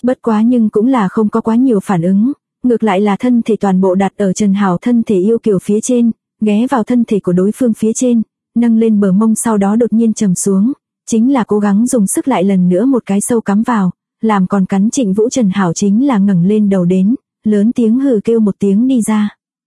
Bất quá nhưng cũng là không có quá nhiều phản ứng, ngược lại là thân thể toàn bộ đặt ở Trần Hảo thân thể yêu kiều phía trên, ghé vào thân thể của đối phương phía trên, nâng lên bờ mông sau đó đột nhiên trầm xuống, chính là cố gắng dùng sức lại lần nữa một cái sâu cắm vào, làm còn cắn Trịnh Vũ. Trần Hảo chính là ngẩng lên đầu đến, lớn tiếng hừ kêu một tiếng đi ra.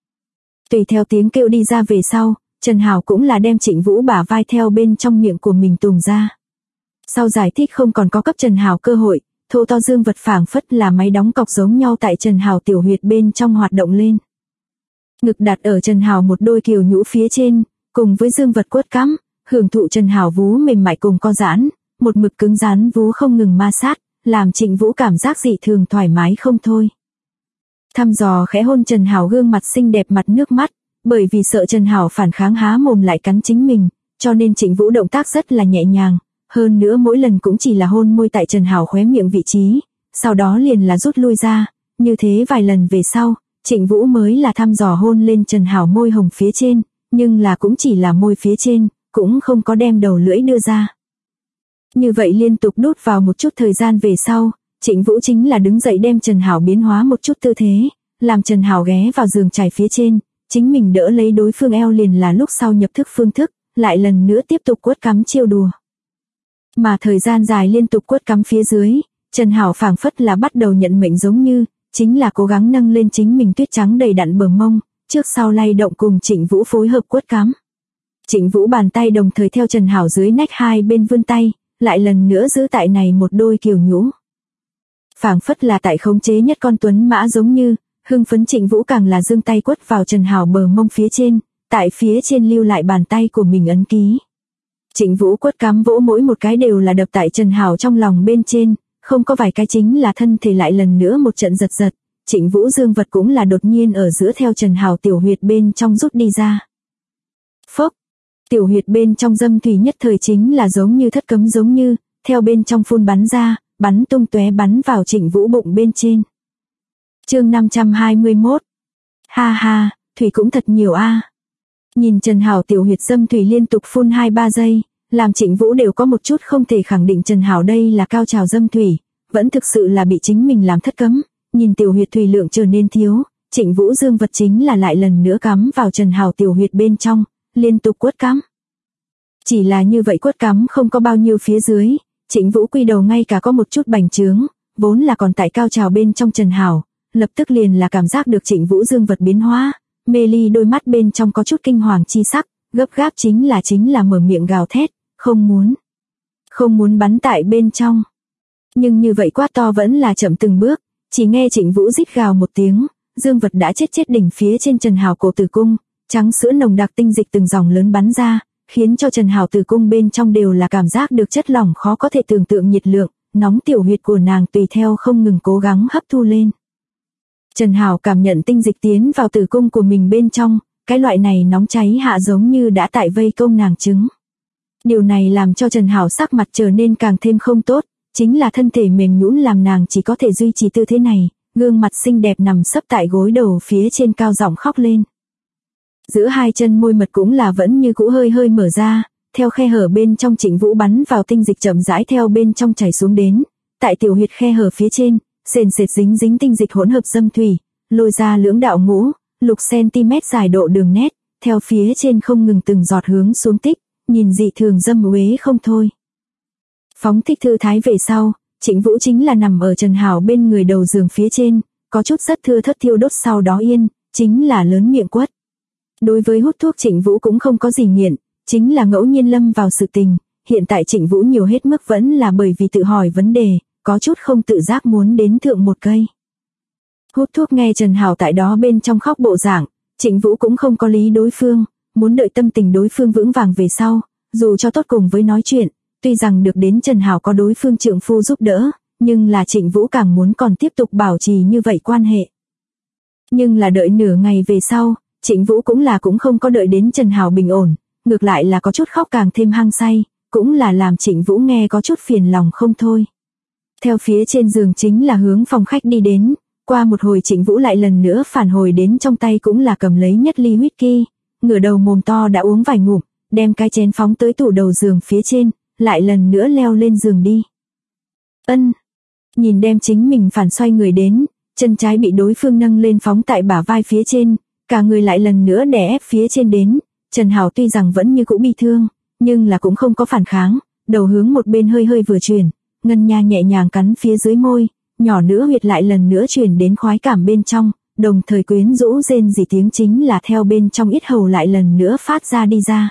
Tùy theo tiếng kêu đi ra về sau, Trần Hảo cũng là đem Trịnh Vũ bả vai theo bên trong miệng của mình tùng ra. Sau giải thích không còn có cấp Trần Hảo cơ hội, thô to dương vật phảng phất là máy đóng cọc giống nhau tại Trần Hảo tiểu huyệt bên trong hoạt động lên. Ngực đặt ở Trần Hảo một đôi kiều nhũ phía trên, cùng với dương vật quất cắm, hưởng thụ Trần Hảo vú mềm mại cùng co giãn, một mực cứng rắn vú không ngừng ma sát, làm Trịnh Vũ cảm giác dị thường thoải mái không thôi. Thăm dò khẽ hôn Trần Hảo gương mặt xinh đẹp mặt nước mắt, bởi vì sợ Trần Hảo phản kháng há mồm lại cắn chính mình, cho nên Trịnh Vũ động tác rất là nhẹ nhàng, hơn nữa mỗi lần cũng chỉ là hôn môi tại Trần Hảo khóe miệng vị trí, sau đó liền là rút lui ra, như thế vài lần về sau, Trịnh Vũ mới là thăm dò hôn lên Trần Hảo môi hồng phía trên, nhưng là cũng chỉ là môi phía trên, cũng không có đem đầu lưỡi đưa ra. Như vậy liên tục đút vào một chút thời gian về sau, Trịnh Vũ chính là đứng dậy đem Trần Hảo biến hóa một chút tư thế, làm Trần Hảo ghé vào giường trải phía trên, chính mình đỡ lấy đối phương eo liền là lúc sau nhập thức phương thức, lại lần nữa tiếp tục quất cắm chiêu đùa. Mà thời gian dài liên tục quất cắm phía dưới, Trần Hảo phảng phất là bắt đầu nhận mệnh giống như, chính là cố gắng nâng lên chính mình tuyết trắng đầy đặn bờ mông, trước sau lay động cùng Trịnh Vũ phối hợp quất cắm. Trịnh Vũ bàn tay đồng thời theo Trần Hảo dưới nách hai bên vươn tay, lại lần nữa giữ tại này một đôi kiều nhũ. Phảng phất là tại khống chế nhất con tuấn mã giống như, hưng phấn Trịnh Vũ càng là giương tay quất vào Trần Hảo bờ mông phía trên, tại phía trên lưu lại bàn tay của mình ấn ký. Trịnh Vũ quất cắm vỗ mỗi một cái đều là đập tại Trần Hảo trong lòng bên trên, không có vài cái chính là thân thể lại lần nữa một trận giật giật, Trịnh Vũ dương vật cũng là đột nhiên ở giữa theo Trần Hảo tiểu huyệt bên trong rút đi ra. Phốc, tiểu huyệt bên trong dâm thủy nhất thời chính là giống như thất cấm giống như, theo bên trong phun bắn ra, bắn tung tóe bắn vào Trịnh Vũ bụng bên trên. Chương 521. Ha ha, thủy cũng thật nhiều a. Nhìn Trần Hảo tiểu huyệt dâm thủy liên tục phun 2-3 giây, làm Trịnh Vũ đều có một chút không thể khẳng định Trần Hảo đây là cao trào dâm thủy, vẫn thực sự là bị chính mình làm thất cấm, nhìn tiểu huyệt thủy lượng trở nên thiếu, Trịnh Vũ dương vật chính là lại lần nữa cắm vào Trần Hảo tiểu huyệt bên trong, liên tục quất cắm. Chỉ là như vậy quất cắm không có bao nhiêu phía dưới, Trịnh Vũ quy đầu ngay cả có một chút bành trướng, vốn là còn tại cao trào bên trong Trần Hảo, lập tức liền là cảm giác được Trịnh Vũ dương vật biến hóa, mê ly đôi mắt bên trong có chút kinh hoàng chi sắc, gấp gáp chính là mở miệng gào thét, không muốn bắn tại bên trong. Nhưng như vậy quát to vẫn là chậm từng bước, chỉ nghe Trịnh Vũ rít gào một tiếng, dương vật đã chết đỉnh phía trên Trần Hảo cổ tử cung, trắng sữa nồng đặc tinh dịch từng dòng lớn bắn ra, khiến cho Trần Hảo tử cung bên trong đều là cảm giác được chất lỏng khó có thể tưởng tượng nhiệt lượng, nóng tiểu huyệt của nàng tùy theo không ngừng cố gắng hấp thu lên. Trần Hảo cảm nhận tinh dịch tiến vào tử cung của mình bên trong, cái loại này nóng cháy hạ giống như đã tại vây công nàng trứng. Điều này làm cho Trần Hảo sắc mặt trở nên càng thêm không tốt, chính là thân thể mềm nhũn làm nàng chỉ có thể duy trì tư thế này, gương mặt xinh đẹp nằm sấp tại gối đầu phía trên cao giọng khóc lên. Giữa hai chân môi mật cũng là vẫn như cũ hơi mở ra, theo khe hở bên trong Trịnh Vũ bắn vào tinh dịch chậm rãi theo bên trong chảy xuống đến, tại tiểu huyệt khe hở phía trên, sền sệt dính tinh dịch hỗn hợp dâm thủy, lôi ra lưỡng đạo ngũ, lục cm dài độ đường nét, theo phía trên không ngừng từng giọt hướng xuống tích, nhìn dị thường dâm uế không thôi. Phóng thích thư thái về sau, Trịnh Vũ chính là nằm ở Trần Hảo bên người đầu giường phía trên, có chút rất thưa thớt thiêu đốt sau đó yên, chính là lớn miệng quất. Đối với hút thuốc Trịnh Vũ cũng không có gì nghiện, chính là ngẫu nhiên lâm vào sự tình, hiện tại Trịnh Vũ nhiều hết mức vẫn là bởi vì tự hỏi vấn đề, có chút không tự giác muốn đến thượng một cây. Hút thuốc nghe Trần Hảo tại đó bên trong khóc bộ dạng, Trịnh Vũ cũng không có lý đối phương, muốn đợi tâm tình đối phương vững vàng về sau, dù cho tốt cùng với nói chuyện, tuy rằng được đến Trần Hảo có đối phương trượng phu giúp đỡ, nhưng là Trịnh Vũ càng muốn còn tiếp tục bảo trì như vậy quan hệ. Nhưng là đợi nửa ngày về sau, Trịnh Vũ cũng không có đợi đến Trần Hảo bình ổn, ngược lại là có chút khóc càng thêm hăng say, cũng là làm Trịnh Vũ nghe có chút phiền lòng không thôi. Theo phía trên giường chính là hướng phòng khách đi đến, qua một hồi Trịnh Vũ lại lần nữa phản hồi đến trong tay cũng là cầm lấy nhất ly whisky, ngửa đầu mồm to đã uống vài ngụm, đem cái chén phóng tới tủ đầu giường phía trên, lại lần nữa leo lên giường đi. Nhìn đem chính mình phản xoay người đến, chân trái bị đối phương nâng lên phóng tại bả vai phía trên, cả người lại lần nữa đè ép phía trên đến. Trần Hảo tuy rằng vẫn như cũ bị thương, nhưng là cũng không có phản kháng, đầu hướng một bên hơi hơi vừa chuyển, ngân nha nhẹ nhàng cắn phía dưới môi, nhỏ nữa huyệt lại lần nữa chuyển đến khoái cảm bên trong, đồng thời quyến rũ rên rỉ tiếng chính là theo bên trong yết hầu lại lần nữa phát ra đi ra.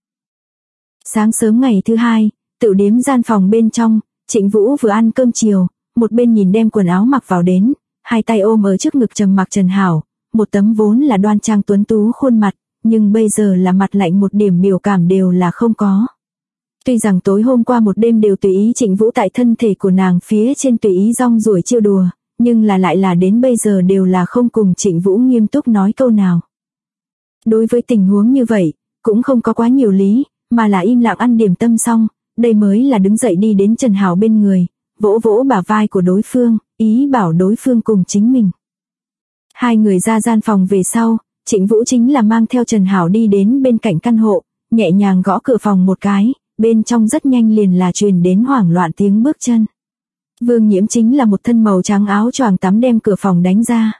Sáng sớm ngày thứ hai, tựu điếm gian phòng bên trong, Trịnh Vũ vừa ăn cơm chiều, một bên nhìn đem quần áo mặc vào đến, hai tay ôm ở trước ngực trầm mặc Trần Hảo, một tấm vốn là đoan trang tuấn tú khuôn mặt, nhưng bây giờ là mặt lạnh một điểm biểu cảm đều là không có. Tuy rằng tối hôm qua một đêm đều tùy ý Trịnh Vũ tại thân thể của nàng phía trên tùy ý rong ruổi trêu đùa, nhưng là lại là đến bây giờ đều là không cùng Trịnh Vũ nghiêm túc nói câu nào. Đối với tình huống như vậy, cũng không có quá nhiều lý, mà là im lặng ăn điểm tâm xong, đây mới là đứng dậy đi đến Trần Hảo bên người, vỗ vỗ bả vai của đối phương, ý bảo đối phương cùng chính mình. Hai người ra gian phòng về sau, Trịnh Vũ chính là mang theo Trần Hảo đi đến bên cạnh căn hộ, nhẹ nhàng gõ cửa phòng một cái, bên trong rất nhanh liền là truyền đến hoảng loạn tiếng bước chân. Vương Nhiễm chính là một thân màu trắng áo choàng tắm đem cửa phòng đánh ra.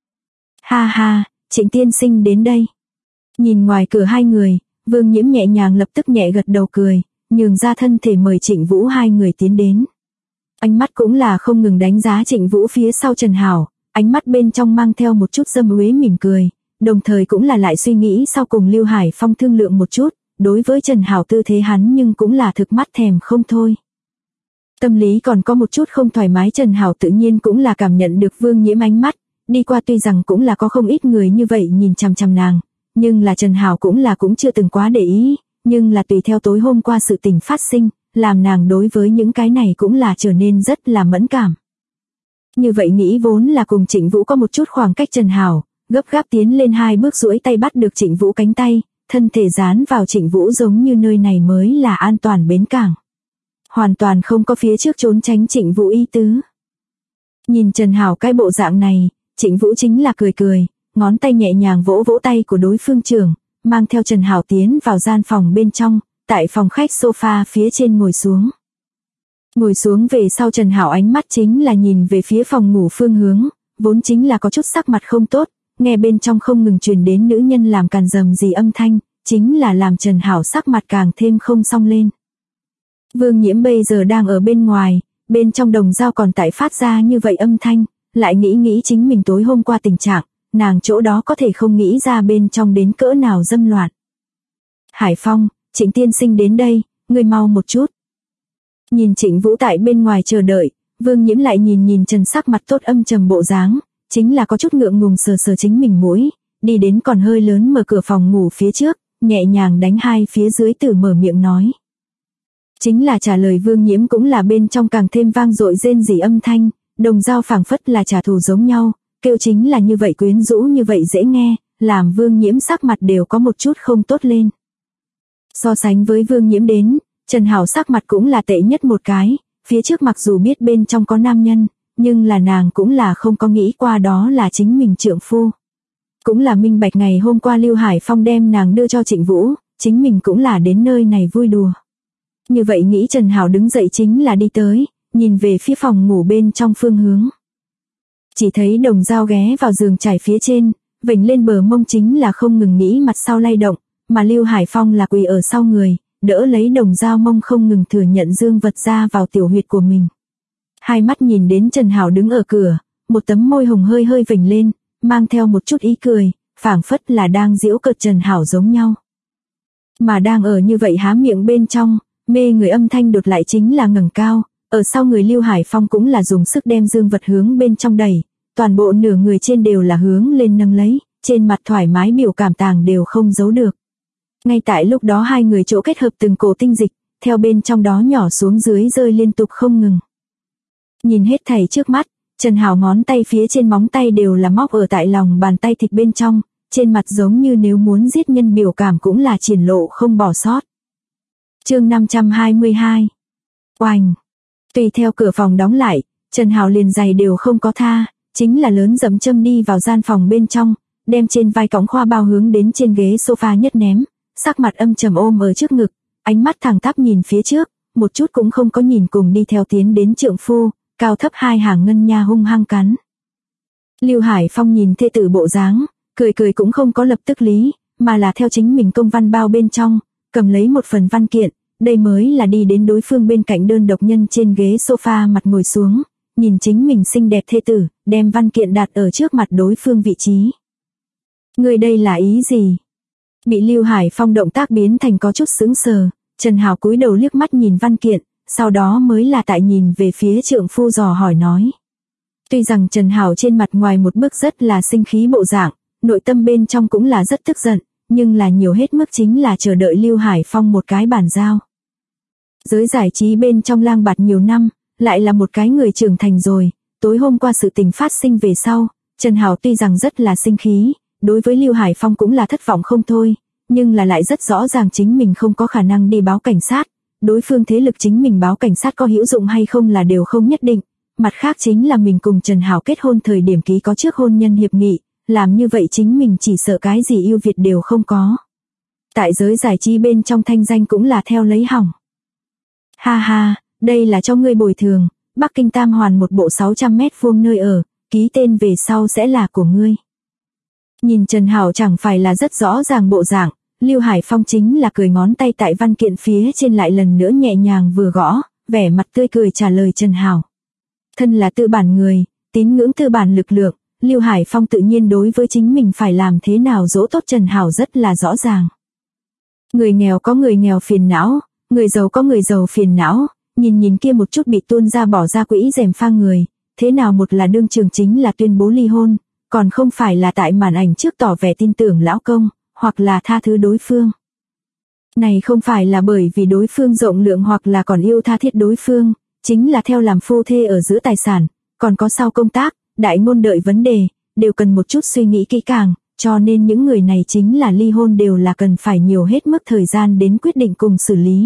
Ha ha, Trịnh tiên sinh đến đây. Nhìn ngoài cửa hai người, Vương Nhiễm nhẹ nhàng lập tức nhẹ gật đầu cười, nhường ra thân thể mời Trịnh Vũ hai người tiến đến. Ánh mắt cũng là không ngừng đánh giá Trịnh Vũ phía sau Trần Hảo, ánh mắt bên trong mang theo một chút dâm uế mỉm cười, đồng thời cũng là lại suy nghĩ sau cùng Lưu Hải Phong thương lượng một chút, đối với Trần Hảo tư thế hắn nhưng cũng là thực mắt thèm không thôi. Tâm lý còn có một chút không thoải mái Trần Hảo tự nhiên cũng là cảm nhận được Vương Nhiễm ánh mắt, đi qua tuy rằng cũng là có không ít người như vậy nhìn chằm chằm nàng, nhưng là Trần Hảo cũng chưa từng quá để ý, nhưng là tùy theo tối hôm qua sự tình phát sinh, làm nàng đối với những cái này cũng là trở nên rất là mẫn cảm. Như vậy nghĩ vốn là cùng Trịnh Vũ có một chút khoảng cách Trần Hảo, gấp gáp tiến lên hai bước duỗi tay bắt được Trịnh Vũ cánh tay, thân thể dán vào Trịnh Vũ giống như nơi này mới là an toàn bến cảng. Hoàn toàn không có phía trước trốn tránh Trịnh Vũ ý tứ. Nhìn Trần Hảo cái bộ dạng này, Trịnh Vũ chính là cười cười, ngón tay nhẹ nhàng vỗ vỗ tay của đối phương trưởng, mang theo Trần Hảo tiến vào gian phòng bên trong, tại phòng khách sofa phía trên ngồi xuống. Ngồi xuống về sau Trần Hảo ánh mắt chính là nhìn về phía phòng ngủ phương hướng, vốn chính là có chút sắc mặt không tốt, nghe bên trong không ngừng truyền đến nữ nhân làm càn rầm rì âm thanh, chính là làm Trần Hảo sắc mặt càng thêm không xong lên. Vương Nhiễm bây giờ đang ở bên ngoài, bên trong đồng dao còn tại phát ra như vậy âm thanh, lại nghĩ chính mình tối hôm qua tình trạng, nàng chỗ đó có thể không nghĩ ra bên trong đến cỡ nào dâm loạn. Hải Phong, Trịnh tiên sinh đến đây, ngươi mau một chút. Nhìn Trịnh Vũ tại bên ngoài chờ đợi, Vương Nhiễm lại nhìn Trần sắc mặt tốt âm trầm bộ dáng, chính là có chút ngượng ngùng sờ chính mình mũi, đi đến còn hơi lớn mở cửa phòng ngủ phía trước, nhẹ nhàng đánh hai phía dưới từ mở miệng nói. Chính là trả lời Vương Nhiễm cũng là bên trong càng thêm vang dội rên rỉ âm thanh, đồng dao phảng phất là trả thù giống nhau, kêu chính là như vậy quyến rũ như vậy dễ nghe, làm Vương Nhiễm sắc mặt đều có một chút không tốt lên. So sánh với Vương Nhiễm đến, Trần Hảo sắc mặt cũng là tệ nhất một cái, phía trước mặc dù biết bên trong có nam nhân, nhưng là nàng cũng là không có nghĩ qua đó là chính mình trượng phu. Cũng là minh bạch ngày hôm qua Lưu Hải Phong đem nàng đưa cho Trịnh Vũ, chính mình cũng là đến nơi này vui đùa. Như vậy nghĩ Trần Hảo đứng dậy chính là đi tới, nhìn về phía phòng ngủ bên trong phương hướng. Chỉ thấy đồng dao ghé vào giường trải phía trên, vểnh lên bờ mông chính là không ngừng nghĩ mặt sau lay động, mà Lưu Hải Phong là quỳ ở sau người, đỡ lấy đồng dao mông không ngừng thừa nhận dương vật ra vào tiểu huyệt của mình. Hai mắt nhìn đến Trần Hảo đứng ở cửa, một tấm môi hồng hơi hơi vểnh lên, mang theo một chút ý cười, phảng phất là đang giễu cợt Trần Hảo giống nhau. Mà đang ở như vậy há miệng bên trong, mê người âm thanh đột lại chính là ngẩng cao, ở sau người Lưu Hải Phong cũng là dùng sức đem dương vật hướng bên trong đẩy, toàn bộ nửa người trên đều là hướng lên nâng lấy, trên mặt thoải mái biểu cảm tàng đều không giấu được. Ngay tại lúc đó hai người chỗ kết hợp từng cổ tinh dịch, theo bên trong đó nhỏ xuống dưới rơi liên tục không ngừng. Nhìn hết thảy trước mắt, Trần Hảo ngón tay phía trên móng tay đều là móc ở tại lòng bàn tay thịt bên trong, trên mặt giống như nếu muốn giết nhân biểu cảm cũng là triển lộ không bỏ sót. Chương 522. Oành. Tùy theo cửa phòng đóng lại, Trần Hảo liền giày đều không có tha, chính là lớn dẫm châm đi vào gian phòng bên trong, đem trên vai cõng khoa bao hướng đến trên ghế sofa nhất ném, sắc mặt âm trầm ôm ở trước ngực, ánh mắt thẳng tắp nhìn phía trước, một chút cũng không có nhìn cùng đi theo tiến đến trượng phu, cao thấp hai hàng ngân nha hung hăng cắn. Lưu Hải Phong nhìn thê tử bộ dáng, cười cười cũng không có lập tức lý, mà là theo chính mình công văn bao bên trong, cầm lấy một phần văn kiện, đây mới là đi đến đối phương bên cạnh đơn độc nhân trên ghế sofa mặt ngồi xuống, nhìn chính mình xinh đẹp thê tử, đem văn kiện đặt ở trước mặt đối phương vị trí. Người đây là ý gì? Bị Lưu Hải Phong động tác biến thành có chút sững sờ, Trần Hảo cúi đầu liếc mắt nhìn văn kiện, sau đó mới là tại nhìn về phía trượng phu dò hỏi nói. Tuy rằng Trần Hảo trên mặt ngoài một bức rất là sinh khí bộ dạng, nội tâm bên trong cũng là rất tức giận, nhưng là nhiều hết mức chính là chờ đợi Lưu Hải Phong một cái bàn giao. Giới giải trí bên trong lang bạt nhiều năm, lại là một cái người trưởng thành rồi, tối hôm qua sự tình phát sinh về sau, Trần Hảo tuy rằng rất là sinh khí, đối với Lưu Hải Phong cũng là thất vọng không thôi, nhưng là lại rất rõ ràng chính mình không có khả năng đi báo cảnh sát, đối phương thế lực chính mình báo cảnh sát có hữu dụng hay không là đều không nhất định, mặt khác chính là mình cùng Trần Hảo kết hôn thời điểm ký có trước hôn nhân hiệp nghị, làm như vậy chính mình chỉ sợ cái gì ưu việt đều không có. Tại giới giải trí bên trong thanh danh cũng là theo lấy hỏng. Ha ha, đây là cho ngươi bồi thường, Bắc Kinh Tam Hoàn một bộ 600 mét vuông nơi ở, ký tên về sau sẽ là của ngươi. Nhìn Trần Hảo chẳng phải là rất rõ ràng bộ dạng, Lưu Hải Phong chính là cười ngón tay tại văn kiện phía trên lại lần nữa nhẹ nhàng vừa gõ, vẻ mặt tươi cười trả lời Trần Hảo. Thân là tư bản người, tín ngưỡng tư bản lực lượng, Lưu Hải Phong tự nhiên đối với chính mình phải làm thế nào dỗ tốt Trần Hảo rất là rõ ràng. Người nghèo có người nghèo phiền não, người giàu có người giàu phiền não, nhìn kia một chút bị tuôn ra bỏ ra quỹ rèm pha người, thế nào một là đương trường chính là tuyên bố ly hôn, còn không phải là tại màn ảnh trước tỏ vẻ tin tưởng lão công, hoặc là tha thứ đối phương. Này không phải là bởi vì đối phương rộng lượng hoặc là còn yêu tha thiết đối phương, chính là theo làm phu thê ở giữa tài sản, còn có sau công tác, đại ngôn đợi vấn đề, đều cần một chút suy nghĩ kỹ càng, cho nên những người này chính là ly hôn đều là cần phải nhiều hết mức thời gian đến quyết định cùng xử lý.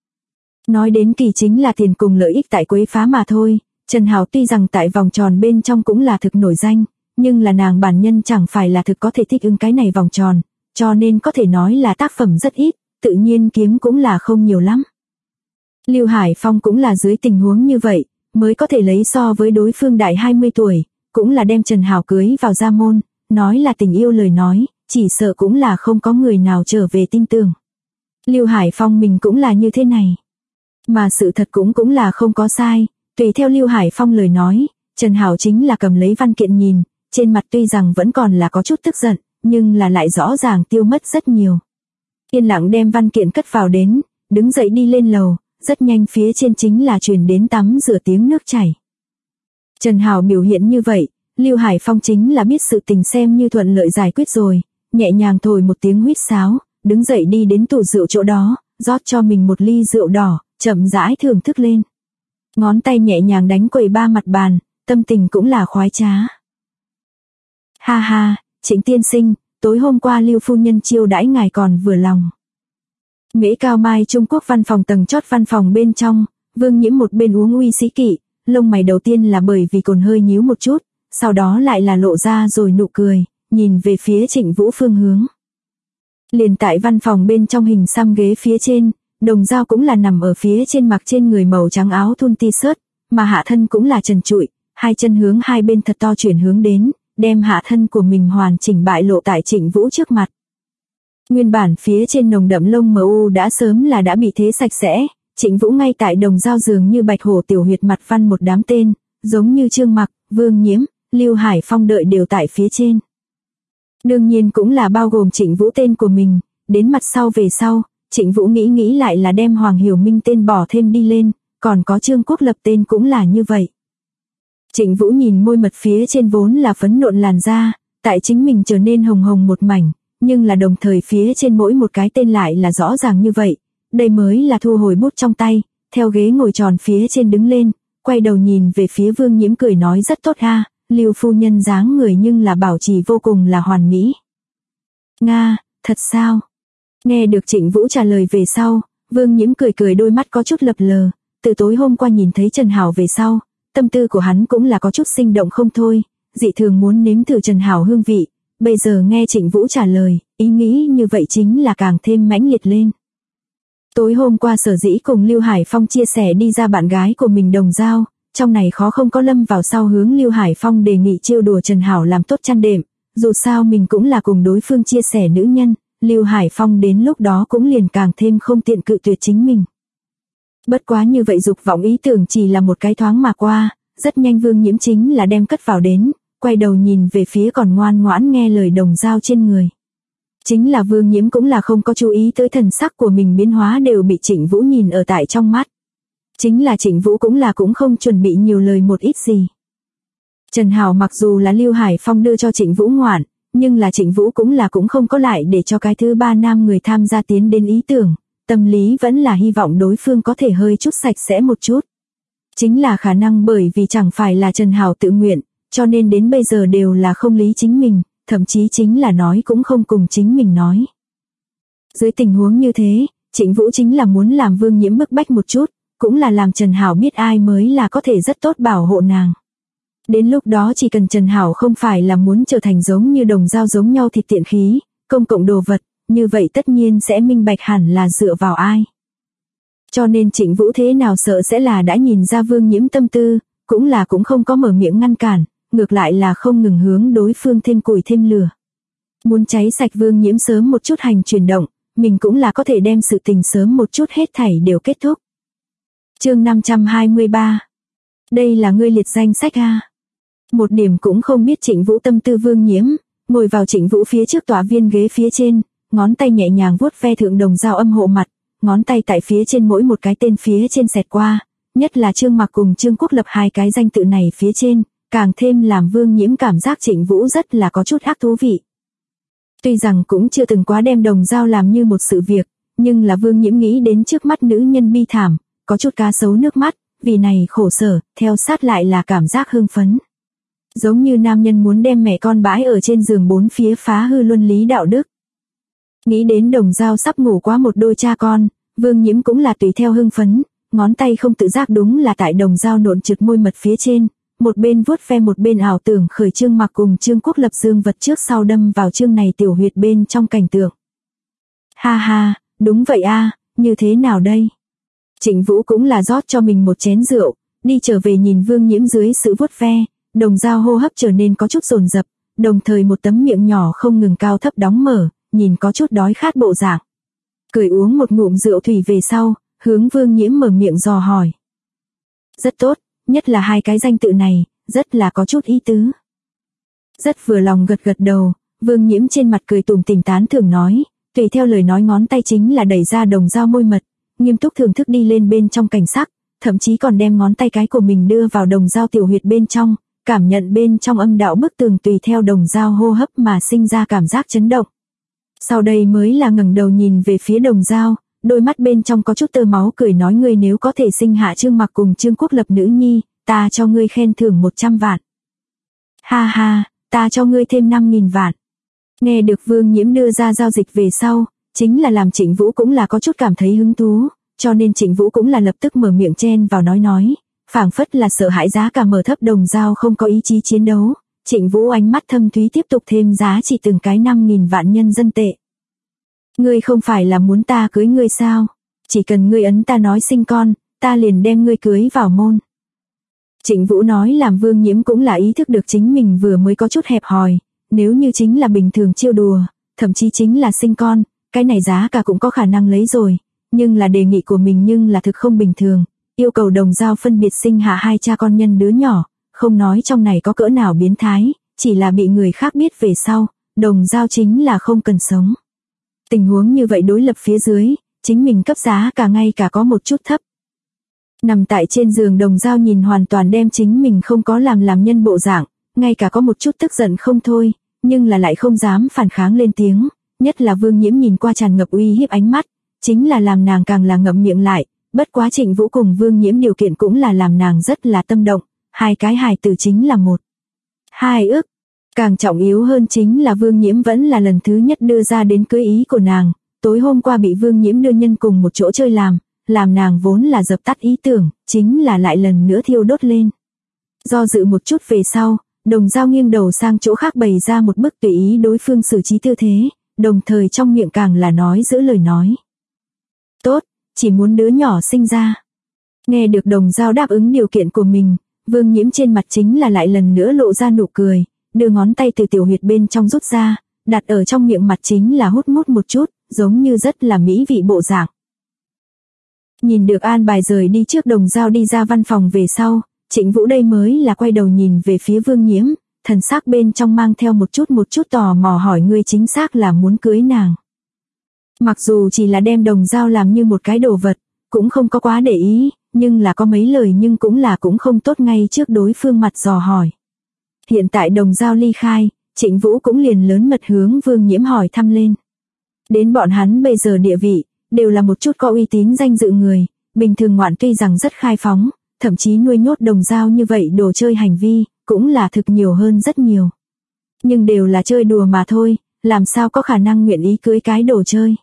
Nói đến kỳ chính là tiền cùng lợi ích tại quấy phá mà thôi, Trần Hảo tuy rằng tại vòng tròn bên trong cũng là thực nổi danh, nhưng là nàng bản nhân chẳng phải là thực có thể thích ứng cái này vòng tròn, cho nên có thể nói là tác phẩm rất ít, tự nhiên kiếm cũng là không nhiều lắm. Lưu Hải Phong cũng là dưới tình huống như vậy, mới có thể lấy so với đối phương đại 20 tuổi, cũng là đem Trần Hảo cưới vào gia môn, nói là tình yêu lời nói, chỉ sợ cũng là không có người nào trở về tin tưởng. Lưu Hải Phong mình cũng là như thế này. Mà sự thật cũng là không có sai, tùy theo Lưu Hải Phong lời nói, Trần Hảo chính là cầm lấy văn kiện nhìn, trên mặt tuy rằng vẫn còn là có chút tức giận, nhưng là lại rõ ràng tiêu mất rất nhiều. Yên lặng đem văn kiện cất vào đến, đứng dậy đi lên lầu, rất nhanh phía trên chính là truyền đến tắm rửa tiếng nước chảy. Trần Hảo biểu hiện như vậy, Lưu Hải Phong chính là biết sự tình xem như thuận lợi giải quyết rồi, nhẹ nhàng thổi một tiếng huýt sáo, đứng dậy đi đến tủ rượu chỗ đó, rót cho mình một ly rượu đỏ, chậm rãi thưởng thức lên. Ngón tay nhẹ nhàng đánh quầy ba mặt bàn, tâm tình cũng là khoái trá. Ha ha, Trịnh tiên sinh, tối hôm qua Lưu phu nhân chiêu đãi ngài còn vừa lòng. Mễ Cao Mai Trung Quốc văn phòng tầng chót văn phòng bên trong, Vương Nhiễm một bên uống uy sĩ kỵ, lông mày đầu tiên là bởi vì cồn hơi nhíu một chút, sau đó lại là lộ ra rồi nụ cười, nhìn về phía Trịnh Vũ phương hướng. Liền tại văn phòng bên trong hình xăm ghế phía trên, Đồng Dao cũng là nằm ở phía trên mặc trên người màu trắng áo thun t-shirt, mà hạ thân cũng là trần trụi, hai chân hướng hai bên thật to chuyển hướng đến, đem hạ thân của mình hoàn chỉnh bại lộ tại Trịnh Vũ trước mặt. Nguyên bản phía trên nồng đậm lông MU đã sớm là đã bị thế sạch sẽ, Trịnh Vũ ngay tại Đồng Dao dường như bạch hổ tiểu huyệt mặt văn một đám tên, giống như Trương Mặc, Vương Nhiễm, Lưu Hải Phong đợi đều tại phía trên. Đương nhiên cũng là bao gồm Trịnh Vũ tên của mình, đến mặt sau về sau, Trịnh Vũ nghĩ lại là đem Hoàng Hiểu Minh tên bỏ thêm đi lên, còn có Trương Quốc Lập tên cũng là như vậy. Trịnh Vũ nhìn môi mật phía trên vốn là phấn nộn làn da, tại chính mình trở nên hồng hồng một mảnh, nhưng là đồng thời phía trên mỗi một cái tên lại là rõ ràng như vậy, đây mới là thu hồi bút trong tay, theo ghế ngồi tròn phía trên đứng lên, quay đầu nhìn về phía Vương Nhiễm cười nói rất tốt ha, Lưu phu nhân dáng người nhưng là bảo trì vô cùng là hoàn mỹ. Nga, thật sao? Nghe được Trịnh Vũ trả lời về sau, Vương Nhiễm cười đôi mắt có chút lập lờ, từ tối hôm qua nhìn thấy Trần Hảo về sau, tâm tư của hắn cũng là có chút sinh động không thôi, dị thường muốn nếm thử Trần Hảo hương vị, bây giờ nghe Trịnh Vũ trả lời, ý nghĩ như vậy chính là càng thêm mãnh liệt lên. Tối hôm qua sở dĩ cùng Lưu Hải Phong chia sẻ đi ra bạn gái của mình Đồng Dao, trong này khó không có lâm vào sau hướng Lưu Hải Phong đề nghị trêu đùa Trần Hảo làm tốt chăn đệm, dù sao mình cũng là cùng đối phương chia sẻ nữ nhân, Lưu Hải Phong đến lúc đó cũng liền càng thêm không tiện cự tuyệt chính mình. Bất quá như vậy dục vọng ý tưởng chỉ là một cái thoáng mà qua, rất nhanh Vương Nhiễm chính là đem cất vào đến, quay đầu nhìn về phía còn ngoan ngoãn nghe lời Đồng Dao trên người. Chính là Vương Nhiễm cũng là không có chú ý tới thần sắc của mình biến hóa đều bị Trịnh Vũ nhìn ở tại trong mắt. Chính là Trịnh Vũ cũng không chuẩn bị nhiều lời một ít gì. Trần Hảo mặc dù là Lưu Hải Phong đưa cho Trịnh Vũ ngoạn, nhưng là Trịnh Vũ cũng không có lại để cho cái thứ ba nam người tham gia tiến đến ý tưởng, tâm lý vẫn là hy vọng đối phương có thể hơi chút sạch sẽ một chút. Chính là khả năng bởi vì chẳng phải là Trần Hảo tự nguyện, cho nên đến bây giờ đều là không lý chính mình, thậm chí chính là nói cũng không cùng chính mình nói. Dưới tình huống như thế, Trịnh Vũ chính là muốn làm Vương Nhiễm bức bách một chút, cũng là làm Trần Hảo biết ai mới là có thể rất tốt bảo hộ nàng. Đến lúc đó chỉ cần Trần Hảo không phải là muốn trở thành giống như Đồng Dao giống nhau thịt tiện khí, công cộng đồ vật, như vậy tất nhiên sẽ minh bạch hẳn là dựa vào ai. Cho nên Trịnh Vũ thế nào sợ sẽ là đã nhìn ra Vương Nhiễm tâm tư, cũng không có mở miệng ngăn cản, ngược lại là không ngừng hướng đối phương thêm củi thêm lửa. Muốn cháy sạch Vương Nhiễm sớm một chút hành chuyển động, mình cũng là có thể đem sự tình sớm một chút hết thảy đều kết thúc. Chương 523. Đây là ngươi liệt danh sách a. Một điểm cũng không biết Trịnh Vũ tâm tư Vương Nhiễm, ngồi vào Trịnh Vũ phía trước tòa viên ghế phía trên, ngón tay nhẹ nhàng vuốt ve thượng Đồng Dao âm hộ mặt, ngón tay tại phía trên mỗi một cái tên phía trên xẹt qua, nhất là Trương Mặc cùng Trương Quốc Lập hai cái danh tự này phía trên, càng thêm làm Vương Nhiễm cảm giác Trịnh Vũ rất là có chút ác thú vị. Tuy rằng cũng chưa từng quá đem Đồng Dao làm như một sự việc, nhưng là Vương Nhiễm nghĩ đến trước mắt nữ nhân bi thảm, có chút cá sấu nước mắt, vì này khổ sở, theo sát lại là cảm giác hưng phấn. Giống như nam nhân muốn đem mẹ con bãi ở trên giường bốn phía phá hư luân lý đạo đức. Nghĩ đến Đồng Dao sắp ngủ quá một đôi cha con, Vương Nhiễm cũng là tùy theo hưng phấn, ngón tay không tự giác đúng là tại Đồng Dao nộn trượt môi mật phía trên, một bên vuốt ve một bên ảo tưởng khởi Trương Mặc cùng Trương Quốc Lập dương vật trước sau đâm vào chương này tiểu huyệt bên trong cảnh tượng. Ha ha, đúng vậy a, như thế nào đây? Trịnh Vũ cũng là rót cho mình một chén rượu, đi trở về nhìn Vương Nhiễm dưới sự vuốt ve, Đồng Dao hô hấp trở nên có chút dồn dập, đồng thời một tấm miệng nhỏ không ngừng cao thấp đóng mở, nhìn có chút đói khát bộ dạng. Cười uống một ngụm rượu thủy về sau, hướng Vương Nhiễm mở miệng dò hỏi. Rất tốt, nhất là hai cái danh tự này, rất là có chút ý tứ. Rất vừa lòng gật gật đầu, Vương Nhiễm trên mặt cười tủm tỉm tán thưởng nói, tùy theo lời nói ngón tay chính là đẩy ra Đồng Dao môi mật, nghiêm túc thưởng thức đi lên bên trong cảnh sắc, thậm chí còn đem ngón tay cái của mình đưa vào Đồng Dao tiểu huyệt bên trong, cảm nhận bên trong âm đạo bức tường tùy theo Đồng Dao hô hấp mà sinh ra cảm giác chấn động. Sau đây mới là ngẩng đầu nhìn về phía Đồng Dao, đôi mắt bên trong có chút tơ máu cười nói ngươi nếu có thể sinh hạ Trương Mặc cùng Trương Quốc Lập nữ nhi, ta cho ngươi khen thưởng 100 vạn. Ha ha, ta cho ngươi thêm 5.000 vạn. Nghe được Vương Nhiễm đưa ra giao dịch về sau, chính là làm Trịnh Vũ cũng là có chút cảm thấy hứng thú, cho nên Trịnh Vũ cũng là lập tức mở miệng chen vào nói, phảng phất là sợ hãi giá cả mở thấp Đồng Dao không có ý chí chiến đấu. Trịnh Vũ ánh mắt thâm thúy tiếp tục thêm giá trị từng cái 5.000 vạn nhân dân tệ. Ngươi không phải là muốn ta cưới ngươi sao? Chỉ cần ngươi ấn ta nói sinh con, ta liền đem ngươi cưới vào môn. Trịnh Vũ nói làm Vương Nhiễm cũng là ý thức được chính mình vừa mới có chút hẹp hòi, nếu như chính là bình thường trêu đùa, thậm chí chính là sinh con, cái này giá cả cũng có khả năng lấy rồi, nhưng là đề nghị của mình nhưng là thực không bình thường, yêu cầu Đồng Dao phân biệt sinh hạ hai cha con nhân đứa nhỏ, không nói trong này có cỡ nào biến thái, chỉ là bị người khác biết về sau, Đồng Dao chính là không cần sống. Tình huống như vậy đối lập phía dưới, chính mình cấp giá cả ngay cả có một chút thấp. Nằm tại trên giường Đồng Dao nhìn hoàn toàn đem chính mình không có làm nhân bộ dạng, ngay cả có một chút tức giận không thôi, nhưng là lại không dám phản kháng lên tiếng, nhất là Vương Nhiễm nhìn qua tràn ngập uy hiếp ánh mắt, chính là làm nàng càng là ngậm miệng lại, bất quá Trịnh Vũ cùng Vương Nhiễm điều kiện cũng là làm nàng rất là tâm động, hai cái hài tử chính là 1, 2 ức. Càng trọng yếu hơn chính là Vương Nhiễm vẫn là lần thứ nhất đưa ra đến cưới ý của nàng, tối hôm qua bị Vương Nhiễm đưa nhân cùng một chỗ chơi làm nàng vốn là dập tắt ý tưởng, chính là lại lần nữa thiêu đốt lên. Do dự một chút về sau, Đồng Dao nghiêng đầu sang chỗ khác bày ra một bức tùy ý đối phương xử trí tư thế, đồng thời trong miệng càng là nói giữ lời nói. Tốt, chỉ muốn đứa nhỏ sinh ra. Nghe được Đồng Dao đáp ứng điều kiện của mình, Vương Nhiễm trên mặt chính là lại lần nữa lộ ra nụ cười, đưa ngón tay từ tiểu huyệt bên trong rút ra, đặt ở trong miệng mặt chính là hút mút một chút, giống như rất là mỹ vị bộ dạng. Nhìn được an bài rời đi trước Đồng Dao đi ra văn phòng về sau, Trịnh Vũ đây mới là quay đầu nhìn về phía Vương Nhiễm, thần sắc bên trong mang theo một chút tò mò hỏi ngươi chính xác là muốn cưới nàng. Mặc dù chỉ là đem Đồng Dao làm như một cái đồ vật, cũng không có quá để ý, nhưng là có mấy lời nhưng cũng không tốt ngay trước đối phương mặt dò hỏi. Hiện tại Đồng Dao ly khai, Trịnh Vũ cũng liền lớn mật hướng Vương Nhiễm hỏi thăm lên. Đến bọn hắn bây giờ địa vị, đều là một chút có uy tín danh dự người, bình thường ngoạn tuy rằng rất khai phóng, thậm chí nuôi nhốt Đồng Dao như vậy đồ chơi hành vi, cũng là thực nhiều hơn rất nhiều. Nhưng đều là chơi đùa mà thôi, làm sao có khả năng nguyện ý cưới cái đồ chơi.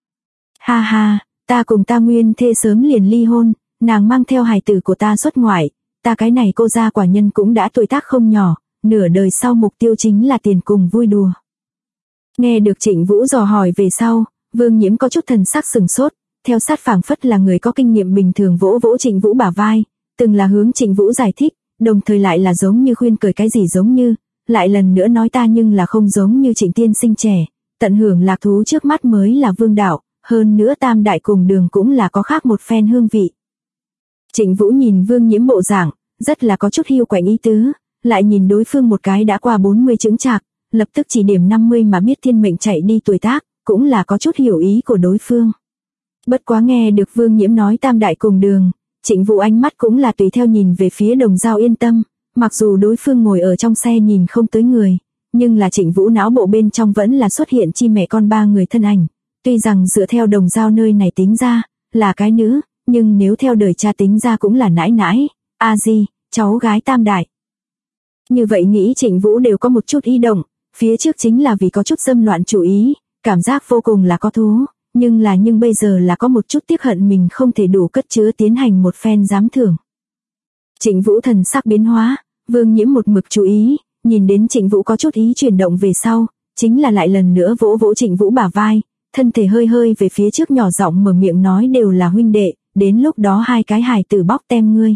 Ha ha, ta cùng ta nguyên thê sớm liền ly hôn, nàng mang theo hài tử của ta xuất ngoại, ta cái này cô gia quả nhân cũng đã tuổi tác không nhỏ, nửa đời sau mục tiêu chính là tiền cùng vui đùa. Nghe được Trịnh Vũ dò hỏi về sau, Vương Nhiễm có chút thần sắc sừng sốt, theo sát phảng phất là người có kinh nghiệm bình thường vỗ vỗ Trịnh Vũ bả vai, từng là hướng Trịnh Vũ giải thích, đồng thời lại là giống như khuyên cười cái gì giống như, lại lần nữa nói ta nhưng là không giống như Trịnh tiên sinh trẻ, tận hưởng lạc thú trước mắt mới là vương đạo, hơn nữa tam đại cùng đường cũng là có khác một phen hương vị. Trịnh Vũ nhìn Vương Nhiễm bộ dạng, rất là có chút hiu quạnh ý tứ, lại nhìn đối phương một cái đã qua 40 chững chạc, lập tức chỉ điểm 50 mà biết thiên mệnh chạy đi tuổi tác, cũng là có chút hiểu ý của đối phương. Bất quá nghe được Vương Nhiễm nói tam đại cùng đường, Trịnh Vũ ánh mắt cũng là tùy theo nhìn về phía Đồng Dao yên tâm, mặc dù đối phương ngồi ở trong xe nhìn không tới người, nhưng là Trịnh Vũ não bộ bên trong vẫn là xuất hiện chi mẹ con ba người thân ảnh, tuy rằng dựa theo Đồng Dao nơi này tính ra, là cái nữ, nhưng nếu theo đời cha tính ra cũng là nãi nãi, a di, cháu gái tam đại. Như vậy nghĩ Trịnh Vũ đều có một chút ý động, phía trước chính là vì có chút dâm loạn chủ ý, cảm giác vô cùng là có thú, nhưng bây giờ là có một chút tiếc hận mình không thể đủ cất chứa tiến hành một phen giám thưởng. Trịnh Vũ thần sắc biến hóa, Vương Nhiễm một mực chú ý, nhìn đến Trịnh Vũ có chút ý chuyển động về sau, chính là lại lần nữa vỗ vỗ Trịnh Vũ bả vai, thân thể hơi hơi về phía trước nhỏ giọng mở miệng nói đều là huynh đệ, đến lúc đó hai cái hài tử bóc tem ngươi.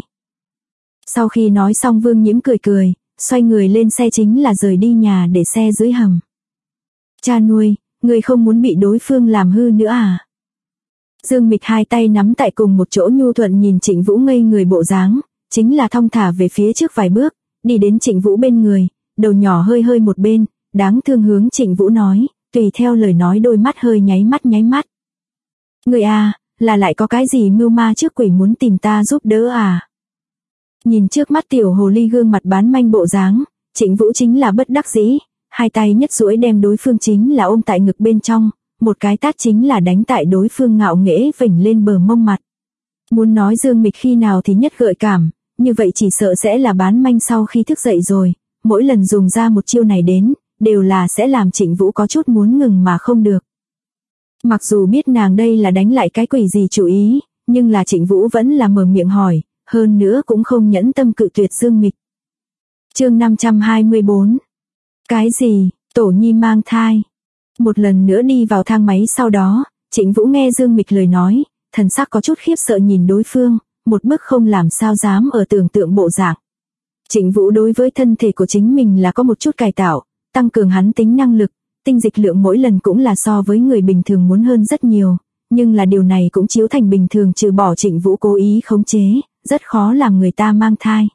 Sau khi nói xong Vương Nhiễm cười cười, xoay người lên xe chính là rời đi nhà để xe dưới hầm. Cha nuôi, ngươi không muốn bị đối phương làm hư nữa à? Dương Mịch hai tay nắm tại cùng một chỗ nhu thuận nhìn Trịnh Vũ ngây người bộ dáng, chính là thong thả về phía trước vài bước, đi đến Trịnh Vũ bên người, đầu nhỏ hơi hơi một bên, đáng thương hướng Trịnh Vũ nói, tùy theo lời nói đôi mắt hơi nháy mắt. Ngươi à, là lại có cái gì mưu ma trước quỷ muốn tìm ta giúp đỡ à? Nhìn trước mắt tiểu hồ ly gương mặt bán manh bộ dáng, Trịnh Vũ chính là bất đắc dĩ, hai tay nhất duỗi đem đối phương chính là ôm tại ngực bên trong, một cái tát chính là đánh tại đối phương ngạo nghễ vểnh lên bờ mông mặt. Muốn nói Dương Mịch khi nào thì nhất gợi cảm, như vậy chỉ sợ sẽ là bán manh sau khi thức dậy rồi, mỗi lần dùng ra một chiêu này đến, đều là sẽ làm Trịnh Vũ có chút muốn ngừng mà không được. Mặc dù biết nàng đây là đánh lại cái quỷ gì chủ ý, nhưng là Trịnh Vũ vẫn là mở miệng hỏi, hơn nữa cũng không nhẫn tâm cự tuyệt Dương Mịch. Chương 524. Cái gì, Tổ Nhi mang thai? Một lần nữa đi vào thang máy sau đó, Trịnh Vũ nghe Dương Mịch lời nói, thần sắc có chút khiếp sợ nhìn đối phương, một bức không làm sao dám ở tưởng tượng bộ dạng. Trịnh Vũ đối với thân thể của chính mình là có một chút cải tạo, tăng cường hắn tính năng lực, tinh dịch lượng mỗi lần cũng là so với người bình thường muốn hơn rất nhiều, nhưng là điều này cũng chiếu thành bình thường trừ bỏ Trịnh Vũ cố ý khống chế, rất khó làm người ta mang thai.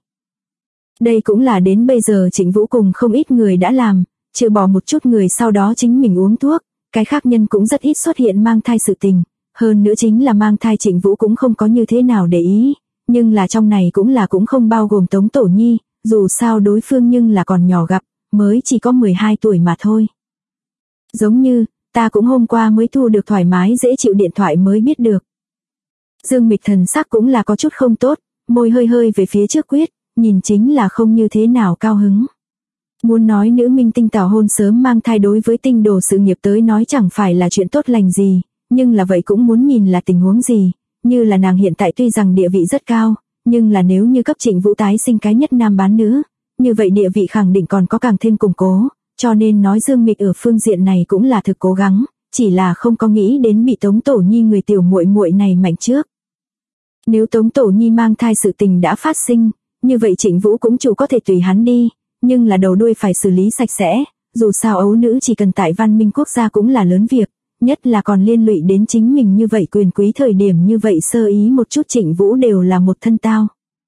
Đây cũng là đến bây giờ Trịnh Vũ cùng không ít người đã làm, trừ bỏ một chút người sau đó chính mình uống thuốc, cái khác nhân cũng rất ít xuất hiện mang thai sự tình, hơn nữa chính là mang thai Trịnh Vũ cũng không có như thế nào để ý, nhưng là trong này cũng không bao gồm Tống Tổ Nhi, dù sao đối phương nhưng là còn nhỏ gặp, mới chỉ có 12 tuổi mà thôi. Giống như, ta cũng hôm qua mới thu được thoải mái dễ chịu điện thoại mới biết được. Dương Mịch thần sắc cũng là có chút không tốt, môi hơi hơi về phía trước quyết, nhìn chính là không như thế nào cao hứng. Muốn nói nữ minh tinh tảo hôn sớm mang thai đối với tinh đồ sự nghiệp tới nói chẳng phải là chuyện tốt lành gì, nhưng là vậy cũng muốn nhìn là tình huống gì, như là nàng hiện tại tuy rằng địa vị rất cao, nhưng là nếu như cấp Trịnh Vũ tái sinh cái nhất nam bán nữ, như vậy địa vị khẳng định còn có càng thêm củng cố, cho nên nói Dương Mịch ở phương diện này cũng là thực cố gắng, chỉ là không có nghĩ đến bị Tống Tổ Nhi người tiểu muội muội này mạnh trước. Nếu Tống Tổ Nhi mang thai sự tình đã phát sinh, như vậy Trịnh Vũ cũng chủ có thể tùy hắn đi, nhưng là đầu đuôi phải xử lý sạch sẽ, dù sao ấu nữ chỉ cần tại văn minh quốc gia cũng là lớn việc, nhất là còn liên lụy đến chính mình như vậy quyền quý thời điểm như vậy sơ ý một chút Trịnh Vũ đều là một thân tao.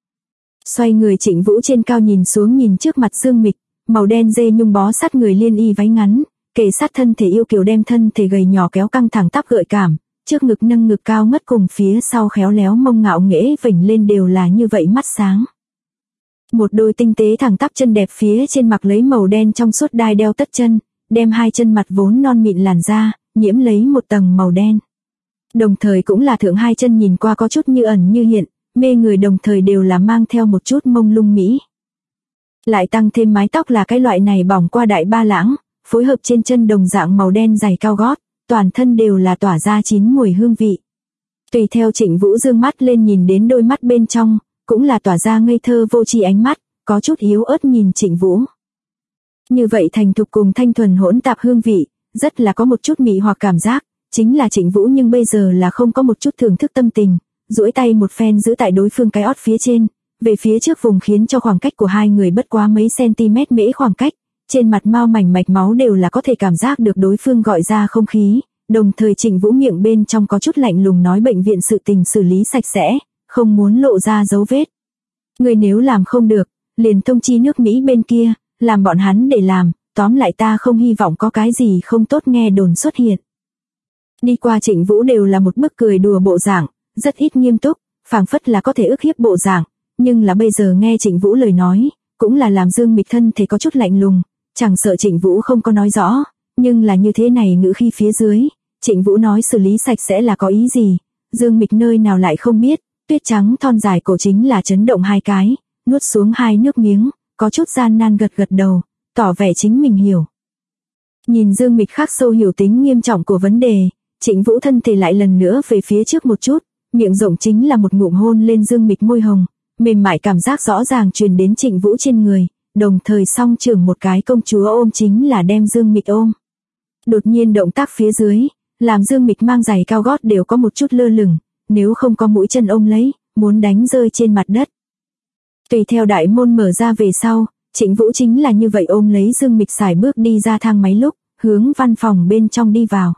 Xoay người Trịnh Vũ trên cao nhìn xuống nhìn trước mặt Dương Mịch, màu đen dê nhung bó sát người liên y váy ngắn, kề sát thân thể yêu kiều đem thân thể gầy nhỏ kéo căng thẳng tắp gợi cảm, trước ngực nâng ngực cao ngất cùng phía sau khéo léo mông ngạo nghễ vểnh lên đều là như vậy mắt sáng. Một đôi tinh tế thẳng tắp chân đẹp phía trên mặc lấy màu đen trong suốt đai đeo tất chân, đem hai chân mặt vốn non mịn làn da, nhiễm lấy một tầng màu đen. Đồng thời cũng là thượng hai chân nhìn qua có chút như ẩn như hiện, mê người đồng thời đều là mang theo một chút mông lung mỹ. Lại tăng thêm mái tóc là cái loại này bỏng qua đại ba lãng, phối hợp trên chân đồng dạng màu đen dày cao gót, toàn thân đều là tỏa ra chín mùi hương vị. Tùy theo Trịnh Vũ dương mắt lên nhìn đến đôi mắt bên trong, cũng là tỏa ra ngây thơ vô tri ánh mắt, có chút yếu ớt nhìn Trịnh Vũ. Như vậy thành thục cùng thanh thuần hỗn tạp hương vị, rất là có một chút mị hoặc cảm giác, chính là Trịnh Vũ nhưng bây giờ là không có một chút thưởng thức tâm tình, duỗi tay một phen giữ tại đối phương cái ót phía trên, về phía trước vùng khiến cho khoảng cách của hai người bất quá mấy cm mễ khoảng cách, trên mặt mao mảnh mạch máu đều là có thể cảm giác được đối phương gọi ra không khí, đồng thời Trịnh Vũ miệng bên trong có chút lạnh lùng nói bệnh viện sự tình xử lý sạch sẽ, không muốn lộ ra dấu vết. Người nếu làm không được, liền thông chi nước Mỹ bên kia, làm bọn hắn để làm, tóm lại ta không hy vọng có cái gì không tốt nghe đồn xuất hiện. Đi qua Trịnh Vũ đều là một bức cười đùa bộ dạng, rất ít nghiêm túc, phảng phất là có thể ức hiếp bộ dạng, nhưng là bây giờ nghe Trịnh Vũ lời nói, cũng là làm Dương Mịch thân thể có chút lạnh lùng, chẳng sợ Trịnh Vũ không có nói rõ, nhưng là như thế này ngữ khi phía dưới, Trịnh Vũ nói xử lý sạch sẽ là có ý gì, Dương Mịch nơi nào lại không biết, tuyết trắng thon dài cổ chính là chấn động hai cái, nuốt xuống hai nước miếng, có chút gian nan gật gật đầu, tỏ vẻ chính mình hiểu. Nhìn Dương Mịch khắc sâu hiểu tính nghiêm trọng của vấn đề, Trịnh Vũ thân thể lại lần nữa về phía trước một chút, miệng rộng chính là một ngụm hôn lên Dương Mịch môi hồng, mềm mại cảm giác rõ ràng truyền đến Trịnh Vũ trên người, đồng thời song trưởng một cái công chúa ôm chính là đem Dương Mịch ôm. Đột nhiên động tác phía dưới, làm Dương Mịch mang giày cao gót đều có một chút lơ lửng, nếu không có mũi chân ôm lấy, muốn đánh rơi trên mặt đất. Tùy theo đại môn mở ra về sau, Trịnh Vũ chính là như vậy ôm lấy Dương Mịch xài bước đi ra thang máy lúc, hướng văn phòng bên trong đi vào.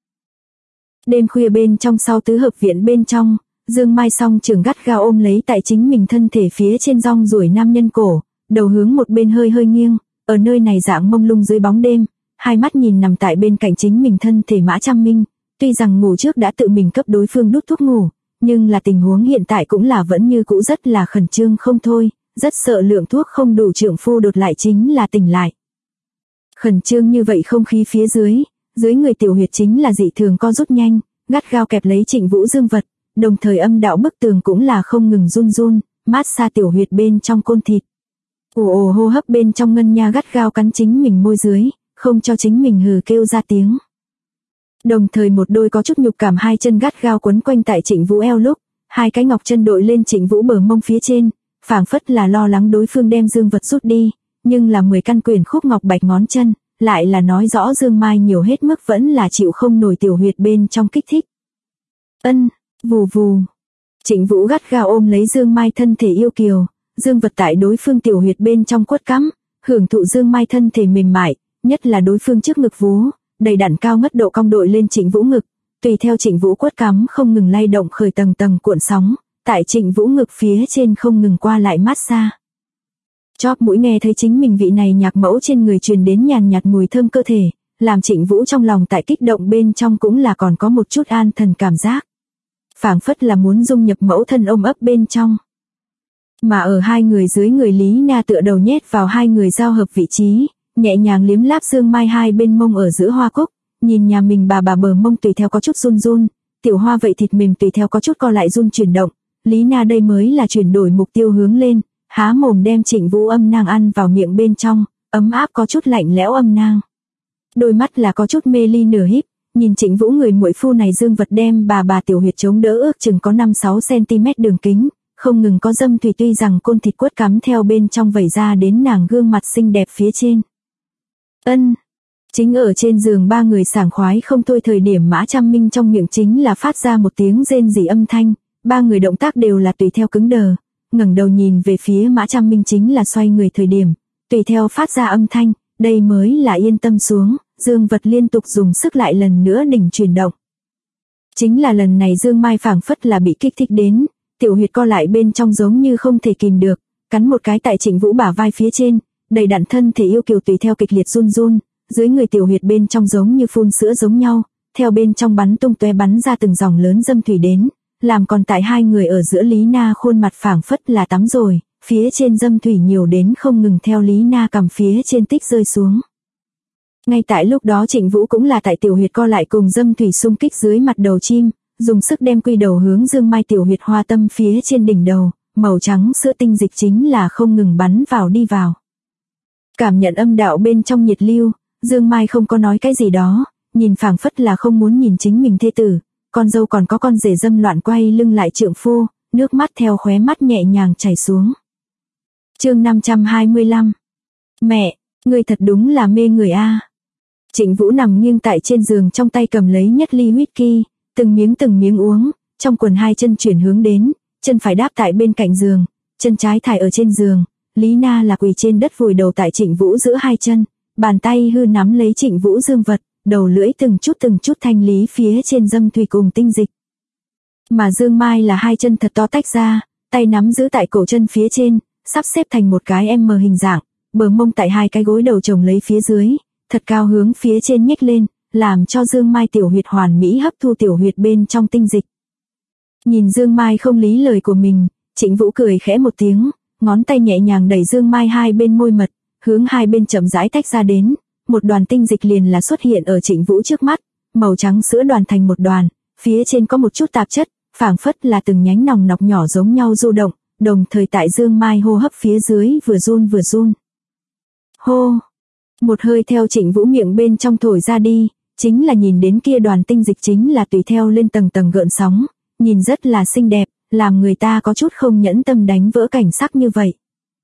Đêm khuya bên trong sau tứ hợp viện bên trong, Dương Mai song trưởng gắt gao ôm lấy tại chính mình thân thể phía trên rong ruổi nam nhân cổ, đầu hướng một bên hơi hơi nghiêng, ở nơi này dạng mông lung dưới bóng đêm, hai mắt nhìn nằm tại bên cạnh chính mình thân thể Mã Trăm Minh, tuy rằng ngủ trước đã tự mình cấp đối phương đút thuốc ngủ, nhưng là tình huống hiện tại cũng là vẫn như cũ rất là khẩn trương không thôi, rất sợ lượng thuốc không đủ trượng phu đột lại chính là tỉnh lại. Khẩn trương như vậy không khí phía dưới người tiểu huyệt chính là dị thường co rút nhanh, gắt gao kẹp lấy Trịnh Vũ dương vật, đồng thời âm đạo bức tường cũng là không ngừng run run, mát xa tiểu huyệt bên trong côn thịt. Ồ hô hấp bên trong ngân nha gắt gao cắn chính mình môi dưới, không cho chính mình hừ kêu ra tiếng. Đồng thời một đôi có chút nhục cảm hai chân gắt gao quấn quanh tại Trịnh Vũ eo lúc, hai cái ngọc chân đội lên Trịnh Vũ bờ mông phía trên, phảng phất là lo lắng đối phương đem dương vật rút đi, nhưng là 10 căn quyển khúc ngọc bạch ngón chân, lại là nói rõ Dương Mai nhiều hết mức vẫn là chịu không nổi tiểu huyệt bên trong kích thích. Vù vù. Trịnh Vũ gắt gao ôm lấy Dương Mai thân thể yêu kiều, dương vật tại đối phương tiểu huyệt bên trong quất cắm, hưởng thụ Dương Mai thân thể mềm mại, nhất là đối phương trước ngực vú, đầy đặn cao ngất độ cong đội lên Trịnh Vũ ngực, tùy theo Trịnh Vũ quất cắm không ngừng lay động khởi tầng tầng cuộn sóng, tại Trịnh Vũ ngực phía trên không ngừng qua lại mát xa. Chóp mũi nghe thấy chính mình vị này nhạc mẫu trên người truyền đến nhàn nhạt mùi thơm cơ thể, làm Trịnh Vũ trong lòng tại kích động bên trong cũng là còn có một chút an thần cảm giác. Phảng phất là muốn dung nhập mẫu thân ôm ấp bên trong. Mà ở hai người dưới người Lý Na tựa đầu nhét vào hai người giao hợp vị trí, nhẹ nhàng liếm láp Dương Mai hai bên mông ở giữa hoa cúc, nhìn nhà mình bà bờ mông tùy theo có chút run run, tiểu hoa vậy thịt mềm tùy theo có chút co lại run chuyển động, Lý Na đây mới là chuyển đổi mục tiêu hướng lên, há mồm đem Trịnh Vũ âm nang ăn vào miệng bên trong, ấm áp có chút lạnh lẽo âm nang. Đôi mắt là có chút mê ly nửa híp, nhìn Trịnh Vũ người muội phu này dương vật đem bà tiểu huyệt chống đỡ ước chừng có 5-6 cm đường kính, không ngừng có dâm thủy tuy rằng côn thịt quất cắm theo bên trong vẩy ra đến nàng gương mặt xinh đẹp phía trên. Chính ở trên giường ba người sảng khoái không thôi thời điểm Mã Trăm Minh trong miệng chính là phát ra một tiếng rên rỉ âm thanh, ba người động tác đều là tùy theo cứng đờ, ngẩng đầu nhìn về phía Mã Trăm Minh chính là xoay người thời điểm, tùy theo phát ra âm thanh, đây mới là yên tâm xuống, dương vật liên tục dùng sức lại lần nữa đỉnh chuyển động. Chính là lần này Dương Mai phảng phất là bị kích thích đến, tiểu huyệt co lại bên trong giống như không thể kìm được, cắn một cái tại Trịnh Vũ bả vai phía trên, đầy đặn thân thể yêu kiều tùy theo kịch liệt run run, dưới người tiểu huyệt bên trong giống như phun sữa giống nhau, theo bên trong bắn tung tóe bắn ra từng dòng lớn dâm thủy đến, làm còn tại hai người ở giữa Lý Na khuôn mặt phảng phất là tắm rồi, phía trên dâm thủy nhiều đến không ngừng theo Lý Na cầm phía trên tích rơi xuống. Ngay tại lúc đó Trịnh Vũ cũng là tại tiểu huyệt co lại cùng dâm thủy xung kích dưới mặt đầu chim, dùng sức đem quy đầu hướng Dương Mai tiểu huyệt hoa tâm phía trên đỉnh đầu, màu trắng sữa tinh dịch chính là không ngừng bắn vào đi vào. Cảm nhận âm đạo bên trong nhiệt lưu, Dương Mai không có nói cái gì đó, nhìn phảng phất là không muốn nhìn chính mình thê tử, con dâu còn có con rể dâm loạn quay lưng lại trượng phu, nước mắt theo khóe mắt nhẹ nhàng chảy xuống. Chương 525. Mẹ, ngươi thật đúng là mê người a. Trịnh Vũ nằm nghiêng tại trên giường trong tay cầm lấy nhất ly whisky, từng miếng uống, trong quần hai chân chuyển hướng đến, chân phải đáp tại bên cạnh giường, chân trái thải ở trên giường, Lý Na là quỳ trên đất vùi đầu tại Trịnh Vũ giữa hai chân, bàn tay hư nắm lấy Trịnh Vũ dương vật, đầu lưỡi từng chút thanh lý phía trên dâm thủy cùng tinh dịch. Mà Dương Mai là hai chân thật to tách ra, tay nắm giữ tại cổ chân phía trên, sắp xếp thành một cái M hình dạng, bờ mông tại hai cái gối đầu chồng lấy phía dưới, thật cao hướng phía trên nhếch lên, làm cho Dương Mai tiểu huyệt hoàn mỹ hấp thu tiểu huyệt bên trong tinh dịch. Nhìn Dương Mai không lý lời của mình, Trịnh Vũ cười khẽ một tiếng, ngón tay nhẹ nhàng đẩy Dương Mai hai bên môi mật, hướng hai bên chậm rãi tách ra đến, một đoàn tinh dịch liền là xuất hiện ở Trịnh Vũ trước mắt, màu trắng sữa đoàn thành một đoàn, phía trên có một chút tạp chất, phảng phất là từng nhánh nòng nọc nhỏ giống nhau du động, đồng thời tại Dương Mai hô hấp phía dưới vừa run. Hô! Một hơi theo Trịnh Vũ miệng bên trong thổi ra đi, chính là nhìn đến kia đoàn tinh dịch chính là tùy theo lên tầng tầng gợn sóng, nhìn rất là xinh đẹp, làm người ta có chút không nhẫn tâm đánh vỡ cảnh sắc như vậy.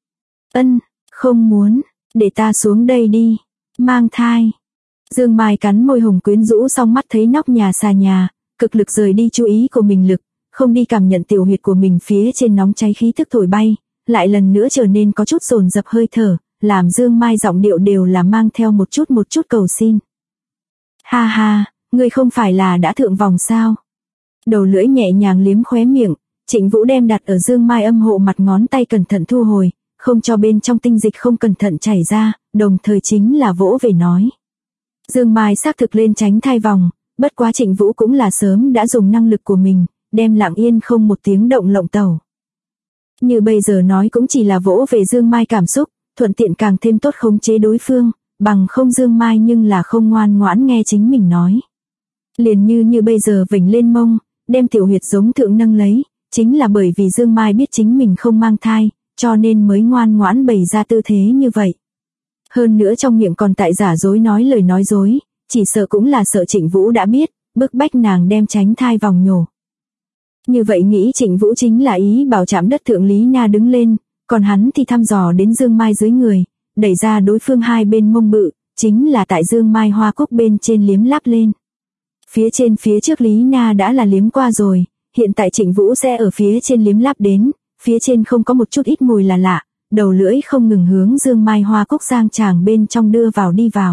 Không muốn, để ta xuống đây đi, mang thai. Dương Mai cắn môi hồng quyến rũ xong mắt thấy nóc nhà xà nhà, cực lực rời đi chú ý của mình lực, không đi cảm nhận tiểu huyệt của mình phía trên nóng cháy khí thức thổi bay, lại lần nữa trở nên có chút dồn dập hơi thở, làm Dương Mai giọng điệu đều là mang theo một chút cầu xin. Ha ha, ngươi không phải là đã thượng vòng sao? Đầu lưỡi nhẹ nhàng liếm khóe miệng, Trịnh Vũ đem đặt ở Dương Mai âm hộ mặt ngón tay cẩn thận thu hồi, không cho bên trong tinh dịch không cẩn thận chảy ra, đồng thời chính là vỗ về nói. Dương Mai xác thực lên tránh thai vòng, bất quá Trịnh Vũ cũng là sớm đã dùng năng lực của mình, đem lặng yên không một tiếng động lộng tẩu. Như bây giờ nói cũng chỉ là vỗ về Dương Mai cảm xúc, thuận tiện càng thêm tốt khống chế đối phương, bằng không Dương Mai nhưng là không ngoan ngoãn nghe chính mình nói. Liền như bây giờ vểnh lên mông, đem tiểu huyệt giống thượng nâng lấy, chính là bởi vì Dương Mai biết chính mình không mang thai, cho nên mới ngoan ngoãn bày ra tư thế như vậy. Hơn nữa trong miệng còn tại giả dối nói lời nói dối, chỉ sợ cũng là sợ Trịnh Vũ đã biết, bức bách nàng đem tránh thai vòng nhổ. Như vậy nghĩ Trịnh Vũ chính là ý bảo chạm đất thượng Lý Na đứng lên, còn hắn thì thăm dò đến Dương Mai dưới người, đẩy ra đối phương hai bên mông bự, chính là tại Dương Mai hoa cúc bên trên liếm láp lên. Phía trước Lý Na đã là liếm qua rồi, hiện tại Trịnh Vũ sẽ ở phía trên liếm láp đến, phía trên không có một chút ít mùi là lạ, đầu lưỡi không ngừng hướng Dương Mai hoa cúc giang tràng bên trong đưa vào đi vào.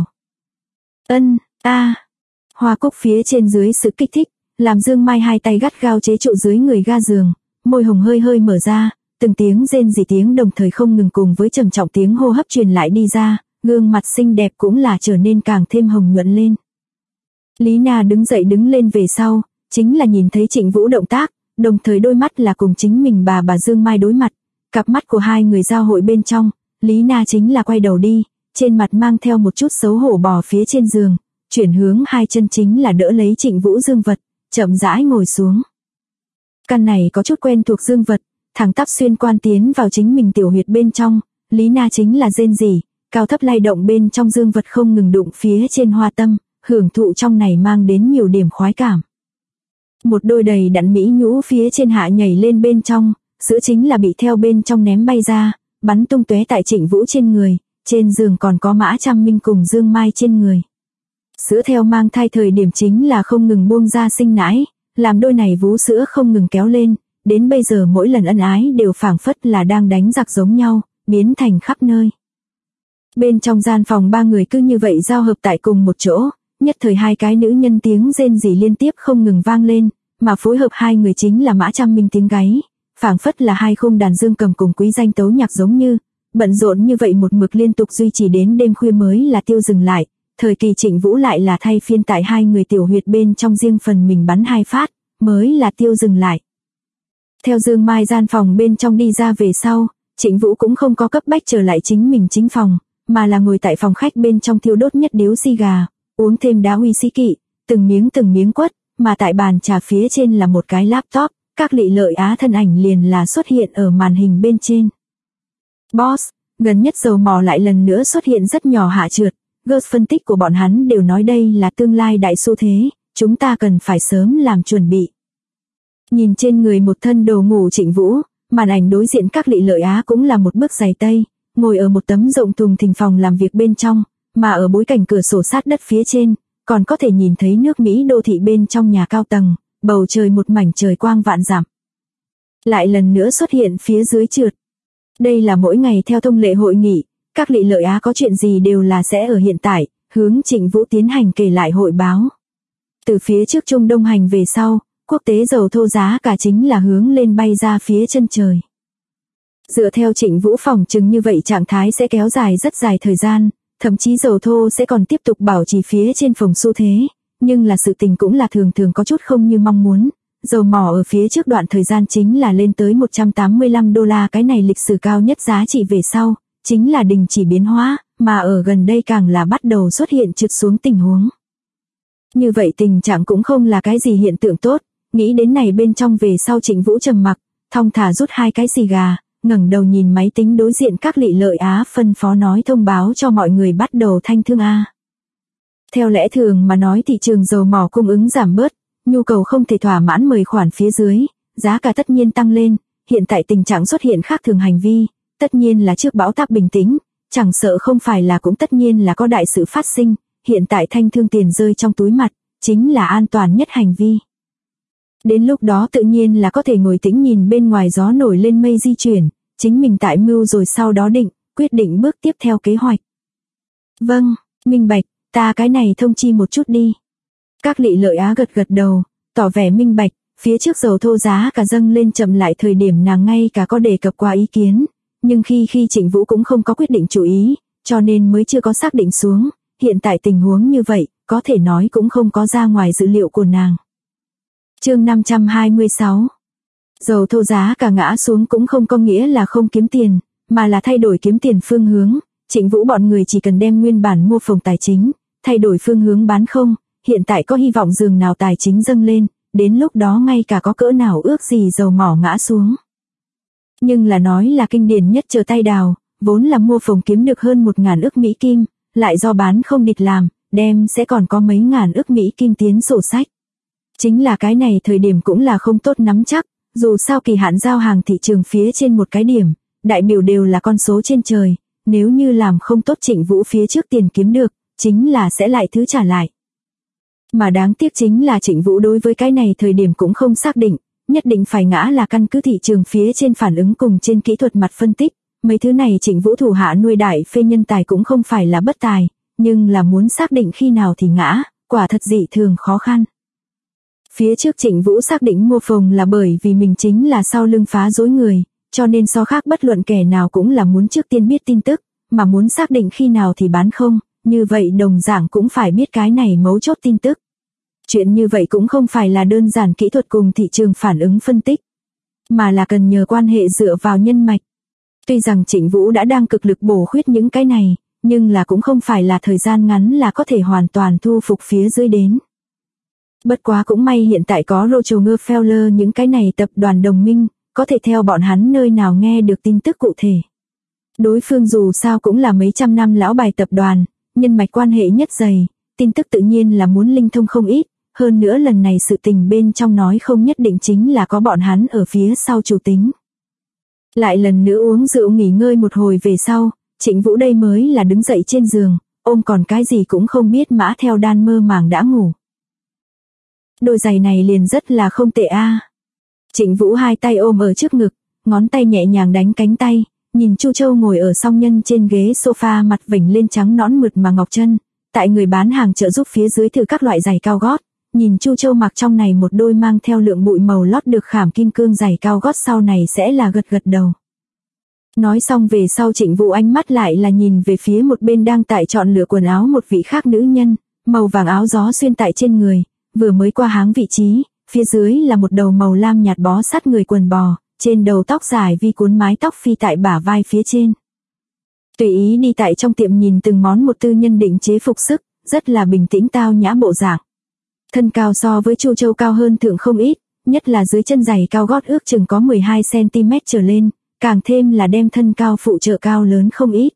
Hoa cúc phía trên dưới sự kích thích, làm Dương Mai hai tay gắt gao chế trụ dưới người ga giường, môi hồng hơi mở ra, từng tiếng rên rỉ tiếng đồng thời không ngừng cùng với trầm trọng tiếng hô hấp truyền lại đi ra, gương mặt xinh đẹp cũng là trở nên càng thêm hồng nhuận lên. Lý Na đứng lên về sau, chính là nhìn thấy Trịnh Vũ động tác, đồng thời đôi mắt là cùng chính mình bà Dương Mai đối mặt, cặp mắt của hai người giao hội bên trong, Lý Na chính là quay đầu đi, trên mặt mang theo một chút xấu hổ bò phía trên giường, chuyển hướng hai chân chính là đỡ lấy Trịnh Vũ dương vật, chậm rãi ngồi xuống. Căn này có chút quen thuộc dương vật, thẳng tắp xuyên quan tiến vào chính mình tiểu huyệt bên trong, Lý Na chính là rên rỉ, cao thấp lay động bên trong dương vật không ngừng đụng phía trên hoa tâm, hưởng thụ trong này mang đến nhiều điểm khoái cảm. Một đôi đầy đặn mỹ nhũ phía trên hạ nhảy lên bên trong, sữa chính là bị theo bên trong ném bay ra, bắn tung tóe tại Trịnh Vũ trên người, trên giường còn có Mã Trăm Minh cùng Dương Mai trên người. Sữa theo mang thai thời điểm chính là không ngừng buông ra sinh nãi, làm đôi này vú sữa không ngừng kéo lên, đến bây giờ mỗi lần ân ái đều phảng phất là đang đánh giặc giống nhau, biến thành khắp nơi. Bên trong gian phòng ba người cứ như vậy giao hợp tại cùng một chỗ, nhất thời hai cái nữ nhân tiếng rên rỉ liên tiếp không ngừng vang lên, mà phối hợp hai người chính là Mã Trăm Minh tiếng gáy, phảng phất là hai khung đàn dương cầm cùng quý danh tấu nhạc giống như, bận rộn như vậy một mực liên tục duy trì đến đêm khuya mới là tiêu dừng lại, thời kỳ Trịnh Vũ lại là thay phiên tại hai người tiểu huyệt bên trong riêng phần mình bắn hai phát, mới là tiêu dừng lại. Theo Dương Mai gian phòng bên trong đi ra về sau, Trịnh Vũ cũng không có cấp bách trở lại chính mình chính phòng, mà là ngồi tại phòng khách bên trong thiêu đốt nhất điếu xì gà, uống thêm đá huy sĩ kỵ, từng miếng quất, mà tại bàn trà phía trên là một cái laptop, các Lị Lợi Á thân ảnh liền là xuất hiện ở màn hình bên trên. Boss, gần nhất dầu mỏ lại lần nữa xuất hiện rất nhỏ hạ trượt, Girls phân tích của bọn hắn đều nói đây là tương lai đại xu thế, chúng ta cần phải sớm làm chuẩn bị. Nhìn trên người một thân đồ ngủ Trịnh Vũ, màn ảnh đối diện các Lị Lợi Á cũng là một bức giày tây, ngồi ở một tấm rộng thùng thình phòng làm việc bên trong, mà ở bối cảnh cửa sổ sát đất phía trên, còn có thể nhìn thấy nước Mỹ đô thị bên trong nhà cao tầng, bầu trời một mảnh trời quang vạn dặm. Lại lần nữa xuất hiện phía dưới trượt. Đây là mỗi ngày theo thông lệ hội nghị, các Lị Lợi Á có chuyện gì đều là sẽ ở hiện tại, hướng Trịnh Vũ tiến hành kể lại hội báo. Từ phía trước Trung Đông hành về sau, quốc tế dầu thô giá cả chính là hướng lên bay ra phía chân trời. Dựa theo Trịnh Vũ phỏng chừng như vậy trạng thái sẽ kéo dài rất dài thời gian, thậm chí dầu thô sẽ còn tiếp tục bảo trì phía trên phồng xu thế, nhưng là sự tình cũng là thường thường có chút không như mong muốn. Dầu mỏ ở phía trước đoạn thời gian chính là lên tới $185 cái này lịch sử cao nhất giá trị về sau, chính là đình chỉ biến hóa, mà ở gần đây càng là bắt đầu xuất hiện trượt xuống tình huống. Như vậy tình trạng cũng không là cái gì hiện tượng tốt, nghĩ đến này bên trong về sau Trịnh Vũ trầm mặc, thong thả rút hai cái xì gà, ngẩng đầu nhìn máy tính đối diện các Lị Lợi Á phân phó nói thông báo cho mọi người bắt đầu thanh thương A. Theo lẽ thường mà nói thị trường dầu mỏ cung ứng giảm bớt, nhu cầu không thể thỏa mãn mời khoản phía dưới, giá cả tất nhiên tăng lên, hiện tại tình trạng xuất hiện khác thường hành vi, tất nhiên là trước bão táp bình tĩnh, chẳng sợ không phải là cũng tất nhiên là có đại sự phát sinh, hiện tại thanh thương tiền rơi trong túi mặt, chính là an toàn nhất hành vi. Đến lúc đó tự nhiên là có thể ngồi tĩnh nhìn bên ngoài gió nổi lên mây di chuyển, chính mình tại mưu rồi sau đó quyết định bước tiếp theo kế hoạch. Vâng, minh bạch, ta cái này thông chi một chút đi. Các Lị Lợi Á gật đầu, tỏ vẻ minh bạch, phía trước dầu thô giá cả dâng lên chậm lại thời điểm nàng ngay cả có đề cập qua ý kiến, nhưng khi Trịnh Vũ cũng không có quyết định chú ý, cho nên mới chưa có xác định xuống, hiện tại tình huống như vậy, có thể nói cũng không có ra ngoài dự liệu của nàng. Chương 526. Dầu thô giá cả ngã xuống cũng không có nghĩa là không kiếm tiền, mà là thay đổi kiếm tiền phương hướng, Trịnh Vũ bọn người chỉ cần đem nguyên bản mua phòng tài chính, thay đổi phương hướng bán không, hiện tại có hy vọng dường nào tài chính dâng lên, đến lúc đó ngay cả có cỡ nào ước gì dầu mỏ ngã xuống. Nhưng là nói là kinh điển nhất chờ tay đào, vốn là mua phòng kiếm được hơn 1.000 ức Mỹ Kim, lại do bán không địch làm, đem sẽ còn có mấy ngàn ức Mỹ Kim tiến sổ sách. Chính là cái này thời điểm cũng là không tốt nắm chắc, dù sao kỳ hạn giao hàng thị trường phía trên một cái điểm, đại biểu đều là con số trên trời, nếu như làm không tốt Trịnh Vũ phía trước tiền kiếm được, chính là sẽ lại thứ trả lại. Mà đáng tiếc chính là Trịnh Vũ đối với cái này thời điểm cũng không xác định, nhất định phải ngã là căn cứ thị trường phía trên phản ứng cùng trên kỹ thuật mặt phân tích, mấy thứ này Trịnh Vũ thủ hạ nuôi đại phê nhân tài cũng không phải là bất tài, nhưng là muốn xác định khi nào thì ngã, quả thật dị thường khó khăn. Phía trước Trịnh Vũ xác định mua phòng là bởi vì mình chính là sau lưng phá rối người, cho nên so khác bất luận kẻ nào cũng là muốn trước tiên biết tin tức, mà muốn xác định khi nào thì bán không, như vậy đồng dạng cũng phải biết cái này mấu chốt tin tức. Chuyện như vậy cũng không phải là đơn giản kỹ thuật cùng thị trường phản ứng phân tích, mà là cần nhờ quan hệ dựa vào nhân mạch. Tuy rằng Trịnh Vũ đã đang cực lực bổ khuyết những cái này, nhưng là cũng không phải là thời gian ngắn là có thể hoàn toàn thu phục phía dưới đến. Bất quá cũng may hiện tại có Rockefeller những cái này tập đoàn đồng minh, có thể theo bọn hắn nơi nào nghe được tin tức cụ thể. Đối phương dù sao cũng là mấy trăm năm lão bài tập đoàn, nhân mạch quan hệ nhất dày, tin tức tự nhiên là muốn linh thông không ít, hơn nữa lần này sự tình bên trong nói không nhất định chính là có bọn hắn ở phía sau chủ tính. Lại lần nữa uống rượu nghỉ ngơi một hồi về sau, Trịnh Vũ đây mới là đứng dậy trên giường, ôm còn cái gì cũng không biết Mã Theo Đan mơ màng đã ngủ. Đôi giày này liền rất là không tệ a. Trịnh Vũ hai tay ôm ở trước ngực, ngón tay nhẹ nhàng đánh cánh tay, nhìn Chu Châu ngồi ở song nhân trên ghế sofa mặt vểnh lên trắng nõn mượt mà ngọc chân, tại người bán hàng trợ giúp phía dưới thử các loại giày cao gót, nhìn Chu Châu mặc trong này một đôi mang theo lượng bụi màu lót được khảm kim cương giày cao gót sau này sẽ là gật gật đầu. Nói xong về sau Trịnh Vũ ánh mắt lại là nhìn về phía một bên đang tại chọn lựa quần áo một vị khác nữ nhân, màu vàng áo gió xuyên tại trên người, vừa mới qua háng vị trí, phía dưới là một đầu màu lam nhạt bó sát người quần bò, trên đầu tóc dài vi cuốn mái tóc phi tại bả vai phía trên. Tùy ý đi tại trong tiệm nhìn từng món một tư nhân định chế phục sức, rất là bình tĩnh tao nhã bộ dạng. Thân cao so với Chu Châu cao hơn thượng không ít, nhất là dưới chân giày cao gót ước chừng có 12 cm trở lên, càng thêm là đem thân cao phụ trợ cao lớn không ít.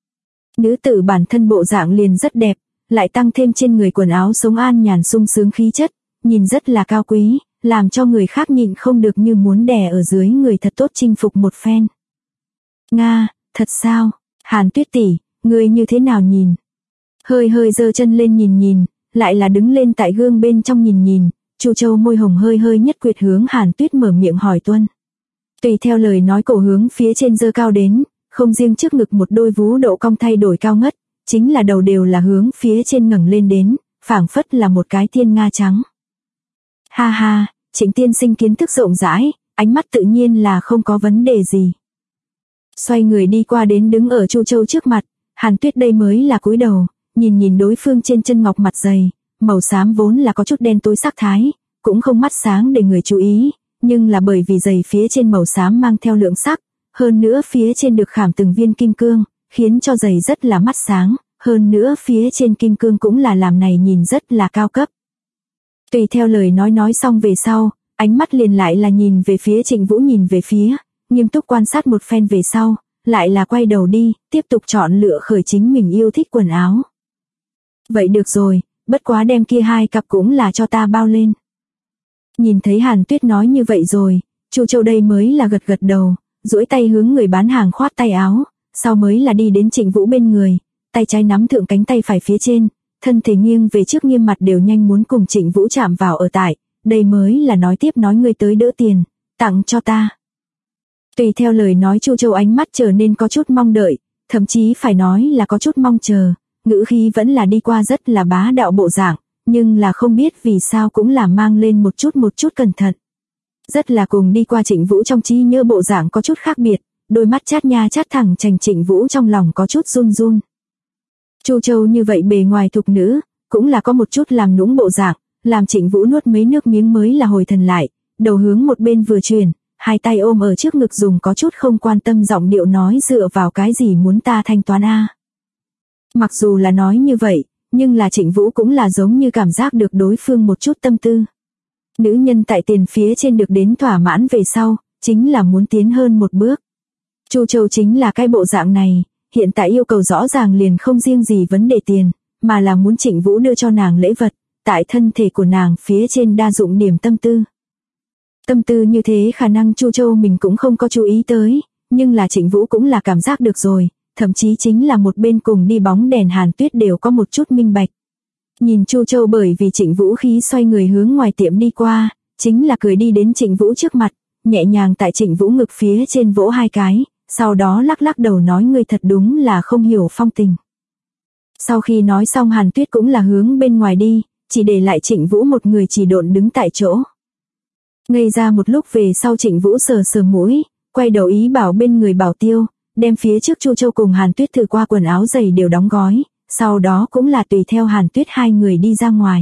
Nữ tử bản thân bộ dạng liền rất đẹp, lại tăng thêm trên người quần áo sống an nhàn sung sướng khí chất, nhìn rất là cao quý, làm cho người khác nhịn không được như muốn đè ở dưới người thật tốt chinh phục một phen. Nga, thật sao? Hàn Tuyết tỷ, ngươi như thế nào nhìn? Hơi hơi giơ chân lên nhìn, lại là đứng lên tại gương bên trong nhìn, Chu Châu môi hồng hơi nhất quyệt hướng Hàn Tuyết mở miệng hỏi tuân. Tùy theo lời nói cổ hướng phía trên giơ cao đến, không riêng trước ngực một đôi vú độ cong thay đổi cao ngất, chính là đầu đều là hướng phía trên ngẩng lên đến, phảng phất là một cái thiên nga trắng. Ha ha, Trịnh tiên sinh kiến thức rộng rãi, ánh mắt tự nhiên là không có vấn đề gì. Xoay người đi qua đến đứng ở Chu Châu trước mặt, Hàn Tuyết đây mới là cúi đầu, nhìn đối phương trên chân ngọc mặt dày, màu xám vốn là có chút đen tối sắc thái, cũng không mắt sáng để người chú ý, nhưng là bởi vì giày phía trên màu xám mang theo lượng sắc, hơn nữa phía trên được khảm từng viên kim cương, khiến cho giày rất là mắt sáng, hơn nữa phía trên kim cương cũng là làm này nhìn rất là cao cấp. Tùy theo lời nói xong về sau, ánh mắt liền lại là nhìn về phía Trịnh Vũ nhìn về phía, nghiêm túc quan sát một phen về sau, lại là quay đầu đi, tiếp tục chọn lựa khởi chính mình yêu thích quần áo. Vậy được rồi, bất quá đem kia hai cặp cũng là cho ta bao lên. Nhìn thấy Hàn Tuyết nói như vậy rồi, Chu Châu đây mới là gật đầu, duỗi tay hướng người bán hàng khoát tay áo, sau mới là đi đến Trịnh Vũ bên người, tay trái nắm thượng cánh tay phải phía trên, thân thể nghiêng về trước nghiêm mặt đều nhanh muốn cùng Trịnh Vũ chạm vào ở tại, đây mới là nói tiếp nói ngươi tới đỡ tiền, tặng cho ta. Tùy theo lời nói Chu Châu ánh mắt trở nên có chút mong đợi, thậm chí phải nói là có chút mong chờ, ngữ khí vẫn là đi qua rất là bá đạo bộ dạng, nhưng là không biết vì sao cũng là mang lên một chút cẩn thận. Rất là cùng đi qua Trịnh Vũ trong trí nhớ bộ dạng có chút khác biệt, đôi mắt chát nha chát thẳng chành Trịnh Vũ trong lòng có chút run. Chu Châu như vậy bề ngoài thục nữ, cũng là có một chút làm nũng bộ dạng, làm Trịnh Vũ nuốt mấy nước miếng mới là hồi thần lại, đầu hướng một bên vừa chuyển, hai tay ôm ở trước ngực dùng có chút không quan tâm giọng điệu nói dựa vào cái gì muốn ta thanh toán a. Mặc dù là nói như vậy, nhưng là Trịnh Vũ cũng là giống như cảm giác được đối phương một chút tâm tư. Nữ nhân tại tiền phía trên được đến thỏa mãn về sau, chính là muốn tiến hơn một bước. Chu Châu chính là cái bộ dạng này, hiện tại yêu cầu rõ ràng liền không riêng gì vấn đề tiền, mà là muốn Trịnh Vũ đưa cho nàng lễ vật, tại thân thể của nàng phía trên đa dụng điểm tâm tư. Tâm tư như thế khả năng Chu Châu mình cũng không có chú ý tới, nhưng là Trịnh Vũ cũng là cảm giác được rồi, thậm chí chính là một bên cùng đi bóng đèn Hàn Tuyết đều có một chút minh bạch. Nhìn Chu Châu bởi vì Trịnh Vũ khí xoay người hướng ngoài tiệm đi qua, chính là cười đi đến Trịnh Vũ trước mặt, nhẹ nhàng tại Trịnh Vũ ngực phía trên vỗ hai cái, sau đó lắc đầu nói ngươi thật đúng là không hiểu phong tình. Sau khi nói xong Hàn Tuyết cũng là hướng bên ngoài đi, chỉ để lại Trịnh Vũ một người chỉ độn đứng tại chỗ. Ngây ra một lúc về sau Trịnh Vũ sờ mũi, quay đầu ý bảo bên người bảo tiêu, đem phía trước Chu Châu cùng Hàn Tuyết thử qua quần áo giày đều đóng gói, sau đó cũng là tùy theo Hàn Tuyết hai người đi ra ngoài.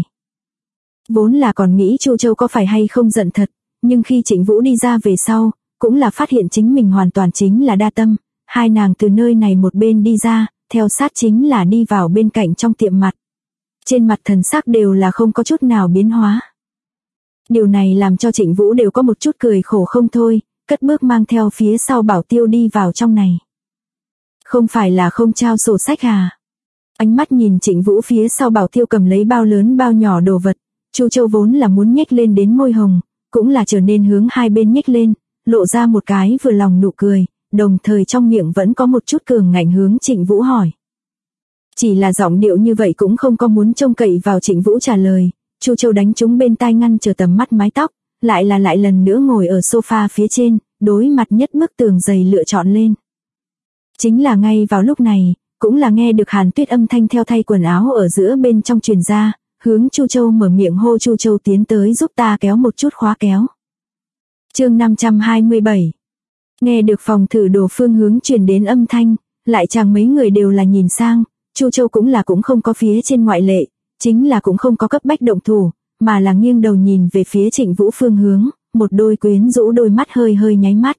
Vốn là còn nghĩ Chu Châu có phải hay không giận thật, nhưng khi Trịnh Vũ đi ra về sau, cũng là phát hiện chính mình hoàn toàn chính là đa tâm, hai nàng từ nơi này một bên đi ra, theo sát chính là đi vào bên cạnh trong tiệm mặt. Trên mặt thần sắc đều là không có chút nào biến hóa. Điều này làm cho Trịnh Vũ đều có một chút cười khổ không thôi, cất bước mang theo phía sau bảo tiêu đi vào trong này. Không phải là không trao sổ sách à? Ánh mắt nhìn Trịnh Vũ phía sau bảo tiêu cầm lấy bao lớn bao nhỏ đồ vật, Chu Châu vốn là muốn nhếch lên đến môi hồng, cũng là trở nên hướng hai bên nhếch lên, lộ ra một cái vừa lòng nụ cười, đồng thời trong miệng vẫn có một chút cường ngạnh hướng Trịnh Vũ hỏi. Chỉ là giọng điệu như vậy cũng không có muốn trông cậy vào Trịnh Vũ trả lời, Chu Châu đánh trúng bên tai ngăn trở tầm mắt mái tóc, lại lần nữa ngồi ở sofa phía trên, đối mặt nhất bức tường dày lựa chọn lên. Chính là ngay vào lúc này, cũng là nghe được Hàn Tuyết âm thanh theo thay quần áo ở giữa bên trong truyền ra, hướng Chu Châu mở miệng hô Chu Châu tiến tới giúp ta kéo một chút khóa kéo. Chương 527. Nghe được phòng thử đồ phương hướng truyền đến âm thanh, lại chàng mấy người đều là nhìn sang, Chu Châu cũng không có phía trên ngoại lệ, chính là cũng không có cấp bách động thủ, mà là nghiêng đầu nhìn về phía Trịnh Vũ phương hướng, một đôi quyến rũ đôi mắt hơi hơi nháy mắt.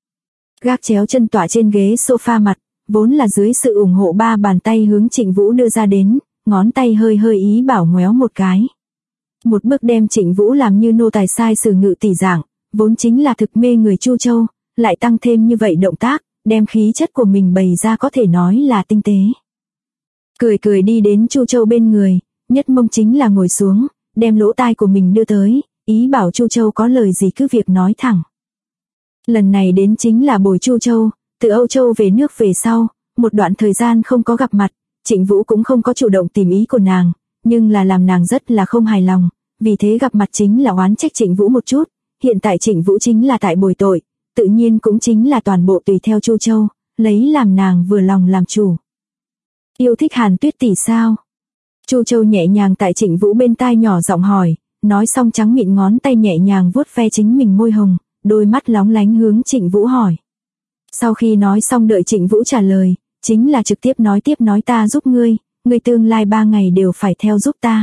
Gác chéo chân tọa trên ghế sofa mặt, vốn là dưới sự ủng hộ ba bàn tay hướng Trịnh Vũ đưa ra đến, ngón tay hơi hơi ý bảo ngoéo một cái. Một bước đem Trịnh Vũ làm như nô tài sai sử ngự tỷ dạng, vốn chính là thực mê người Chu Châu, lại tăng thêm như vậy động tác, đem khí chất của mình bày ra có thể nói là tinh tế. Cười đi đến Chu Châu bên người, nhất mông chính là ngồi xuống, đem lỗ tai của mình đưa tới, ý bảo Chu Châu có lời gì cứ việc nói thẳng. Lần này đến chính là bồi Chu Châu, từ Âu Châu về nước về sau, một đoạn thời gian không có gặp mặt, Trịnh Vũ cũng không có chủ động tìm ý của nàng, nhưng là làm nàng rất là không hài lòng, vì thế gặp mặt chính là oán trách Trịnh Vũ một chút, hiện tại Trịnh Vũ chính là tại bồi tội, tự nhiên cũng chính là toàn bộ tùy theo Chu Châu, lấy làm nàng vừa lòng làm chủ. Yêu thích Hàn Tuyết tỷ sao? Chu Châu nhẹ nhàng tại Trịnh Vũ bên tai nhỏ giọng hỏi, nói xong trắng mịn ngón tay nhẹ nhàng vuốt ve chính mình môi hồng, đôi mắt lóng lánh hướng Trịnh Vũ hỏi. Sau khi nói xong đợi Trịnh Vũ trả lời, chính là trực tiếp nói ta giúp ngươi tương lai 3 ngày đều phải theo giúp ta.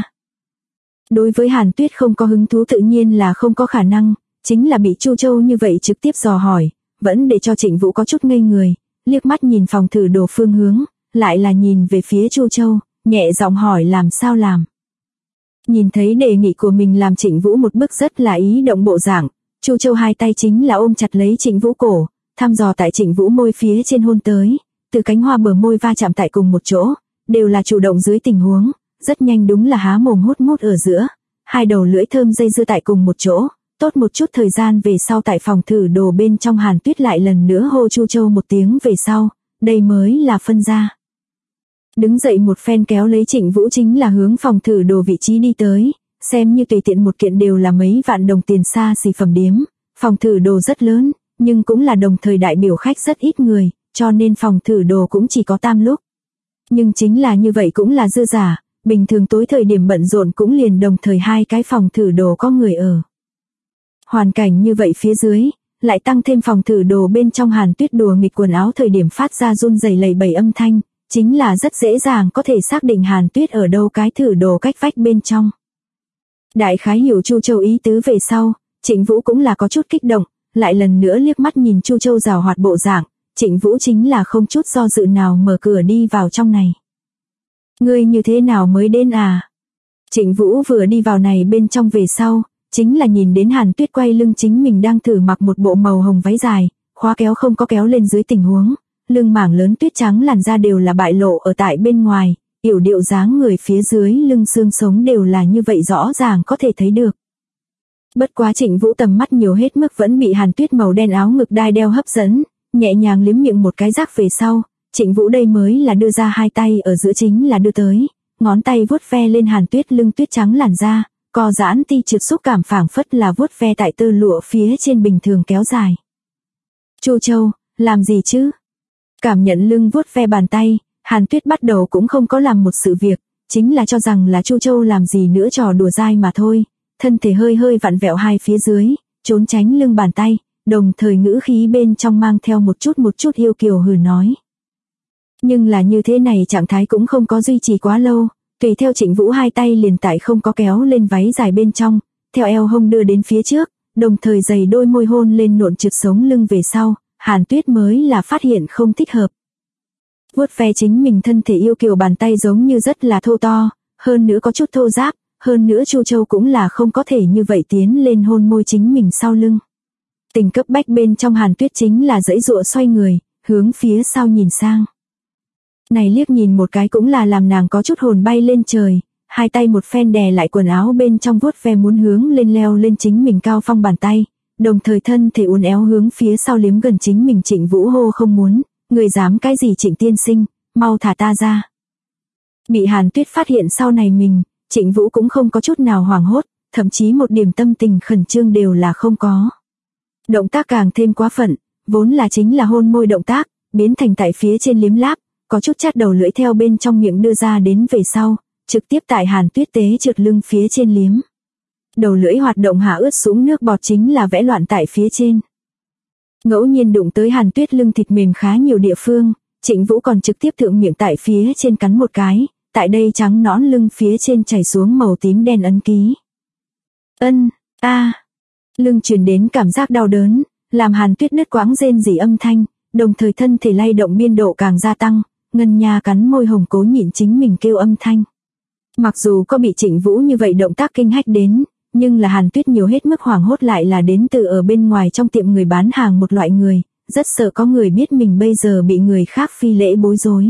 Đối với Hàn Tuyết không có hứng thú tự nhiên là không có khả năng, chính là bị Chu Châu như vậy trực tiếp dò hỏi, vẫn để cho Trịnh Vũ có chút ngây người, liếc mắt nhìn phòng thử đồ phương hướng, lại là nhìn về phía Chu Châu, nhẹ giọng hỏi làm sao làm. Nhìn thấy đề nghị của mình làm Trịnh Vũ một bước rất là ý động bộ dạng, Chu Châu hai tay chính là ôm chặt lấy Trịnh Vũ cổ, thăm dò tại Trịnh Vũ môi phía trên hôn tới, từ cánh hoa bờ môi va chạm tại cùng một chỗ, đều là chủ động dưới tình huống, rất nhanh đúng là há mồm hút mút ở giữa, hai đầu lưỡi thơm dây dưa tại cùng một chỗ, tốt một chút thời gian về sau tại phòng thử đồ bên trong Hàn Tuyết lại lần nữa hô Chu Châu một tiếng về sau, đây mới là phân ra. Đứng dậy một phen kéo lấy Trịnh Vũ chính là hướng phòng thử đồ vị trí đi tới, xem như tùy tiện một kiện đều là mấy vạn đồng tiền xa xỉ phẩm điếm, phòng thử đồ rất lớn, nhưng cũng là đồng thời đại biểu khách rất ít người, cho nên phòng thử đồ cũng chỉ có tam lúc. Nhưng chính là như vậy cũng là dư giả, bình thường tối thời điểm bận rộn cũng liền đồng thời 2 cái phòng thử đồ có người ở. Hoàn cảnh như vậy phía dưới, lại tăng thêm phòng thử đồ bên trong Hàn Tuyết đùa nghịch quần áo thời điểm phát ra run rẩy lầy bầy âm thanh, chính là rất dễ dàng có thể xác định Hàn Tuyết ở đâu cái thử đồ cách vách bên trong. Đại khái hiểu Chu Châu ý tứ về sau, Trịnh Vũ cũng là có chút kích động, lại lần nữa liếc mắt nhìn Chu Châu giàu hoạt bộ dạng, Trịnh Vũ chính là không chút do dự nào mở cửa đi vào trong này. Ngươi như thế nào mới đến à? Trịnh Vũ vừa đi vào này bên trong về sau, chính là nhìn đến Hàn Tuyết quay lưng chính mình đang thử mặc một bộ màu hồng váy dài, khóa kéo không có kéo lên dưới tình huống, lưng mảng lớn tuyết trắng làn da đều là bại lộ ở tại bên ngoài, yểu điệu dáng người phía dưới lưng xương sống đều là như vậy rõ ràng có thể thấy được. Bất quá Trịnh Vũ tầm mắt nhiều hết mức vẫn bị Hàn Tuyết màu đen áo ngực đai đeo hấp dẫn, nhẹ nhàng liếm miệng một cái rắc về sau, Trịnh Vũ đây mới là đưa ra hai tay ở giữa chính là đưa tới, ngón tay vuốt ve lên Hàn Tuyết lưng tuyết trắng làn da, co giãn ti trượt xúc cảm phảng phất là vuốt ve tại tơ lụa phía trên bình thường kéo dài. Chu Châu, làm gì chứ? Cảm nhận lưng vuốt ve bàn tay, Hàn Tuyết bắt đầu cũng không có làm một sự việc, chính là cho rằng là Chu Châu làm gì nữa trò đùa dai mà thôi, thân thể hơi hơi vặn vẹo hai phía dưới, trốn tránh lưng bàn tay, đồng thời ngữ khí bên trong mang theo một chút yêu kiều hừ nói. Nhưng là như thế này trạng thái cũng không có duy trì quá lâu, tùy theo Trịnh Vũ hai tay liền tại không có kéo lên váy dài bên trong, theo eo hông đưa đến phía trước, đồng thời giày đôi môi hôn lên nộn trượt sống lưng về sau, Hàn Tuyết mới là phát hiện không thích hợp. Vuốt ve chính mình thân thể yêu kiều bàn tay giống như rất là thô to, hơn nữa có chút thô ráp, hơn nữa Chu Châu cũng là không có thể như vậy tiến lên hôn môi chính mình sau lưng. Tình cấp bách bên trong Hàn Tuyết chính là giãy giụa xoay người, hướng phía sau nhìn sang. Này liếc nhìn một cái cũng là làm nàng có chút hồn bay lên trời, hai tay một phen đè lại quần áo bên trong vuốt ve muốn hướng lên leo lên chính mình cao phong bàn tay, đồng thời thân thể uốn éo hướng phía sau liếm gần chính mình. Trịnh Vũ hô không muốn, người dám cái gì Trịnh tiên sinh, mau thả ta ra. Bị Hàn Tuyết phát hiện sau này mình, Trịnh Vũ cũng không có chút nào hoảng hốt, thậm chí một điểm tâm tình khẩn trương đều là không có. Động tác càng thêm quá phận, vốn là chính là hôn môi động tác, biến thành tại phía trên liếm láp, có chút chát đầu lưỡi theo bên trong miệng đưa ra đến về sau, trực tiếp tại Hàn Tuyết tế trượt lưng phía trên liếm. Đầu lưỡi hoạt động hạ ướt sũng nước bọt chính là vẽ loạn tại phía trên. Ngẫu nhiên đụng tới Hàn Tuyết lưng thịt mềm khá nhiều địa phương, Trịnh Vũ còn trực tiếp thượng miệng tại phía trên cắn một cái, tại đây trắng nõn lưng phía trên chảy xuống màu tím đen ấn ký. Lưng truyền đến cảm giác đau đớn, làm Hàn Tuyết nứt quãng rên rỉ âm thanh, đồng thời thân thể lay động biên độ càng gia tăng, Ngân Nha cắn môi hồng cố nhịn chính mình kêu âm thanh. Mặc dù có bị Trịnh Vũ như vậy động tác kinh hách đến, nhưng là Hàn Tuyết nhiều hết mức hoảng hốt lại là đến từ ở bên ngoài trong tiệm người bán hàng một loại người, rất sợ có người biết mình bây giờ bị người khác phi lễ bối rối.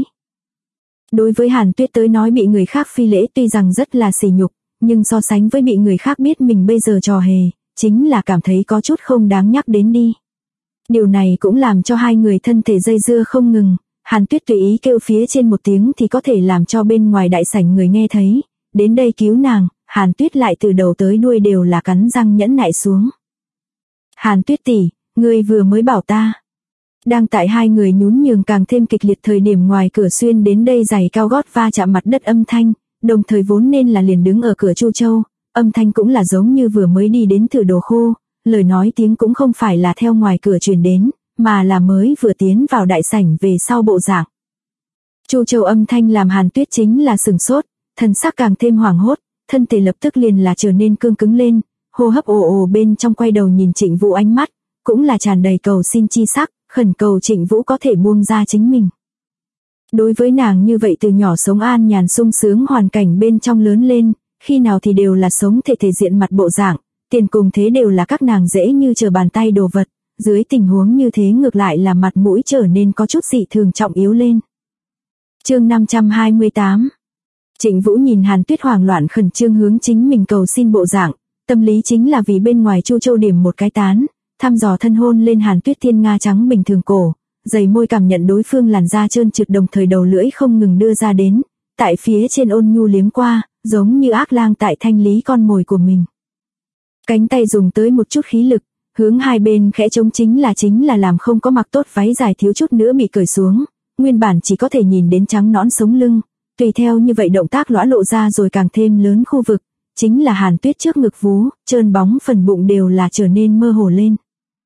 Đối với Hàn Tuyết tới nói bị người khác phi lễ tuy rằng rất là sỉ nhục, nhưng so sánh với bị người khác biết mình bây giờ trò hề, chính là cảm thấy có chút không đáng nhắc đến đi. Điều này cũng làm cho hai người thân thể dây dưa không ngừng, Hàn Tuyết tùy ý kêu phía trên một tiếng thì có thể làm cho bên ngoài đại sảnh người nghe thấy, đến đây cứu nàng, Hàn Tuyết lại từ đầu tới đuôi đều là cắn răng nhẫn nại xuống. Hàn Tuyết tỷ, ngươi vừa mới bảo ta. Đang tại hai người nhún nhường càng thêm kịch liệt thời điểm ngoài cửa xuyên đến đây giày cao gót va chạm mặt đất âm thanh, đồng thời vốn nên là liền đứng ở cửa Chu Châu, âm thanh cũng là giống như vừa mới đi đến thử đồ khô, lời nói tiếng cũng không phải là theo ngoài cửa truyền đến, mà là mới vừa tiến vào đại sảnh về sau bộ dạng. Chu Châu âm thanh làm Hàn Tuyết chính là sừng sốt, thân sắc càng thêm hoảng hốt, thân thể lập tức liền là trở nên cương cứng lên, hô hấp ồ ồ bên trong quay đầu nhìn Trịnh Vũ ánh mắt, cũng là tràn đầy cầu xin chi sắc, khẩn cầu Trịnh Vũ có thể buông ra chính mình. Đối với nàng như vậy từ nhỏ sống an nhàn sung sướng hoàn cảnh bên trong lớn lên, khi nào thì đều là sống thể diện mặt bộ dạng, tiền cùng thế đều là các nàng dễ như trở bàn tay đồ vật, dưới tình huống như thế ngược lại là mặt mũi trở nên có chút dị thường trọng yếu lên. Chương 528. Trịnh Vũ nhìn Hàn Tuyết hoảng loạn khẩn trương hướng chính mình cầu xin bộ dạng, tâm lý chính là vì bên ngoài Chu Châu điểm một cái tán, thăm dò thân hôn lên Hàn Tuyết thiên nga trắng bình thường cổ, dày môi cảm nhận đối phương làn da trơn trượt đồng thời đầu lưỡi không ngừng đưa ra đến, tại phía trên ôn nhu liếm qua, giống như ác lang tại thanh lý con mồi của mình. Cánh tay dùng tới một chút khí lực, hướng hai bên khẽ chống chính là làm không có mặc tốt váy dài thiếu chút nữa bị cởi xuống, nguyên bản chỉ có thể nhìn đến trắng nõn sống lưng, tùy theo như vậy động tác lõa lộ ra rồi càng thêm lớn khu vực, chính là Hàn Tuyết trước ngực vú, trơn bóng phần bụng đều là trở nên mơ hồ lên.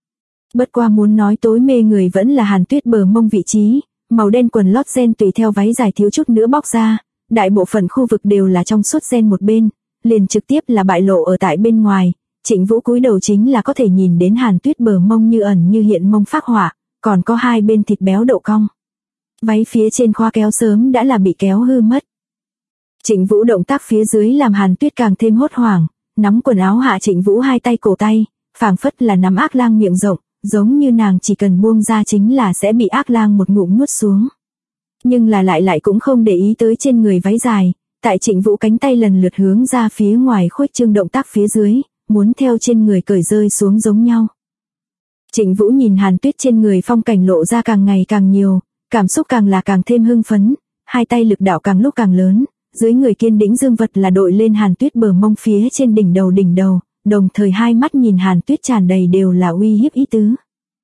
Bất qua muốn nói tối mê người vẫn là Hàn Tuyết bờ mông vị trí, màu đen quần lót ren tùy theo váy dài thiếu chút nữa bóc ra, đại bộ phận khu vực đều là trong suốt ren một bên, liền trực tiếp là bại lộ ở tại bên ngoài. Trịnh Vũ cúi đầu chính là có thể nhìn đến Hàn Tuyết bờ mông như ẩn như hiện mông phác họa, còn có hai bên thịt béo độ cong. Váy phía trên khóa kéo sớm đã là bị kéo hư mất. Trịnh Vũ động tác phía dưới làm Hàn Tuyết càng thêm hốt hoảng, nắm quần áo hạ Trịnh Vũ hai tay cổ tay, phảng phất là nắm ác lang miệng rộng, giống như nàng chỉ cần buông ra chính là sẽ bị ác lang một ngụm nuốt xuống. Nhưng là lại cũng không để ý tới trên người váy dài, tại Trịnh Vũ cánh tay lần lượt hướng ra phía ngoài khuếch trương động tác phía dưới, muốn theo trên người cởi rơi xuống giống nhau. Trịnh Vũ nhìn Hàn Tuyết trên người phong cảnh lộ ra càng ngày càng nhiều, cảm xúc càng thêm hưng phấn, hai tay lực đạo càng lúc càng lớn, dưới người kiên đĩnh dương vật là đội lên Hàn Tuyết bờ mông phía trên đỉnh đầu, đồng thời hai mắt nhìn Hàn Tuyết tràn đầy đều là uy hiếp ý tứ.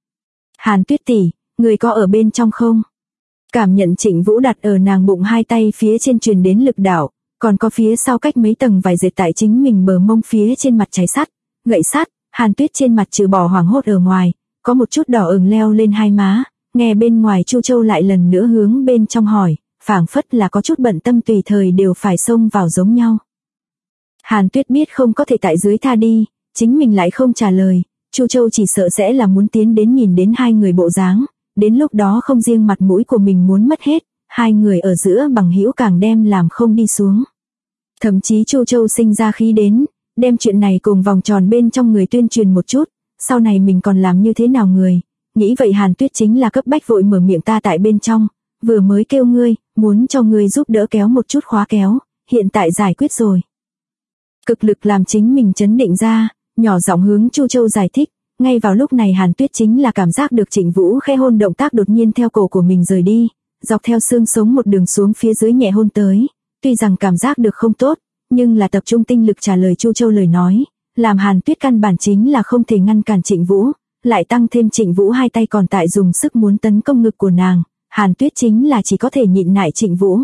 Hàn Tuyết tỷ, người có ở bên trong không? Cảm nhận Trịnh Vũ đặt ở nàng bụng hai tay phía trên truyền đến lực đạo, còn có phía sau cách mấy tầng vải dệt tại chính mình bờ mông phía trên mặt cháy sắt, gậy sắt, Hàn Tuyết trên mặt trừ bỏ hoảng hốt ở ngoài, có một chút đỏ ửng leo lên hai má, nghe bên ngoài Chu Châu lại lần nữa hướng bên trong hỏi, phảng phất là có chút bận tâm tùy thời đều phải xông vào giống nhau. Hàn Tuyết biết không có thể tại dưới tha đi, chính mình lại không trả lời, Chu Châu chỉ sợ sẽ là muốn tiến đến nhìn đến hai người bộ dáng, đến lúc đó không riêng mặt mũi của mình muốn mất hết, hai người ở giữa bằng hữu càng đem làm không đi xuống. Thậm chí Chu Châu sinh ra khí đến, đem chuyện này cùng vòng tròn bên trong người tuyên truyền một chút, sau này mình còn làm như thế nào người, nghĩ vậy Hàn Tuyết chính là cấp bách vội mở miệng ta tại bên trong, vừa mới kêu ngươi, muốn cho ngươi giúp đỡ kéo một chút khóa kéo, hiện tại giải quyết rồi. Cực lực làm chính mình chấn định ra, nhỏ giọng hướng Chu Châu giải thích, ngay vào lúc này Hàn Tuyết chính là cảm giác được Trịnh Vũ khẽ hôn động tác đột nhiên theo cổ của mình rời đi, dọc theo xương sống một đường xuống phía dưới nhẹ hôn tới, tuy rằng cảm giác được không tốt, nhưng là tập trung tinh lực trả lời Chu Châu lời nói, làm Hàn Tuyết căn bản chính là không thể ngăn cản Trịnh Vũ, lại tăng thêm Trịnh Vũ hai tay còn tại dùng sức muốn tấn công ngực của nàng, Hàn Tuyết chính là chỉ có thể nhịn nại Trịnh Vũ.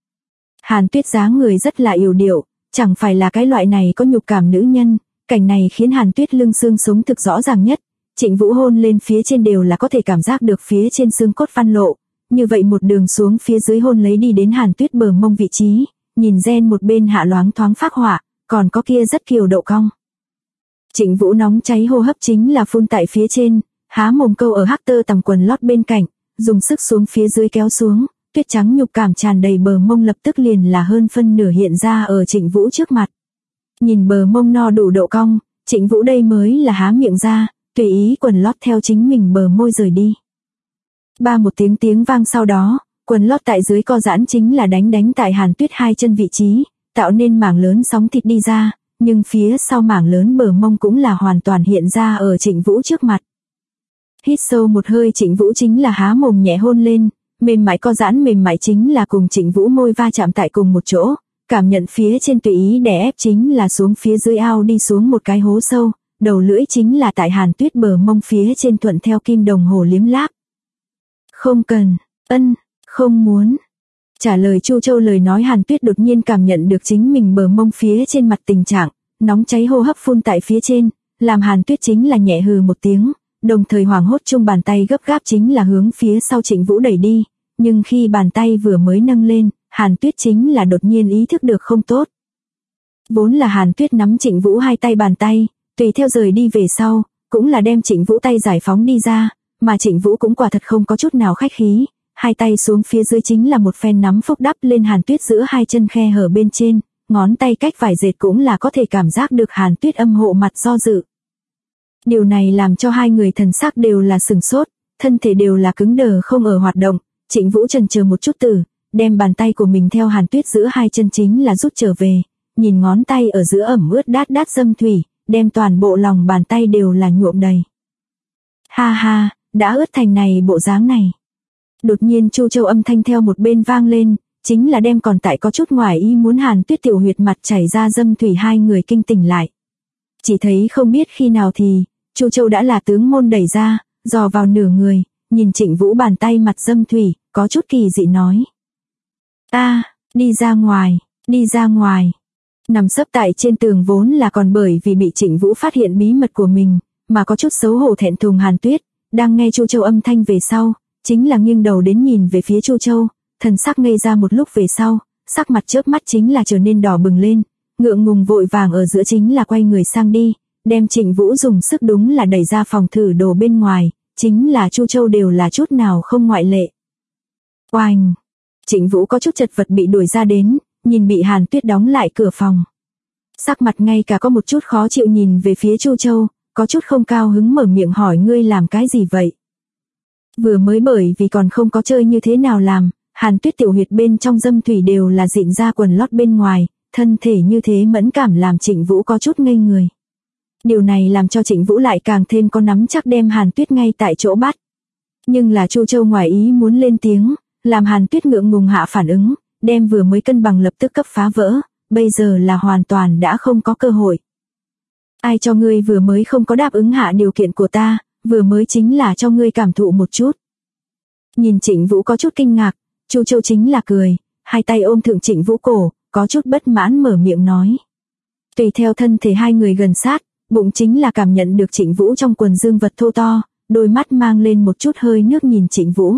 Hàn Tuyết dáng người rất là yểu điệu, chẳng phải là cái loại này có nhục cảm nữ nhân, cảnh này khiến Hàn Tuyết lưng xương sống thực rõ ràng nhất. Trịnh Vũ hôn lên phía trên đều là có thể cảm giác được phía trên xương cốt văn lộ, như vậy một đường xuống phía dưới hôn lấy đi đến Hàn Tuyết bờ mông vị trí, nhìn gen một bên hạ loáng thoáng phác họa, còn có kia rất kiều độ cong. Trịnh Vũ nóng cháy hô hấp chính là phun tại phía trên, há mồm câu ở hắc tơ tằm quần lót bên cạnh, dùng sức xuống phía dưới kéo xuống, tuyết trắng nhục cảm tràn đầy bờ mông lập tức liền là hơn phân nửa hiện ra ở Trịnh Vũ trước mặt. Nhìn bờ mông no đủ độ cong, Trịnh Vũ đây mới là há miệng ra, tùy ý quần lót theo chính mình bờ môi rời đi. Ba một tiếng vang sau đó, quần lót tại dưới co giãn chính là đánh tại Hàn Tuyết hai chân vị trí, tạo nên mảng lớn sóng thịt đi ra, nhưng phía sau mảng lớn bờ mông cũng là hoàn toàn hiện ra ở Trịnh Vũ trước mặt. Hít sâu một hơi, Trịnh Vũ chính là há mồm nhẹ hôn lên, mềm mại co giãn mềm mại chính là cùng Trịnh Vũ môi va chạm tại cùng một chỗ, cảm nhận phía trên tùy ý đè ép chính là xuống phía dưới ao đi xuống một cái hố sâu, đầu lưỡi chính là tại Hàn Tuyết bờ mông phía trên thuận theo kim đồng hồ liếm láp. Không cần, không muốn. Trả lời Chu Châu lời nói, Hàn Tuyết đột nhiên cảm nhận được chính mình bờ mông phía trên mặt tình trạng, nóng cháy hô hấp phun tại phía trên, làm Hàn Tuyết chính là nhẹ hừ một tiếng, đồng thời hoảng hốt chung bàn tay gấp gáp chính là hướng phía sau Trịnh Vũ đẩy đi, nhưng khi bàn tay vừa mới nâng lên, Hàn Tuyết chính là đột nhiên ý thức được không tốt. Vốn là Hàn Tuyết nắm Trịnh Vũ hai tay bàn tay, tùy theo rời đi về sau, cũng là đem Trịnh Vũ tay giải phóng đi ra, mà Trịnh Vũ cũng quả thật không có chút nào khách khí, hai tay xuống phía dưới chính là một phen nắm phúc đắp lên Hàn Tuyết giữa hai chân khe hở bên trên, ngón tay cách vải dệt cũng là có thể cảm giác được Hàn Tuyết âm hộ mặt do dự. Điều này làm cho hai người thần sắc đều là sừng sốt, thân thể đều là cứng đờ không ở hoạt động, Trịnh Vũ chần chờ một chút đem bàn tay của mình theo Hàn Tuyết giữa hai chân chính là rút trở về, nhìn ngón tay ở giữa ẩm ướt đát dâm thủy, đem toàn bộ lòng bàn tay đều là nhuộm đầy. Ha ha, đã ướt thành này bộ dáng này. Đột nhiên Chu Châu âm thanh theo một bên vang lên, chính là đem còn tại có chút ngoài ý muốn Hàn Tuyết tiểu huyệt mặt chảy ra dâm thủy hai người kinh tỉnh lại. Chỉ thấy không biết khi nào thì, Chu Châu đã là tướng môn đẩy ra, dò vào nửa người, nhìn Trịnh Vũ bàn tay mặt dâm thủy, có chút kỳ dị nói. Đi ra ngoài. Nằm sấp tại trên tường vốn là còn bởi vì bị Trịnh Vũ phát hiện bí mật của mình, mà có chút xấu hổ thẹn thùng Hàn Tuyết, đang nghe Chu Châu âm thanh về sau, chính là nghiêng đầu đến nhìn về phía Chu Châu, thần sắc ngây ra một lúc về sau, sắc mặt chớp mắt chính là trở nên đỏ bừng lên, ngượng ngùng vội vàng ở giữa chính là quay người sang đi, đem Trịnh Vũ dùng sức đúng là đẩy ra phòng thử đồ bên ngoài, chính là Chu Châu đều là chút nào không ngoại lệ. Oanh! Trịnh Vũ có chút chật vật bị đuổi ra đến, nhìn bị Hàn Tuyết đóng lại cửa phòng. Sắc mặt ngay cả có một chút khó chịu nhìn về phía Chu Châu, có chút không cao hứng mở miệng hỏi ngươi làm cái gì vậy? Vừa mới bởi vì còn không có chơi như thế nào làm, Hàn Tuyết tiểu huyệt bên trong dâm thủy đều là dịn ra quần lót bên ngoài, thân thể như thế mẫn cảm làm Trịnh Vũ có chút ngây người. Điều này làm cho Trịnh Vũ lại càng thêm có nắm chắc đem Hàn Tuyết ngay tại chỗ bắt. Nhưng là Chu Châu ngoài ý muốn lên tiếng, làm Hàn Tuyết ngượng ngùng hạ phản ứng, đem vừa mới cân bằng lập tức cấp phá vỡ, bây giờ là hoàn toàn đã không có cơ hội. Ai cho ngươi vừa mới không có đáp ứng hạ điều kiện của ta, vừa mới chính là cho ngươi cảm thụ một chút. Nhìn Trịnh Vũ có chút kinh ngạc, Chu Châu chính là cười, hai tay ôm thượng Trịnh Vũ cổ, có chút bất mãn mở miệng nói. Tùy theo thân thể hai người gần sát, bụng chính là cảm nhận được Trịnh Vũ trong quần dương vật thô to, đôi mắt mang lên một chút hơi nước nhìn Trịnh Vũ.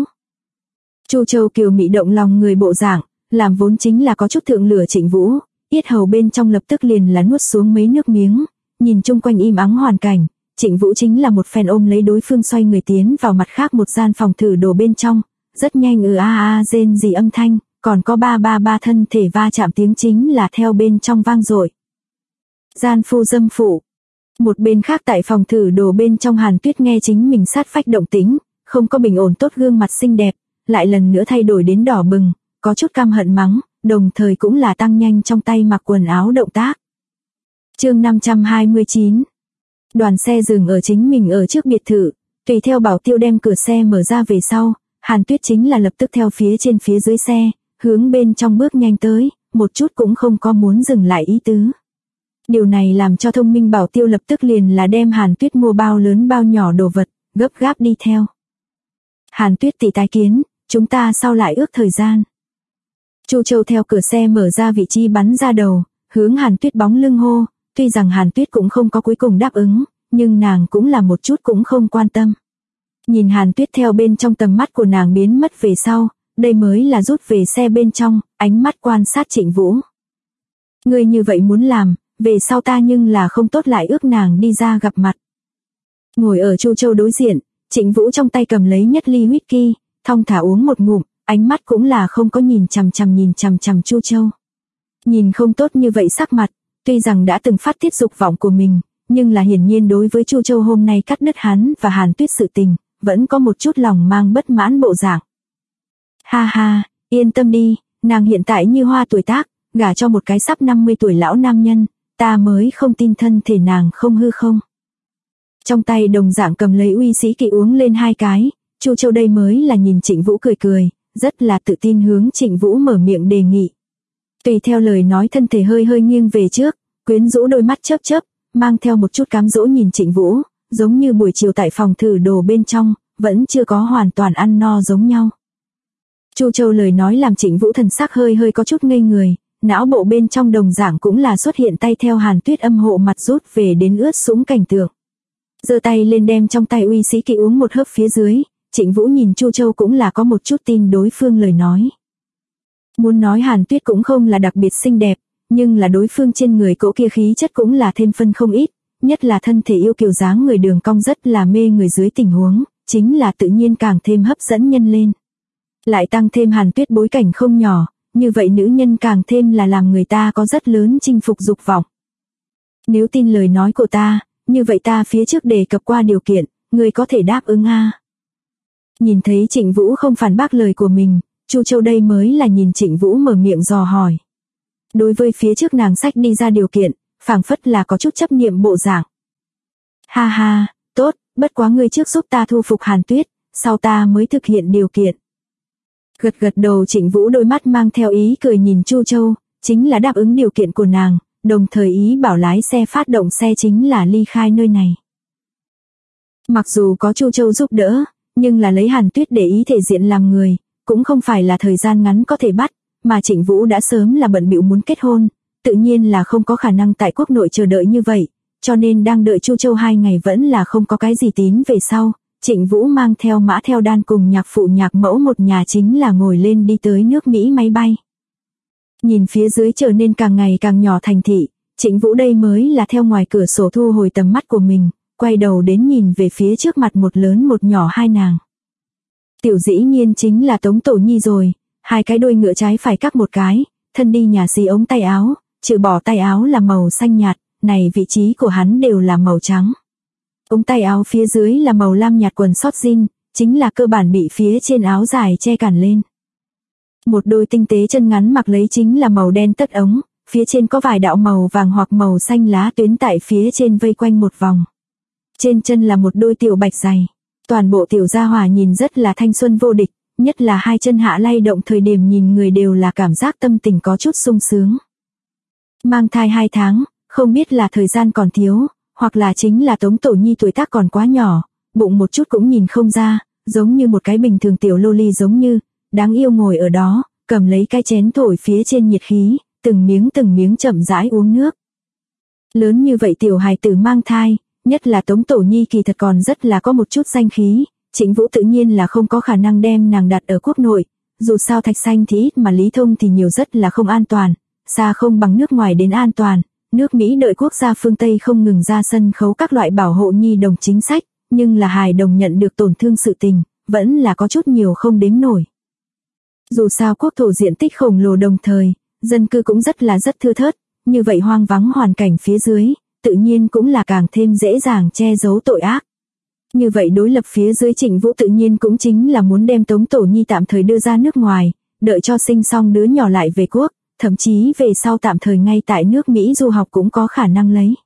Chu Châu kiều mị động lòng người bộ dạng, làm vốn chính là có chút thượng lửa Trịnh Vũ, yết hầu bên trong lập tức liền là nuốt xuống mấy nước miếng, nhìn chung quanh im ắng hoàn cảnh, Trịnh Vũ chính là một phen ôm lấy đối phương xoay người tiến vào mặt khác một gian phòng thử đồ bên trong, rất nhanh rên rỉ âm thanh, còn có ba thân thể va chạm tiếng chính là theo bên trong vang dội. Gian phu dâm phụ. Một bên khác tại phòng thử đồ bên trong Hàn Tuyết nghe chính mình sát phách động tĩnh, không có bình ổn tốt gương mặt xinh đẹp, lại lần nữa thay đổi đến đỏ bừng, có chút căm hận mắng, đồng thời cũng là tăng nhanh trong tay mặc quần áo động tác. Chương 529. Đoàn xe dừng ở chính mình ở trước biệt thự, tùy theo bảo tiêu đem cửa xe mở ra về sau, Hàn Tuyết chính là lập tức theo phía trên phía dưới xe, hướng bên trong bước nhanh tới, một chút cũng không có muốn dừng lại ý tứ. Điều này làm cho Thông Minh Bảo Tiêu lập tức liền là đem Hàn Tuyết mua bao lớn bao nhỏ đồ vật, gấp gáp đi theo. Hàn Tuyết tỷ tái kiến, chúng ta sau lại ước thời gian. Chu Châu theo cửa xe mở ra vị trí bắn ra đầu, hướng Hàn Tuyết bóng lưng hô, tuy rằng Hàn Tuyết cũng không có cuối cùng đáp ứng, nhưng nàng cũng là một chút cũng không quan tâm. Nhìn Hàn Tuyết theo bên trong tầm mắt của nàng biến mất về sau, đây mới là rút về xe bên trong, ánh mắt quan sát Trịnh Vũ. Ngươi như vậy muốn làm, về sau ta nhưng là không tốt lại ước nàng đi ra gặp mặt. Ngồi ở Chu Châu đối diện, Trịnh Vũ trong tay cầm lấy nhất ly whisky, thong thả uống một ngụm, ánh mắt cũng là không có nhìn chằm chằm Chu Châu. Nhìn không tốt như vậy sắc mặt, tuy rằng đã từng phát tiết dục vọng của mình, nhưng là hiển nhiên đối với Chu Châu hôm nay cắt đứt hắn và Hàn Tuyết sự tình, vẫn có một chút lòng mang bất mãn bộ dạng. Ha ha, yên tâm đi, nàng hiện tại như hoa tuổi tác, gả cho một cái sắp 50 tuổi lão nam nhân, ta mới không tin thân thể nàng không hư không. Trong tay đồng dạng cầm lấy uy sĩ kỳ uống lên 2 cái, Chu Châu đây mới là nhìn Trịnh Vũ cười cười, rất là tự tin hướng Trịnh Vũ mở miệng đề nghị. Tùy theo lời nói thân thể hơi hơi nghiêng về trước, quyến rũ đôi mắt chớp chớp, mang theo một chút cám dỗ nhìn Trịnh Vũ, giống như buổi chiều tại phòng thử đồ bên trong, vẫn chưa có hoàn toàn ăn no giống nhau. Chu Châu lời nói làm Trịnh Vũ thần sắc hơi hơi có chút ngây người, não bộ bên trong đồng dạng cũng là xuất hiện tay theo Hàn Tuyết âm hộ mặt rút về đến ướt sũng cảnh tượng. Giơ tay lên đem trong tay uy sĩ kỳ uống một hớp phía dưới, Trịnh Vũ nhìn Chu Châu cũng là có một chút tin đối phương lời nói. Muốn nói Hàn Tuyết cũng không là đặc biệt xinh đẹp, nhưng là đối phương trên người cỗ kia khí chất cũng là thêm phân không ít, nhất là thân thể yêu kiều dáng người đường cong rất là mê người dưới tình huống, chính là tự nhiên càng thêm hấp dẫn nhân lên. Lại tăng thêm Hàn Tuyết bối cảnh không nhỏ, như vậy nữ nhân càng thêm là làm người ta có rất lớn chinh phục dục vọng. Nếu tin lời nói của ta, như vậy ta phía trước đề cập qua điều kiện, người có thể đáp ứng a? Nhìn thấy Trịnh Vũ không phản bác lời của mình, Chu Châu đây mới là nhìn Trịnh Vũ mở miệng dò hỏi. Đối với phía trước nàng sách đi ra điều kiện, phảng phất là có chút chấp niệm bộ dạng. Ha ha, tốt, bất quá ngươi trước giúp ta thu phục Hàn Tuyết, sau ta mới thực hiện điều kiện. Gật gật đầu Trịnh Vũ đôi mắt mang theo ý cười nhìn Chu Châu, chính là đáp ứng điều kiện của nàng, đồng thời ý bảo lái xe phát động xe chính là ly khai nơi này. Mặc dù có Chu Châu giúp đỡ, nhưng là lấy Hàn Tuyết để ý thể diện làm người, cũng không phải là thời gian ngắn có thể bắt, mà Trịnh Vũ đã sớm là bận bịu muốn kết hôn, tự nhiên là không có khả năng tại quốc nội chờ đợi như vậy, cho nên đang đợi Chu Châu 2 ngày vẫn là không có cái gì tín về sau. Trịnh Vũ mang theo Mã Theo Đan cùng nhạc phụ nhạc mẫu một nhà chính là ngồi lên đi tới nước Mỹ máy bay. Nhìn phía dưới trở nên càng ngày càng nhỏ thành thị, Trịnh Vũ đây mới là theo ngoài cửa sổ thu hồi tầm mắt của mình, quay đầu đến nhìn về phía trước mặt một lớn một nhỏ hai nàng. Tiểu dĩ nhiên chính là Tống Tổ Nhi rồi, 2 cái đuôi ngựa trái phải cắt một cái, thân đi nhà xì ống tay áo, trừ bỏ tay áo là màu xanh nhạt, này vị trí của hắn đều là màu trắng. Ống tay áo phía dưới là màu lam nhạt quần sót jean, chính là cơ bản bị phía trên áo dài che cản lên. Một đôi tinh tế chân ngắn mặc lấy chính là màu đen tất ống, phía trên có vài đạo màu vàng hoặc màu xanh lá tuyến tại phía trên vây quanh một vòng. Trên chân là một đôi tiểu bạch giày. Toàn bộ tiểu gia hỏa nhìn rất là thanh xuân vô địch, nhất là 2 chân hạ lay động thời điểm nhìn người đều là cảm giác tâm tình có chút sung sướng. Mang thai 2 tháng, không biết là thời gian còn thiếu, hoặc là chính là Tống Tổ Nhi tuổi tác còn quá nhỏ, bụng một chút cũng nhìn không ra, giống như một cái bình thường tiểu loli giống như, đáng yêu ngồi ở đó, cầm lấy cái chén thổi phía trên nhiệt khí, từng miếng chậm rãi uống nước. Lớn như vậy tiểu hài tử mang thai, nhất là Tống Tổ Nhi kỳ thật còn rất là có một chút danh khí, Trịnh Vũ tự nhiên là không có khả năng đem nàng đặt ở quốc nội, dù sao thạch xanh thì ít mà lý thông thì nhiều rất là không an toàn, xa không bằng nước ngoài đến an toàn. Nước Mỹ đợi quốc gia phương Tây không ngừng ra sân khấu các loại bảo hộ nhi đồng chính sách, nhưng là hài đồng nhận được tổn thương sự tình, vẫn là có chút nhiều không đếm nổi. Dù sao quốc thổ diện tích khổng lồ đồng thời, dân cư cũng rất thưa thớt, như vậy hoang vắng hoàn cảnh phía dưới, tự nhiên cũng là càng thêm dễ dàng che giấu tội ác. Như vậy đối lập phía dưới Trịnh Vũ tự nhiên cũng chính là muốn đem Tống Tổ Nhi tạm thời đưa ra nước ngoài, đợi cho sinh xong đứa nhỏ lại về quốc. Thậm chí về sau tạm thời ngay tại nước Mỹ du học cũng có khả năng lấy.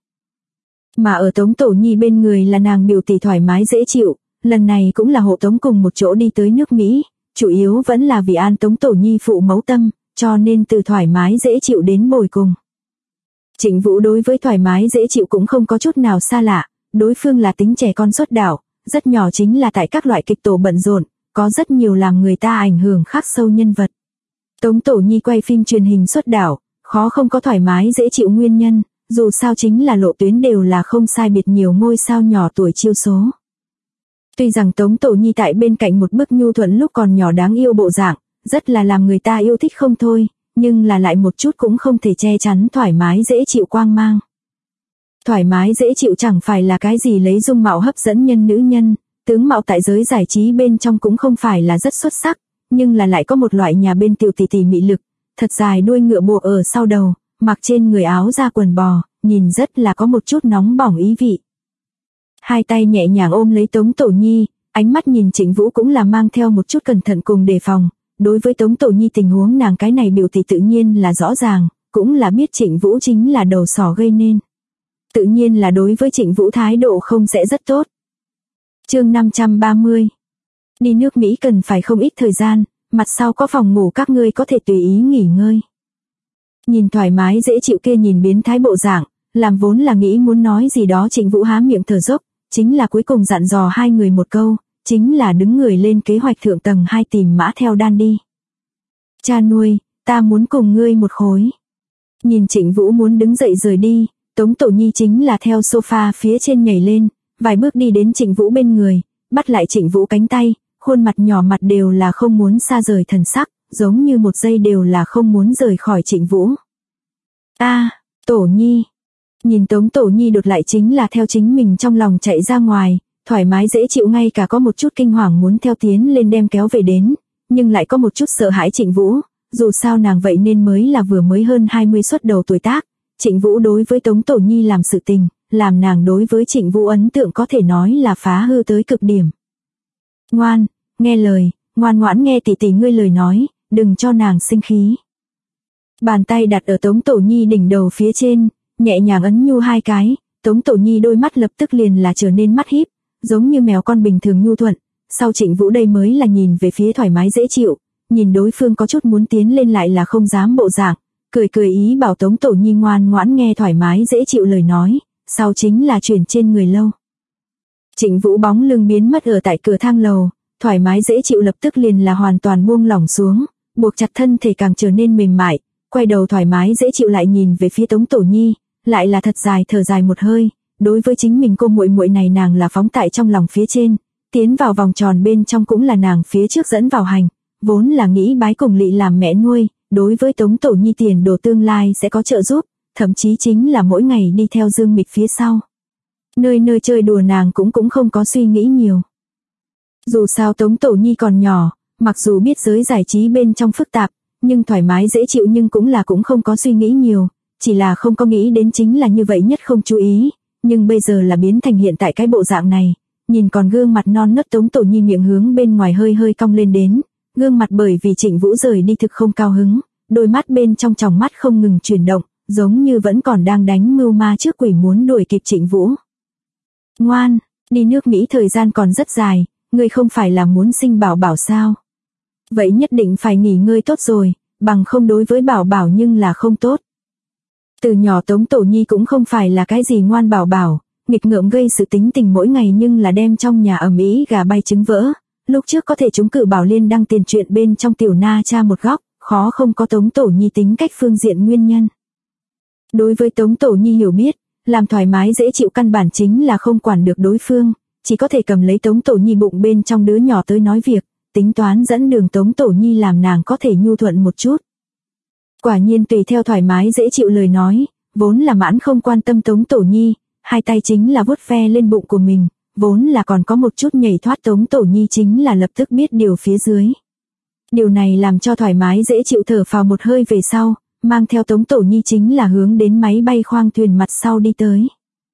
Mà ở Tống Tổ Nhi bên người là nàng biểu tỷ thoải mái dễ chịu, lần này cũng là hộ tống cùng một chỗ đi tới nước Mỹ, chủ yếu vẫn là vì an Tống Tổ Nhi phụ mẫu tâm, cho nên từ thoải mái dễ chịu đến bồi cùng. Trịnh Vũ đối với thoải mái dễ chịu cũng không có chút nào xa lạ, đối phương là tính trẻ con xuất đạo, rất nhỏ chính là tại các loại kịch tổ bận rộn, có rất nhiều làm người ta ảnh hưởng khắc sâu nhân vật. Tống Tổ Nhi quay phim truyền hình xuất đạo, khó không có thoải mái dễ chịu nguyên nhân, dù sao chính là lộ tuyến đều là không sai biệt nhiều ngôi sao nhỏ tuổi chiêu số. Tuy rằng Tống Tổ Nhi tại bên cạnh một bức nhu thuận lúc còn nhỏ đáng yêu bộ dạng, rất là làm người ta yêu thích không thôi, nhưng là lại một chút cũng không thể che chắn thoải mái dễ chịu quang mang. Thoải mái dễ chịu chẳng phải là cái gì lấy dung mạo hấp dẫn nhân nữ nhân, tướng mạo tại giới giải trí bên trong cũng không phải là rất xuất sắc, nhưng là lại có một loại nhà bên tiểu tỷ tỷ mị lực, thật dài đuôi ngựa buộc ở sau đầu, mặc trên người áo da quần bò, nhìn rất là có một chút nóng bỏng ý vị. Hai tay nhẹ nhàng ôm lấy Tống Tổ Nhi, ánh mắt nhìn Trịnh Vũ cũng là mang theo một chút cẩn thận cùng đề phòng. Đối với Tống Tổ Nhi tình huống nàng cái này biểu tỷ tự nhiên là rõ ràng, cũng là biết Trịnh Vũ chính là đầu sỏ gây nên. Tự nhiên là đối với Trịnh Vũ thái độ không sẽ rất tốt. Chương 530. Đi nước Mỹ cần phải không ít thời gian, mặt sau có phòng ngủ các ngươi có thể tùy ý nghỉ ngơi. Nhìn thoải mái dễ chịu kia nhìn biến thái bộ dạng, làm vốn là nghĩ muốn nói gì đó Trịnh Vũ há miệng thở dốc, chính là cuối cùng dặn dò hai người một câu, chính là đứng người lên kế hoạch thượng tầng 2 tìm Mã Theo Đan đi. Cha nuôi, ta muốn cùng ngươi một khối. Nhìn Trịnh Vũ muốn đứng dậy rời đi, Tống Tổ Nhi chính là theo sofa phía trên nhảy lên, vài bước đi đến Trịnh Vũ bên người, bắt lại Trịnh Vũ cánh tay, khuôn mặt nhỏ mặt đều là không muốn xa rời thần sắc, giống như một giây đều là không muốn rời khỏi Trịnh Vũ. Tổ Nhi. Nhìn Tống Tổ Nhi đột lại chính là theo chính mình trong lòng chạy ra ngoài, thoải mái dễ chịu ngay cả có một chút kinh hoàng muốn theo tiến lên đem kéo về đến, nhưng lại có một chút sợ hãi Trịnh Vũ, dù sao nàng vậy nên mới là vừa mới hơn 20 xuất đầu tuổi tác, Trịnh Vũ đối với Tống Tổ Nhi làm sự tình, làm nàng đối với Trịnh Vũ ấn tượng có thể nói là phá hư tới cực điểm. Ngoan, nghe lời, ngoan ngoãn nghe tỷ tỷ ngươi lời nói, đừng cho nàng sinh khí. Bàn tay đặt ở Tống Tổ Nhi đỉnh đầu phía trên, nhẹ nhàng ấn nhu hai cái, Tống Tổ Nhi đôi mắt lập tức liền là trở nên mắt híp, giống như mèo con bình thường nhu thuận. Sau Trịnh Vũ đây mới là nhìn về phía thoải mái dễ chịu, nhìn đối phương có chút muốn tiến lên lại là không dám bộ dạng, cười cười ý bảo Tống Tổ Nhi ngoan ngoãn nghe thoải mái dễ chịu lời nói, sau chính là chuyển trên người lâu. Trịnh Vũ bóng lưng biến mất ở tại cửa thang lầu, thoải mái dễ chịu lập tức liền là hoàn toàn buông lỏng xuống, buộc chặt thân thể càng trở nên mềm mại, quay đầu thoải mái dễ chịu lại nhìn về phía Tống Tổ Nhi, lại là thật dài thở dài một hơi, đối với chính mình cô muội muội này nàng là phóng tại trong lòng phía trên, tiến vào vòng tròn bên trong cũng là nàng phía trước dẫn vào hành, vốn là nghĩ bái cùng Lị làm mẹ nuôi, đối với Tống Tổ Nhi tiền đồ tương lai sẽ có trợ giúp, thậm chí chính là mỗi ngày đi theo Dương Mịch phía sau. Nơi nơi chơi đùa nàng cũng không có suy nghĩ nhiều. Dù sao Tống Tổ Nhi còn nhỏ, mặc dù biết giới giải trí bên trong phức tạp, nhưng thoải mái dễ chịu nhưng cũng không có suy nghĩ nhiều, chỉ là không có nghĩ đến chính là như vậy nhất không chú ý, nhưng bây giờ là biến thành hiện tại cái bộ dạng này, nhìn còn gương mặt non nớt Tống Tổ Nhi miệng hướng bên ngoài hơi hơi cong lên đến, gương mặt bởi vì Trịnh Vũ rời đi thực không cao hứng, đôi mắt bên trong tròng mắt không ngừng chuyển động, giống như vẫn còn đang đánh mưu ma trước quỷ muốn đuổi kịp Trịnh Vũ. Ngoan, đi nước Mỹ thời gian còn rất dài, ngươi không phải là muốn sinh bảo bảo sao? Vậy nhất định phải nghỉ ngơi tốt rồi, bằng không đối với bảo bảo nhưng là không tốt. Từ nhỏ Tống Tổ Nhi cũng không phải là cái gì ngoan bảo bảo, nghịch ngợm gây sự tính tình mỗi ngày nhưng là đem trong nhà ầm ĩ gà bay trứng vỡ. Lúc trước có thể trúng cử Bảo Liên đăng tiền chuyện bên trong tiểu na cha một góc, khó không có Tống Tổ Nhi tính cách phương diện nguyên nhân. Đối với Tống Tổ Nhi hiểu biết, làm thoải mái dễ chịu căn bản chính là không quản được đối phương, chỉ có thể cầm lấy Tống Tổ Nhi bụng bên trong đứa nhỏ tới nói việc, tính toán dẫn đường Tống Tổ Nhi làm nàng có thể nhu thuận một chút. Quả nhiên tùy theo thoải mái dễ chịu lời nói, vốn là mãn không quan tâm Tống Tổ Nhi, hai tay chính là vuốt ve lên bụng của mình, vốn là còn có một chút nhảy thoát Tống Tổ Nhi chính là lập tức biết điều phía dưới. Điều này làm cho thoải mái dễ chịu thở phào một hơi về sau, mang theo Tống Tổ Nhi chính là hướng đến máy bay khoang thuyền mặt sau đi tới.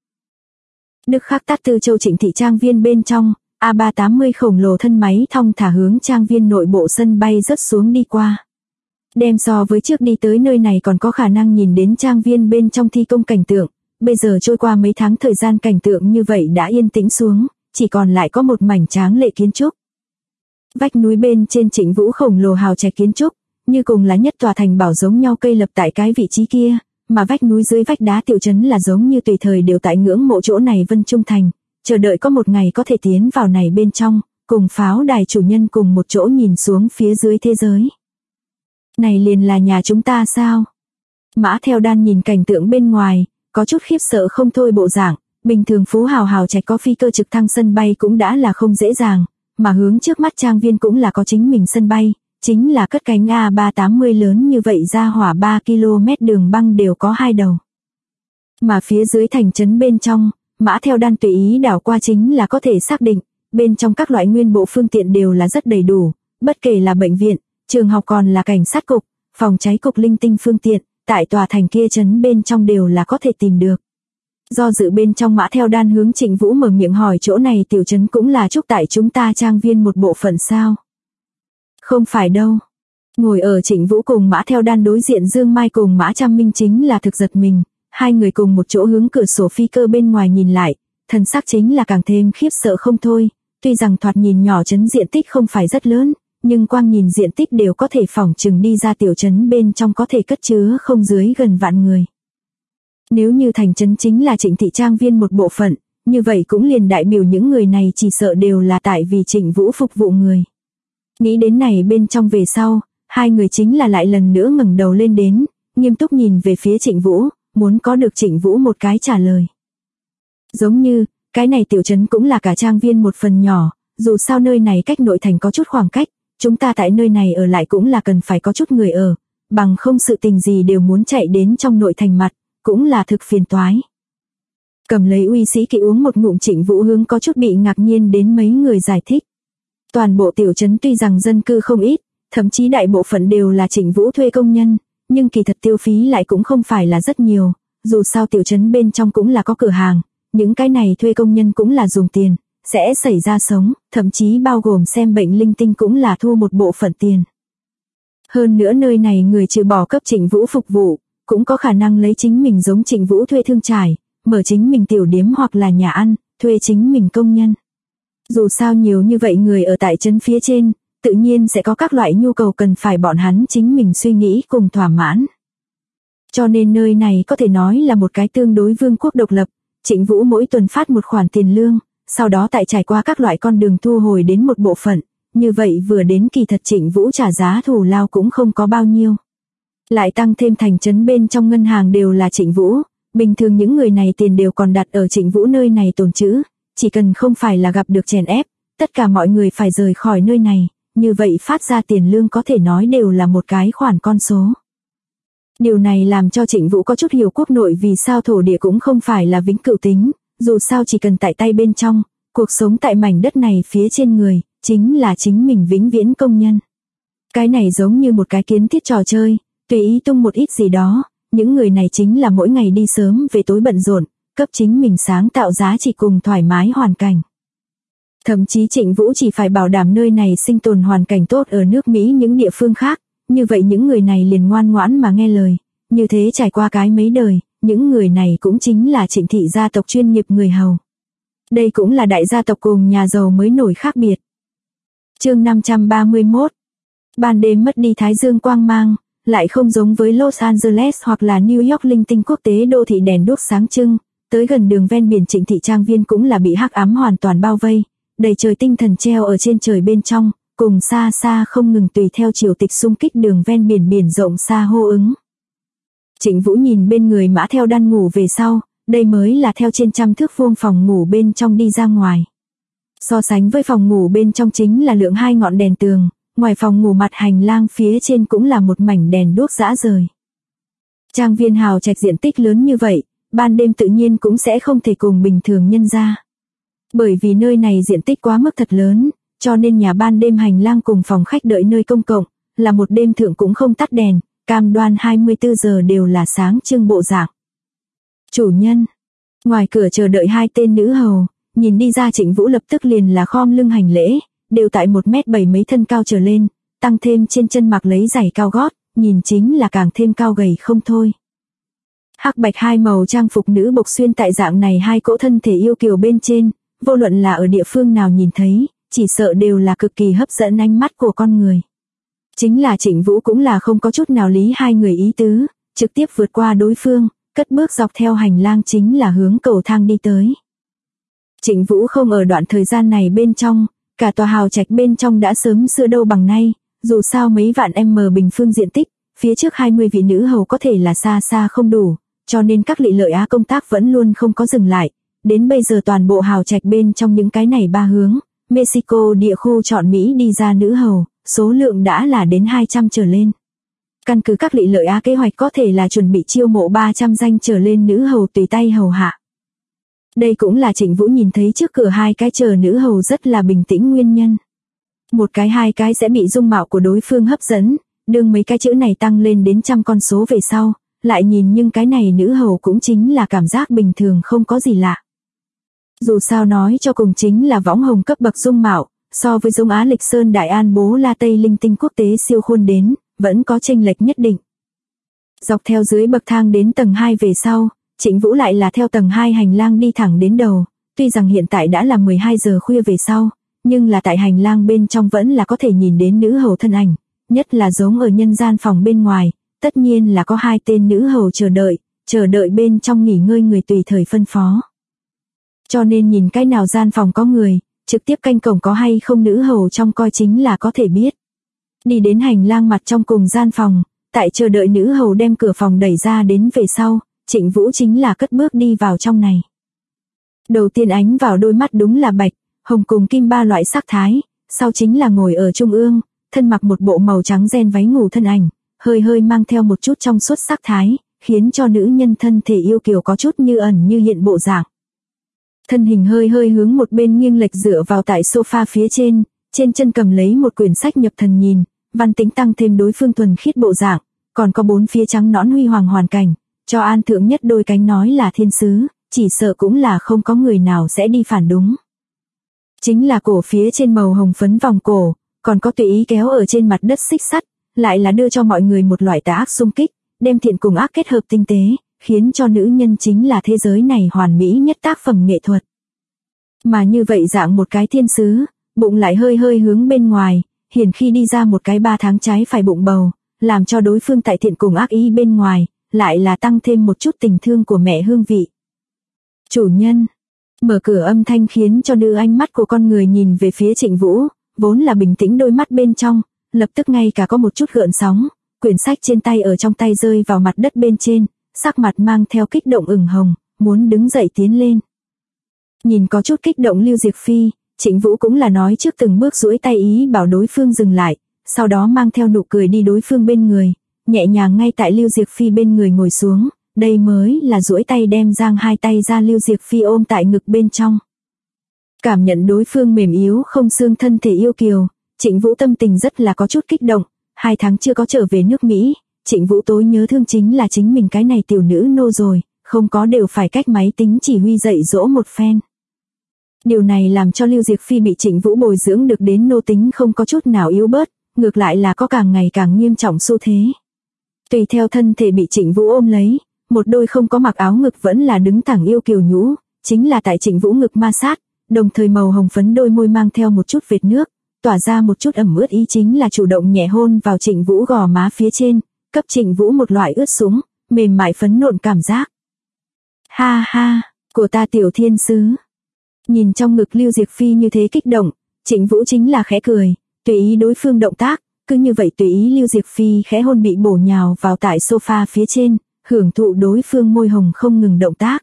Đức Khắc Tát Tư Châu Trịnh thị trang viên bên trong, A380 khổng lồ thân máy thong thả hướng trang viên nội bộ sân bay rớt xuống đi qua. Đem so với trước đi tới nơi này còn có khả năng nhìn đến trang viên bên trong thi công cảnh tượng, bây giờ trôi qua mấy tháng thời gian cảnh tượng như vậy đã yên tĩnh xuống, chỉ còn lại có một mảnh tráng lệ kiến trúc. Vách núi bên trên Trịnh Vũ khổng lồ hào trạch kiến trúc, như cùng là nhất tòa thành bảo giống nhau cây lập tại cái vị trí kia, mà vách núi dưới vách đá tiểu trấn là giống như tùy thời đều tại ngưỡng mộ chỗ này Vân Trung Thành, chờ đợi có một ngày có thể tiến vào này bên trong, cùng pháo đài chủ nhân cùng một chỗ nhìn xuống phía dưới thế giới. Này liền là nhà chúng ta sao? Mã Theo Đan nhìn cảnh tượng bên ngoài, có chút khiếp sợ không thôi bộ dạng, bình thường phú hào hào trạch có phi cơ trực thăng sân bay cũng đã là không dễ dàng, mà hướng trước mắt trang viên cũng là có chính mình sân bay, chính là cất cánh A380 lớn như vậy ra hỏa 3 km đường băng đều có 2 đầu. Mà phía dưới thành trấn bên trong, Mã Theo Đan tùy ý đảo qua chính là có thể xác định, bên trong các loại nguyên bộ phương tiện đều là rất đầy đủ, bất kể là bệnh viện, trường học còn là cảnh sát cục, phòng cháy cục linh tinh phương tiện, tại tòa thành kia trấn bên trong đều là có thể tìm được. Do dự bên trong Mã Theo Đan hướng Trịnh Vũ mở miệng hỏi chỗ này tiểu trấn cũng là trúc tại chúng ta trang viên một bộ phận sao? Không phải đâu. Ngồi ở Trịnh Vũ cùng Mã Theo Đan đối diện Dương Mai cùng Mã Trăm Minh chính là thực giật mình, hai người cùng một chỗ hướng cửa sổ phi cơ bên ngoài nhìn lại, thần sắc chính là càng thêm khiếp sợ không thôi, tuy rằng thoạt nhìn nhỏ trấn diện tích không phải rất lớn, nhưng quang nhìn diện tích đều có thể phỏng chừng đi ra tiểu trấn bên trong có thể cất chứa không dưới gần vạn người. Nếu như thành trấn chính là Trịnh thị trang viên một bộ phận, như vậy cũng liền đại biểu những người này chỉ sợ đều là tại vì Trịnh Vũ phục vụ người. Nghĩ đến này bên trong về sau, hai người chính là lại lần nữa ngẩng đầu lên đến, nghiêm túc nhìn về phía Trịnh Vũ, muốn có được Trịnh Vũ một cái trả lời. Giống như, cái này tiểu trấn cũng là cả trang viên một phần nhỏ, dù sao nơi này cách nội thành có chút khoảng cách, chúng ta tại nơi này ở lại cũng là cần phải có chút người ở, bằng không sự tình gì đều muốn chạy đến trong nội thành mặt, cũng là thực phiền toái. Cầm lấy uy sĩ kỵ uống một ngụm Trịnh Vũ hướng có chút bị ngạc nhiên đến mấy người giải thích. Toàn bộ tiểu trấn tuy rằng dân cư không ít, thậm chí đại bộ phận đều là Trịnh Vũ thuê công nhân, nhưng kỳ thật tiêu phí lại cũng không phải là rất nhiều, dù sao tiểu trấn bên trong cũng là có cửa hàng, những cái này thuê công nhân cũng là dùng tiền, sẽ xảy ra sống, thậm chí bao gồm xem bệnh linh tinh cũng là thu một bộ phận tiền. Hơn nữa nơi này người trừ bỏ cấp Trịnh Vũ phục vụ, cũng có khả năng lấy chính mình giống Trịnh Vũ thuê thương trải, mở chính mình tiểu điếm hoặc là nhà ăn, thuê chính mình công nhân. Dù sao nhiều như vậy người ở tại trấn phía trên, tự nhiên sẽ có các loại nhu cầu cần phải bọn hắn chính mình suy nghĩ cùng thỏa mãn. Cho nên nơi này có thể nói là một cái tương đối vương quốc độc lập, Trịnh Vũ mỗi tuần phát một khoản tiền lương, sau đó tại trải qua các loại con đường thu hồi đến một bộ phận, như vậy vừa đến kỳ thật Trịnh Vũ trả giá thù lao cũng không có bao nhiêu. Lại tăng thêm thành trấn bên trong ngân hàng đều là Trịnh Vũ, bình thường những người này tiền đều còn đặt ở Trịnh Vũ nơi này tồn trữ, chỉ cần không phải là gặp được chèn ép, tất cả mọi người phải rời khỏi nơi này, như vậy phát ra tiền lương có thể nói đều là một cái khoản con số. Điều này làm cho Trịnh Vũ có chút hiểu quốc nội vì sao thổ địa cũng không phải là vĩnh cửu tính, dù sao chỉ cần tại tay bên trong, cuộc sống tại mảnh đất này phía trên người, chính là chính mình vĩnh viễn công nhân. Cái này giống như một cái kiến thiết trò chơi, tùy ý tung một ít gì đó, những người này chính là mỗi ngày đi sớm về tối bận rộn, cấp chính mình sáng tạo giá trị cùng thoải mái hoàn cảnh. Thậm chí Trịnh Vũ chỉ phải bảo đảm nơi này sinh tồn hoàn cảnh tốt ở nước Mỹ những địa phương khác, như vậy những người này liền ngoan ngoãn mà nghe lời, như thế trải qua cái mấy đời, những người này cũng chính là Trịnh thị gia tộc chuyên nghiệp người hầu. Đây cũng là đại gia tộc cùng nhà giàu mới nổi khác biệt. Chương 531. Ban đêm mất đi thái dương quang mang, lại không giống với Los Angeles hoặc là New York linh tinh quốc tế đô thị đèn đuốc sáng trưng, tới gần đường ven biển Trịnh thị trang viên cũng là bị hắc ám hoàn toàn bao vây, đầy trời tinh thần treo ở trên trời bên trong, cùng xa xa không ngừng tùy theo chiều tịch xung kích đường ven biển biển rộng xa hô ứng. Trịnh Vũ nhìn bên người Mã Theo Đan ngủ về sau, đây mới là theo trên 100 thước vuông phòng ngủ bên trong đi ra ngoài. So sánh với phòng ngủ bên trong chính là lượng 2 ngọn đèn tường, ngoài phòng ngủ mặt hành lang phía trên cũng là một mảnh đèn đuốc rã rời. Trang viên hào trạch diện tích lớn như vậy, ban đêm tự nhiên cũng sẽ không thể cùng bình thường nhân ra. Bởi vì nơi này diện tích quá mức thật lớn, cho nên nhà ban đêm hành lang cùng phòng khách đợi nơi công cộng, là một đêm thượng cũng không tắt đèn, cam đoan 24 giờ đều là sáng trưng bộ dạng. Chủ nhân. Ngoài cửa chờ đợi 2 tên nữ hầu, nhìn đi ra Trịnh Vũ lập tức liền là khom lưng hành lễ, đều tại 1m7 mấy thân cao trở lên, tăng thêm trên chân mặc lấy giày cao gót, nhìn chính là càng thêm cao gầy không thôi. Hắc bạch hai màu trang phục nữ bộc xuyên tại dạng này 2 cỗ thân thể yêu kiều bên trên, vô luận là ở địa phương nào nhìn thấy, chỉ sợ đều là cực kỳ hấp dẫn ánh mắt của con người. Chính là Trịnh Vũ cũng là không có chút nào lý hai người ý tứ, trực tiếp vượt qua đối phương, cất bước dọc theo hành lang chính là hướng cầu thang đi tới. Trịnh Vũ không ở đoạn thời gian này bên trong, cả tòa hào trạch bên trong đã sớm xưa đâu bằng nay, dù sao mấy vạn bình phương diện tích, phía trước 20 vị nữ hầu có thể là xa xa không đủ, cho nên các lị lợi á công tác vẫn luôn không có dừng lại. Đến bây giờ toàn bộ hào trạch bên trong những cái này ba hướng, Mexico địa khu chọn Mỹ đi ra nữ hầu, số lượng đã là đến 200 trở lên. Căn cứ các lị lợi á kế hoạch có thể là chuẩn bị chiêu mộ 300 danh trở lên nữ hầu tùy tay hầu hạ. Đây cũng là Trịnh Vũ nhìn thấy trước cửa hai cái chờ nữ hầu rất là bình tĩnh nguyên nhân. Một cái hai cái sẽ bị dung mạo của đối phương hấp dẫn, đương mấy cái chữ này tăng lên đến trăm con số về sau, lại nhìn nhưng cái này nữ hầu cũng chính là cảm giác bình thường không có gì lạ. Dù sao nói cho cùng chính là võng hồng cấp bậc dung mạo, so với giống Á Lịch Sơn Đại An Bố La Tây Linh Tinh quốc tế siêu khuôn đến, vẫn có chênh lệch nhất định. Dọc theo dưới bậc thang đến tầng 2 về sau, Trịnh Vũ lại là theo tầng 2 hành lang đi thẳng đến đầu, tuy rằng hiện tại đã là 12 giờ khuya về sau, nhưng là tại hành lang bên trong vẫn là có thể nhìn đến nữ hầu thân ảnh, nhất là giống ở nhân gian phòng bên ngoài, tất nhiên là có 2 tên nữ hầu chờ đợi bên trong nghỉ ngơi người tùy thời phân phó. Cho nên nhìn cái nào gian phòng có người, trực tiếp canh cổng có hay không nữ hầu trong coi chính là có thể biết. Đi đến hành lang mặt trong cùng gian phòng, tại chờ đợi nữ hầu đem cửa phòng đẩy ra đến về sau, Trịnh Vũ chính là cất bước đi vào trong này. Đầu tiên ánh vào đôi mắt đúng là bạch, hồng cùng kim ba loại sắc thái, sau chính là ngồi ở trung ương, thân mặc một bộ màu trắng ren váy ngủ thân ảnh, hơi hơi mang theo một chút trong suốt sắc thái, khiến cho nữ nhân thân thể yêu kiều có chút như ẩn như hiện bộ dạng. Thân hình hơi hơi hướng một bên nghiêng lệch dựa vào tại sofa phía trên chân cầm lấy một quyển sách nhập thần nhìn, văn tính tăng thêm đối phương thuần khiết bộ dạng, còn có 4 phía trắng nõn huy hoàng hoàn cảnh, cho an thượng nhất đôi cánh nói là thiên sứ, chỉ sợ cũng là không có người nào sẽ đi phản đúng. Chính là cổ phía trên màu hồng phấn vòng cổ, còn có tùy ý kéo ở trên mặt đất xích sắt, lại là đưa cho mọi người một loại tà ác xung kích, đem thiện cùng ác kết hợp tinh tế, khiến cho nữ nhân chính là thế giới này hoàn mỹ nhất tác phẩm nghệ thuật. Mà như vậy dạng một cái thiên sứ, bụng lại hơi hơi hướng bên ngoài, hiển khi đi ra một cái 3 tháng trái phải bụng bầu, làm cho đối phương tại thiện cùng ác ý bên ngoài, lại là tăng thêm một chút tình thương của mẹ hương vị. Chủ nhân, mở cửa âm thanh khiến cho nữ ánh mắt của con người nhìn về phía Trịnh Vũ, vốn là bình tĩnh đôi mắt bên trong, lập tức ngay cả có một chút gợn sóng, quyển sách trên tay ở trong tay rơi vào mặt đất bên trên, sắc mặt mang theo kích động ửng hồng, muốn đứng dậy tiến lên. Nhìn có chút kích động Lưu Diệc Phi, Trịnh Vũ cũng là nói trước từng bước duỗi tay ý bảo đối phương dừng lại, sau đó mang theo nụ cười đi đối phương bên người, nhẹ nhàng ngay tại Lưu Diệc Phi bên người ngồi xuống, đây mới là duỗi tay đem giang 2 tay ra Lưu Diệc Phi ôm tại ngực bên trong. Cảm nhận đối phương mềm yếu không xương thân thể yêu kiều, Trịnh Vũ tâm tình rất là có chút kích động, 2 tháng chưa có trở về nước Mỹ, Trịnh Vũ tối nhớ thương chính là chính mình cái này tiểu nữ nô rồi, không có đều phải cách máy tính chỉ huy dạy dỗ một phen. Điều này làm cho Lưu Diệc Phi bị Trịnh Vũ bồi dưỡng được đến nô tính không có chút nào yếu bớt, ngược lại là có càng ngày càng nghiêm trọng xu thế. Tùy theo thân thể bị Trịnh Vũ ôm lấy, một đôi không có mặc áo ngực vẫn là đứng thẳng yêu kiều nhũ, chính là tại Trịnh Vũ ngực ma sát, đồng thời màu hồng phấn đôi môi mang theo một chút vệt nước, tỏa ra một chút ẩm ướt ý chính là chủ động nhẹ hôn vào Trịnh Vũ gò má phía trên, cấp Trịnh Vũ một loại ướt sũng, mềm mại phấn nộn cảm giác. Ha ha, của ta tiểu thiên sứ. Nhìn trong ngực Lưu Diệc Phi như thế kích động, Trịnh Vũ chính là khẽ cười, tùy ý đối phương động tác, cứ như vậy tùy ý Lưu Diệc Phi khẽ hôn bị bổ nhào vào tại sofa phía trên, hưởng thụ đối phương môi hồng không ngừng động tác.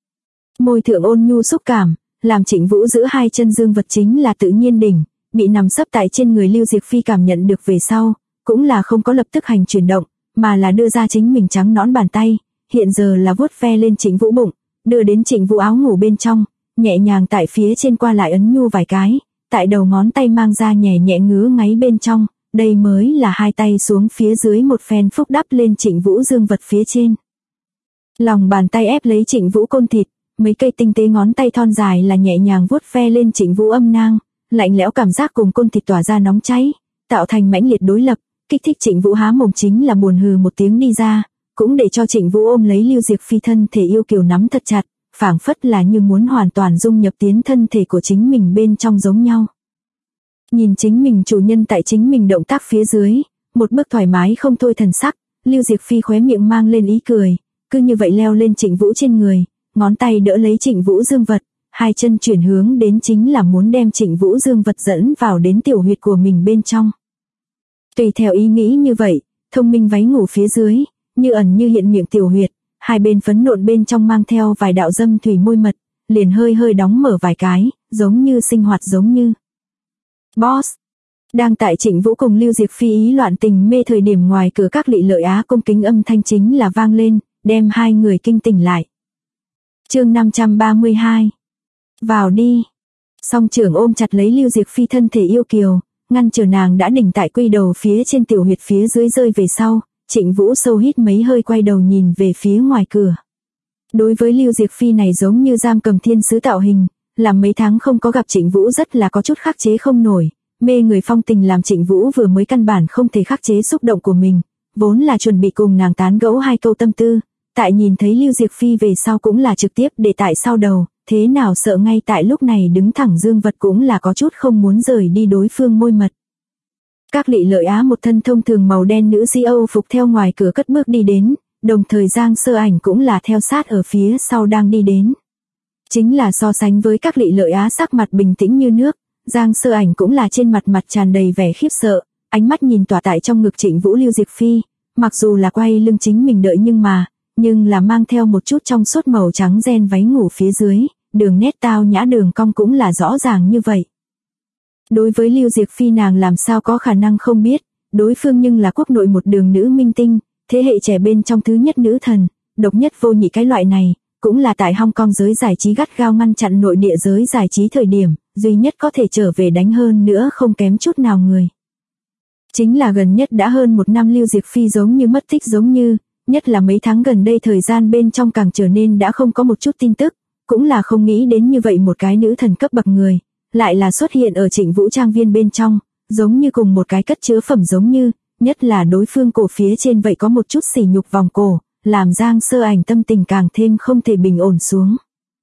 Môi thượng ôn nhu xúc cảm, làm Trịnh Vũ giữ 2 chân dương vật chính là tự nhiên đỉnh, bị nằm sấp tại trên người Lưu Diệc Phi cảm nhận được về sau, cũng là không có lập tức hành chuyển động, mà là đưa ra chính mình trắng nõn bàn tay, hiện giờ là vuốt ve lên Trịnh Vũ bụng, đưa đến Trịnh Vũ áo ngủ bên trong, nhẹ nhàng tại phía trên qua lại ấn nhu vài cái, tại đầu ngón tay mang ra nhẹ nhẹ ngứa ngáy bên trong, đây mới là 2 tay xuống phía dưới một phen phúc đắp lên Trịnh Vũ dương vật phía trên. Lòng bàn tay ép lấy Trịnh Vũ côn thịt, mấy cây tinh tế ngón tay thon dài là nhẹ nhàng vuốt ve lên Trịnh Vũ âm nang, lạnh lẽo cảm giác cùng côn thịt tỏa ra nóng cháy, tạo thành mãnh liệt đối lập, kích thích Trịnh Vũ há mồm chính là buồn hừ một tiếng đi ra, cũng để cho Trịnh Vũ ôm lấy Lưu Diệc Phi thân thể yêu kiều nắm thật chặt, phảng phất là như muốn hoàn toàn dung nhập tiến thân thể của chính mình bên trong giống nhau. Nhìn chính mình chủ nhân tại chính mình động tác phía dưới, một bước thoải mái không thôi thần sắc, Lưu Diệc Phi khóe miệng mang lên ý cười, cứ như vậy leo lên Trịnh Vũ trên người, ngón tay đỡ lấy Trịnh Vũ dương vật, hai chân chuyển hướng đến chính là muốn đem Trịnh Vũ dương vật dẫn vào đến tiểu huyệt của mình bên trong. Tùy theo ý nghĩ như vậy, thông minh váy ngủ phía dưới, như ẩn như hiện miệng tiểu huyệt, hai bên phấn nộn bên trong mang theo vài đạo dâm thủy môi mật, liền hơi hơi đóng mở vài cái, giống như sinh hoạt giống như. Boss. Đang tại Trịnh Vũ cùng Lưu Diệc Phi ý loạn tình mê thời điểm ngoài cửa các Lị Lợi Á cung kính âm thanh chính là vang lên, đem hai người kinh tỉnh lại. Chương 532. Vào đi. Song trưởng ôm chặt lấy Lưu Diệc Phi thân thể yêu kiều, ngăn trở nàng đã đỉnh tại quy đầu phía trên tiểu huyệt phía dưới rơi về sau, Trịnh Vũ sâu hít mấy hơi quay đầu nhìn về phía ngoài cửa. Đối với Lưu Diệc Phi này giống như giam cầm thiên sứ tạo hình, làm mấy tháng không có gặp Trịnh Vũ rất là có chút khắc chế không nổi, mê người phong tình làm Trịnh Vũ vừa mới căn bản không thể khắc chế xúc động của mình, vốn là chuẩn bị cùng nàng tán gẫu hai câu tâm tư, tại nhìn thấy Lưu Diệc Phi về sau cũng là trực tiếp để tại sau đầu, thế nào sợ ngay tại lúc này đứng thẳng dương vật cũng là có chút không muốn rời đi đối phương môi mật. Các Lị Lợi Á một thân thông thường màu đen nữ si Âu phục theo ngoài cửa cất bước đi đến, đồng thời Giang Sơ Ảnh cũng là theo sát ở phía sau đang đi đến. Chính là so sánh với các Lị Lợi Á sắc mặt bình tĩnh như nước, Giang Sơ Ảnh cũng là trên mặt tràn đầy vẻ khiếp sợ, ánh mắt nhìn tỏa tại trong ngực Trịnh Vũ Lưu Diệc Phi, mặc dù là quay lưng chính mình đợi nhưng là mang theo một chút trong suốt màu trắng ren váy ngủ phía dưới, đường nét tao nhã đường cong cũng là rõ ràng như vậy. Đối với Lưu Diệc Phi nàng làm sao có khả năng không biết, đối phương nhưng là quốc nội một đường nữ minh tinh, thế hệ trẻ bên trong thứ nhất nữ thần, độc nhất vô nhị cái loại này, cũng là tại Hong Kong giới giải trí gắt gao ngăn chặn nội địa giới giải trí thời điểm, duy nhất có thể trở về đánh hơn nữa không kém chút nào người. Chính là gần nhất đã hơn một năm Lưu Diệc Phi giống như mất tích giống như, nhất là mấy tháng gần đây thời gian bên trong càng trở nên đã không có một chút tin tức, cũng là không nghĩ đến như vậy một cái nữ thần cấp bậc người, lại là xuất hiện ở Trịnh Vũ trang viên bên trong, giống như cùng một cái cất chứa phẩm giống như, nhất là đối phương cổ phía trên vậy có một chút sỉ nhục vòng cổ, làm Giang Sơ Ảnh tâm tình càng thêm không thể bình ổn xuống.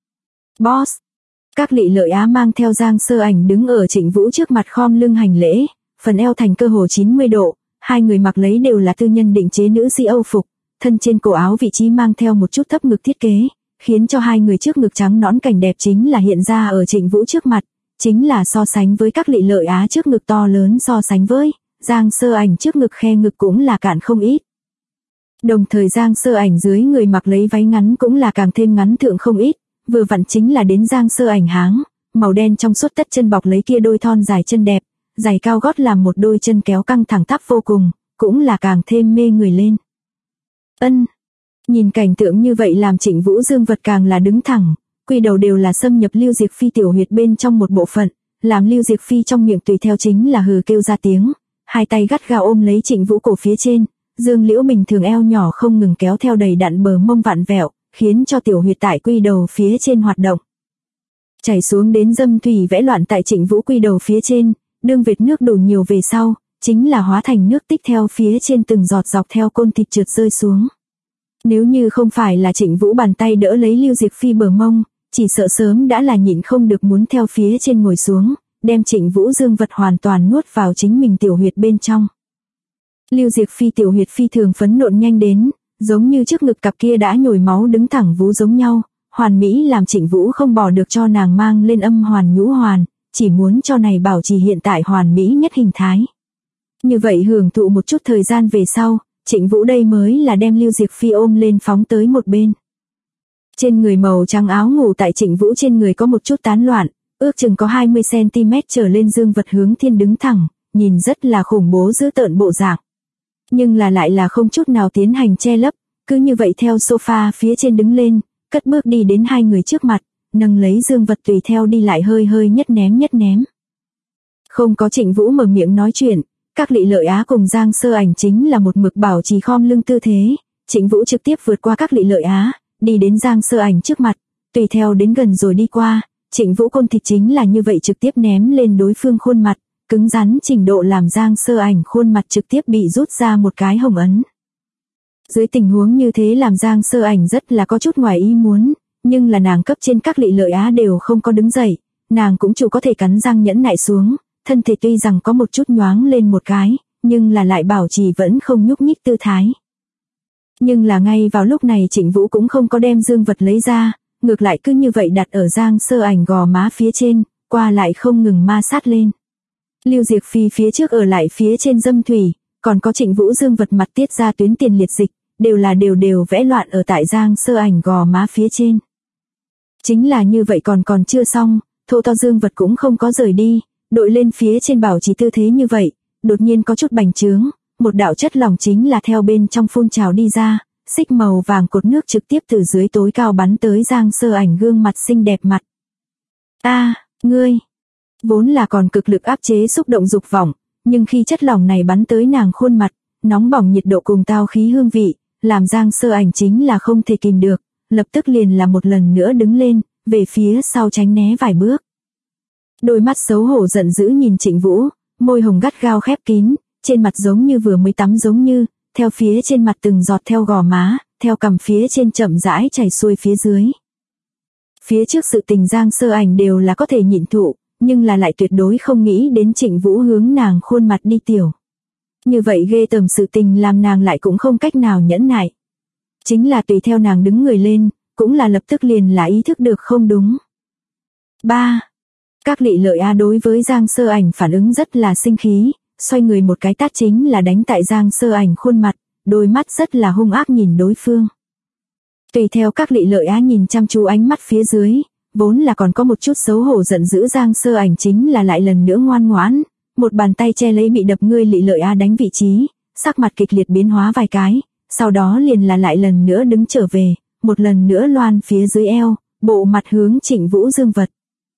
Boss. Các Lị Lợi Á mang theo Giang Sơ Ảnh đứng ở Trịnh Vũ trước mặt khom lưng hành lễ, phần eo thành cơ hồ 90 độ, hai người mặc lấy đều là tư nhân định chế nữ si Âu phục, thân trên cổ áo vị trí mang theo một chút thấp ngực thiết kế, khiến cho hai người trước ngực trắng nõn cảnh đẹp chính là hiện ra ở Trịnh Vũ trước mặt, chính là so sánh với các Lị Lợi Á trước ngực to lớn so sánh với Giang Sơ Ảnh trước ngực khe ngực cũng là cạn không ít. Đồng thời Giang Sơ Ảnh dưới người mặc lấy váy ngắn cũng là càng thêm ngắn thượng không ít, vừa vặn chính là đến Giang Sơ Ảnh háng, màu đen trong suốt tất chân bọc lấy kia đôi thon dài chân đẹp, giày cao gót làm một đôi chân kéo căng thẳng tắp vô cùng, cũng là càng thêm mê người lên. Nhìn cảnh tượng như vậy làm Trịnh Vũ dương vật càng là đứng thẳng, quy đầu đều là xâm nhập Lưu Diệc Phi tiểu huyệt bên trong một bộ phận, làm Lưu Diệc Phi trong miệng tùy theo chính là hừ kêu ra tiếng, hai tay gắt gao ôm lấy Trịnh Vũ cổ phía trên, dương liễu bình thường eo nhỏ không ngừng kéo theo đầy đặn bờ mông vặn vẹo, khiến cho tiểu huyệt tại quy đầu phía trên hoạt động. Chảy xuống đến dâm thủy vẽ loạn tại Trịnh Vũ quy đầu phía trên, đương vệt nước đổ nhiều về sau, chính là hóa thành nước tích theo phía trên từng giọt dọc theo côn thịt trượt rơi xuống. Nếu như không phải là Trịnh Vũ bàn tay đỡ lấy Lưu Diệc Phi bờ mông, chỉ sợ sớm đã là nhịn không được muốn theo phía trên ngồi xuống, đem Trịnh Vũ dương vật hoàn toàn nuốt vào chính mình tiểu huyệt bên trong. Lưu Diệc Phi tiểu huyệt phi thường phấn nộn nhanh đến, giống như trước ngực cặp kia đã nhồi máu đứng thẳng vú giống nhau, hoàn mỹ làm Trịnh Vũ không bỏ được cho nàng mang lên âm hoàn nhũ hoàn, chỉ muốn cho này bảo trì hiện tại hoàn mỹ nhất hình thái. Như vậy hưởng thụ một chút thời gian về sau, Trịnh Vũ đây mới là đem Lưu Diệc Phi ôm lên phóng tới một bên. Trên người màu trắng áo ngủ tại Trịnh Vũ trên người có một chút tán loạn, ước chừng có 20cm trở lên dương vật hướng thiên đứng thẳng, nhìn rất là khủng bố dữ tợn bộ dạng. Nhưng là lại là không chút nào tiến hành che lấp, cứ như vậy theo sofa phía trên đứng lên, cất bước đi đến hai người trước mặt, nâng lấy dương vật tùy theo đi lại hơi hơi nhất ném. Không có Trịnh Vũ mở miệng nói chuyện, các Lị Lợi Á cùng Giang Sơ Ảnh chính là một mực bảo trì khom lưng tư thế, Trịnh Vũ trực tiếp vượt qua các Lị Lợi Á, đi đến Giang Sơ Ảnh trước mặt, tùy theo đến gần rồi đi qua, Trịnh Vũ côn thịt chính là như vậy trực tiếp ném lên đối phương khuôn mặt, cứng rắn trình độ làm Giang Sơ Ảnh khuôn mặt trực tiếp bị rút ra một cái hồng ấn. Dưới tình huống như thế làm Giang Sơ Ảnh rất là có chút ngoài ý muốn, nhưng là nàng cấp trên các Lị Lợi Á đều không có đứng dậy, nàng cũng chỉ có thể cắn răng nhẫn nại xuống, thân thể tuy rằng có một chút nhoáng lên một cái, nhưng là lại bảo trì vẫn không nhúc nhích tư thái. Nhưng là ngay vào lúc này Trịnh Vũ cũng không có đem dương vật lấy ra, ngược lại cứ như vậy đặt ở Giang Sơ Ảnh gò má phía trên, qua lại không ngừng ma sát lên. Lưu Diệc Phi phía trước ở lại phía trên dâm thủy, còn có Trịnh Vũ dương vật mặt tiết ra tuyến tiền liệt dịch, đều là đều vẽ loạn ở tại Giang Sơ Ảnh gò má phía trên. Chính là như vậy còn chưa xong, thô to dương vật cũng không có rời đi, đội lên phía trên bảo trì tư thế như vậy, đột nhiên có chút bành trướng, một đạo chất lỏng chính là theo bên trong phun trào đi ra, xích màu vàng cột nước trực tiếp từ dưới tối cao bắn tới Giang Sơ Ảnh gương mặt xinh đẹp mặt. Ngươi, vốn là còn cực lực áp chế xúc động dục vọng, nhưng khi chất lỏng này bắn tới nàng khuôn mặt, nóng bỏng nhiệt độ cùng tao khí hương vị, làm Giang Sơ Ảnh chính là không thể kìm được, lập tức liền là một lần nữa đứng lên, về phía sau tránh né vài bước. Đôi mắt xấu hổ giận dữ nhìn Trịnh Vũ, môi hồng gắt gao khép kín, trên mặt giống như vừa mới tắm giống như, theo phía trên mặt từng giọt theo gò má, theo cằm phía trên chậm rãi chảy xuôi phía dưới. Phía trước sự tình Giang Sơ Ảnh đều là có thể nhịn thụ, nhưng là lại tuyệt đối không nghĩ đến Trịnh Vũ hướng nàng khuôn mặt đi tiểu. Như vậy ghê tởm sự tình làm nàng lại cũng không cách nào nhẫn nại. Chính là tùy theo nàng đứng người lên, cũng là lập tức liền là ý thức được không đúng. Các Lị Lợi Á đối với Giang Sơ Ảnh phản ứng rất là sinh khí, xoay người một cái tát chính là đánh tại Giang Sơ Ảnh khuôn mặt, đôi mắt rất là hung ác nhìn đối phương. Tùy theo các Lị Lợi Á nhìn chăm chú ánh mắt phía dưới, vốn là còn có một chút xấu hổ giận dữ Giang Sơ Ảnh chính là lại lần nữa ngoan ngoãn, một bàn tay che lấy bị đập ngươi Lị Lợi Á đánh vị trí, sắc mặt kịch liệt biến hóa vài cái, sau đó liền là lại lần nữa đứng trở về, một lần nữa loan phía dưới eo, bộ mặt hướng Trịnh Vũ dương vật.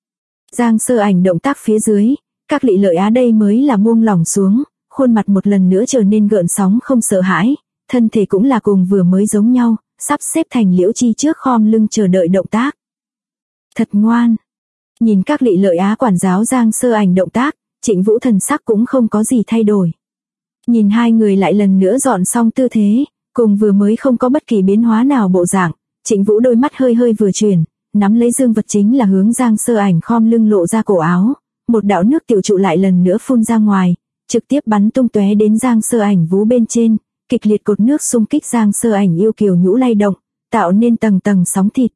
Giang Sơ Ảnh động tác phía dưới, các Lị Lợi Á đây mới là buông lỏng xuống, khuôn mặt một lần nữa trở nên gợn sóng không sợ hãi, thân thể cũng là cùng vừa mới giống nhau, sắp xếp thành liễu chi trước khom lưng chờ đợi động tác. Thật ngoan. Nhìn các Lị Lợi Á quản giáo Giang Sơ Ảnh động tác, Trịnh Vũ thần sắc cũng không có gì thay đổi. Nhìn hai người lại lần nữa dọn xong tư thế, cùng vừa mới không có bất kỳ biến hóa nào bộ dạng, Trịnh Vũ đôi mắt hơi vừa chuyển, nắm lấy dương vật chính là hướng Giang Sơ Ảnh khom lưng lộ ra cổ áo, một đạo nước tiểu trụ lại lần nữa phun ra ngoài, trực tiếp bắn tung tóe đến Giang Sơ Ảnh vú bên trên, kịch liệt cột nước xung kích Giang Sơ Ảnh yêu kiều nhũ lay động, tạo nên tầng tầng sóng thịt.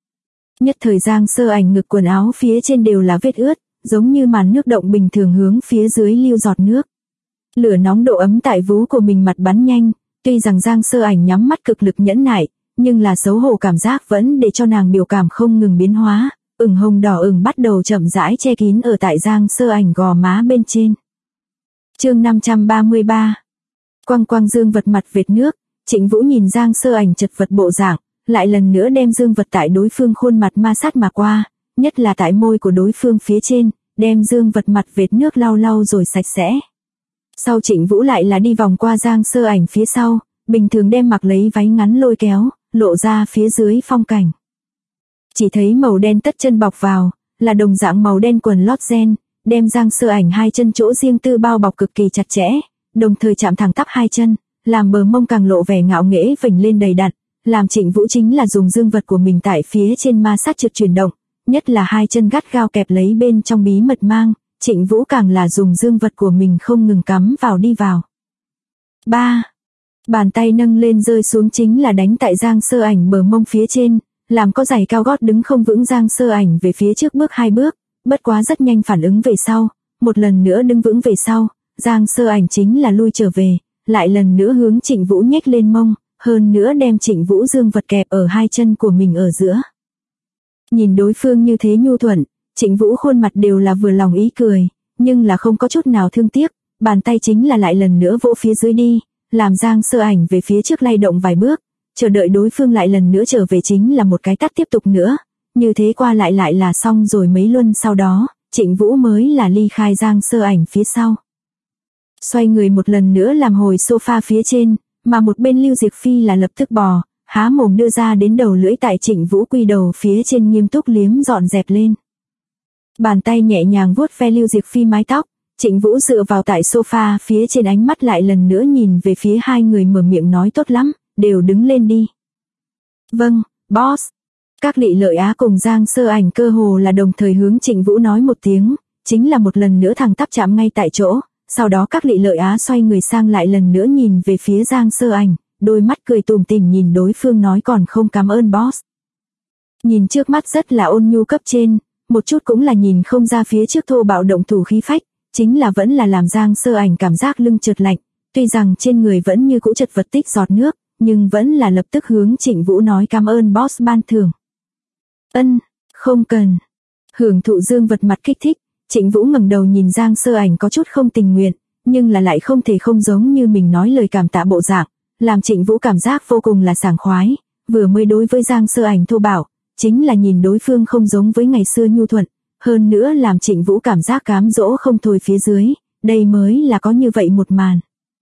Nhất thời Giang Sơ Ảnh ngực quần áo phía trên đều là vết ướt, giống như màn nước động bình thường hướng phía dưới lưu giọt nước. Lửa nóng độ ấm tại vú của mình mặt bắn nhanh, tuy rằng Giang Sơ Ảnh nhắm mắt cực lực nhẫn nại, nhưng là xấu hổ cảm giác vẫn để cho nàng biểu cảm không ngừng biến hóa, ửng hồng đỏ ửng bắt đầu chậm rãi che kín ở tại Giang Sơ Ảnh gò má bên trên. Chương 533. Quăng dương vật mặt vệt nước, Trịnh Vũ nhìn Giang Sơ Ảnh chật vật bộ dạng, lại lần nữa đem dương vật tại đối phương khuôn mặt ma sát mà qua, nhất là tại môi của đối phương phía trên, đem dương vật mặt vệt nước lau rồi sạch sẽ. Sau Trịnh Vũ lại là đi vòng qua Giang Sơ Ảnh phía sau, bình thường đem mặc lấy váy ngắn lôi kéo, lộ ra phía dưới phong cảnh. Chỉ thấy màu đen tất chân bọc vào, là đồng dạng màu đen quần lót ren, đem Giang Sơ Ảnh hai chân chỗ riêng tư bao bọc cực kỳ chặt chẽ, đồng thời chạm thẳng tắp hai chân, làm bờ mông càng lộ vẻ ngạo nghễ vểnh lên đầy đặn, làm Trịnh Vũ chính là dùng dương vật của mình tại phía trên ma sát trực chuyển động, nhất là hai chân gắt gao kẹp lấy bên trong bí mật mang, Trịnh Vũ càng là dùng dương vật của mình không ngừng cắm vào đi vào. Bàn tay nâng lên rơi xuống chính là đánh tại Giang Sơ Ảnh bờ mông phía trên, làm có giày cao gót đứng không vững Giang Sơ Ảnh về phía trước bước 2 bước, bất quá rất nhanh phản ứng về sau, một lần nữa đứng vững về sau, Giang Sơ Ảnh chính là lui trở về, lại lần nữa hướng Trịnh Vũ nhếch lên mông, hơn nữa đem Trịnh Vũ dương vật kẹp ở hai chân của mình ở giữa. Nhìn đối phương như thế nhu thuận, Trịnh Vũ khuôn mặt đều là vừa lòng ý cười, nhưng là không có chút nào thương tiếc, bàn tay chính là lại lần nữa vỗ phía dưới đi, làm Giang Sơ Ảnh về phía trước lay động vài bước, chờ đợi đối phương lại lần nữa trở về chính là một cái tát tiếp tục nữa, như thế qua lại là xong rồi mấy luân sau đó, Trịnh Vũ mới là ly khai Giang Sơ Ảnh phía sau. Xoay người một lần nữa làm hồi sofa phía trên, mà một bên Lưu Diệc Phi là lập tức bò, há mồm đưa ra đến đầu lưỡi tại Trịnh Vũ quy đầu phía trên nghiêm túc liếm dọn dẹp lên. Bàn tay nhẹ nhàng vuốt ve Lưu Diệc Phi mái tóc, Trịnh Vũ dựa vào tại sofa phía trên ánh mắt lại lần nữa nhìn về phía hai người mở miệng nói tốt lắm, đều đứng lên đi. Vâng, boss. Các Lị Lợi Á cùng Giang Sơ Ảnh cơ hồ là đồng thời hướng Trịnh Vũ nói một tiếng, chính là một lần nữa thẳng tắp chạm ngay tại chỗ, sau đó các Lị Lợi Á xoay người sang lại lần nữa nhìn về phía Giang Sơ Ảnh, đôi mắt cười tủm tỉm nhìn đối phương nói còn không cảm ơn boss. Nhìn trước mắt rất là ôn nhu cấp trên, một chút cũng là nhìn không ra phía trước thô bạo động thủ khí phách, chính là vẫn là làm Giang Sơ Ảnh cảm giác lưng trượt lạnh, tuy rằng trên người vẫn như cũ chật vật tích giọt nước, nhưng vẫn là lập tức hướng Trịnh Vũ nói cảm ơn boss ban thưởng. Ân, không cần. Hưởng thụ dương vật mặt kích thích, Trịnh Vũ ngẩng đầu nhìn Giang Sơ Ảnh có chút không tình nguyện, nhưng là lại không thể không giống như mình nói lời cảm tạ bộ dạng, làm Trịnh Vũ cảm giác vô cùng là sảng khoái, vừa mới đối với Giang Sơ Ảnh thô bạo, chính là nhìn đối phương không giống với ngày xưa nhu thuận, hơn nữa làm Trịnh Vũ cảm giác cám dỗ không thôi phía dưới, đây mới là có như vậy một màn.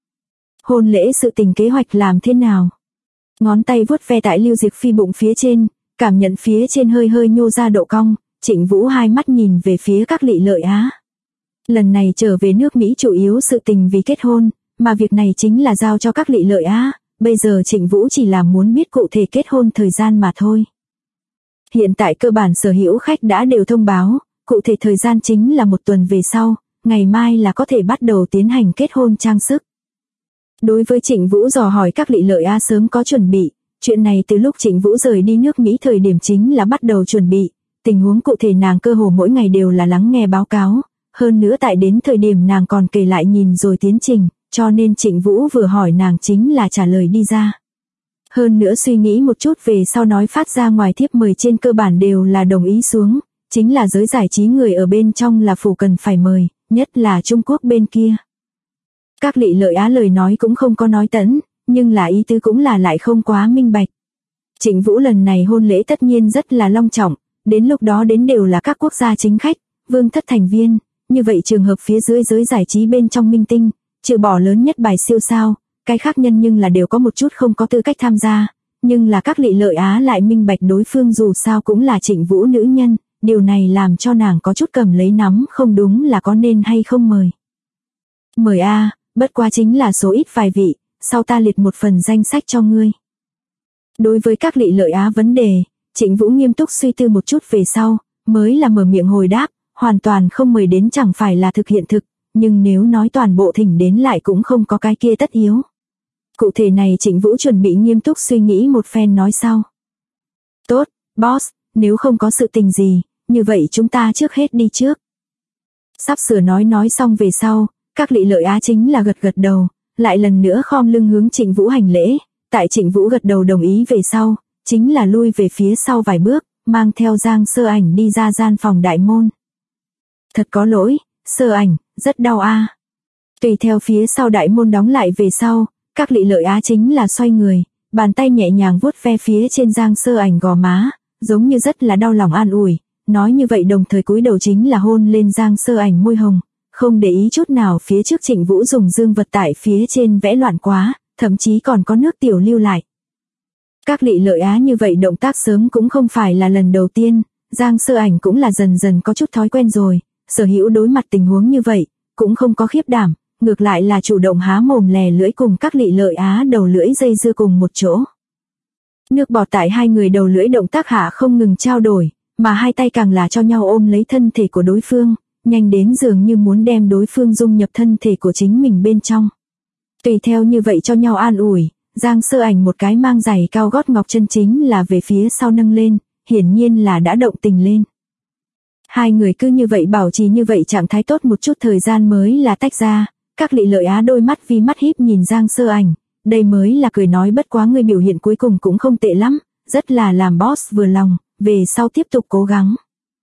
Hôn lễ sự tình kế hoạch làm thế nào? Ngón tay vuốt ve tại Lưu Diệc Phi bụng phía trên, cảm nhận phía trên hơi hơi nhô ra độ cong, Trịnh Vũ hai mắt nhìn về phía các Lị Lợi Á. Lần này trở về nước Mỹ chủ yếu sự tình vì kết hôn, mà việc này chính là giao cho các Lị Lợi Á, bây giờ Trịnh Vũ chỉ là muốn biết cụ thể kết hôn thời gian mà thôi. Hiện tại cơ bản sở hữu khách đã đều thông báo, cụ thể thời gian chính là 1 tuần về sau, ngày mai là có thể bắt đầu tiến hành kết hôn trang sức. Đối với Trịnh Vũ dò hỏi các Lị Lợi Á sớm có chuẩn bị, chuyện này từ lúc Trịnh Vũ rời đi nước Mỹ thời điểm chính là bắt đầu chuẩn bị, tình huống cụ thể nàng cơ hồ mỗi ngày đều là lắng nghe báo cáo, hơn nữa tại đến thời điểm nàng còn kể lại nhìn rồi tiến trình, cho nên Trịnh Vũ vừa hỏi nàng chính là trả lời đi ra. Hơn nữa suy nghĩ một chút về sau nói phát ra ngoài thiếp mời trên cơ bản đều là đồng ý xuống, chính là giới giải trí người ở bên trong là phủ cần phải mời, nhất là Trung Quốc bên kia. Các Lị Lợi Á lời nói cũng không có nói tẫn, nhưng là ý tứ cũng là lại không quá minh bạch. Trịnh Vũ lần này hôn lễ tất nhiên rất là long trọng, đến lúc đó đến đều là các quốc gia chính khách, vương thất thành viên, như vậy trường hợp phía dưới giới giải trí bên trong minh tinh, trừ bỏ lớn nhất bài siêu sao, cái khác nhân nhưng là đều có một chút không có tư cách tham gia, nhưng là các Lị Lợi Á lại minh bạch đối phương dù sao cũng là Trịnh Vũ nữ nhân, điều này làm cho nàng có chút cầm lấy nắm không đúng là có nên hay không mời. Mời a, bất quá chính là số ít vài vị, sau ta liệt một phần danh sách cho ngươi. Đối với các Lị Lợi Á vấn đề, Trịnh Vũ nghiêm túc suy tư một chút về sau, mới là mở miệng hồi đáp, hoàn toàn không mời đến chẳng phải là thực hiện thực, nhưng nếu nói toàn bộ thỉnh đến lại cũng không có cái kia tất yếu. Cụ thể này Trịnh Vũ chuẩn bị nghiêm túc suy nghĩ một phen nói sau. Tốt, boss, nếu không có sự tình gì, như vậy chúng ta trước hết đi trước. Sắp sửa nói xong về sau, các Lị Lợi Á chính là gật đầu, lại lần nữa khom lưng hướng Trịnh Vũ hành lễ, tại Trịnh Vũ gật đầu đồng ý về sau, chính là lui về phía sau vài bước, mang theo Giang Sơ Ảnh đi ra gian phòng đại môn. Thật có lỗi, Sơ Ảnh, rất đau a. Tùy theo phía sau đại môn đóng lại về sau, các Lị Lợi Á chính là xoay người, bàn tay nhẹ nhàng vuốt ve phía trên Giang Sơ Ảnh gò má, giống như rất là đau lòng an ủi, nói như vậy đồng thời cúi đầu chính là hôn lên Giang Sơ Ảnh môi hồng, không để ý chút nào phía trước Trịnh Vũ dùng dương vật tại phía trên vẽ loạn quá, thậm chí còn có nước tiểu lưu lại. Các Lị Lợi Á như vậy động tác sớm cũng không phải là lần đầu tiên, Giang Sơ Ảnh cũng là dần dần có chút thói quen rồi, sở hữu đối mặt tình huống như vậy, cũng không có khiếp đảm, ngược lại là chủ động há mồm lè lưỡi cùng các Lị Lợi Á đầu lưỡi dây dưa cùng một chỗ. Nước bọt tại hai người đầu lưỡi động tác hạ không ngừng trao đổi, mà hai tay càng là cho nhau ôm lấy thân thể của đối phương, nhanh đến dường như muốn đem đối phương dung nhập thân thể của chính mình bên trong. Tùy theo như vậy cho nhau an ủi, Giang Sơ Ảnh một cái mang giày cao gót ngọc chân chính là về phía sau nâng lên, hiển nhiên là đã động tình lên. Hai người cứ như vậy bảo trì như vậy trạng thái tốt một chút thời gian mới là tách ra, các Lị Lợi Á đôi mắt vi mắt híp nhìn Giang Sơ Ảnh, đây mới là cười nói bất quá người biểu hiện cuối cùng cũng không tệ lắm, rất là làm boss vừa lòng, về sau tiếp tục cố gắng.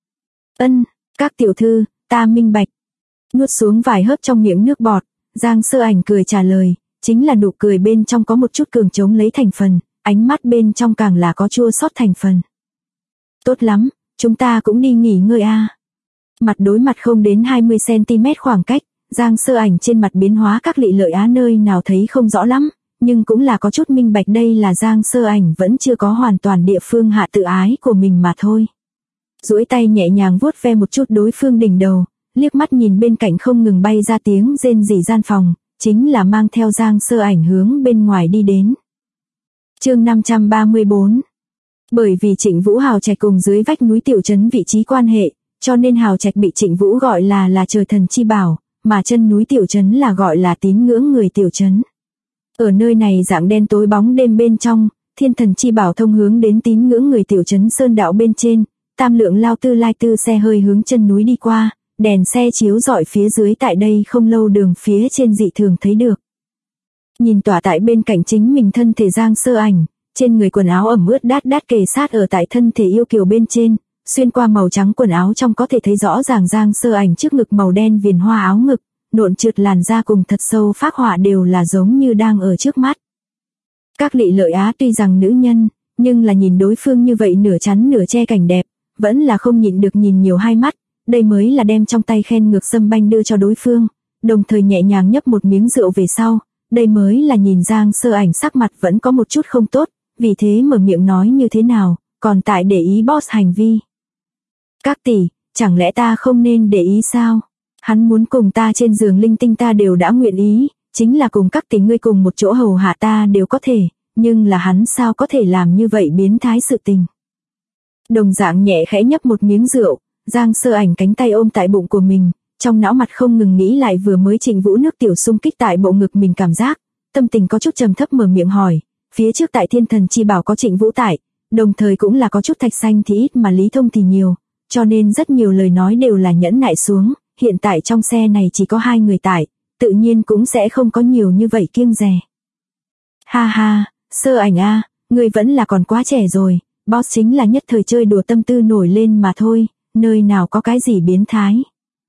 Ân, các tiểu thư, ta minh bạch. Nuốt xuống vài hớp trong miệng nước bọt, Giang Sơ Ảnh cười trả lời, chính là nụ cười bên trong có một chút cường chống lấy thành phần, ánh mắt bên trong càng là có chua xót thành phần. Tốt lắm, chúng ta cũng đi nghỉ ngơi a. Mặt đối mặt không đến 20cm khoảng cách, Giang Sơ Ảnh trên mặt biến hóa các Lị Lợi Á nơi nào thấy không rõ lắm, nhưng cũng là có chút minh bạch đây là Giang Sơ Ảnh vẫn chưa có hoàn toàn địa phương hạ tự ái của mình mà thôi. Duỗi tay nhẹ nhàng vuốt ve một chút đối phương đỉnh đầu, liếc mắt nhìn bên cạnh không ngừng bay ra tiếng rên rỉ gian phòng, chính là mang theo Giang Sơ Ảnh hướng bên ngoài đi đến. Chương 534. Bởi vì Trịnh Vũ hào trạch cùng dưới vách núi tiểu trấn vị trí quan hệ, cho nên hào trạch bị Trịnh Vũ gọi là trời thần chi bảo, mà chân núi tiểu trấn là gọi là tín ngưỡng người tiểu trấn. Ở nơi này dạng đen tối bóng đêm bên trong, thiên thần chi bảo thông hướng đến tín ngưỡng người tiểu trấn sơn đạo bên trên, tam lượng lao tư lai tư xe hơi hướng chân núi đi qua, đèn xe chiếu rọi phía dưới tại đây không lâu đường phía trên dị thường thấy được. Nhìn tỏa tại bên cạnh chính mình thân thể Giang Sơ Ảnh, trên người quần áo ẩm ướt đát đát kề sát ở tại thân thể yêu kiều bên trên, xuyên qua màu trắng quần áo trong có thể thấy rõ ràng Giang Sơ Ảnh trước ngực màu đen viền hoa áo ngực, nộn trượt làn da cùng thật sâu phác họa đều là giống như đang ở trước mắt. Các Lị Lợi Á tuy rằng nữ nhân, nhưng là nhìn đối phương như vậy nửa chắn nửa che cảnh đẹp, vẫn là không nhịn được nhìn nhiều hai mắt, đây mới là đem trong tay khen ngược sâm banh đưa cho đối phương, đồng thời nhẹ nhàng nhấp một miếng rượu về sau, đây mới là nhìn Giang Sơ Ảnh sắc mặt vẫn có một chút không tốt, vì thế mở miệng nói như thế nào, còn tại để ý boss hành vi. Các tỷ, chẳng lẽ ta không nên để ý sao? Hắn muốn cùng ta trên giường linh tinh ta đều đã nguyện ý, chính là cùng các tỷ ngươi cùng một chỗ hầu hạ ta đều có thể, nhưng là hắn sao có thể làm như vậy biến thái sự tình. Đồng dạng nhẹ khẽ nhấp một miếng rượu, Giang Sơ Ảnh cánh tay ôm tại bụng của mình, trong não mặt không ngừng nghĩ lại vừa mới Trịnh Vũ nước tiểu xung kích tại bộ ngực mình cảm giác, tâm tình có chút trầm thấp mở miệng hỏi, phía trước tại thiên thần chi bảo có Trịnh Vũ tại, đồng thời cũng là có chút thạch xanh thì ít mà Lý Thông thì nhiều, cho nên rất nhiều lời nói đều là nhẫn nại xuống, hiện tại trong xe này chỉ có 2 người tại, tự nhiên cũng sẽ không có nhiều như vậy kiêng dè. Ha ha, Sơ Ảnh a, ngươi vẫn là còn quá trẻ rồi, boss chính là nhất thời chơi đùa tâm tư nổi lên mà thôi, nơi nào có cái gì biến thái.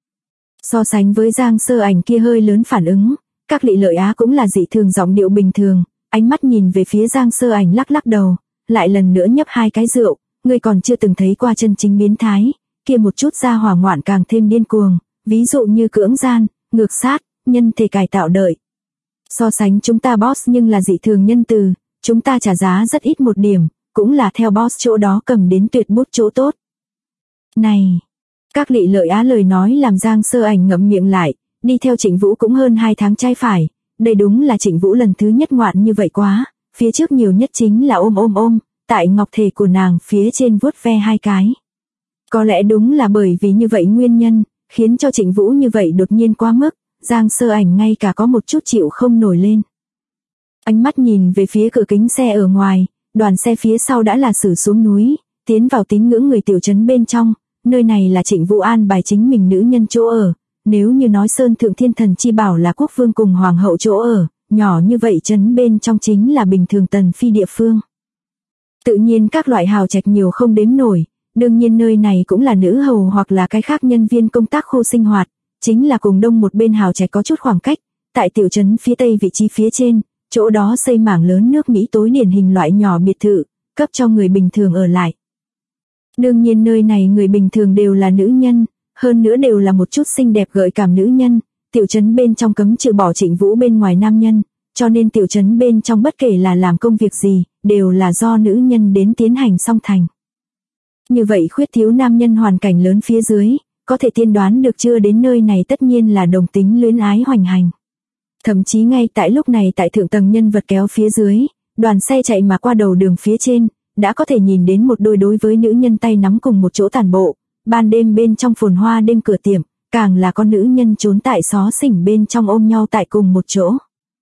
So sánh với Giang Sơ Ảnh kia hơi lớn phản ứng, các Lị Lợi Á cũng là dị thường giọng điệu bình thường, ánh mắt nhìn về phía Giang Sơ Ảnh lắc lắc đầu, lại lần nữa nhấp 2 cái rượu, ngươi còn chưa từng thấy qua chân chính biến thái, kia một chút ra hỏa ngoạn càng thêm điên cuồng, ví dụ như cưỡng gian, ngược sát, nhân thể cải tạo đợi. So sánh chúng ta boss nhưng là dị thường nhân từ, chúng ta trả giá rất ít một điểm, cũng là theo boss chỗ đó cầm đến tuyệt bút chỗ tốt. Này, các Lị Lợi Á lời nói làm Giang Sơ Ảnh ngậm miệng lại, đi theo Trịnh Vũ cũng hơn 2 tháng trai phải, đây đúng là Trịnh Vũ lần thứ nhất ngoạn như vậy quá, phía trước nhiều nhất chính là ôm, tại ngọc thể của nàng phía trên vuốt ve 2 cái. Có lẽ đúng là bởi vì như vậy nguyên nhân, khiến cho Trịnh Vũ như vậy đột nhiên quá mức, Giang Sơ Ảnh ngay cả có một chút chịu không nổi lên. Ánh mắt nhìn về phía cửa kính xe ở ngoài, đoàn xe phía sau đã là xử xuống núi, tiến vào tín ngưỡng người tiểu trấn bên trong, nơi này là Trịnh Vũ an bài chính mình nữ nhân chỗ ở, nếu như nói Sơn Thượng Thiên Thần chi bảo là quốc vương cùng hoàng hậu chỗ ở, nhỏ như vậy trấn bên trong chính là bình thường tần phi địa phương. Tự nhiên các loại hào trạch nhiều không đếm nổi, đương nhiên nơi này cũng là nữ hầu hoặc là cái khác nhân viên công tác khu sinh hoạt, chính là cùng đông một bên hào trạch có chút khoảng cách, tại tiểu trấn phía tây vị trí phía trên, chỗ đó xây mảng lớn nước Mỹ tối điển hình loại nhỏ biệt thự, cấp cho người bình thường ở lại. Đương nhiên nơi này người bình thường đều là nữ nhân, hơn nữa đều là một chút xinh đẹp gợi cảm nữ nhân, tiểu trấn bên trong cấm trừ bỏ Trịnh Vũ bên ngoài nam nhân, cho nên tiểu trấn bên trong bất kể là làm công việc gì, đều là do nữ nhân đến tiến hành song thành. Như vậy khuyết thiếu nam nhân hoàn cảnh lớn phía dưới, có thể tiên đoán được chưa đến nơi này tất nhiên là đồng tính luyến ái hoành hành. Thậm chí ngay tại lúc này tại thượng tầng nhân vật kéo phía dưới, đoàn xe chạy mà qua đầu đường phía trên, đã có thể nhìn đến một đôi đối với nữ nhân tay nắm cùng một chỗ tản bộ, ban đêm bên trong phồn hoa đêm cửa tiệm, càng là con nữ nhân trốn tại xó xỉnh bên trong ôm nhau tại cùng một chỗ.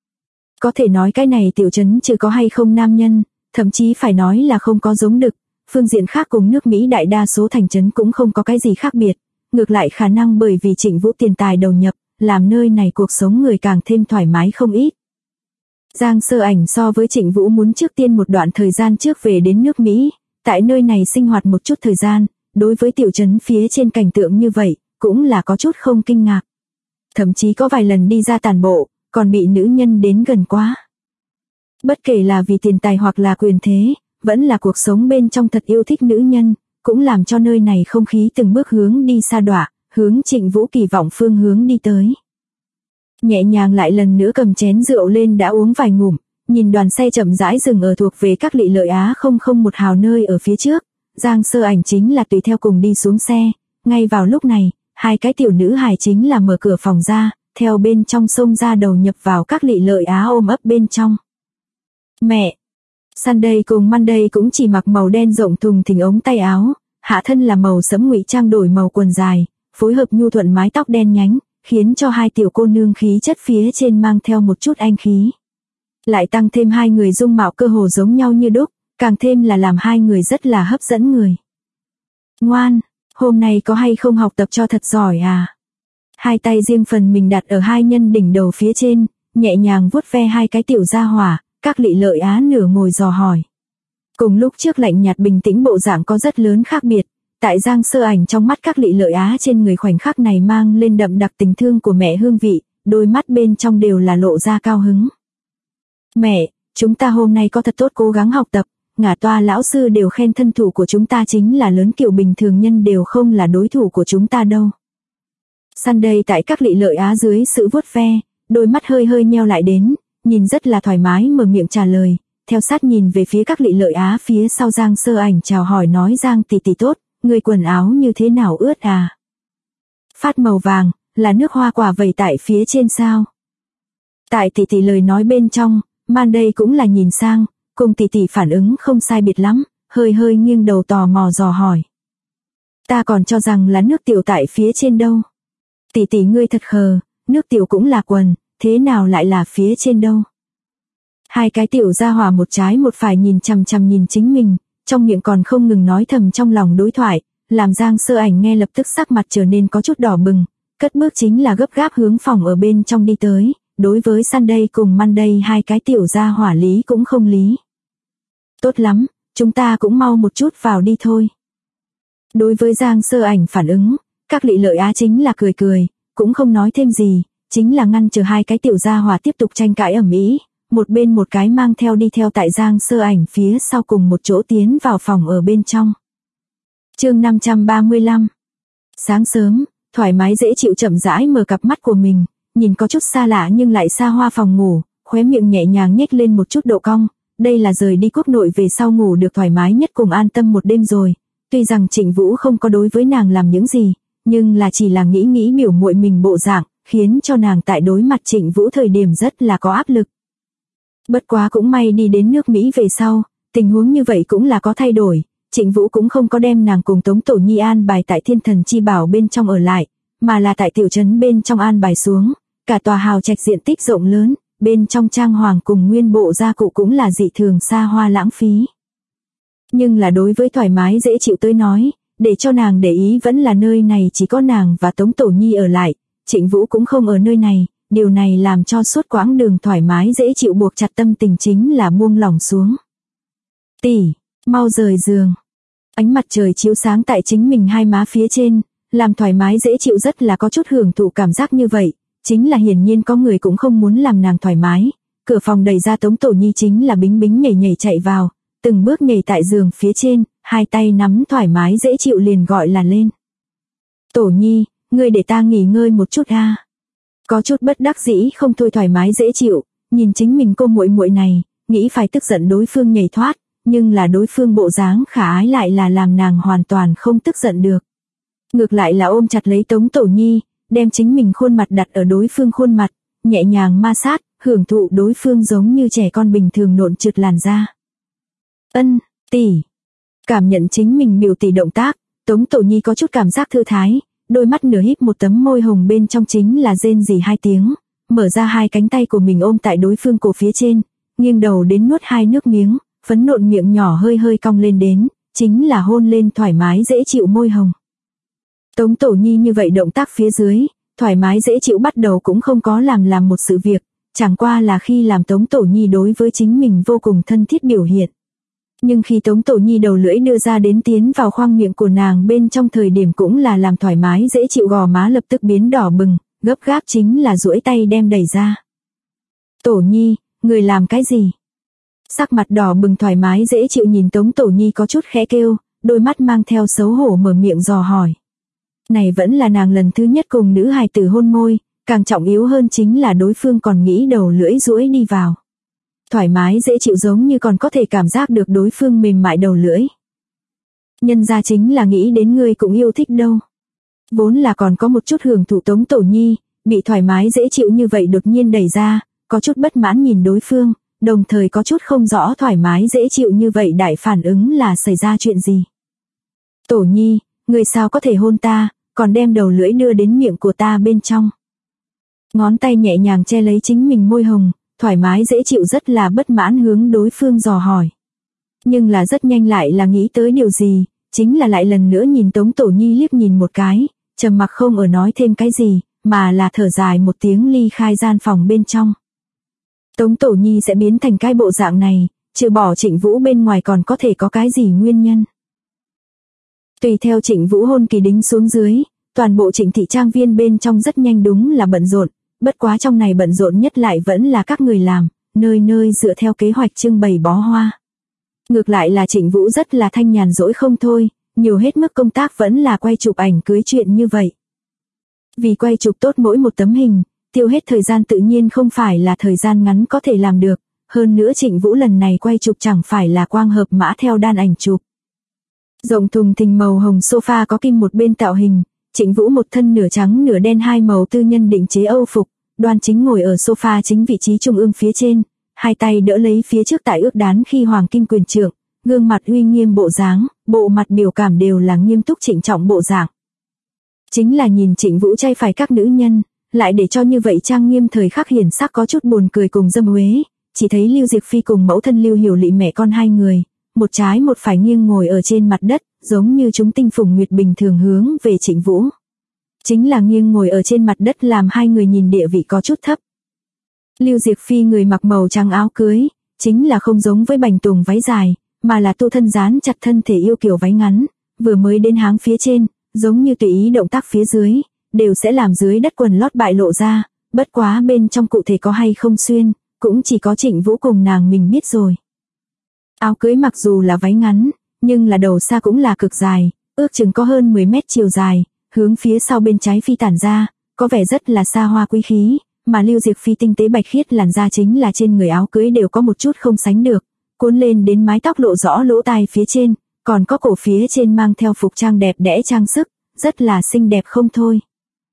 Có thể nói cái này tiểu trấn chưa có hay không nam nhân, thậm chí phải nói là không có giống đực, phương diện khác cùng nước Mỹ đại đa số thành trấn cũng không có cái gì khác biệt, ngược lại khả năng bởi vì Trịnh Vũ tiền tài đầu nhập, làm nơi này cuộc sống người càng thêm thoải mái không ít. Giang Sơ Ảnh so với Trịnh Vũ muốn trước tiên một đoạn thời gian trước về đến nước Mỹ, tại nơi này sinh hoạt một chút thời gian, đối với tiểu trấn phía trên cảnh tượng như vậy, cũng là có chút không kinh ngạc. Thậm chí có vài lần đi ra tản bộ, còn bị nữ nhân đến gần quá. Bất kể là vì tiền tài hoặc là quyền thế, vẫn là cuộc sống bên trong thật yêu thích nữ nhân, cũng làm cho nơi này không khí từng bước hướng đi xa đọa, hướng Trịnh Vũ kỳ vọng phương hướng đi tới. Nhẹ nhàng lại lần nữa cầm chén rượu lên đã uống vài ngụm, nhìn đoàn xe chậm rãi dừng ở thuộc về các Lị Lợi Á 001 hào nơi ở phía trước, Giang Sơ Ảnh chính là tùy theo cùng đi xuống xe, ngay vào lúc này, 2 cái tiểu nữ hài chính là mở cửa phòng ra, theo bên trong xông ra đầu nhập vào các Lị Lợi Á ôm ấp bên trong. Mẹ! Sunday cùng Monday cũng chỉ mặc màu đen rộng thùng thình ống tay áo, hạ thân là màu sẫm ngụy trang đổi màu quần dài, phối hợp nhu thuận mái tóc đen nhánh, khiến cho hai tiểu cô nương khí chất phía trên mang theo một chút anh khí. Lại tăng thêm hai người dung mạo cơ hồ giống nhau như đúc, càng thêm là làm hai người rất là hấp dẫn người. Ngoan, hôm nay có hay không học tập cho thật giỏi à? Hai tay riêng phần mình đặt ở hai nhân đỉnh đầu phía trên, nhẹ nhàng vuốt ve hai cái tiểu gia hỏa, Các Lị Lợi Á nửa ngồi dò hỏi. Cùng lúc trước lạnh nhạt bình tĩnh bộ dạng có rất lớn khác biệt, tại Giang Sơ Ảnh trong mắt Các Lị Lợi Á trên người khoảnh khắc này mang lên đậm đặc tình thương của mẹ hương vị, đôi mắt bên trong đều là lộ ra cao hứng. Mẹ, chúng ta hôm nay có thật tốt cố gắng học tập, ngả toa lão sư đều khen thân thủ của chúng ta chính là lớn kiểu bình thường nhân đều không là đối thủ của chúng ta đâu. Sunday tại Các Lị Lợi Á dưới sự vuốt ve, đôi mắt hơi hơi nheo lại đến, nhìn rất là thoải mái mở miệng trả lời, theo sát nhìn về phía Các Lị Lợi Á phía sau Giang Sơ Ảnh chào hỏi nói Giang tỷ tỷ tốt, người quần áo như thế nào ướt à? Phát màu vàng, là nước hoa quả vẩy tại phía trên sao? Tại tỷ tỷ lời nói bên trong, Monday cũng là nhìn sang, cùng tỷ tỷ phản ứng không sai biệt lắm, hơi hơi nghiêng đầu tò mò dò hỏi. Ta còn cho rằng là nước tiểu tại phía trên đâu. Tỷ tỷ ngươi thật khờ, nước tiểu cũng là quần, thế nào lại là phía trên đâu. Hai cái tiểu gia hỏa một trái một phải nhìn chằm chằm nhìn chính mình, trong miệng còn không ngừng nói thầm trong lòng đối thoại, làm Giang Sơ Ảnh nghe lập tức sắc mặt trở nên có chút đỏ bừng, cất bước chính là gấp gáp hướng phòng ở bên trong đi tới, đối với Sunday cùng Monday hai cái tiểu gia hỏa lý cũng không lý. Tốt lắm, chúng ta cũng mau một chút vào đi thôi. Đối với Giang Sơ Ảnh phản ứng, Các Lị Lợi Á chính là cười cười, cũng không nói thêm gì, chính là ngăn chờ hai cái tiểu gia hỏa tiếp tục tranh cãi ầm ĩ, một bên một cái mang theo đi theo tại Giang Sơ Ảnh phía sau cùng một chỗ tiến vào phòng ở bên trong. Chương 535. Sáng sớm, thoải mái dễ chịu chậm rãi mở cặp mắt của mình, nhìn có chút xa lạ nhưng lại xa hoa phòng ngủ, khóe miệng nhẹ nhàng nhếch lên một chút độ cong, đây là rời đi quốc nội về sau ngủ được thoải mái nhất cùng an tâm một đêm rồi. Tuy rằng Trịnh Vũ không có đối với nàng làm những gì, nhưng là chỉ là nghĩ biểu muội mình bộ dạng, khiến cho nàng tại đối mặt Trịnh Vũ thời điểm rất là có áp lực. Bất quá cũng may đi đến nước Mỹ về sau, tình huống như vậy cũng là có thay đổi, Trịnh Vũ cũng không có đem nàng cùng Tống Tổ Nhi an bài tại Thiên Thần Chi Bảo bên trong ở lại, mà là tại tiểu trấn bên trong an bài xuống, cả tòa hào trạch diện tích rộng lớn, bên trong trang hoàng cùng nguyên bộ gia cụ cũng là dị thường xa hoa lãng phí. Nhưng là đối với thoải mái dễ chịu tới nói, để cho nàng để ý vẫn là nơi này chỉ có nàng và Tống Tổ Nhi ở lại, Trịnh Vũ cũng không ở nơi này, điều này làm cho suốt quãng đường thoải mái dễ chịu buộc chặt tâm tình chính là buông lỏng xuống. Tỷ, mau rời giường. Ánh mặt trời chiếu sáng tại chính mình hai má phía trên, làm thoải mái dễ chịu rất là có chút hưởng thụ cảm giác như vậy, chính là hiển nhiên có người cũng không muốn làm nàng thoải mái. Cửa phòng đẩy ra Tống Tổ Nhi chính là bính bính nhảy nhảy chạy vào, từng bước nhảy tại giường phía trên, hai tay nắm thoải mái dễ chịu liền gọi là lên. Tổ Nhi, ngươi để ta nghỉ ngơi một chút a. Có chút bất đắc dĩ không thôi thoải mái dễ chịu, nhìn chính mình cô muội muội này, nghĩ phải tức giận đối phương nhảy thoát, nhưng là đối phương bộ dáng khả ái lại là làm nàng hoàn toàn không tức giận được. Ngược lại là ôm chặt lấy Tống Tổ Nhi, đem chính mình khuôn mặt đặt ở đối phương khuôn mặt, nhẹ nhàng ma sát, hưởng thụ đối phương giống như trẻ con bình thường nộn trượt làn da. Ân, tỷ. Cảm nhận chính mình biểu tỷ động tác, Tống Tổ Nhi có chút cảm giác thư thái, đôi mắt nửa híp một tấm môi hồng bên trong chính là rên rỉ hai tiếng, mở ra hai cánh tay của mình ôm tại đối phương cổ phía trên, nghiêng đầu đến nuốt hai nước miếng, phấn nộn miệng nhỏ hơi hơi cong lên đến, chính là hôn lên thoải mái dễ chịu môi hồng. Tống Tổ Nhi như vậy động tác phía dưới, thoải mái dễ chịu bắt đầu cũng không có làm một sự việc, chẳng qua là khi làm Tống Tổ Nhi đối với chính mình vô cùng thân thiết biểu hiện. Nhưng khi Tống Tổ Nhi đầu lưỡi đưa ra đến tiến vào khoang miệng của nàng bên trong thời điểm cũng là làm thoải mái dễ chịu gò má lập tức biến đỏ bừng, gấp gáp chính là duỗi tay đem đẩy ra. Tổ Nhi, người làm cái gì? Sắc mặt đỏ bừng thoải mái dễ chịu nhìn Tống Tổ Nhi có chút khẽ kêu, đôi mắt mang theo xấu hổ mở miệng dò hỏi. Này vẫn là nàng lần thứ nhất cùng nữ hài tử hôn môi, càng trọng yếu hơn chính là đối phương còn nghĩ đầu lưỡi duỗi đi vào. Thoải mái dễ chịu giống như còn có thể cảm giác được đối phương mềm mại đầu lưỡi. Nhân ra chính là nghĩ đến ngươi cũng yêu thích đâu. Vốn là còn có một chút hưởng thụ Tống Tổ Nhi, bị thoải mái dễ chịu như vậy đột nhiên đẩy ra, có chút bất mãn nhìn đối phương, đồng thời có chút không rõ thoải mái dễ chịu như vậy đại phản ứng là xảy ra chuyện gì. Tổ Nhi, ngươi sao có thể hôn ta, còn đem đầu lưỡi đưa đến miệng của ta bên trong. Ngón tay nhẹ nhàng che lấy chính mình môi hồng, thoải mái dễ chịu, rất là bất mãn hướng đối phương dò hỏi. Nhưng là rất nhanh lại là nghĩ tới điều gì, chính là lại lần nữa nhìn Tống Tổ Nhi liếc nhìn một cái, trầm mặc không ở nói thêm cái gì, mà là thở dài một tiếng ly khai gian phòng bên trong. Tống Tổ Nhi sẽ biến thành cái bộ dạng này, trừ bỏ Trịnh Vũ bên ngoài còn có thể có cái gì nguyên nhân. Tùy theo Trịnh Vũ hôn kỳ đính xuống dưới, toàn bộ Trịnh thị trang viên bên trong rất nhanh đúng là bận rộn, bất quá trong này bận rộn nhất lại vẫn là các người làm, nơi nơi dựa theo kế hoạch trưng bày bó hoa. Ngược lại là Trịnh Vũ rất là thanh nhàn rỗi không thôi, nhiều hết mức công tác vẫn là quay chụp ảnh cưới chuyện như vậy. Vì quay chụp tốt mỗi một tấm hình, tiêu hết thời gian tự nhiên không phải là thời gian ngắn có thể làm được, hơn nữa Trịnh Vũ lần này quay chụp chẳng phải là quang hợp mã theo đan ảnh chụp. Rộng thùng thình màu hồng sofa có kim một bên tạo hình, Trịnh Vũ một thân nửa trắng nửa đen hai màu tư nhân định chế Âu phục, đoan chính ngồi ở sofa chính vị trí trung ương phía trên, hai tay đỡ lấy phía trước tại ước đán khi hoàng kim quyền trượng, gương mặt uy nghiêm bộ dáng, bộ mặt biểu cảm đều là nghiêm túc trịnh trọng bộ dạng. Chính là nhìn Trịnh Vũ trai phải các nữ nhân, lại để cho như vậy trang nghiêm thời khắc hiển sắc có chút buồn cười cùng dâm uế, chỉ thấy Lưu Diệc Phi cùng mẫu thân Lưu Hiểu Lị mẹ con hai người, một trái một phải nghiêng ngồi ở trên mặt đất, giống như chúng tinh phùng nguyệt bình thường hướng về Trịnh Vũ. Chính là nghiêng ngồi ở trên mặt đất làm hai người nhìn địa vị có chút thấp. Lưu Diệc Phi người mặc màu trắng áo cưới, chính là không giống với bành tùng váy dài, mà là tu thân dán chặt thân thể yêu kiểu váy ngắn, vừa mới đến háng phía trên, giống như tùy ý động tác phía dưới, đều sẽ làm dưới đất quần lót bại lộ ra, bất quá bên trong cụ thể có hay không xuyên, cũng chỉ có Trịnh Vũ cùng nàng mình biết rồi. Áo cưới mặc dù là váy ngắn, nhưng là đầu xa cũng là cực dài, ước chừng có hơn 10 mét chiều dài, hướng phía sau bên trái phi tản ra, có vẻ rất là xa hoa quý khí, mà Lưu Diệc Phi tinh tế bạch khiết làn da chính là trên người áo cưới đều có một chút không sánh được, cuốn lên đến mái tóc lộ rõ lỗ tai phía trên, còn có cổ phía trên mang theo phục trang đẹp đẽ trang sức, rất là xinh đẹp không thôi.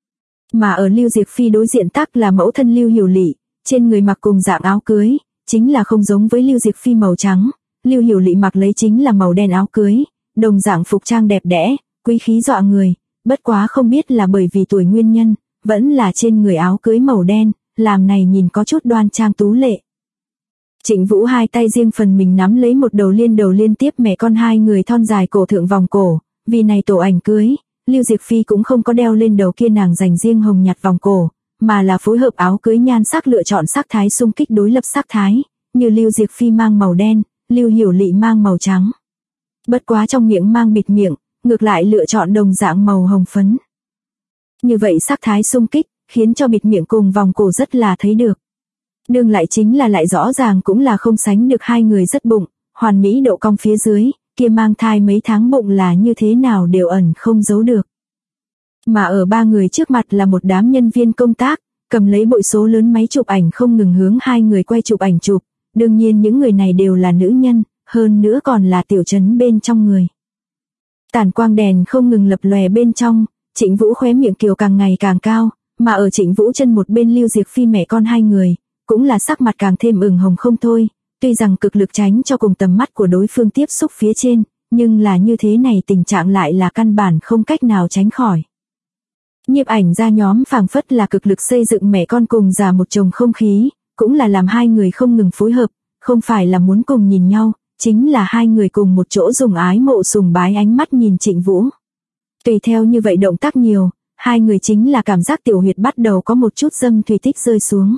Mà ở Lưu Diệc Phi đối diện tắc là mẫu thân Lưu Hiểu Lị, trên người mặc cùng dạng áo cưới, chính là không giống với Lưu Diệc Phi màu trắng, Lưu Hiểu Lị mặc lấy chính là màu đen áo cưới, đồng dạng phục trang đẹp đẽ, quý khí dọa người, bất quá không biết là bởi vì tuổi nguyên nhân, vẫn là trên người áo cưới màu đen, làm này nhìn có chút đoan trang tú lệ. Trịnh Vũ hai tay riêng phần mình nắm lấy một đầu liên tiếp mẹ con hai người thon dài cổ thượng vòng cổ, vì này tổ ảnh cưới, Lưu Diệc Phi cũng không có đeo lên đầu kia nàng dành riêng hồng nhạt vòng cổ, mà là phối hợp áo cưới nhan sắc lựa chọn sắc thái xung kích đối lập sắc thái, như Lưu Diệc Phi mang màu đen, Lưu Hiểu Lị mang màu trắng. Bất quá trong miệng mang bịt miệng, ngược lại lựa chọn đồng dạng màu hồng phấn. Như vậy sắc thái xung kích, khiến cho bịt miệng cùng vòng cổ rất là thấy được. Đương lại chính là lại rõ ràng cũng là không sánh được hai người rất bụng, hoàn mỹ độ cong phía dưới, kia mang thai mấy tháng bụng là như thế nào đều ẩn không giấu được. Mà ở ba người trước mặt là một đám nhân viên công tác, cầm lấy bội số lớn máy chụp ảnh không ngừng hướng hai người quay chụp ảnh chụp, đương nhiên những người này đều là nữ nhân, hơn nữa còn là tiểu trấn bên trong người. Tản quang đèn không ngừng lập lòe bên trong, Trịnh Vũ khóe miệng kiều càng ngày càng cao, mà ở Trịnh Vũ chân một bên Lưu Diệc Phi mẹ con hai người, cũng là sắc mặt càng thêm ửng hồng không thôi, tuy rằng cực lực tránh cho cùng tầm mắt của đối phương tiếp xúc phía trên, nhưng là như thế này tình trạng lại là căn bản không cách nào tránh khỏi. Nhiếp ảnh ra nhóm phảng phất là cực lực xây dựng mẹ con cùng già một chồng không khí, cũng là làm hai người không ngừng phối hợp, không phải là muốn cùng nhìn nhau, chính là hai người cùng một chỗ dùng ái mộ sùng bái ánh mắt nhìn Trịnh Vũ. Tùy theo như vậy động tác nhiều, hai người chính là cảm giác tiểu huyệt bắt đầu có một chút dâm thủy tích rơi xuống.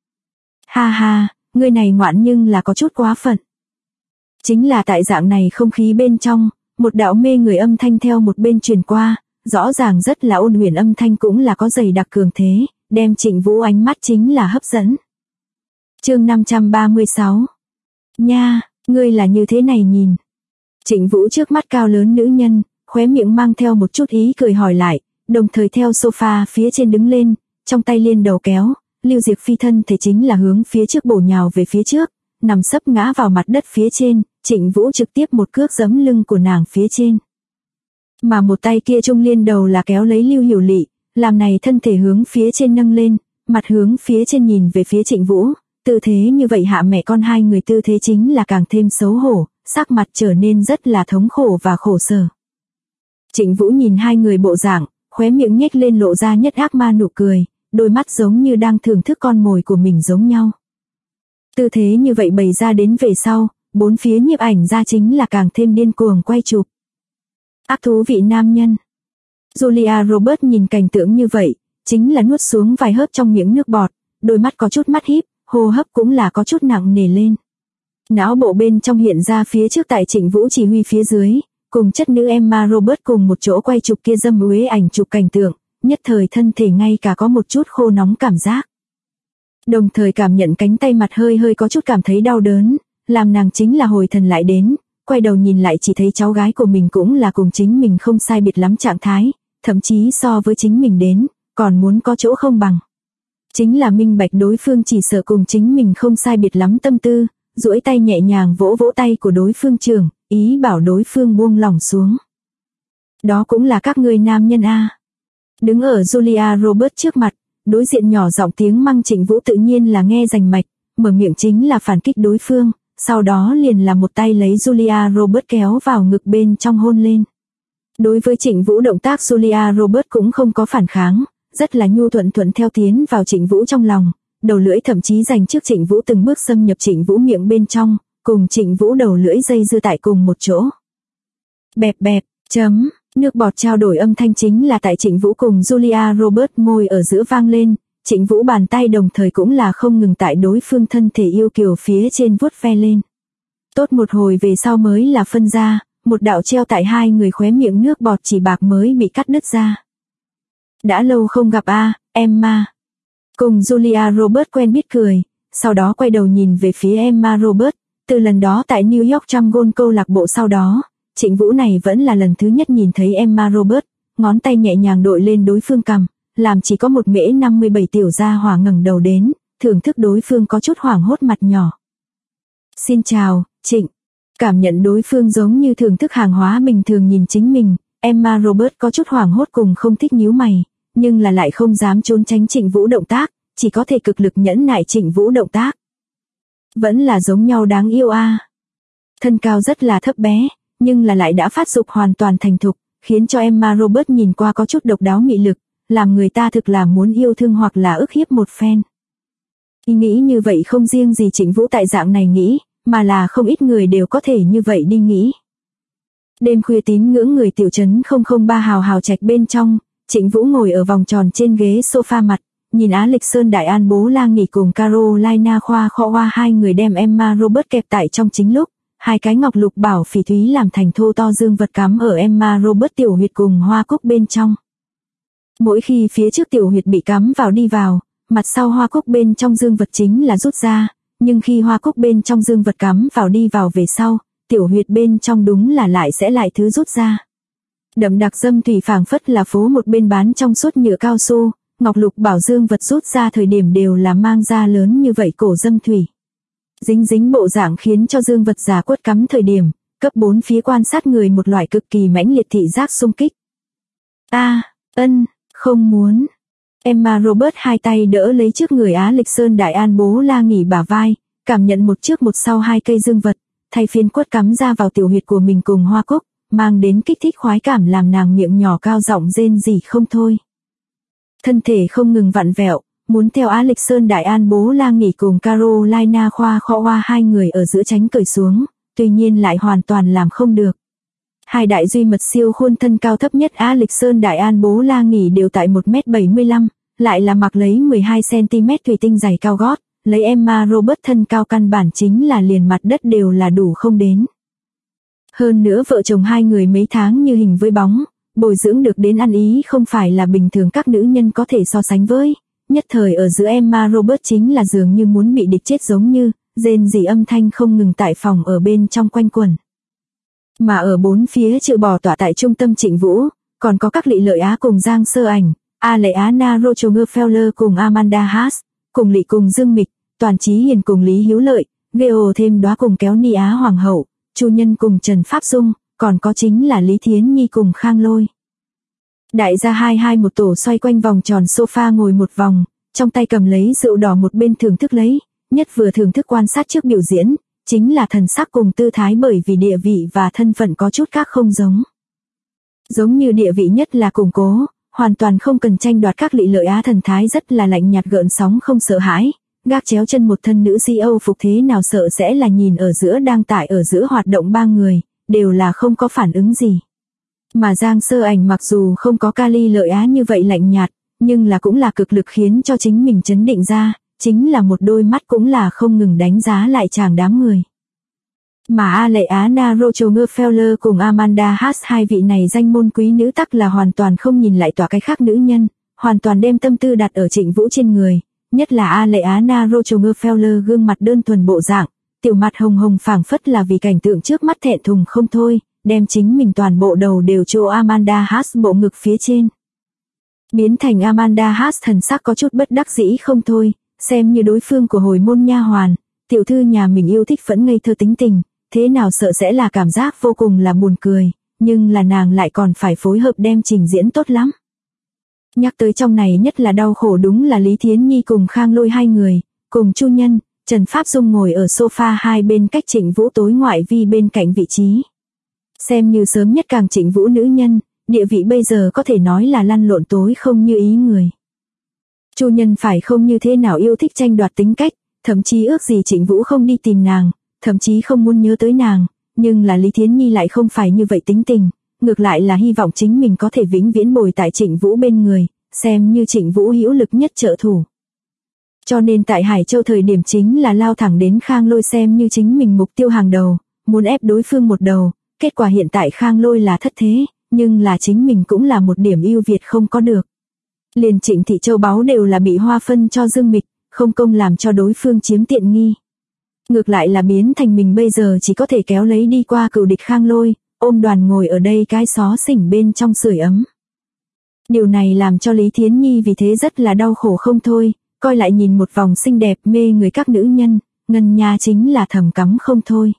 Ha ha, người này ngoạn nhưng là có chút quá phận. Chính là tại dạng này không khí bên trong, một đạo mê người âm thanh theo một bên truyền qua, rõ ràng rất là ôn huyền âm thanh cũng là có dày đặc cường thế, đem Trịnh Vũ ánh mắt chính là hấp dẫn. Chương 536. Nha, ngươi là như thế này nhìn. Trịnh Vũ trước mắt cao lớn nữ nhân, khóe miệng mang theo một chút ý cười hỏi lại, đồng thời theo sofa phía trên đứng lên, trong tay liên đầu kéo, Lưu Diệc Phi thân thể chính là hướng phía trước bổ nhào về phía trước, nằm sấp ngã vào mặt đất phía trên, Trịnh Vũ trực tiếp một cước giẫm lưng của nàng phía trên. Mà một tay kia trung liên đầu là kéo lấy Lưu Hiểu Lị, làm này thân thể hướng phía trên nâng lên, mặt hướng phía trên nhìn về phía Trịnh Vũ, tư thế như vậy hạ mẹ con hai người tư thế chính là càng thêm xấu hổ, sắc mặt trở nên rất là thống khổ và khổ sở. Trịnh Vũ nhìn hai người bộ dạng, khóe miệng nhếch lên lộ ra nhất ác ma nụ cười, đôi mắt giống như đang thưởng thức con mồi của mình giống nhau. Tư thế như vậy bày ra đến về sau, bốn phía nhiếp ảnh ra chính là càng thêm điên cuồng quay chụp. Ác thú vị nam nhân. Julia Roberts nhìn cảnh tượng như vậy, chính là nuốt xuống vài hớp trong miệng nước bọt, đôi mắt có chút mắt híp, hô hấp cũng là có chút nặng nề lên. Não bộ bên trong hiện ra phía trước tại Trịnh Vũ chỉ huy phía dưới, cùng chất nữ Emma Roberts cùng một chỗ quay chụp kia dâm uế ảnh chụp cảnh tượng, nhất thời thân thể ngay cả có một chút khô nóng cảm giác. Đồng thời cảm nhận cánh tay mặt hơi hơi có chút cảm thấy đau đớn, làm nàng chính là hồi thần lại đến, quay đầu nhìn lại chỉ thấy cháu gái của mình cũng là cùng chính mình không sai biệt lắm trạng thái, thậm chí so với chính mình đến, còn muốn có chỗ không bằng. Chính là minh bạch đối phương chỉ sợ cùng chính mình không sai biệt lắm tâm tư, duỗi tay nhẹ nhàng vỗ vỗ tay của đối phương trưởng, ý bảo đối phương buông lỏng xuống. Đó cũng là các ngươi nam nhân a. Đứng ở Julia Roberts trước mặt, đối diện nhỏ giọng tiếng măng Trịnh Vũ tự nhiên là nghe rành mạch, mở miệng chính là phản kích đối phương, sau đó liền là một tay lấy Julia Roberts kéo vào ngực bên trong hôn lên. Đối với Trịnh Vũ động tác Julia Roberts cũng không có phản kháng, rất là nhu thuận thuận theo tiến vào Trịnh Vũ trong lòng, đầu lưỡi thậm chí dành trước Trịnh Vũ từng bước xâm nhập Trịnh Vũ miệng bên trong, cùng Trịnh Vũ đầu lưỡi dây dưa tại cùng một chỗ. Bẹp bẹp, chấm, nước bọt trao đổi âm thanh chính là tại Trịnh Vũ cùng Julia Roberts môi ở giữa vang lên, Trịnh Vũ bàn tay đồng thời cũng là không ngừng tại đối phương thân thể yêu kiều phía trên vuốt ve lên. Tốt một hồi về sau mới là phân ra, một đạo treo tại hai người khóe miệng nước bọt chỉ bạc mới bị cắt đứt ra. Đã lâu không gặp a, Emma. Cùng Julia Roberts quen biết cười, sau đó quay đầu nhìn về phía Emma Roberts, từ lần đó tại New York Trăm Gôn câu lạc bộ sau đó, Trịnh Vũ này vẫn là lần thứ nhất nhìn thấy Emma Roberts, ngón tay nhẹ nhàng đội lên đối phương cằm, làm chỉ có một mễ 57 tiểu gia hỏa ngẩng đầu đến, thưởng thức đối phương có chút hoảng hốt mặt nhỏ. Xin chào, Trịnh. Cảm nhận đối phương giống như thưởng thức hàng hóa bình thường nhìn chính mình, Emma Roberts có chút hoảng hốt cùng không thích nhíu mày, nhưng là lại không dám trốn tránh Trịnh Vũ động tác, chỉ có thể cực lực nhẫn nại Trịnh Vũ động tác. Vẫn là giống nhau đáng yêu a. Thân cao rất là thấp bé, nhưng là lại đã phát dục hoàn toàn thành thục, khiến cho Emma Roberts nhìn qua có chút độc đáo mị lực, làm người ta thực là muốn yêu thương hoặc là ức hiếp một phen. Ý nghĩ như vậy không riêng gì Trịnh Vũ tại dạng này nghĩ, mà là không ít người đều có thể như vậy đi nghĩ. Đêm khuya tín ngưỡng người tiểu trấn 003 hào hào trạch bên trong, Trịnh Vũ ngồi ở vòng tròn trên ghế sofa mặt, nhìn Á Lịch Sơn Đại An Bố La nghỉ cùng Carolina Khoa Kho Hoa hai người đem Emma Roberts kẹp tại trong chính lúc, hai cái ngọc lục bảo phỉ thúy làm thành thô to dương vật cắm ở Emma Roberts tiểu huyệt cùng hoa cúc bên trong. Mỗi khi phía trước tiểu huyệt bị cắm vào đi vào, mặt sau hoa cúc bên trong dương vật chính là rút ra, nhưng khi hoa cúc bên trong dương vật cắm vào đi vào về sau, tiểu huyệt bên trong đúng là lại sẽ lại thứ rút ra. Đậm đặc dâm thủy phảng phất là phố một bên bán trong suốt nhựa cao su, ngọc lục bảo dương vật rút ra thời điểm đều là mang ra lớn như vậy cổ dâm thủy. Dính dính bộ dạng khiến cho dương vật giả quất cắm thời điểm, cấp 4 phía quan sát người một loại cực kỳ mãnh liệt thị giác xung kích. Không muốn. Emma Roberts hai tay đỡ lấy trước người Á Lịch Sơn Đại An Bố La nghỉ bả vai, cảm nhận một trước một sau hai cây dương vật, thay phiên quất cắm ra vào tiểu huyệt của mình cùng hoa cúc, mang đến kích thích khoái cảm làm nàng miệng nhỏ cao giọng rên rỉ không thôi. Thân thể không ngừng vặn vẹo, muốn theo Á Lịch Sơn Đại An Bố La nghỉ cùng Carolina Khoa Kho Hoa hai người ở giữa tránh cởi xuống, tuy nhiên lại hoàn toàn làm không được. Hai đại duy mật siêu khuôn thân cao thấp nhất Á Lịch Sơn Đại An Bố La nghỉ đều tại 1m75, lại là mặc lấy 12cm thủy tinh giày cao gót, lấy Emma Roberts thân cao căn bản chính là liền mặt đất đều là đủ không đến. Hơn nữa vợ chồng hai người mấy tháng như hình với bóng, bồi dưỡng được đến ăn ý không phải là bình thường các nữ nhân có thể so sánh với, nhất thời ở giữa Emma Roberts chính là dường như muốn bị địch chết giống như, rên rỉ âm thanh không ngừng tại phòng ở bên trong quanh quẩn. Mà ở bốn phía trừ bỏ tỏa tại trung tâm Trịnh Vũ, còn có các Lị Lợi Á cùng Giang Sơ Ảnh, A Lệ Á Na Rochogerfeller cùng Amanda Haas, cùng Lị cùng Dương Mịch, Toàn Chí Hiền cùng Lý Hiếu Lợi, Geo thêm đóa cùng Kéo Ni Á Hoàng hậu, Chu Nhân cùng Trần Pháp Dung, còn có chính là Lý Thiến Nhi cùng Khang Lôi. Đại gia hai một tổ xoay quanh vòng tròn sofa ngồi một vòng, trong tay cầm lấy rượu đỏ một bên thưởng thức lấy, nhất vừa thưởng thức quan sát trước biểu diễn, chính là thần sắc cùng tư thái bởi vì địa vị và thân phận có chút khác không giống. Giống như địa vị nhất là củng cố, hoàn toàn không cần tranh đoạt các lị lợi á, thần thái rất là lạnh nhạt gợn sóng không sợ hãi, gác chéo chân một thân nữ si Âu phục thế nào sợ sẽ là nhìn ở giữa đang tại ở giữa hoạt động ba người, đều là không có phản ứng gì. Mà Giang Sơ Ảnh mặc dù không có Kali lợi á như vậy lạnh nhạt, nhưng là cũng là cực lực khiến cho chính mình chấn định ra, chính là một đôi mắt cũng là không ngừng đánh giá lại chàng đám người. Mà Aleana Rochonger-Feller cùng Amanda Haas hai vị này danh môn quý nữ tắc là hoàn toàn không nhìn lại tỏa cái khác nữ nhân, hoàn toàn đem tâm tư đặt ở Trịnh Vũ trên người, nhất là Aleana Rochonger-Feller gương mặt đơn thuần bộ dạng, tiểu mặt hồng hồng phảng phất là vì cảnh tượng trước mắt thẹn thùng không thôi, đem chính mình toàn bộ đầu đều chô Amanda Haas bộ ngực phía trên. Biến thành Amanda Haas thần sắc có chút bất đắc dĩ không thôi, xem như đối phương của hồi môn nha hoàn, tiểu thư nhà mình yêu thích phẫn ngây thơ tính tình, thế nào sợ sẽ là cảm giác vô cùng là buồn cười, nhưng là nàng lại còn phải phối hợp đem trình diễn tốt lắm. Nhắc tới trong này nhất là đau khổ đúng là Lý Thiến Nhi cùng Khang Lôi hai người, cùng Chu Nhân, Trần Pháp Dung ngồi ở sofa hai bên cách Trịnh Vũ tối ngoại vi bên cạnh vị trí. Xem như sớm nhất càng Trịnh Vũ nữ nhân, địa vị bây giờ có thể nói là lăn lộn tối không như ý người. Chu Nhân phải không như thế nào yêu thích tranh đoạt tính cách, thậm chí ước gì Trịnh Vũ không đi tìm nàng, thậm chí không muốn nhớ tới nàng, nhưng là Lý Thiến Nhi lại không phải như vậy tính tình, ngược lại là hy vọng chính mình có thể vĩnh viễn bồi tại Trịnh Vũ bên người, xem như Trịnh Vũ hữu lực nhất trợ thủ. Cho nên tại Hải Châu thời điểm chính là lao thẳng đến Khang Lôi xem như chính mình mục tiêu hàng đầu, muốn ép đối phương một đầu, kết quả hiện tại Khang Lôi là thất thế, nhưng là chính mình cũng là một điểm ưu việt không có được. Liền Trịnh thị châu báu đều là bị hoa phân cho Dương Mịch, không công làm cho đối phương chiếm tiện nghi. Ngược lại là biến thành mình bây giờ chỉ có thể kéo lấy đi qua cựu địch Khang Lôi, ôm đoàn ngồi ở đây cái xó xỉnh bên trong sưởi ấm. Điều này làm cho Lý Thiến Nhi vì thế rất là đau khổ không thôi, coi lại nhìn một vòng xinh đẹp mê người các nữ nhân, ngân nha chính là thầm cắm không thôi.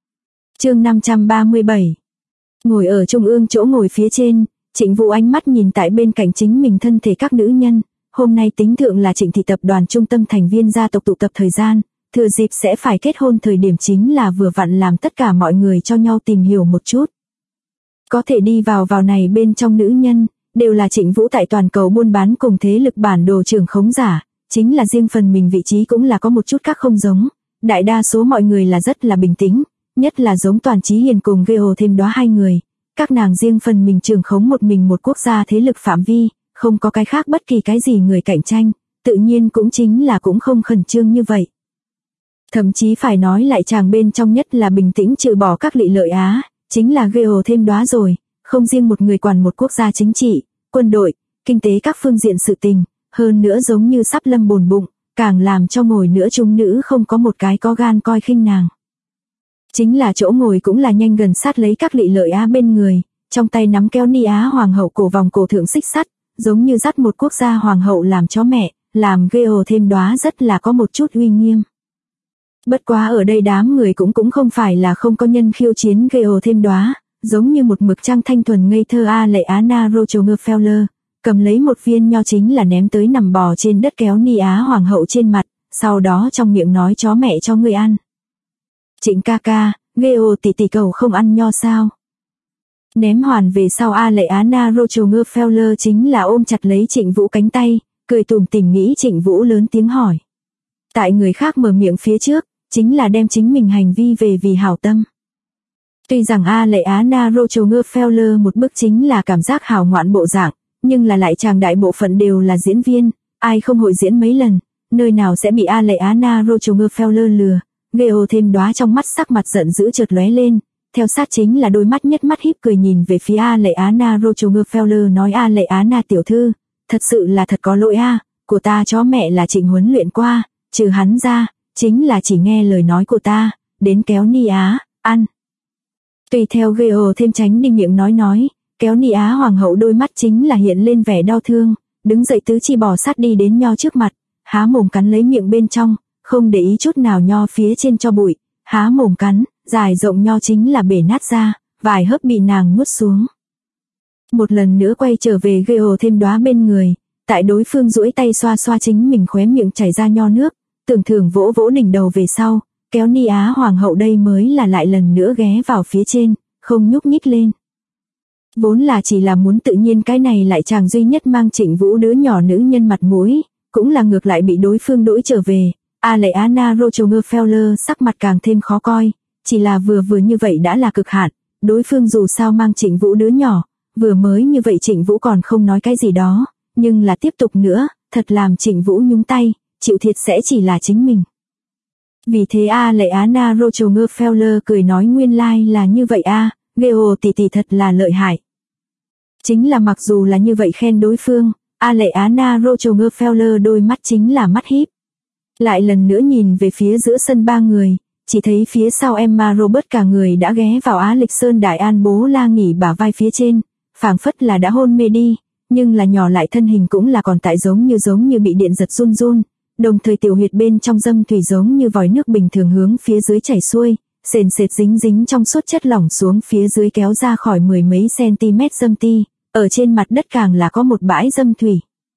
Chương 537. Ngồi ở trung ương chỗ ngồi phía trên, Trịnh Vũ ánh mắt nhìn tại bên cạnh chính mình thân thể các nữ nhân, hôm nay tính thượng là Trịnh thị tập đoàn trung tâm thành viên gia tộc tụ tập thời gian, thừa dịp sẽ phải kết hôn thời điểm chính là vừa vặn làm tất cả mọi người cho nhau tìm hiểu một chút. Có thể đi vào này bên trong nữ nhân, đều là Trịnh Vũ tại toàn cầu buôn bán cùng thế lực bản đồ trưởng khống giả, chính là riêng phần mình vị trí cũng là có một chút khác không giống, đại đa số mọi người là rất là bình tĩnh, nhất là giống Toàn Chí Hiền cùng Geo thêm đó hai người, các nàng riêng phần mình trưởng khống một mình một quốc gia thế lực phạm vi, không có cái khác bất kỳ cái gì người cạnh tranh, tự nhiên cũng chính là cũng không khẩn trương như vậy. Thậm chí phải nói lại chàng bên trong nhất là bình tĩnh trừ bỏ các lị lợi á, chính là Geo thêm đó rồi, không riêng một người quản một quốc gia chính trị, quân đội, kinh tế các phương diện sự tình, hơn nữa giống như sắp lâm bồn bụng, càng làm cho ngồi nữa chúng nữ không có một cái có gan coi khinh nàng. Chính là chỗ ngồi cũng là nhanh gần sát lấy các lị lợi á bên người, trong tay nắm kéo ni á hoàng hậu cổ vòng cổ thượng xích sắt, giống như dắt một quốc gia hoàng hậu làm chó mẹ, làm Geo thêm đó rất là có một chút uy nghiêm. Bất quá ở đây đám người cũng không phải là không có nhân khiêu chiến Geo thêm đó, giống như một mực trang thanh thuần ngây thơ Aleana Rochonger-Feller, cầm lấy một viên nho chính là ném tới nằm bò trên đất kéo ni á hoàng hậu trên mặt, sau đó trong miệng nói chó mẹ cho ngươi ăn. Trịnh ca ca, Geo tỷ tỷ cầu không ăn nho sao? Ném hoàn về sau Aleana Rochonger-Feller chính là ôm chặt lấy Trịnh Vũ cánh tay, cười tủm tỉm nghĩ Trịnh Vũ lớn tiếng hỏi. Tại người khác mở miệng phía trước, chính là đem chính mình hành vi về vì hảo tâm. Tuy rằng Aleana Rochonger-Feller một bức chính là cảm giác hào ngoạn bộ dạng, nhưng là lại chàng đại bộ phận đều là diễn viên, ai không hội diễn mấy lần, nơi nào sẽ bị Aleana Rochonger-Feller lừa. Geo thêm đóa trong mắt sắc mặt giận dữ chợt lóe lên, theo sát chính là đôi mắt nhất mắt híp cười nhìn về phía Aleana Rochonger-Feller nói Aleana tiểu thư, thật sự là thật có lỗi của ta chó mẹ là Trịnh huấn luyện qua, trừ hắn ra, chính là chỉ nghe lời nói của ta, đến kéo ni á, ăn. Tùy theo Geo thêm tránh đi miệng nói, kéo ni á hoàng hậu đôi mắt chính là hiện lên vẻ đau thương, đứng dậy tứ chi bò sát đi đến nho trước mặt, há mồm cắn lấy miệng bên trong, không để ý chút nào nho phía trên cho bụi, há mồm cắn, dài rộng nho chính là bể nát ra, vài hớp bị nàng nuốt xuống. Một lần nữa quay trở về Geo thêm đóa bên người, tại đối phương duỗi tay xoa xoa chính mình khóe miệng chảy ra nho nước, tưởng thưởng vỗ vỗ đỉnh đầu về sau, kéo ni á hoàng hậu đây mới là lại lần nữa ghé vào phía trên, không nhúc nhích lên. Vốn là chỉ là muốn tự nhiên, cái này lại chàng duy nhất mang Trịnh Vũ đứa nhỏ nữ nhân mặt mũi, cũng là ngược lại bị đối phương đỗi trở về. Aleana Rochogerfeller sắc mặt càng thêm khó coi, chỉ là vừa như vậy đã là cực hạn, đối phương dù sao mang Trịnh Vũ đứa nhỏ, vừa mới như vậy Trịnh Vũ còn không nói cái gì đó, nhưng là tiếp tục nữa, thật làm Trịnh Vũ nhúng tay, chịu thiệt sẽ chỉ là chính mình. Vì thế Aleana Rochogerfeller cười nói nguyên lai là như vậy Geo tỷ tỷ thật là lợi hại. Chính là mặc dù là như vậy khen đối phương, Aleana Rochogerfeller đôi mắt chính là mắt híp. Lại lần nữa nhìn về phía giữa sân ba người, chỉ thấy phía sau Emma Robert cả người đã ghé vào Á Lịch Sơn Đại An Bố La nghỉ bả vai phía trên, phảng phất là đã hôn mê đi, nhưng là nhỏ lại thân hình cũng là còn tại giống như bị điện giật run run, đồng thời tiểu huyệt bên trong dâm thủy giống như vòi nước bình thường hướng phía dưới chảy xuôi, sền sệt dính trong suốt chất lỏng xuống phía dưới kéo ra khỏi 10 mấy cm dâm ti, ở trên mặt đất càng là có một bãi dâm thủy.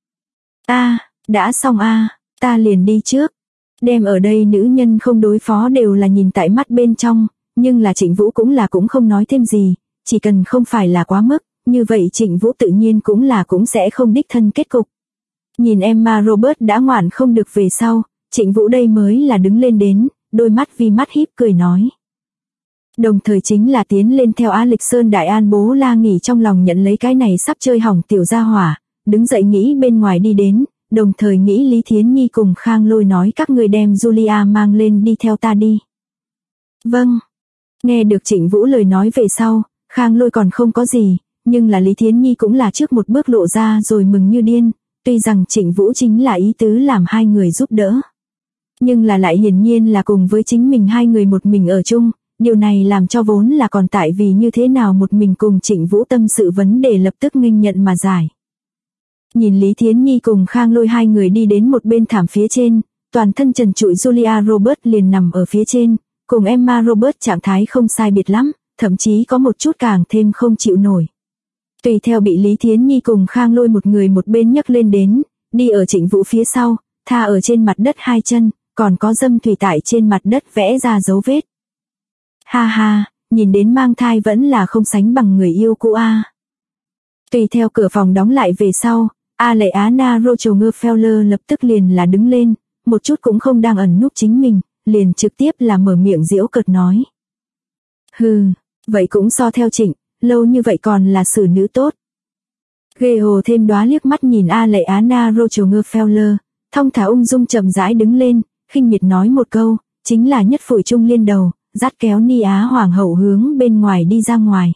Đã xong ta liền đi trước. Đem ở đây nữ nhân không đối phó đều là nhìn tại mắt bên trong, nhưng là Trịnh Vũ cũng không nói thêm gì, chỉ cần không phải là quá mức, như vậy Trịnh Vũ tự nhiên cũng sẽ không đích thân kết cục. Nhìn Emma Robert đã ngoạn không được về sau, Trịnh Vũ đây mới là đứng lên đến, đôi mắt vì mắt híp cười nói. Đồng thời chính là tiến lên theo Á Lịch Sơn Đại An Bố La nghỉ trong lòng nhận lấy cái này sắp chơi hỏng tiểu gia hỏa, đứng dậy nghĩ bên ngoài đi đến, đồng thời nghĩ Lý Thiến Nhi cùng Khang Lôi nói các người đem Julia mang lên đi theo ta đi. Vâng. Nghe được Trịnh Vũ lời nói về sau, Khang Lôi còn không có gì, nhưng là Lý Thiến Nhi cũng là trước một bước lộ ra rồi mừng như điên, tuy rằng Trịnh Vũ chính là ý tứ làm hai người giúp đỡ. Nhưng là lại hiển nhiên là cùng với chính mình hai người một mình ở chung, điều này làm cho vốn là còn tại vì như thế nào một mình cùng Trịnh Vũ tâm sự vấn đề lập tức nghênh nhận mà giải. Nhìn Lý Thiến Nhi cùng Khang Lôi hai người đi đến một bên thảm phía trên, toàn thân trần trụi Julia Robert liền nằm ở phía trên, cùng Emma Robert trạng thái không sai biệt lắm, thậm chí có một chút càng thêm không chịu nổi. Tùy theo bị Lý Thiến Nhi cùng Khang Lôi một người một bên nhấc lên đến, đi ở Trịnh Vũ phía sau, tha ở trên mặt đất hai chân, còn có dâm thủy tại trên mặt đất vẽ ra dấu vết. Ha, nhìn đến mang thai vẫn là không sánh bằng người yêu cũ Tùy theo cửa phòng đóng lại về sau, Aleana Rochogerfeller lập tức liền là đứng lên, một chút cũng không đang ẩn núp chính mình, liền trực tiếp là mở miệng giễu cợt nói. Hừ, vậy cũng so theo Trịnh, lâu như vậy còn là xử nữ tốt. Geo thêm đóa liếc mắt nhìn Aleana Rochogerfeller, thong thả ung dung chậm rãi đứng lên, khinh miệt nói một câu, chính là nhất phổi trung liên đầu, dắt kéo Ni Á Hoàng hậu hướng bên ngoài đi ra ngoài.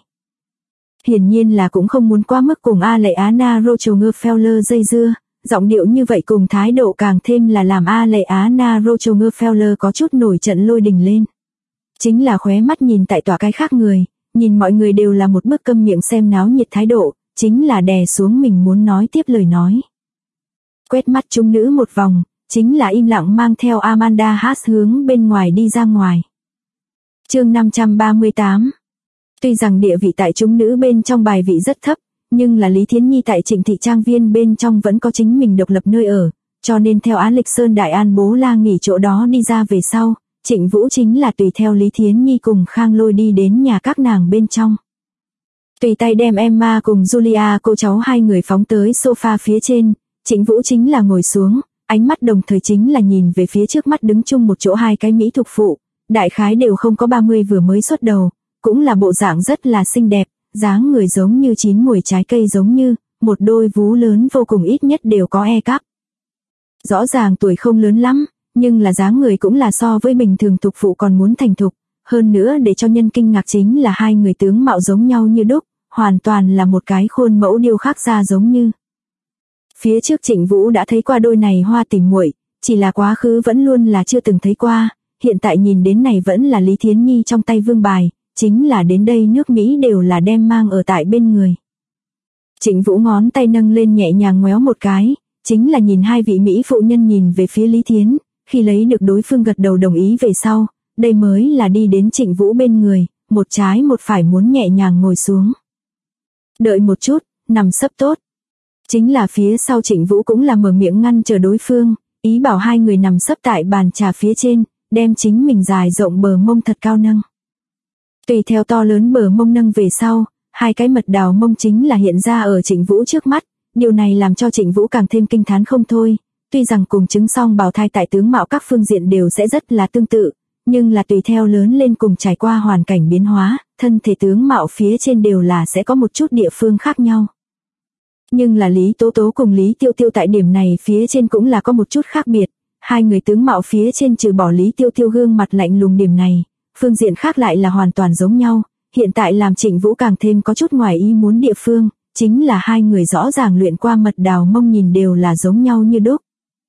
Hiển nhiên là cũng không muốn quá mức cùng Aleana Rochogerfeller dây dưa, giọng điệu như vậy cùng thái độ càng thêm là làm Aleana Rochogerfeller có chút nổi trận lôi đình lên. Chính là khóe mắt nhìn tại tòa cái khác người, nhìn mọi người đều là một bức câm miệng xem náo nhiệt thái độ, chính là đè xuống mình muốn nói tiếp lời nói. Quét mắt trung nữ một vòng, chính là im lặng mang theo Amanda Haas hướng bên ngoài đi ra ngoài. Chương 538. Tuy rằng địa vị tại chúng nữ bên trong bài vị rất thấp, nhưng là Lý Thiến Nhi tại Trịnh thị trang viên bên trong vẫn có chính mình độc lập nơi ở, cho nên theo Á Lịch Sơn Đại An Bố La nghỉ chỗ đó đi ra về sau, Trịnh Vũ chính là tùy theo Lý Thiến Nhi cùng Khang Lôi đi đến nhà các nàng bên trong. Tùy tay đem Emma cùng Julia cô cháu hai người phóng tới sofa phía trên, Trịnh Vũ chính là ngồi xuống, ánh mắt đồng thời chính là nhìn về phía trước mắt đứng chung một chỗ hai cái mỹ thục phụ, đại khái đều không có 30 vừa mới xuất đầu, cũng là bộ dạng rất là xinh đẹp, dáng người giống như chín muồi trái cây giống như, một đôi vú lớn vô cùng ít nhất đều có cắp. Rõ ràng tuổi không lớn lắm, nhưng là dáng người cũng là so với bình thường thục phụ còn muốn thành thục, hơn nữa để cho nhân kinh ngạc chính là hai người tướng mạo giống nhau như đúc, hoàn toàn là một cái khuôn mẫu điêu khắc ra giống như. Phía trước Trịnh Vũ đã thấy qua đôi này hoa tình muội, chỉ là quá khứ vẫn luôn là chưa từng thấy qua, hiện tại nhìn đến này vẫn là Lý Thiến Nhi trong tay vương bài, chính là đến đây nước Mỹ đều là đem mang ở tại bên người. Trịnh Vũ ngón tay nâng lên nhẹ nhàng ngoéo một cái, chính là nhìn hai vị Mỹ phụ nhân nhìn về phía Lý Thiến, khi lấy được đối phương gật đầu đồng ý về sau, đây mới là đi đến Trịnh Vũ bên người, một trái một phải muốn nhẹ nhàng ngồi xuống. Đợi một chút, nằm sấp tốt. Chính là phía sau Trịnh Vũ cũng là mở miệng ngăn chờ đối phương, ý bảo hai người nằm sấp tại bàn trà phía trên, đem chính mình dài rộng bờ mông thật cao nâng. Tùy theo to lớn bờ mông nâng về sau, Hai cái mật đào mông chính là hiện ra ở Trịnh Vũ trước mắt, điều này làm cho Trịnh Vũ càng thêm kinh thán không thôi. Tuy rằng cùng chứng song bào thai tại tướng mạo các phương diện đều sẽ rất là tương tự, nhưng là tùy theo lớn lên cùng trải qua hoàn cảnh biến hóa, thân thể tướng mạo phía trên đều là sẽ có một chút địa phương khác nhau. Nhưng là Lý Tố Tố cùng Lý Tiêu Tiêu tại điểm này phía trên cũng là có một chút khác biệt. Hai người tướng mạo phía trên trừ bỏ Lý Tiêu Tiêu gương mặt lạnh lùng điểm này, phương diện khác lại là hoàn toàn giống nhau. Hiện tại làm Trịnh Vũ càng thêm có chút ngoài ý muốn địa phương, chính là hai người rõ ràng luyện qua mật đào mông nhìn đều là giống nhau như đúc.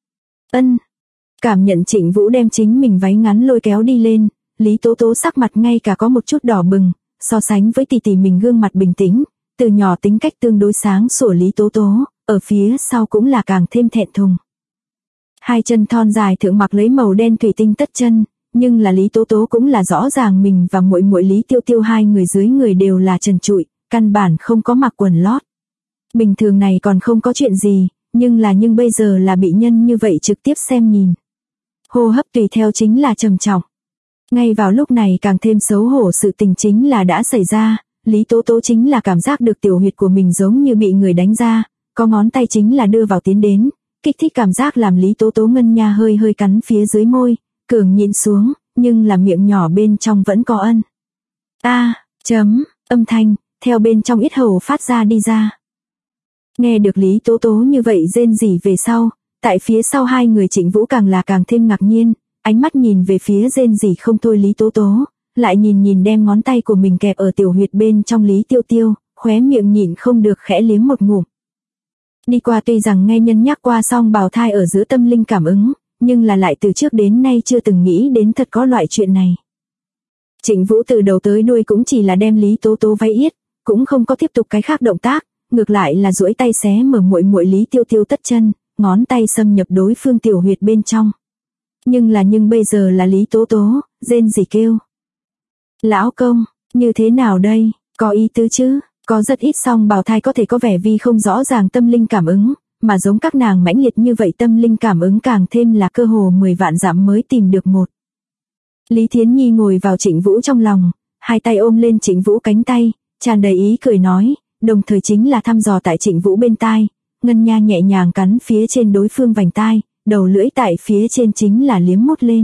Cảm nhận Trịnh Vũ đem chính mình váy ngắn lôi kéo đi lên, Lý Tố Tố sắc mặt ngay cả có một chút đỏ bừng, so sánh với tỷ tỷ mình gương mặt bình tĩnh, từ nhỏ tính cách tương đối sáng sủa Lý Tố Tố, ở phía sau cũng là càng thêm thẹn thùng. Hai chân thon dài thượng mặc lấy màu đen thủy tinh tất chân, nhưng là Lý Tố Tố cũng là rõ ràng mình và muội muội Lý Tiêu Tiêu hai người dưới người đều là trần trụi, căn bản không có mặc quần lót. Bình thường này còn không có chuyện gì, nhưng bây giờ là bị nhân như vậy trực tiếp xem nhìn. Hô hấp tùy theo chính là trầm trọng. Ngay vào lúc này càng thêm xấu hổ sự tình chính là đã xảy ra, Lý Tố Tố chính là cảm giác được tiểu huyệt của mình giống như bị người đánh ra, có ngón tay chính là đưa vào tiến đến, kích thích cảm giác làm Lý Tố Tố ngân nha hơi hơi cắn phía dưới môi, cường nhịn xuống, nhưng là miệng nhỏ bên trong vẫn có âm thanh, theo bên trong yết hầu phát ra đi ra. Nghe được Lý Tố Tố như vậy rên rỉ về sau, tại phía sau hai người Trịnh Vũ càng thêm ngạc nhiên, ánh mắt nhìn về phía rên rỉ không thôi Lý Tố Tố, lại nhìn đem ngón tay của mình kẹp ở tiểu huyệt bên trong Lý Tiêu Tiêu, khóe miệng nhịn không được khẽ liếm một ngụm. Đi qua tuy rằng nghe nhân nhắc qua song bào thai ở giữa tâm linh cảm ứng, nhưng là lại từ trước đến nay chưa từng nghĩ đến thật có loại chuyện này. Trịnh Vũ từ đầu tới đuôi cũng chỉ là đem Lý Tố Tố váy yết, cũng không có tiếp tục cái khác động tác, ngược lại là duỗi tay xé mở muội muội Lý Tiêu Tiêu tất chân, ngón tay xâm nhập đối phương tiểu huyệt bên trong. Nhưng bây giờ là Lý Tố Tố, rên rỉ kêu. Lão công, như thế nào đây, có ý tứ chứ, có rất ít song bào thai có thể có vẻ vi không rõ ràng tâm linh cảm ứng, mà giống các nàng mãnh liệt như vậy tâm linh cảm ứng càng thêm là cơ hồ 10 vạn dặm mới tìm được một. Lý Thiến Nhi ngồi vào Trịnh Vũ trong lòng, hai tay ôm lên Trịnh Vũ cánh tay, tràn đầy ý cười nói, đồng thời chính là thăm dò tại Trịnh Vũ bên tai, ngân nha nhẹ nhàng cắn phía trên đối phương vành tai, đầu lưỡi tại phía trên chính là liếm mút lên.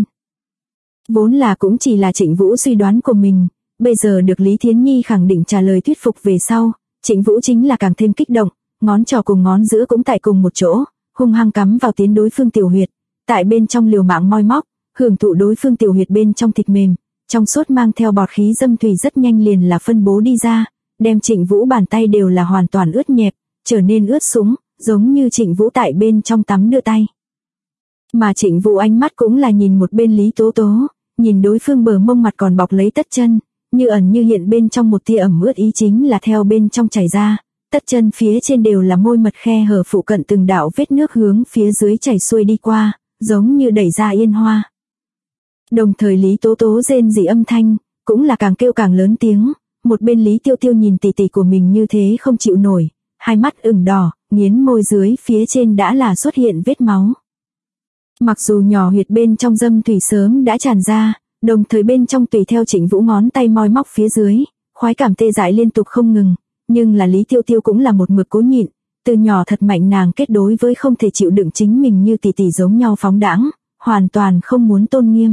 Vốn là cũng chỉ là Trịnh Vũ suy đoán của mình, bây giờ được Lý Thiến Nhi khẳng định trả lời thuyết phục về sau, Trịnh Vũ chính là càng thêm kích động, ngón trỏ cùng ngón giữa cũng tại cùng một chỗ, hung hăng cắm vào tiến đối phương tiểu huyệt, tại bên trong liều mạng moi móc, hưởng thụ đối phương tiểu huyệt bên trong thịt mềm, trong suốt mang theo bọt khí dâm thủy rất nhanh liền là phân bố đi ra, đem Trịnh Vũ bàn tay đều là hoàn toàn ướt nhẹp, trở nên ướt sũng, giống như Trịnh Vũ tại bên trong tắm đưa tay. Mà Trịnh Vũ ánh mắt cũng là nhìn một bên Lý Tố Tố, nhìn đối phương bờ mông mặt còn bọc lấy tất chân, như ẩn như hiện bên trong một tia ẩm ướt ý chính là theo bên trong chảy ra, tất chân phía trên đều là môi mật khe hở phụ cận từng đạo vết nước hướng phía dưới chảy xuôi đi qua, giống như đẩy ra yên hoa. Đồng thời Lý Tố Tố rên rỉ âm thanh, cũng là càng kêu càng lớn tiếng, một bên Lý Tiêu Tiêu nhìn tỷ tỷ của mình như thế không chịu nổi, hai mắt ửng đỏ, nghiến môi dưới phía trên đã là xuất hiện vết máu. Mặc dù nhỏ huyệt bên trong dâm thủy sớm đã tràn ra, đồng thời bên trong tùy theo Trịnh Vũ ngón tay moi móc phía dưới, khoái cảm tê dại liên tục không ngừng, nhưng là Lý Tiêu Tiêu cũng là một mực cố nhịn, từ nhỏ thật mạnh nàng kết đối với không thể chịu đựng chính mình như tỷ tỷ giống nhau phóng đãng, hoàn toàn không muốn tôn nghiêm.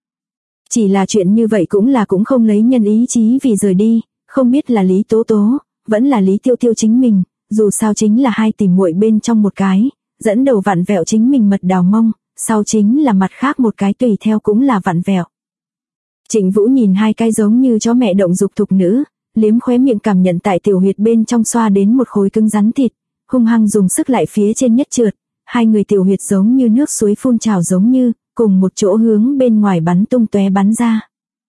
Chỉ là chuyện như vậy cũng không lấy nhân ý chí vì rời đi, không biết là Lý Tố Tố, vẫn là Lý Tiêu Tiêu chính mình, dù sao chính là hai tỷ muội bên trong một cái, dẫn đầu vặn vẹo chính mình mật đào mông, sau chính là mặt khác một cái tùy theo cũng là vặn vẹo. Trịnh Vũ nhìn hai cái giống như chó mẹ động dục thục nữ, liếm khóe miệng cảm nhận tại tiểu huyệt bên trong xoa đến một khối cứng rắn thịt, hung hăng dùng sức lại phía trên nhất trượt, hai người tiểu huyệt giống như nước suối phun trào giống như, cùng một chỗ hướng bên ngoài bắn tung tóe bắn ra.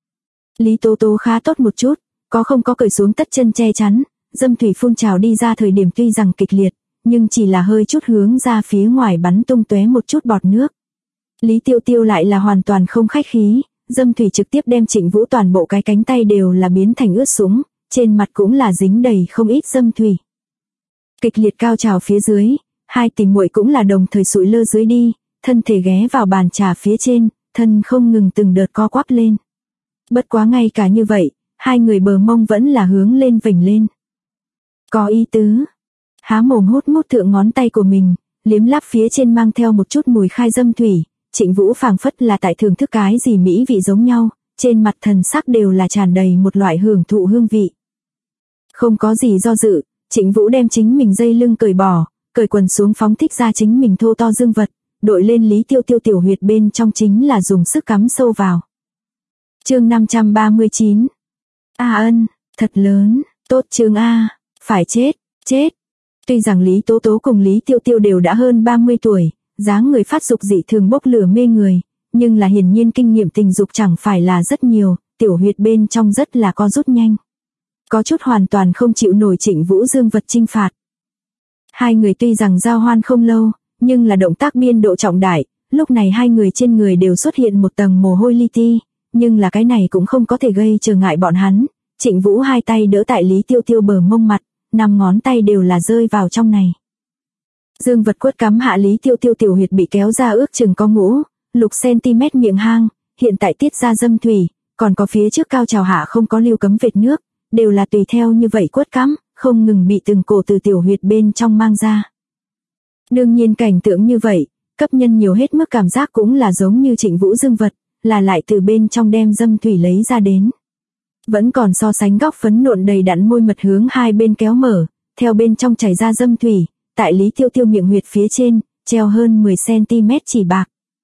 Lý Tố Tố khá tốt một chút, không có cởi xuống tất chân che chắn, dâm thủy phun trào đi ra thời điểm tuy rằng kịch liệt, nhưng chỉ là hơi chút hướng ra phía ngoài bắn tung tóe một chút bọt nước. Lý Tiêu Tiêu lại là hoàn toàn không khách khí, dâm thủy trực tiếp đem Trịnh Vũ toàn bộ cái cánh tay đều là biến thành ướt sũng, trên mặt cũng là dính đầy không ít dâm thủy. Kịch liệt cao trào phía dưới, hai tỷ muội cũng là đồng thời sụi lơ dưới đi, thân thể ghé vào bàn trà phía trên, thân không ngừng từng đợt co quắp lên. Bất quá ngay cả như vậy, hai người bờ mông vẫn là hướng lên vểnh lên. Có ý tứ. Há mồm hút mút thượng ngón tay của mình, liếm láp phía trên mang theo một chút mùi khai dâm thủy, Trịnh Vũ phảng phất là tại thưởng thức cái gì mỹ vị giống nhau, trên mặt thần sắc đều là tràn đầy một loại hưởng thụ hương vị. Không có gì do dự, Trịnh Vũ đem chính mình dây lưng cởi bỏ, cởi quần xuống phóng thích ra chính mình thô to dương vật, đội lên Lý Tiêu Tiêu tiểu huyệt bên trong chính là dùng sức cắm sâu vào. Chương 539. Ân, thật lớn, tốt chương A, phải chết. Tuy rằng Lý Tố Tố cùng Lý Tiêu Tiêu đều đã hơn 30 tuổi, dáng người phát dục dị thường bốc lửa mê người, nhưng là hiển nhiên kinh nghiệm tình dục chẳng phải là rất nhiều, tiểu huyệt bên trong rất là co rút nhanh. Có chút hoàn toàn không chịu nổi Trịnh Vũ dương vật chinh phạt. Hai người tuy rằng giao hoan không lâu, nhưng là động tác biên độ trọng đại, lúc này hai người trên người đều xuất hiện một tầng mồ hôi li ti, nhưng là cái này cũng không có thể gây trở ngại bọn hắn. Trịnh Vũ hai tay đỡ tại Lý Tiêu Tiêu bờ mông mặt, 5 ngón tay đều là rơi vào trong này. Dương vật quất cắm hạ Lý Tiêu Tiêu tiểu huyệt bị kéo ra ước chừng có lục cm miệng hang, hiện tại tiết ra dâm thủy, còn có phía trước cao trào hạ không có lưu cấm vệt nước, đều là tùy theo như vậy quất cắm, không ngừng bị từng cổ từ tiểu huyệt bên trong mang ra. Đương nhiên cảnh tượng như vậy, cấp nhân nhiều hết mức cảm giác cũng là giống như Trịnh Vũ dương vật, là lại từ bên trong đem dâm thủy lấy ra đến. Vẫn còn so sánh góc phấn nộn đầy đặn môi mật hướng hai bên kéo mở, theo bên trong chảy ra dâm thủy, tại Lý Tiêu Tiêu miệng huyệt phía trên, treo hơn 10 cm chỉ bạc.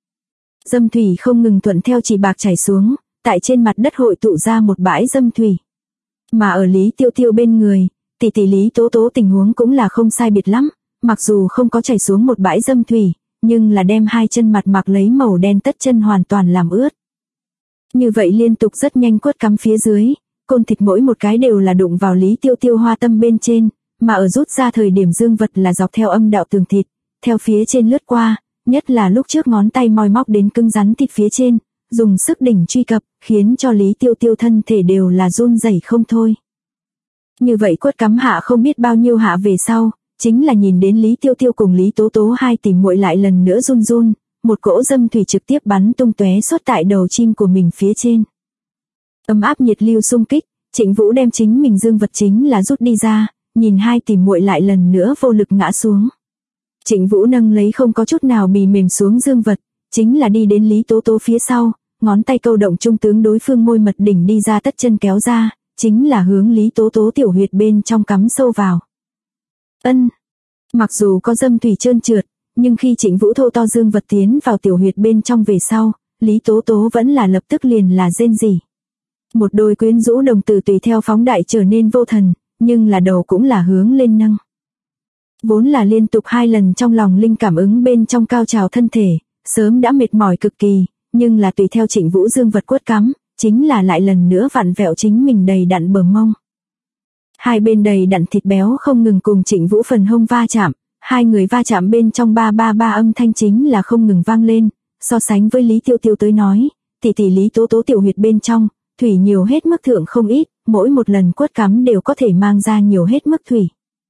Dâm thủy không ngừng thuận theo chỉ bạc chảy xuống, tại trên mặt đất hội tụ ra một bãi dâm thủy. Mà ở Lý Tiêu Tiêu bên người, tỷ tỷ Lý Tố Tố tình huống cũng là không sai biệt lắm, mặc dù không có chảy xuống một bãi dâm thủy, nhưng là đem hai chân mặt mặc lấy màu đen tất chân hoàn toàn làm ướt. Như vậy liên tục rất nhanh quất cắm phía dưới, côn thịt mỗi một cái đều là đụng vào Lý Tiêu Tiêu hoa tâm bên trên, mà ở rút ra thời điểm dương vật là dọc theo âm đạo tường thịt, theo phía trên lướt qua, nhất là lúc trước ngón tay moi móc đến cứng rắn thịt phía trên, dùng sức đỉnh truy cập, khiến cho Lý Tiêu Tiêu thân thể đều là run rẩy không thôi. Như vậy quất cắm hạ không biết bao nhiêu hạ về sau, chính là nhìn đến Lý Tiêu Tiêu cùng Lý Tố Tố hai tỷ muội lại lần nữa run run, một cỗ dâm thủy trực tiếp bắn tung tóe xuất tại đầu chim của mình phía trên. Ấm áp nhiệt lưu xung kích, Trịnh Vũ đem chính mình dương vật chính là rút đi ra, nhìn hai tỷ muội lại lần nữa vô lực ngã xuống. Trịnh Vũ nâng lấy không có chút nào bì mềm xuống dương vật, chính là đi đến Lý Tố Tố phía sau, ngón tay câu động trung tướng đối phương môi mật đỉnh đi ra tất chân kéo ra, chính là hướng Lý Tố Tố tiểu huyệt bên trong cắm sâu vào. Mặc dù có dâm thủy trơn trượt, nhưng khi Trịnh Vũ thô to dương vật tiến vào tiểu huyệt bên trong về sau, Lý Tố Tố vẫn là lập tức liền là rên rỉ. Một đôi quyến rũ đồng tử tùy theo phóng đại trở nên vô thần, nhưng là đầu cũng là hướng lên nâng. Vốn là liên tục 2 lần trong lòng linh cảm ứng bên trong cao trào thân thể, sớm đã mệt mỏi cực kỳ, nhưng là tùy theo Trịnh Vũ dương vật quất cắm, chính là lại lần nữa vặn vẹo chính mình đầy đặn bờ mông. Hai bên đầy đặn thịt béo không ngừng cùng Trịnh Vũ phần hông va chạm, hai người va chạm bên trong ba ba ba âm thanh chính là không ngừng vang lên, so sánh với Lý Tiêu Tiêu tới nói, tỷ tỷ Lý Tố Tố tiểu huyệt bên trong, thủy nhiều hết mức thượng không ít, mỗi một lần quất cắm đều có thể mang ra nhiều hết mức thủy.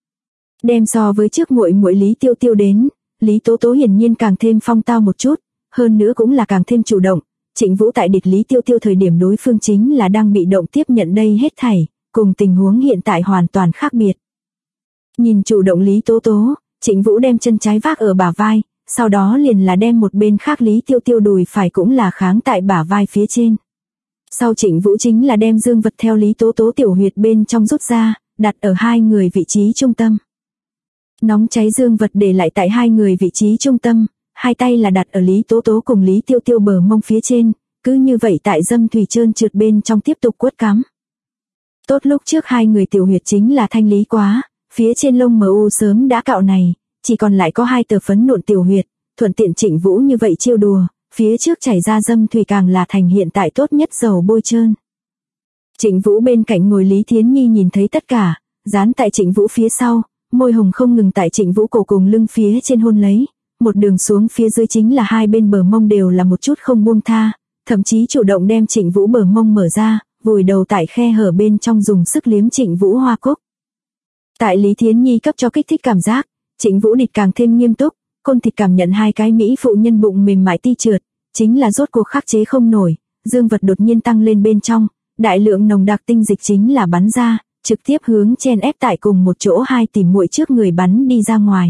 Đem so với trước muội muội Lý Tiêu Tiêu đến, Lý Tố Tố hiển nhiên càng thêm phong tao một chút, hơn nữa cũng là càng thêm chủ động. Trịnh Vũ tại địch Lý Tiêu Tiêu thời điểm đối phương chính là đang bị động tiếp nhận đây hết thảy, cùng tình huống hiện tại hoàn toàn khác biệt. Nhìn chủ động Lý Tố Tố, Trịnh Vũ đem chân trái vác ở bả vai, sau đó liền là đem một bên khác Lý Tiêu Tiêu đùi phải cũng là kháng tại bả vai phía trên. Sau Trịnh Vũ chính là đem dương vật theo Lý Tố Tố tiểu huyệt bên trong rút ra, đặt ở hai người vị trí trung tâm. Nóng cháy dương vật để lại tại hai người vị trí trung tâm, hai tay là đặt ở Lý Tố Tố cùng Lý Tiêu Tiêu bờ mông phía trên, cứ như vậy tại dâm thủy trơn trượt bên trong tiếp tục quất cắm. Tốt lúc trước hai người tiểu huyệt chính là thanh lý quá, phía trên lông mờ u sớm đã cạo này, chỉ còn lại có 2 tờ phấn nộn tiểu huyệt, thuận tiện Trịnh Vũ như vậy trêu đùa, phía trước chảy ra dâm thủy càng là thành hiện tại tốt nhất dầu bôi trơn. Trịnh Vũ bên cạnh ngồi Lý Thiến Nhi nhìn thấy tất cả, dán tại Trịnh Vũ phía sau, môi hồng không ngừng tại Trịnh Vũ cổ cùng lưng phía trên hôn lấy, một đường xuống phía dưới chính là hai bên bờ mông đều là một chút không buông tha, thậm chí chủ động đem Trịnh Vũ bờ mông mở ra, vùi đầu tại khe hở bên trong dùng sức liếm Trịnh Vũ hoa cúc. Tại Lý Thiến Nhi cấp cho kích thích cảm giác, Trịnh Vũ địch càng thêm nghiêm túc, côn thịt cảm nhận hai cái mỹ phụ nhân bụng mềm mại ti trượt, chính là rốt cuộc khắc chế không nổi, dương vật đột nhiên tăng lên bên trong, đại lượng nồng đặc tinh dịch chính là bắn ra, trực tiếp hướng chen ép tại cùng một chỗ hai tỉ muội trước người bắn đi ra ngoài.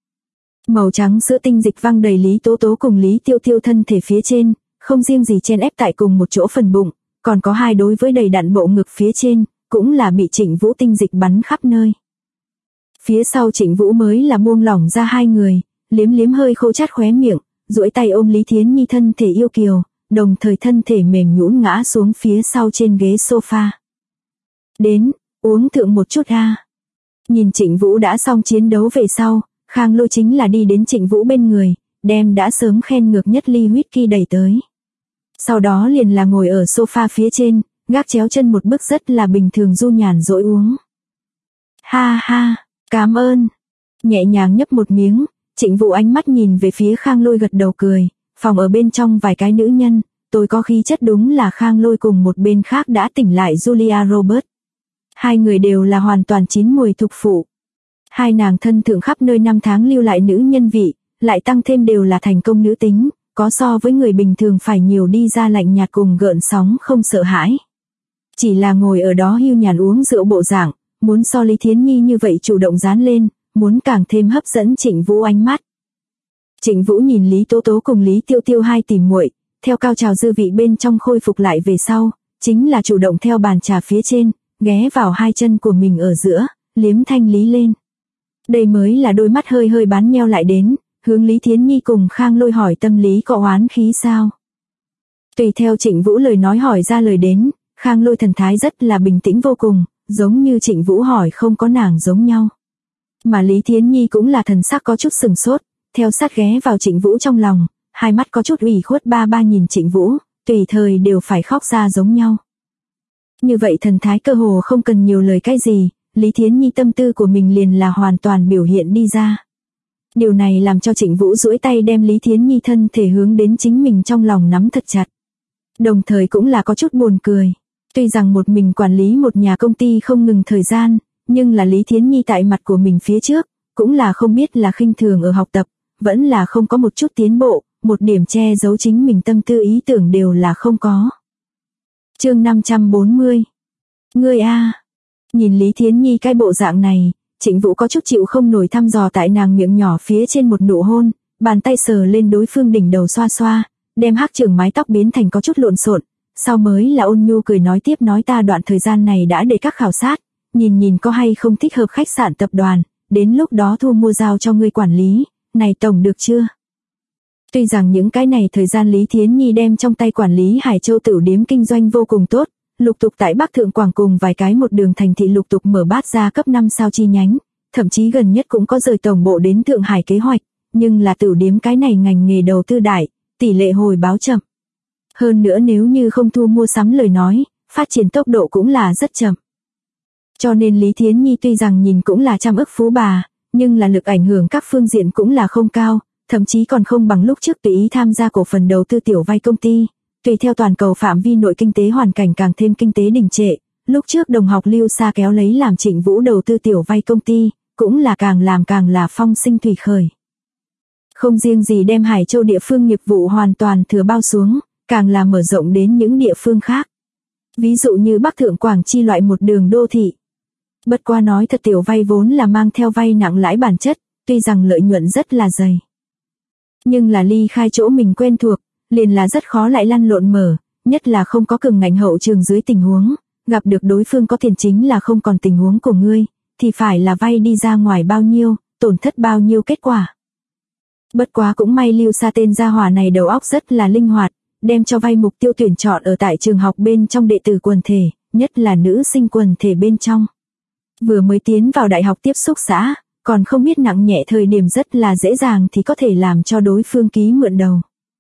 Màu trắng sữa tinh dịch văng đầy Lý Tố Tố cùng Lý Tiêu Tiêu thân thể phía trên, không riêng gì chen ép tại cùng một chỗ phần bụng, còn có hai đối với đầy đặn bộ ngực phía trên, cũng là bị Trịnh Vũ tinh dịch bắn khắp nơi. Phía sau Trịnh Vũ mới là buông lỏng ra hai người, liếm liếm hơi khô chát khóe miệng, duỗi tay ôm Lý Thiến Nhi thân thể yêu kiều, đồng thời thân thể mềm nhũn ngã xuống phía sau trên ghế sofa. Đến, uống thượng một chút a. Nhìn Trịnh Vũ đã xong chiến đấu về sau, Khang Lôi chính là đi đến Trịnh Vũ bên người, đem đã sớm khen ngược nhất ly whisky đẩy tới. Sau đó liền là ngồi ở sofa phía trên, gác chéo chân một bước rất là bình thường du nhàn dỗi uống. Ha ha, cảm ơn. Nhẹ nhàng nhấp một miếng, Trịnh Vũ ánh mắt nhìn về phía Khang Lôi gật đầu cười, phòng ở bên trong vài cái nữ nhân, tôi có khí chất đúng là Khang Lôi cùng một bên khác đã tỉnh lại Julia Robert. Hai người đều là hoàn toàn chín mùi thục phụ. Hai nàng thân thượng khắp nơi năm tháng lưu lại nữ nhân vị, lại tăng thêm đều là thành công nữ tính, có so với người bình thường phải nhiều đi ra lạnh nhạt cùng gợn sóng không sợ hãi. Chỉ là ngồi ở đó hưu nhàn uống rượu bộ dạng, muốn so Lý Thiến Nhi như vậy chủ động dán lên, muốn càng thêm hấp dẫn Trịnh Vũ ánh mắt. Trịnh Vũ nhìn Lý Tố Tố cùng Lý Tiêu Tiêu hai tỉ muội, theo cao trào dư vị bên trong khôi phục lại về sau, chính là chủ động theo bàn trà phía trên, ghé vào hai chân của mình ở giữa, liếm thanh lý lên. Đây mới là đôi mắt hơi hơi bán nheo lại đến, hướng Lý Thiến Nhi cùng Khang Lôi hỏi tâm lý có oán khí sao. Tùy theo Trịnh Vũ lời nói hỏi ra lời đến, Khang Lôi thần thái rất là bình tĩnh vô cùng, giống như Trịnh Vũ hỏi không có nàng giống nhau. Mà Lý Thiến Nhi cũng là thần sắc có chút sừng sốt, theo sát ghé vào Trịnh Vũ trong lòng, hai mắt có chút ủy khuất ba ba nhìn Trịnh Vũ, tùy thời đều phải khóc ra giống nhau. Như vậy thần thái cơ hồ không cần nhiều lời cái gì, Lý Thiến Nhi tâm tư của mình liền là hoàn toàn biểu hiện đi ra. Điều này làm cho Trịnh Vũ duỗi tay đem Lý Thiến Nhi thân thể hướng đến chính mình trong lòng nắm thật chặt. Đồng thời cũng là có chút buồn cười. Tuy rằng một mình quản lý một nhà công ty không ngừng thời gian, nhưng là Lý Thiến Nhi tại mặt của mình phía trước, cũng là không biết là khinh thường ở học tập, vẫn là không có một chút tiến bộ, một điểm che giấu chính mình tâm tư ý tưởng đều là không có. Chương 540. Ngươi a. Nhìn Lý Thiến Nhi cái bộ dạng này, Trịnh Vũ có chút chịu không nổi thăm dò tại nàng miệng nhỏ phía trên một nụ hôn, bàn tay sờ lên đối phương đỉnh đầu xoa xoa, đem hắc trưởng mái tóc biến thành có chút lộn xộn, sau mới là ôn nhu cười nói tiếp nói ta đoạn thời gian này đã để các khảo sát, nhìn có hay không thích hợp khách sạn tập đoàn, đến lúc đó thu mua giao cho ngươi quản lý, này tổng được chưa? Tuy rằng những cái này thời gian Lý Thiến Nhi đem trong tay quản lý Hải Châu Tửu điếm kinh doanh vô cùng tốt, lục tục tại Bắc Thượng Quảng cùng vài cái một đường thành thị lục tục mở bát ra cấp 5 sao chi nhánh, thậm chí gần nhất cũng có rời tổng bộ đến Thượng Hải kế hoạch, nhưng là Tửu điếm cái này ngành nghề đầu tư đại, tỷ lệ hồi báo chậm. Hơn nữa nếu như không thu mua sắm lời nói, phát triển tốc độ cũng là rất chậm. Cho nên Lý Thiến Nhi tuy rằng nhìn cũng là trăm ức phú bà, nhưng là lực ảnh hưởng các phương diện cũng là không cao, thậm chí còn không bằng lúc trước tùy ý tham gia cổ phần đầu tư tiểu vay công ty. Tùy theo toàn cầu phạm vi nội kinh tế hoàn cảnh càng thêm kinh tế đình trệ, lúc trước đồng học Lưu Sa kéo lấy làm Trịnh Vũ đầu tư tiểu vay công ty, cũng là càng làm càng là phong sinh thủy khởi. Không riêng gì đem Hải Châu địa phương nghiệp vụ hoàn toàn thừa bao xuống, càng là mở rộng đến những địa phương khác. Ví dụ như Bắc Thượng Quảng chi loại một đường đô thị. Bất qua nói thật tiểu vay vốn là mang theo vay nặng lãi bản chất, tuy rằng lợi nhuận rất là dày. Nhưng là ly khai chỗ mình quen thuộc, liền là rất khó lại lăn lộn mở, nhất là không có cường ngạnh hậu trường dưới tình huống, gặp được đối phương có tiền chính là không còn tình huống của ngươi, thì phải là vay đi ra ngoài bao nhiêu, tổn thất bao nhiêu kết quả. Bất quá cũng may Lưu Sa tên gia hỏa này đầu óc rất là linh hoạt, đem cho vay mục tiêu tuyển chọn ở tại trường học bên trong đệ tử quần thể, nhất là nữ sinh quần thể bên trong. Vừa mới tiến vào đại học tiếp xúc xã, còn không biết nặng nhẹ thời điểm rất là dễ dàng thì có thể làm cho đối phương ký mượn đầu.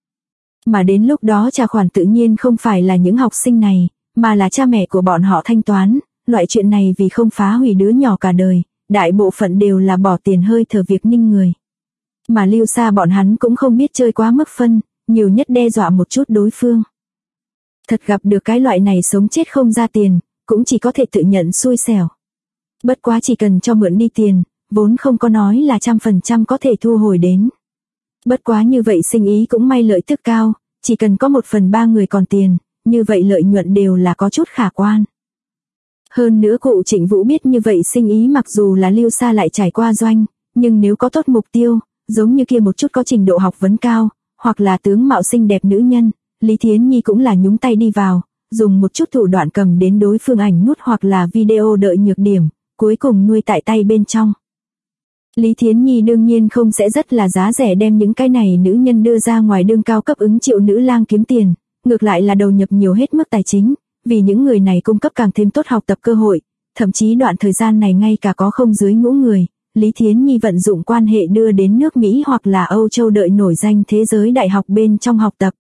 Mà đến lúc đó trả khoản tự nhiên không phải là những học sinh này, mà là cha mẹ của bọn họ thanh toán, loại chuyện này vì không phá hủy đứa nhỏ cả đời, đại bộ phận đều là bỏ tiền hơi thở việc ninh người. Mà Lưu Sa bọn hắn cũng không biết chơi quá mức phân, nhiều nhất đe dọa một chút đối phương. Thật gặp được cái loại này sống chết không ra tiền, cũng chỉ có thể tự nhận xui xẻo. Bất quá chỉ cần cho mượn đi tiền, vốn không có nói là 100% có thể thu hồi đến. Bất quá như vậy sinh ý cũng may lợi tức cao, chỉ cần có 1/3 người còn tiền, như vậy lợi nhuận đều là có chút khả quan. Hơn nữa cụ Trịnh Vũ biết như vậy sinh ý mặc dù là lưu xa lại trải qua doanh, nhưng nếu có tốt mục tiêu, giống như kia một chút có trình độ học vấn cao, hoặc là tướng mạo xinh đẹp nữ nhân, Lý Thiến Nhi cũng là nhúng tay đi vào, dùng một chút thủ đoạn cầm đến đối phương ảnh nút hoặc là video đợi nhược điểm, cuối cùng nuôi tại tay bên trong. Lý Thiến Nhi đương nhiên không sẽ rất là giá rẻ đem những cái này nữ nhân đưa ra ngoài đương cao cấp ứng triệu nữ lang kiếm tiền, ngược lại là đầu nhập nhiều hết mức tài chính, vì những người này cung cấp càng thêm tốt học tập cơ hội, thậm chí đoạn thời gian này ngay cả có không dưới ngũ người, Lý Thiến Nhi vận dụng quan hệ đưa đến nước Mỹ hoặc là Âu Châu đợi nổi danh thế giới đại học bên trong học tập.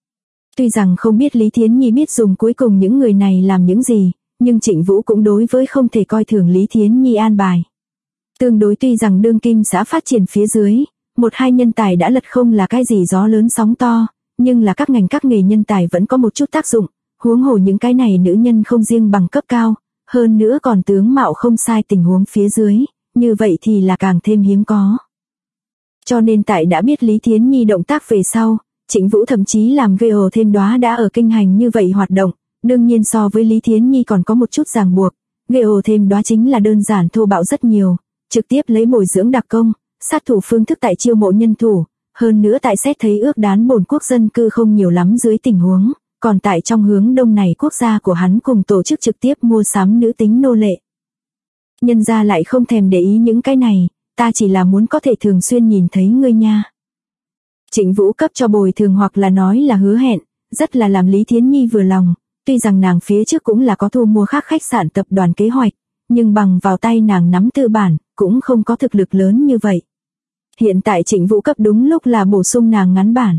Tuy rằng không biết Lý Thiến Nhi biết dùng cuối cùng những người này làm những gì, nhưng Trịnh Vũ cũng đối với không thể coi thường Lý Thiến Nhi an bài. Tương đối tuy rằng đương kim xã phát triển phía dưới, một hai nhân tài đã lật không là cái gì gió lớn sóng to, nhưng là các ngành các nghề nhân tài vẫn có một chút tác dụng, huống hồ những cái này nữ nhân không riêng bằng cấp cao, hơn nữa còn tướng mạo không sai tình huống phía dưới, như vậy thì là càng thêm hiếm có. Cho nên tại đã biết Lý Thiến Nhi động tác về sau, Trịnh Vũ thậm chí làm gây ồ thêm đóa đã ở kinh hành như vậy hoạt động, đương nhiên so với Lý Thiến Nhi còn có một chút ràng buộc, gây ồ thêm đóa chính là đơn giản thô bạo rất nhiều, trực tiếp lấy bồi dưỡng đặc công, sát thủ phương thức tại chiêu mộ nhân thủ, hơn nữa tại xét thấy ước đán bổn quốc dân cư không nhiều lắm dưới tình huống, còn tại trong hướng đông này quốc gia của hắn cùng tổ chức trực tiếp mua sắm nữ tính nô lệ. Nhân gia lại không thèm để ý những cái này, ta chỉ là muốn có thể thường xuyên nhìn thấy ngươi nha. Trịnh Vũ cấp cho bồi thường hoặc là nói là hứa hẹn, rất là làm Lý Thiến Nhi vừa lòng, tuy rằng nàng phía trước cũng là có thu mua khác khách sạn tập đoàn kế hoạch, nhưng bằng vào tay nàng nắm tư bản, cũng không có thực lực lớn như vậy. Hiện tại Trịnh Vũ cấp đúng lúc là bổ sung nàng ngắn bản.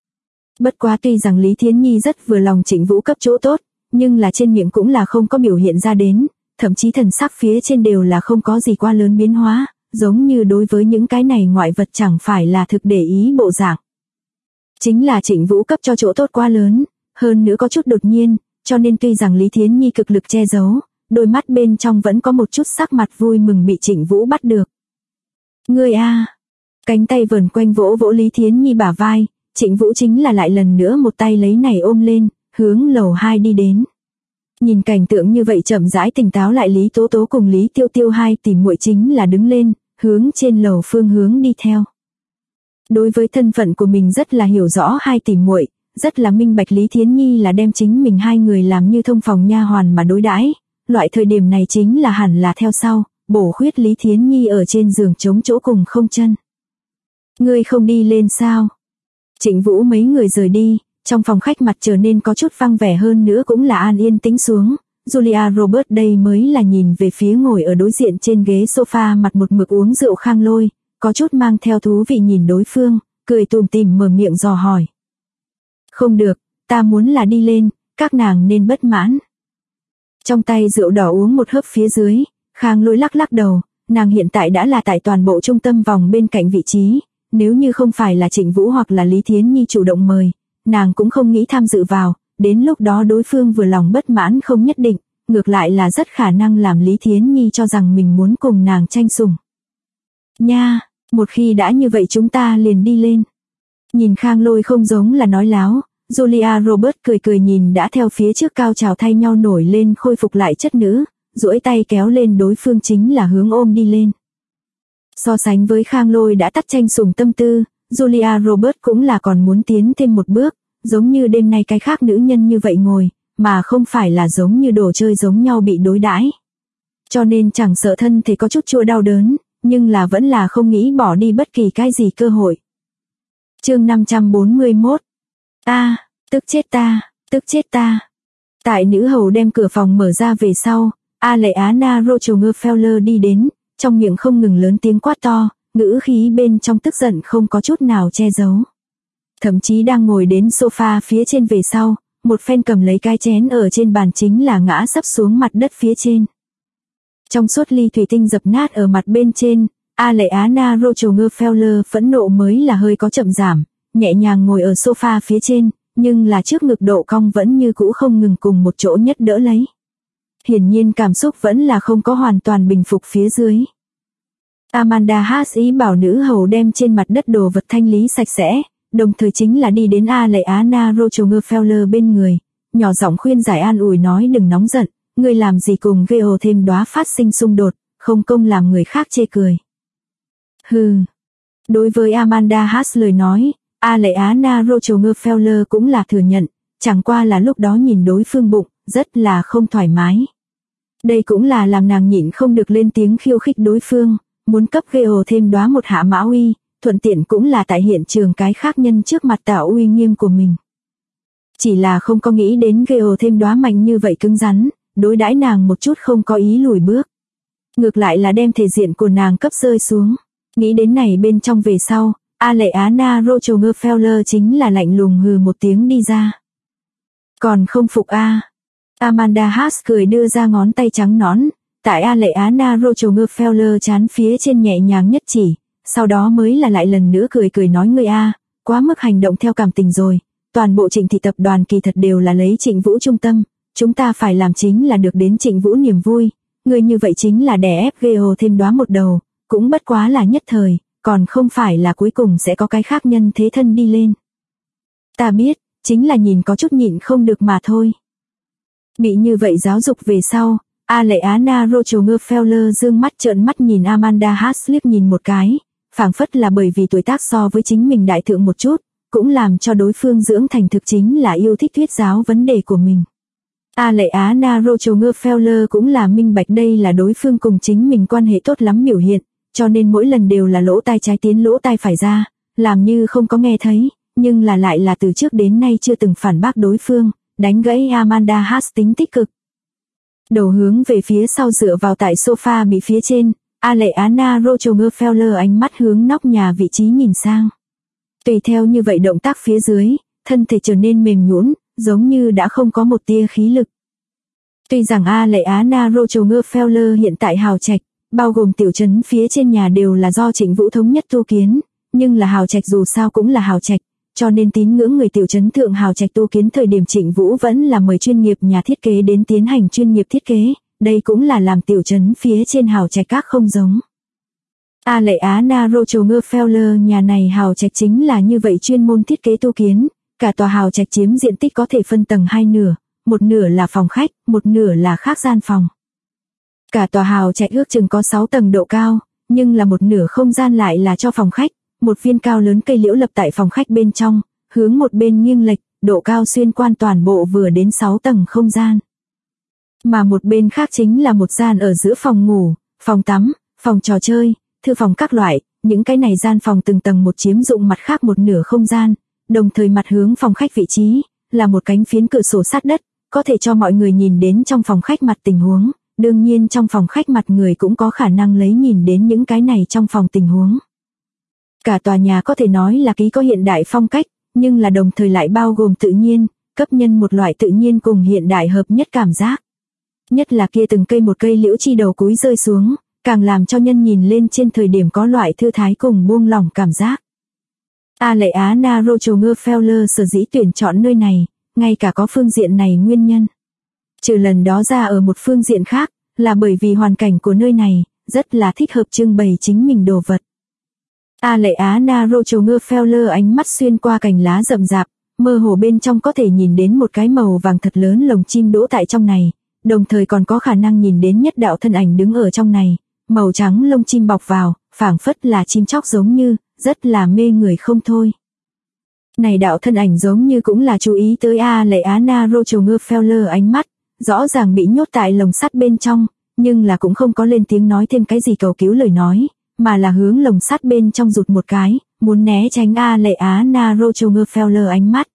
Bất quá tuy rằng Lý Thiến Nhi rất vừa lòng Trịnh Vũ cấp chỗ tốt, nhưng là trên miệng cũng là không có biểu hiện ra đến, thậm chí thần sắc phía trên đều là không có gì quá lớn biến hóa, giống như đối với những cái này ngoại vật chẳng phải là thực để ý bộ dạng. Chính là Trịnh Vũ cấp cho chỗ tốt quá lớn, hơn nữa có chút đột nhiên, cho nên tuy rằng Lý Thiến Nhi cực lực che giấu, đôi mắt bên trong vẫn có một chút sắc mặt vui mừng bị Trịnh Vũ bắt được. Ngươi a, cánh tay vờn quanh vỗ vỗ Lý Thiến Nhi bả vai, Trịnh Vũ chính là lại lần nữa một tay lấy này ôm lên, hướng lầu 2 đi đến. Nhìn cảnh tượng như vậy chậm rãi tỉnh táo lại Lý Tố Tố cùng Lý Tiêu Tiêu hai tỷ muội chính là đứng lên, hướng trên lầu phương hướng đi theo. Đối với thân phận của mình rất là hiểu rõ hai tỷ muội, rất là minh bạch Lý Thiến Nhi là đem chính mình hai người làm như thông phòng nha hoàn mà đối đãi, loại thời điểm này chính là hẳn là theo sau, bổ khuyết Lý Thiến Nhi ở trên giường chống chỗ cùng không chân. Ngươi không đi lên sao? Trịnh Vũ mấy người rời đi, trong phòng khách mặt trở nên có chút vang vẻ hơn nữa cũng là an yên tĩnh xuống. Julia Robert đây mới là nhìn về phía ngồi ở đối diện trên ghế sofa mặt một mực uống rượu Khang Lôi, có chút mang theo thú vị nhìn đối phương, cười tủm tỉm mở miệng dò hỏi. Không được, ta muốn là đi lên, các nàng nên bất mãn. Trong tay rượu đỏ uống một hớp phía dưới, Khang Lôi lắc lắc đầu, nàng hiện tại đã là tại toàn bộ trung tâm vòng bên cạnh vị trí, nếu như không phải là Trịnh Vũ hoặc là Lý Thiến Nhi chủ động mời, nàng cũng không nghĩ tham dự vào, đến lúc đó đối phương vừa lòng bất mãn không nhất định, ngược lại là rất khả năng làm Lý Thiến Nhi cho rằng mình muốn cùng nàng tranh sủng. Nha, một khi đã như vậy chúng ta liền đi lên. Nhìn Khang Lôi không giống là nói láo, Julia Robert cười cười nhìn đã theo phía trước cao trào thay nhau nổi lên khôi phục lại chất nữ, duỗi tay kéo lên đối phương chính là hướng ôm đi lên. So sánh với Khang Lôi đã tắt tranh sủng tâm tư, Julia Robert cũng là còn muốn tiến thêm một bước, giống như đêm nay cái khác nữ nhân như vậy ngồi, mà không phải là giống như đồ chơi giống nhau bị đối đãi. Cho nên chẳng sợ thân thể có chút chua đau đớn, nhưng là vẫn là không nghĩ bỏ đi bất kỳ cái gì cơ hội. Chương 541. Tức chết ta, tức chết ta. Tại nữ hầu đem cửa phòng mở ra về sau, Aleana Rockefeller đi đến, trong miệng không ngừng lớn tiếng quát to, ngữ khí bên trong tức giận không có chút nào che giấu. Thậm chí đang ngồi đến sofa phía trên về sau, một phen cầm lấy cái chén ở trên bàn chính là ngã sấp xuống mặt đất phía trên. Trong suốt ly thủy tinh dập nát ở mặt bên trên, Aleana Rockefeller phẫn nộ mới là hơi có chậm giảm, nhẹ nhàng ngồi ở sofa phía trên, nhưng là trước ngực độ cong vẫn như cũ không ngừng cùng một chỗ nhất đỡ lấy. Hiển nhiên cảm xúc vẫn là không có hoàn toàn bình phục phía dưới. Amanda Haas ý bảo nữ hầu đem trên mặt đất đồ vật thanh lý sạch sẽ, đồng thời chính là đi đến Aleana Rockefeller bên người, nhỏ giọng khuyên giải an ủi nói đừng nóng giận, ngươi làm gì cùng Geo thêm đóa phát sinh xung đột, không công làm người khác chê cười. Hừ. Đối với Amanda Haas lời nói, Aleana Rockefeller cũng là thừa nhận, chẳng qua là lúc đó nhìn đối phương bụng, rất là không thoải mái. Đây cũng là làm nàng nhịn không được lên tiếng khiêu khích đối phương, muốn cấp Geo thêm đóa một hạ mã uy, thuận tiện cũng là tại hiện trường cái khác nhân trước mặt tạo uy nghiêm của mình. Chỉ là không có nghĩ đến Geo thêm đóa mạnh như vậy cứng rắn, đối đãi nàng một chút không có ý lùi bước. Ngược lại là đem thể diện của nàng cấp rơi xuống. Nghĩ đến này bên trong về sau, Aleana Rockefeller chính là lạnh lùng hừ một tiếng đi ra. Còn không phục a? Amanda Haas cười đưa ra ngón tay trắng nõn, tại Aleana Rockefeller chán phía trên nhẹ nhàng nhất chỉ, sau đó mới là lại lần nữa cười nói ngươi a, quá mức hành động theo cảm tình rồi, toàn bộ Trịnh thị tập đoàn kỳ thật đều là lấy Trịnh Vũ trung tâm, chúng ta phải làm chính là được đến Trịnh Vũ niềm vui, ngươi như vậy chính là đè ép Geo thêm đóa một đầu, cũng bất quá là nhất thời, còn không phải là cuối cùng sẽ có cái khác nhân thế thân đi lên. Ta biết, chính là nhìn có chút nhịn không được mà thôi. Bị như vậy giáo dục về sau, Aleana Rockefeller dương mắt trợn mắt nhìn Amanda Haas liếc nhìn một cái, phảng phất là bởi vì tuổi tác so với chính mình đại thượng một chút, cũng làm cho đối phương dưỡng thành thực chính là yêu thích thuyết giáo vấn đề của mình. Aleana Rockefeller cũng là minh bạch đây là đối phương cùng chính mình quan hệ tốt lắm biểu hiện, cho nên mỗi lần đều là lỗ tai trái tiến lỗ tai phải ra, làm như không có nghe thấy, nhưng là lại là từ trước đến nay chưa từng phản bác đối phương, đánh gãy Amanda Haas tính tích cực. Đầu hướng về phía sau dựa vào tại sofa bị phía trên, Aleana Rockefeller ánh mắt hướng nóc nhà vị trí nhìn sang. Tùy theo như vậy động tác phía dưới, thân thể trở nên mềm nhũn, giống như đã không có một tia khí lực. Tuy rằng Aleana Rockefeller hiện tại hào trạch, bao gồm tiểu trấn phía trên nhà đều là do Trịnh Vũ thống nhất tu kiến, nhưng là hào trạch dù sao cũng là hào trạch, cho nên tín ngưỡng người tiểu trấn thượng hào trạch tu kiến thời điểm Trịnh Vũ vẫn là mời chuyên nghiệp nhà thiết kế đến tiến hành chuyên nghiệp thiết kế, đây cũng là làm tiểu trấn phía trên hào trạch các không giống. Aleana Rockefeller nhà này hào trạch chính là như vậy chuyên môn thiết kế tu kiến, cả tòa hào trạch chiếm diện tích có thể phân tầng hai nửa, một nửa là phòng khách, một nửa là khác gian phòng. Cả tòa hào trạch ước chừng có 6 tầng độ cao, nhưng là một nửa không gian lại là cho phòng khách, một viên cao lớn cây liễu lập tại phòng khách bên trong, hướng một bên nghiêng lệch, độ cao xuyên quan toàn bộ vừa đến 6 tầng không gian. Mà một bên khác chính là một gian ở giữa phòng ngủ, phòng tắm, phòng trò chơi, thư phòng các loại, những cái này gian phòng từng tầng một chiếm dụng mặt khác một nửa không gian, đồng thời mặt hướng phòng khách vị trí, là một cánh phiến cửa sổ sát đất, có thể cho mọi người nhìn đến trong phòng khách mặt tình huống, đương nhiên trong phòng khách mặt người cũng có khả năng lấy nhìn đến những cái này trong phòng tình huống. Cả tòa nhà có thể nói là ký có hiện đại phong cách, nhưng là đồng thời lại bao gồm tự nhiên, cấp nhân một loại tự nhiên cùng hiện đại hợp nhất cảm giác. Nhất là kia từng cây một cây liễu chi đầu cúi rơi xuống, càng làm cho nhân nhìn lên trên thời điểm có loại thư thái cùng buông lỏng cảm giác. Aleana Rockefeller sở dĩ tuyển chọn nơi này, ngay cả có phương diện này nguyên nhân. Trừ lần đó ra ở một phương diện khác, là bởi vì hoàn cảnh của nơi này, rất là thích hợp trưng bày chính mình đồ vật. Aleana Rockefeller ánh mắt xuyên qua cành lá rậm rạp, mơ hồ bên trong có thể nhìn đến một cái màu vàng thật lớn lồng chim đỗ tại trong này, đồng thời còn có khả năng nhìn đến nhất đạo thân ảnh đứng ở trong này, màu trắng lông chim bọc vào, phảng phất là chim chóc giống như, rất là mê người không thôi. Này đạo thân ảnh giống như cũng là chú ý tới Aleana Rockefeller ánh mắt, rõ ràng bị nhốt tại lồng sắt bên trong, nhưng là cũng không có lên tiếng nói thêm cái gì cầu cứu lời nói, mà là hướng lồng sắt bên trong rụt một cái, muốn né tránh Aleana Rockefeller ánh mắt.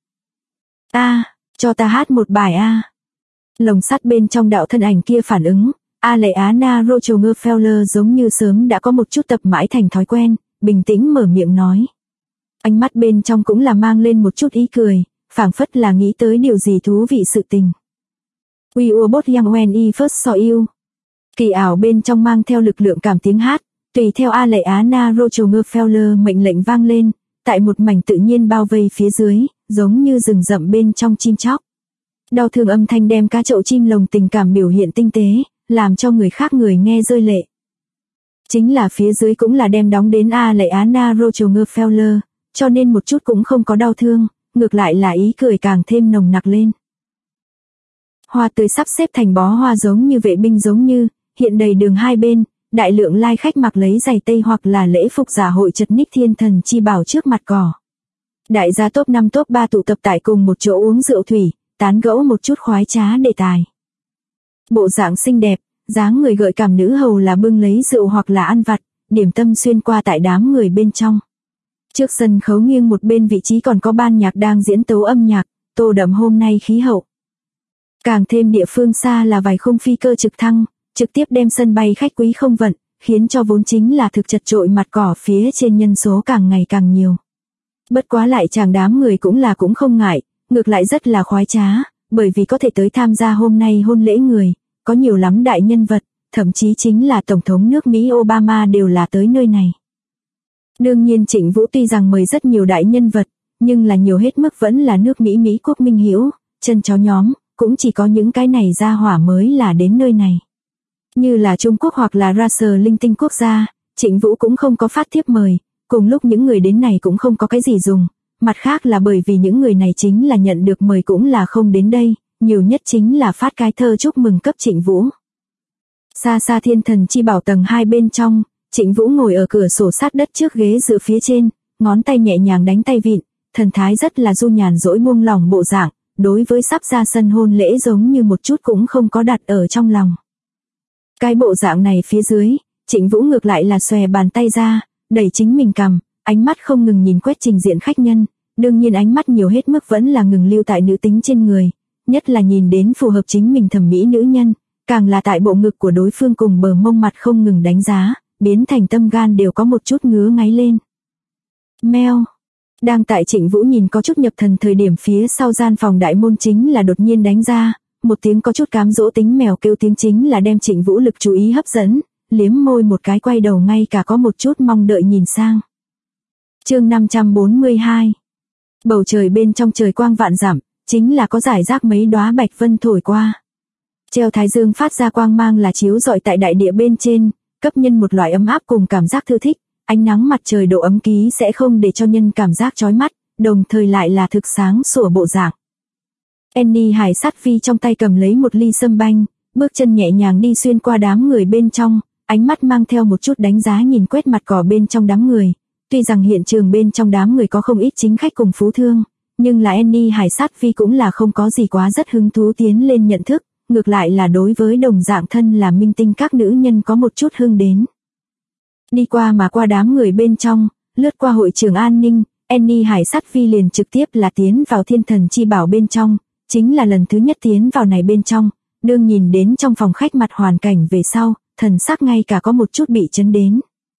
Cho ta hát một bài a. Lồng sắt bên trong đạo thân ảnh kia phản ứng, Aleana Rockefeller giống như sớm đã có một chút tập mãi thành thói quen, bình tĩnh mở miệng nói. Ánh mắt bên trong cũng là mang lên một chút ý cười, phảng phất là nghĩ tới điều gì thú vị sự tình. We were both young when I first saw you. Kỳ ảo bên trong mang theo lực lượng cảm tiếng hát, tùy theo Aleana Rockefeller mệnh lệnh vang lên, tại một mảnh tự nhiên bao vây phía dưới, giống như rừng rậm bên trong chim chóc. Đau thương âm thanh đem cá chậu chim lồng tình cảm biểu hiện tinh tế, làm cho người khác người nghe rơi lệ. Chính là phía dưới cũng là đem đóng đến Aleana Rockefeller, cho nên một chút cũng không có đau thương, ngược lại là ý cười càng thêm nồng nặc lên. Hoa tươi sắp xếp thành bó hoa giống như vệ binh giống như, hiện đầy đường hai bên, đại lượng lai khách mặc lấy giày tây hoặc là lễ phục giả hội chật ních thiên thần chi bảo trước mặt cỏ. Đại gia top 5 top 3 tụ tập tại cùng một chỗ uống rượu thủy, tán gẫu một chút khoái trá đề tài. Bộ dạng xinh đẹp, dáng người gợi cảm nữ hầu là bưng lấy rượu hoặc là ăn vặt, điểm tâm xuyên qua tại đám người bên trong. Trước sân khấu nghiêng một bên vị trí còn có ban nhạc đang diễn tấu âm nhạc, tô đậm hôm nay khí hậu. Càng thêm địa phương xa là vài khung phi cơ trực thăng, trực tiếp đem sân bay khách quý không vận, khiến cho vốn chính là thực chật trội mặt cỏ phía trên nhân số càng ngày càng nhiều. Bất quá lại chàng đám người cũng không ngại, ngược lại rất là khoái trá, bởi vì có thể tới tham gia hôm nay hôn lễ người, có nhiều lắm đại nhân vật, thậm chí chính là Tổng thống nước Mỹ Obama đều là tới nơi này. Đương nhiên Trịnh Vũ tuy rằng mời rất nhiều đại nhân vật, nhưng là nhiều hết mức vẫn là nước Mỹ quốc minh hữu, chân chó nhóm, cũng chỉ có những cái này ra hỏa mới là đến nơi này. Như là Trung Quốc hoặc là Russia linh tinh quốc gia, Trịnh Vũ cũng không có phát thiếp mời, cùng lúc những người đến này cũng không có cái gì dùng, mặt khác là bởi vì những người này chính là nhận được mời cũng là không đến đây, nhiều nhất chính là phát cái thơ chúc mừng cấp Trịnh Vũ. Xa xa thiên thần chi bảo tầng 2 bên trong, Trịnh Vũ ngồi ở cửa sổ sát đất trước ghế dựa phía trên, ngón tay nhẹ nhàng đánh tay vịn, thần thái rất là du nhàn dỗi buông lòng bộ dạng, đối với sắp ra sân hôn lễ giống như một chút cũng không có đặt ở trong lòng. Cái bộ dạng này phía dưới, Trịnh Vũ ngược lại là xòe bàn tay ra, đẩy chính mình cằm, ánh mắt không ngừng nhìn quét trình diện khách nhân, đương nhiên ánh mắt nhiều hết mức vẫn là ngừng lưu tại nữ tính trên người, nhất là nhìn đến phù hợp chính mình thẩm mỹ nữ nhân, càng là tại bộ ngực của đối phương cùng bờ mông mặt không ngừng đánh giá, biến thành tâm gan đều có một chút ngứa ngáy lên. Meo. Đang tại Trịnh Vũ nhìn có chút nhập thần thời điểm phía sau gian phòng đại môn chính là đột nhiên đánh ra, một tiếng có chút cám dỗ tính mèo kêu tiếng chính là đem Trịnh Vũ lực chú ý hấp dẫn, liếm môi một cái quay đầu ngay cả có một chút mong đợi nhìn sang. Chương 542. Bầu trời bên trong trời quang vạn dặm, chính là có rải rác mấy đóa bạch vân thổi qua. Treo thái dương phát ra quang mang là chiếu rọi tại đại địa bên trên, cấp nhân một loại ấm áp cùng cảm giác thư thích, ánh nắng mặt trời độ ấm ký sẽ không để cho nhân cảm giác chói mắt, đồng thời lại là thực sáng sủa bộ dạng. Annie Hải Sát Phi trong tay cầm lấy một ly sâm banh, bước chân nhẹ nhàng đi xuyên qua đám người bên trong, ánh mắt mang theo một chút đánh giá nhìn quét mặt cỏ bên trong đám người. Tuy rằng hiện trường bên trong đám người có không ít chính khách cùng phú thương, nhưng là Annie Hải Sát Phi cũng là không có gì quá rất hứng thú tiến lên nhận thức, ngược lại là đối với đồng dạng thân là minh tinh các nữ nhân có một chút hưng đến. Đi qua mà qua đám người bên trong, lướt qua hội trường an ninh, Annie Hải Sát Phi liền trực tiếp là tiến vào thiên thần chi bảo bên trong, chính là lần thứ nhất tiến vào này bên trong, đương nhìn đến trong phòng khách mặt hoàn cảnh về sau, thần sắc ngay cả có một chút bị chấn đến.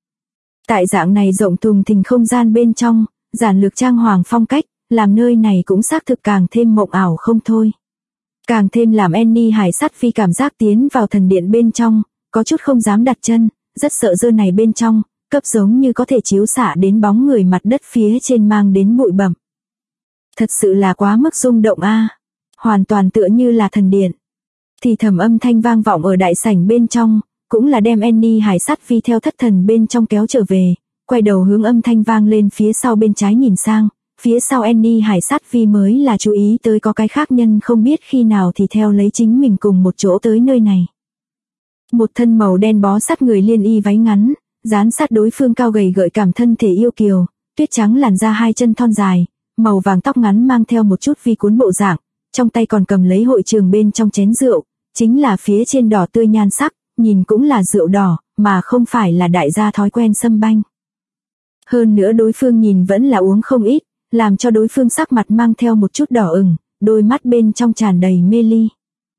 Tại dạng này rộng thùng thình không gian bên trong, giản lược trang hoàng phong cách, làm nơi này cũng xác thực càng thêm mộng ảo không thôi. Càng thêm làm Annie Hải Sát Phi cảm giác tiến vào thần điện bên trong, có chút không dám đặt chân, rất sợ dơ này bên trong, cấp giống như có thể chiếu xạ đến bóng người mặt đất phía trên mang đến bụi bặm. Thật sự là quá mức rung động a, hoàn toàn tựa như là thần điện. Thì thầm âm thanh vang vọng ở đại sảnh bên trong, cũng là đem Annie Hải Sát Phi theo thất thần bên trong kéo trở về, quay đầu hướng âm thanh vang lên phía sau bên trái nhìn sang, phía sau Annie Hải Sát Phi mới là chú ý tới có cái khác nhân không biết khi nào thì theo lấy chính mình cùng một chỗ tới nơi này. Một thân màu đen bó sát người liên y váy ngắn, dán sát đối phương cao gầy gợi cảm thân thể yêu kiều, tuyết trắng làn da hai chân thon dài, màu vàng tóc ngắn mang theo một chút vi cuốn bộ dạng, trong tay còn cầm lấy hội trường bên trong chén rượu, chính là phía trên đỏ tươi nhan sắc, nhìn cũng là rượu đỏ, mà không phải là đại gia thói quen sâm banh. Hơn nữa đối phương nhìn vẫn là uống không ít, làm cho đối phương sắc mặt mang theo một chút đỏ ửng, đôi mắt bên trong tràn đầy mê ly.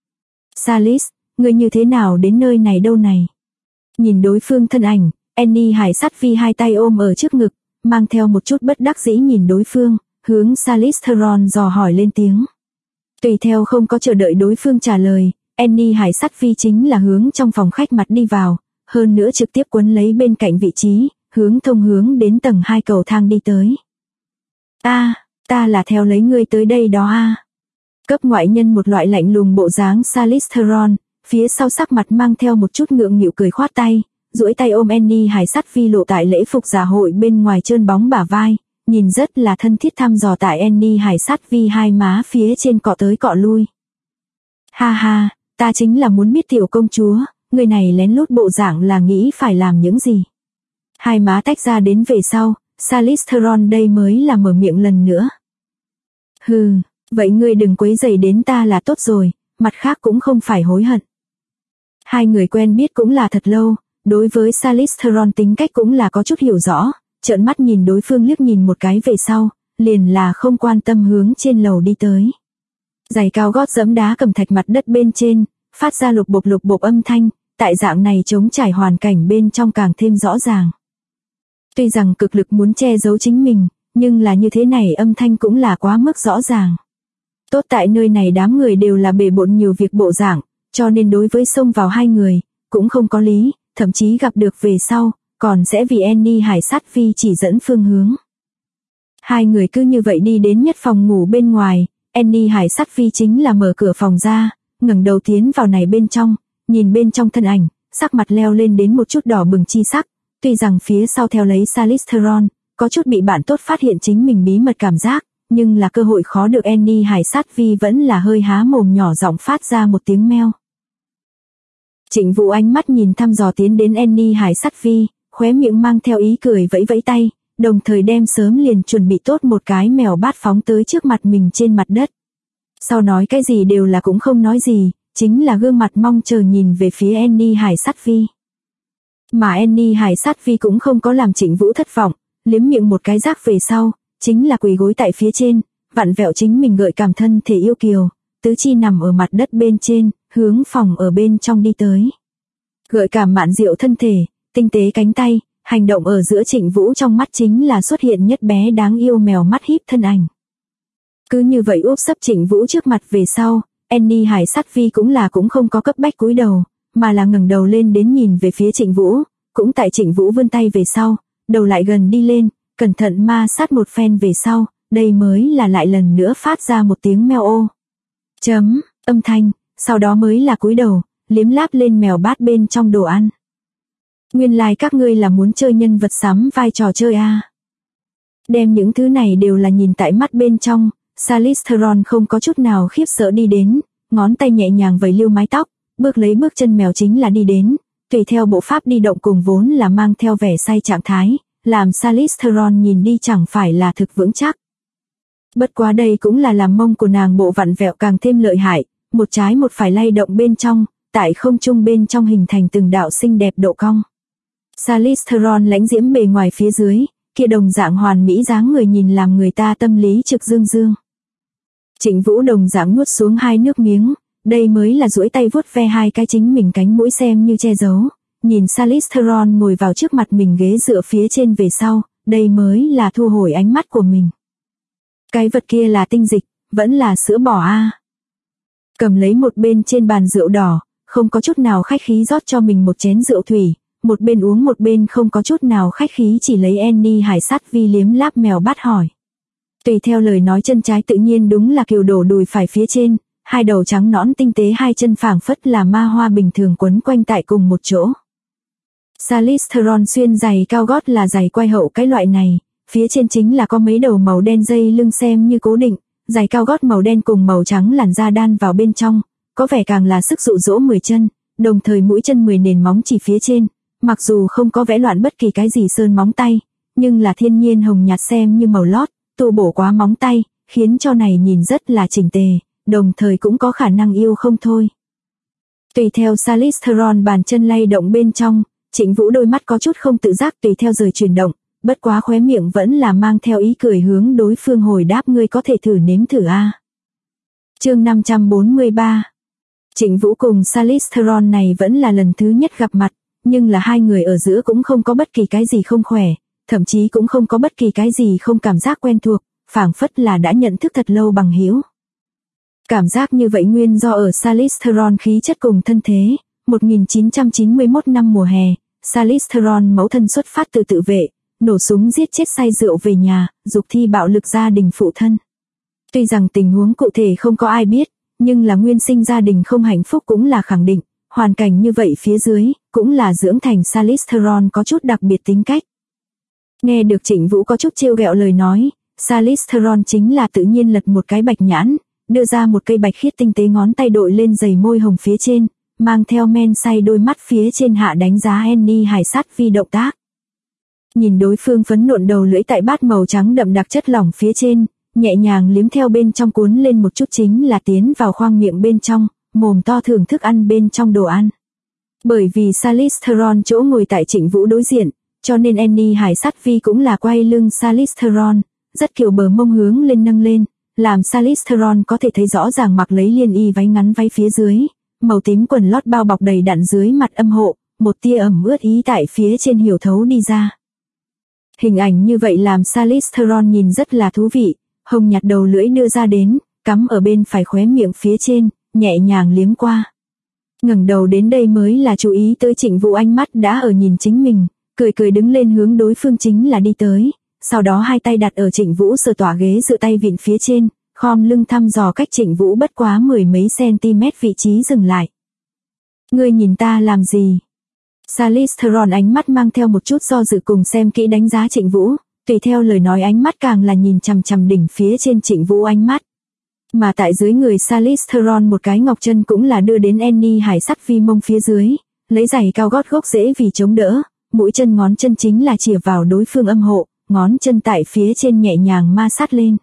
Salis, người như thế nào đến nơi này đâu này? Nhìn đối phương thân ảnh, Annie Hải Sát Phi hai tay ôm ở trước ngực, mang theo một chút bất đắc dĩ nhìn đối phương, hướng Salis Theron dò hỏi lên tiếng. Tùy theo không có chờ đợi đối phương trả lời, Annie Hải Sát Phi chính là hướng trong phòng khách mặt đi vào, hơn nữa trực tiếp quấn lấy bên cạnh vị trí, thông hướng đến tầng 2 cầu thang đi tới. Ta là theo lấy ngươi tới đây đó a. Cấp ngoại nhân một loại lạnh lùng bộ dáng Salis Theron, phía sau sắc mặt mang theo một chút ngượng nghịu cười khoát tay, duỗi tay ôm Annie Hải Sát Phi lộ tại lễ phục giả hội bên ngoài trơn bóng bả vai, nhìn rất là thân thiết thăm dò tại Annie Hải Sát Phi hai má phía trên cọ tới cọ lui. Ha ha, ta chính là muốn biết tiểu công chúa, người này lén lút bộ dạng là nghĩ phải làm những gì. Hai má tách ra đến về sau, Charlize Theron đây mới là mở miệng lần nữa. Hừ, vậy ngươi đừng quấy rầy đến ta là tốt rồi, mặt khác cũng không phải hối hận. Hai người quen biết cũng là thật lâu, đối với Charlize Theron tính cách cũng là có chút hiểu rõ, trợn mắt nhìn đối phương liếc nhìn một cái về sau, liền là không quan tâm hướng trên lầu đi tới. Giày cao gót giẫm đá cẩm thạch mặt đất bên trên, phát ra lục bộp âm thanh, tại dạng này trống trải hoàn cảnh bên trong càng thêm rõ ràng. Tuy rằng cực lực muốn che giấu chính mình, nhưng là như thế này âm thanh cũng là quá mức rõ ràng. Tốt tại nơi này đám người đều là bề bộn nhiều việc bộ dạng, cho nên đối với xông vào hai người, cũng không có lý, thậm chí gặp được về sau, còn sẽ vì Annie Hải Sát Vi chỉ dẫn phương hướng. Hai người cứ như vậy đi đến nhất phòng ngủ bên ngoài, Annie Hải Sát Vi chính là mở cửa phòng ra, ngẩng đầu tiến vào này bên trong, nhìn bên trong thân ảnh, sắc mặt leo lên đến một chút đỏ bừng chi sắc, tuy rằng phía sau theo lấy Charlize Theron, có chút bị bạn tốt phát hiện chính mình bí mật cảm giác, nhưng là cơ hội khó được Annie Hải Sát Vi vẫn là hơi há mồm nhỏ giọng phát ra một tiếng meo. Trịnh Vũ ánh mắt nhìn thăm dò tiến đến Annie Hải Sát Vi, khóe miệng mang theo ý cười vẫy vẫy tay, đồng thời đem sớm liền chuẩn bị tốt một cái mèo bát phóng tới trước mặt mình trên mặt đất. Sau nói cái gì đều là cũng không nói gì, chính là gương mặt mong chờ nhìn về phía Annie Hải Sát Vi. Mà Annie Hải Sát Vi cũng không có làm Trịnh Vũ thất vọng, liếm miệng một cái rác về sau, chính là quỳ gối tại phía trên, vặn vẹo chính mình gợi cảm thân thể yêu kiều, tứ chi nằm ở mặt đất bên trên, hướng phòng ở bên trong đi tới. Gợi cảm mạn diệu thân thể, tinh tế cánh tay, hành động ở giữa Trịnh Vũ trong mắt chính là xuất hiện nhất bé đáng yêu mèo mắt híp thân ảnh. Cứ như vậy úp sấp Trịnh Vũ trước mặt về sau, Annie Hải Sát Vi cũng không có cấp bách cúi đầu, mà là ngẩng đầu lên đến nhìn về phía Trịnh Vũ, cũng tại Trịnh Vũ vươn tay về sau, đầu lại gần đi lên, cẩn thận ma sát một phen về sau, đây mới là lại lần nữa phát ra một tiếng meo ô. Âm thanh, sau đó mới là cúi đầu, liếm láp lên mèo bát bên trong đồ ăn. Nguyên lai các ngươi là muốn chơi nhân vật sắm vai trò chơi a. Đem những thứ này đều là nhìn tại mắt bên trong, Charlize Theron không có chút nào khiếp sợ đi đến, ngón tay nhẹ nhàng vẩy liêu mái tóc, bước lấy bước chân mèo chính là đi đến, tùy theo bộ pháp đi động cùng vốn là mang theo vẻ say trạng thái, làm Charlize Theron nhìn đi chẳng phải là thực vững chắc. Bất quá đây cũng là làm mông của nàng bộ vặn vẹo càng thêm lợi hại, một trái một phải lay động bên trong, tại không trung bên trong hình thành từng đạo xinh đẹp độ cong. Charlize Theron lãnh diễm bề ngoài phía dưới, kia đồng dạng hoàn mỹ dáng người nhìn làm người ta tâm lý trực dương dương. Trịnh Vũ đồng dạng nuốt xuống hai nước miếng, đây mới là duỗi tay vuốt ve hai cái chính mình cánh mũi xem như che giấu, nhìn Charlize Theron ngồi vào trước mặt mình ghế dựa phía trên về sau, đây mới là thu hồi ánh mắt của mình. Cái vật kia là tinh dịch, vẫn là sữa bò a. Cầm lấy một bên trên bàn rượu đỏ, không có chút nào khách khí rót cho mình một chén rượu thủy, một bên uống một bên không có chút nào khách khí chỉ lấy Annie Hải Sát Vi liếm láp mèo bát hỏi. Tùy theo lời nói chân trái tự nhiên đúng là kiều đổ đùi phải phía trên, hai đầu trắng nõn tinh tế hai chân phảng phất là ma hoa bình thường quấn quanh tại cùng một chỗ. Charlize Theron xuyên giày cao gót là giày quai hậu cái loại này, phía trên chính là có mấy đầu màu đen dây lưng xem như cố định, giày cao gót màu đen cùng màu trắng làn da đan vào bên trong, có vẻ càng là sức dụ dỗ 10 chân, đồng thời mũi chân 10 nền móng chỉ phía trên, mặc dù không có vẽ loạn bất kỳ cái gì sơn móng tay, nhưng là thiên nhiên hồng nhạt xem như màu lót, tu bổ quá móng tay, khiến cho này nhìn rất là chỉnh tề, đồng thời cũng có khả năng yêu không thôi. Tùy theo Charlize Theron bàn chân lay động bên trong, Trịnh Vũ đôi mắt có chút không tự giác tùy theo rời chuyển động, bất quá khóe miệng vẫn là mang theo ý cười hướng đối phương hồi đáp ngươi có thể thử nếm thử a. Chương 543. Trịnh Vũ cùng Charlize Theron này vẫn là lần thứ nhất gặp mặt, nhưng là hai người ở giữa cũng không có bất kỳ cái gì không khỏe, thậm chí cũng không có bất kỳ cái gì không cảm giác quen thuộc, phảng phất là đã nhận thức thật lâu bằng hữu. Cảm giác như vậy nguyên do ở Charlize Theron khí chất cùng thân thế. 1991 năm mùa hè, Charlize Theron mẫu thân xuất phát từ tự vệ, nổ súng giết chết say rượu về nhà, dục thi bạo lực gia đình phụ thân. Tuy rằng tình huống cụ thể không có ai biết, nhưng là nguyên sinh gia đình không hạnh phúc cũng là khẳng định, hoàn cảnh như vậy phía dưới, cũng là dưỡng thành Charlize Theron có chút đặc biệt tính cách. Nghe được Trịnh Vũ có chút trêu ghẹo lời nói, Charlize Theron chính là tự nhiên lật một cái bạch nhãn, đưa ra một cây bạch khiết tinh tế, ngón tay đội lên giày môi hồng phía trên, mang theo men say đôi mắt phía trên hạ đánh giá Annie Hải sát vi động tác. Nhìn đối phương phấn nộn đầu lưỡi tại bát màu trắng đậm đặc chất lỏng phía trên, nhẹ nhàng liếm theo bên trong cuốn lên một chút chính là tiến vào khoang miệng bên trong, mồm to thưởng thức ăn bên trong đồ ăn. Bởi vì Charlize Theron chỗ ngồi tại Trịnh Vũ đối diện, cho nên Annie Hải sát vi cũng là quay lưng Charlize Theron, rất kiểu bờ mông hướng lên nâng lên, làm Charlize Theron có thể thấy rõ ràng mặc lấy liên y váy ngắn váy phía dưới, màu tím quần lót bao bọc đầy đặn dưới mặt âm hộ, một tia ẩm ướt ý tại phía trên hiểu thấu đi ra. Hình ảnh như vậy làm Charlize Theron nhìn rất là thú vị, hồng nhạt đầu lưỡi đưa ra đến, cắm ở bên phải khóe miệng phía trên, nhẹ nhàng liếm qua. Ngẩng đầu đến đây mới là chú ý tới Trịnh Vũ ánh mắt đã ở nhìn chính mình, cười cười đứng lên hướng đối phương chính là đi tới, sau đó hai tay đặt ở Trịnh Vũ sờ tỏa ghế dựa tay vịn phía trên, khom lưng thăm dò cách Trịnh Vũ bất quá mười mấy cm vị trí dừng lại. Ngươi nhìn ta làm gì? Charlize Theron ánh mắt mang theo một chút do dự cùng xem kỹ đánh giá Trịnh Vũ, tùy theo lời nói ánh mắt càng là nhìn chằm chằm đỉnh phía trên Trịnh Vũ ánh mắt. Mà tại dưới người Charlize Theron một cái ngọc chân cũng là đưa đến Annie Hải sát vi mông phía dưới, lấy giày cao gót gốc rễ vì chống đỡ, mũi chân ngón chân chính là chìa vào đối phương âm hộ, ngón chân tại phía trên nhẹ nhàng ma sát lên.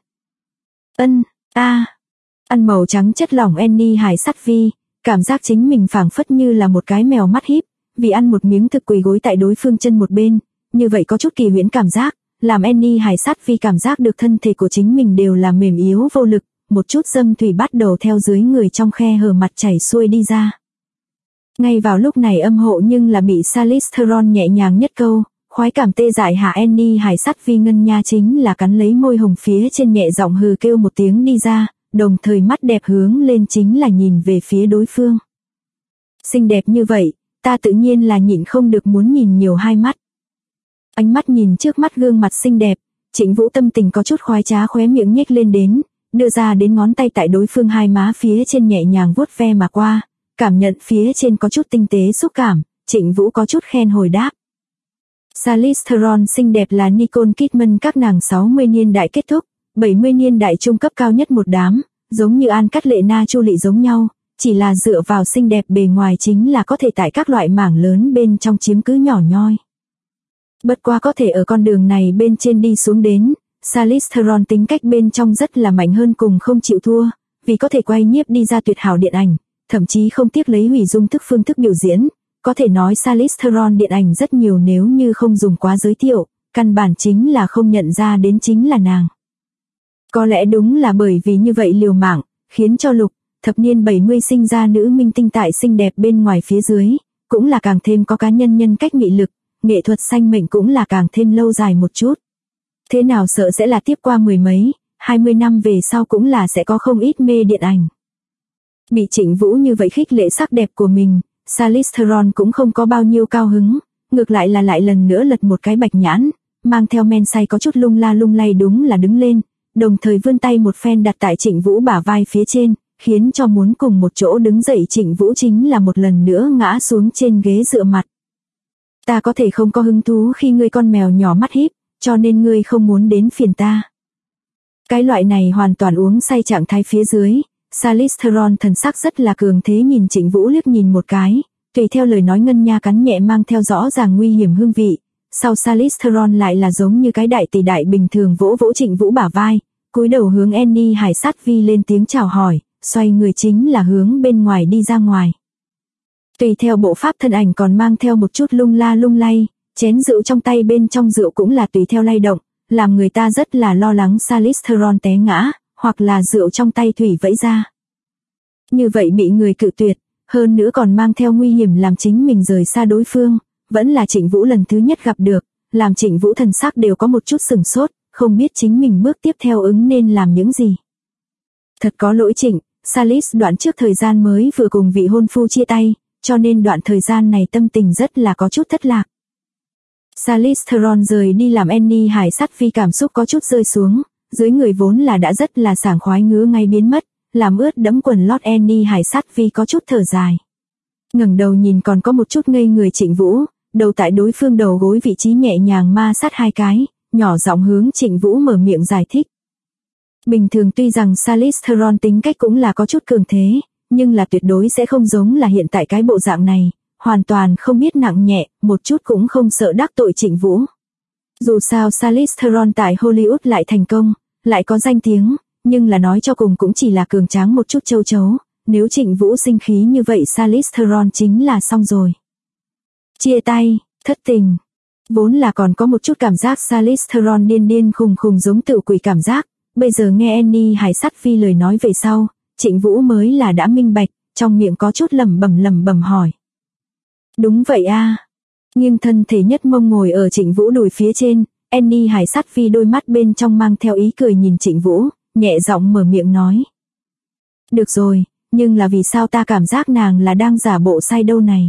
Ăn màu trắng chất lỏng Annie Hải sát vi, cảm giác chính mình phảng phất như là một cái mèo mắt híp, vì ăn một miếng thực quỳ gối tại đối phương chân một bên, như vậy có chút kỳ huyễn cảm giác, làm Annie Hải sát vi cảm giác được thân thể của chính mình đều là mềm yếu vô lực, một chút dâm thủy bắt đầu theo dưới người trong khe hở mặt chảy xuôi đi ra. Ngay vào lúc này âm hộ nhưng là bị Charlize Theron nhẹ nhàng nhất câu, khoái cảm tê dại hạ Annie Hải sát vi ngân nha chính là cắn lấy môi hồng phía trên nhẹ giọng hừ kêu một tiếng đi ra, đồng thời mắt đẹp hướng lên chính là nhìn về phía đối phương. Xinh đẹp như vậy, ta tự nhiên là nhịn không được muốn nhìn nhiều hai mắt. Ánh mắt nhìn trước mắt gương mặt xinh đẹp, Trịnh Vũ tâm tình có chút khoái trá, khóe miệng nhếch lên đến, đưa ra đến ngón tay tại đối phương hai má phía trên nhẹ nhàng vuốt ve mà qua, cảm nhận phía trên có chút tinh tế xúc cảm, Trịnh Vũ có chút khen hồi đáp. Charlize Theron xinh đẹp là Nicole Kidman các nàng 60 niên đại kết thúc, 70 niên đại trung cấp cao nhất một đám, giống như An Cắt Lệ Na Chu Lị giống nhau, chỉ là dựa vào xinh đẹp bề ngoài chính là có thể tại các loại mảng lớn bên trong chiếm cứ nhỏ nhoi. Bất quá có thể ở con đường này bên trên đi xuống đến, Charlize Theron tính cách bên trong rất là mạnh hơn cùng không chịu thua, vì có thể quay nhiếp đi ra tuyệt hảo điện ảnh, thậm chí không tiếc lấy hủy dung thức phương thức biểu diễn, có thể nói Charlize Theron điện ảnh rất nhiều nếu như không dùng quá giới thiệu, căn bản chính là không nhận ra đến chính là nàng. Có lẽ đúng là bởi vì như vậy liều mạng, khiến cho Lục, thập niên 70 sinh ra nữ minh tinh tại xinh đẹp bên ngoài phía dưới, cũng là càng thêm có cá nhân nhân cách mị lực, nghệ thuật sanh mệnh cũng là càng thêm lâu dài một chút. Thế nào sợ sẽ là tiếp qua mười mấy, 20 năm về sau cũng là sẽ có không ít mê điện ảnh. Bị Trịnh Vũ như vậy khích lệ sắc đẹp của mình, Charlize Theron cũng không có bao nhiêu cao hứng, ngược lại là lại lần nữa lật một cái bạch nhãn, mang theo men say có chút lung la lung lay đúng là đứng lên, đồng thời vươn tay một phen đặt tại Trịnh Vũ bả vai phía trên, khiến cho muốn cùng một chỗ đứng dậy Trịnh Vũ chính là một lần nữa ngã xuống trên ghế dựa mặt. Ta có thể không có hứng thú khi ngươi con mèo nhỏ mắt híp, cho nên ngươi không muốn đến phiền ta. Cái loại này hoàn toàn uống say trạng thái phía dưới, Charlize Theron thần sắc rất là cường thế nhìn Trịnh Vũ liếc nhìn một cái, tùy theo lời nói ngân nha cắn nhẹ mang theo rõ ràng nguy hiểm hương vị, sau Charlize Theron lại là giống như cái đại tỷ đại bình thường vỗ vỗ Trịnh Vũ bả vai, cúi đầu hướng Annie Hải sát vi lên tiếng chào hỏi, xoay người chính là hướng bên ngoài đi ra ngoài. Tùy theo bộ pháp thân ảnh còn mang theo một chút lung la lung lay, chén rượu trong tay bên trong rượu cũng là tùy theo lay động, làm người ta rất là lo lắng Charlize Theron té ngã, hoặc là rượu trong tay thủy vẫy ra. Như vậy bị người cự tuyệt, hơn nữa còn mang theo nguy hiểm làm chính mình rời xa đối phương, vẫn là Trịnh Vũ lần thứ nhất gặp được, làm Trịnh Vũ thần sắc đều có một chút sửng sốt, không biết chính mình bước tiếp theo ứng nên làm những gì. Thật có lỗi Trịnh, Charlize đoạn trước thời gian mới vừa cùng vị hôn phu chia tay, cho nên đoạn thời gian này tâm tình rất là có chút thất lạc. Charlize Theron rời đi làm Annie Hải sát vi cảm xúc có chút rơi xuống, dưới người vốn là đã rất là sảng khoái ngứa ngay biến mất, làm ướt đẫm quần lót Annie Hải sát vi có chút thở dài. Ngẩng đầu nhìn còn có một chút ngây người Trịnh Vũ, đầu tại đối phương đầu gối vị trí nhẹ nhàng ma sát hai cái, nhỏ giọng hướng Trịnh Vũ mở miệng giải thích. Bình thường tuy rằng Charlize Theron tính cách cũng là có chút cường thế, nhưng là tuyệt đối sẽ không giống là hiện tại cái bộ dạng này, hoàn toàn không biết nặng nhẹ, một chút cũng không sợ đắc tội Trịnh Vũ. Dù sao Charlize Theron tại Hollywood lại thành công, lại có danh tiếng, nhưng là nói cho cùng cũng chỉ là cường tráng một chút châu chấu, nếu Trịnh Vũ sinh khí như vậy Charlize Theron chính là xong rồi. Chia tay, thất tình. Vốn là còn có một chút cảm giác Charlize Theron điên điên khùng khùng giống tự quỷ cảm giác, bây giờ nghe Annie Hải Sát Phi lời nói về sau, Trịnh Vũ mới là đã minh bạch, trong miệng có chút lẩm bẩm hỏi. Đúng vậy a. Nghiêng thân thể nhất mông ngồi ở Trịnh Vũ đùi phía trên, Annie Hải Sát Phi đôi mắt bên trong mang theo ý cười nhìn Trịnh Vũ, nhẹ giọng mở miệng nói. Được rồi, nhưng là vì sao ta cảm giác nàng là đang giả bộ say đâu này.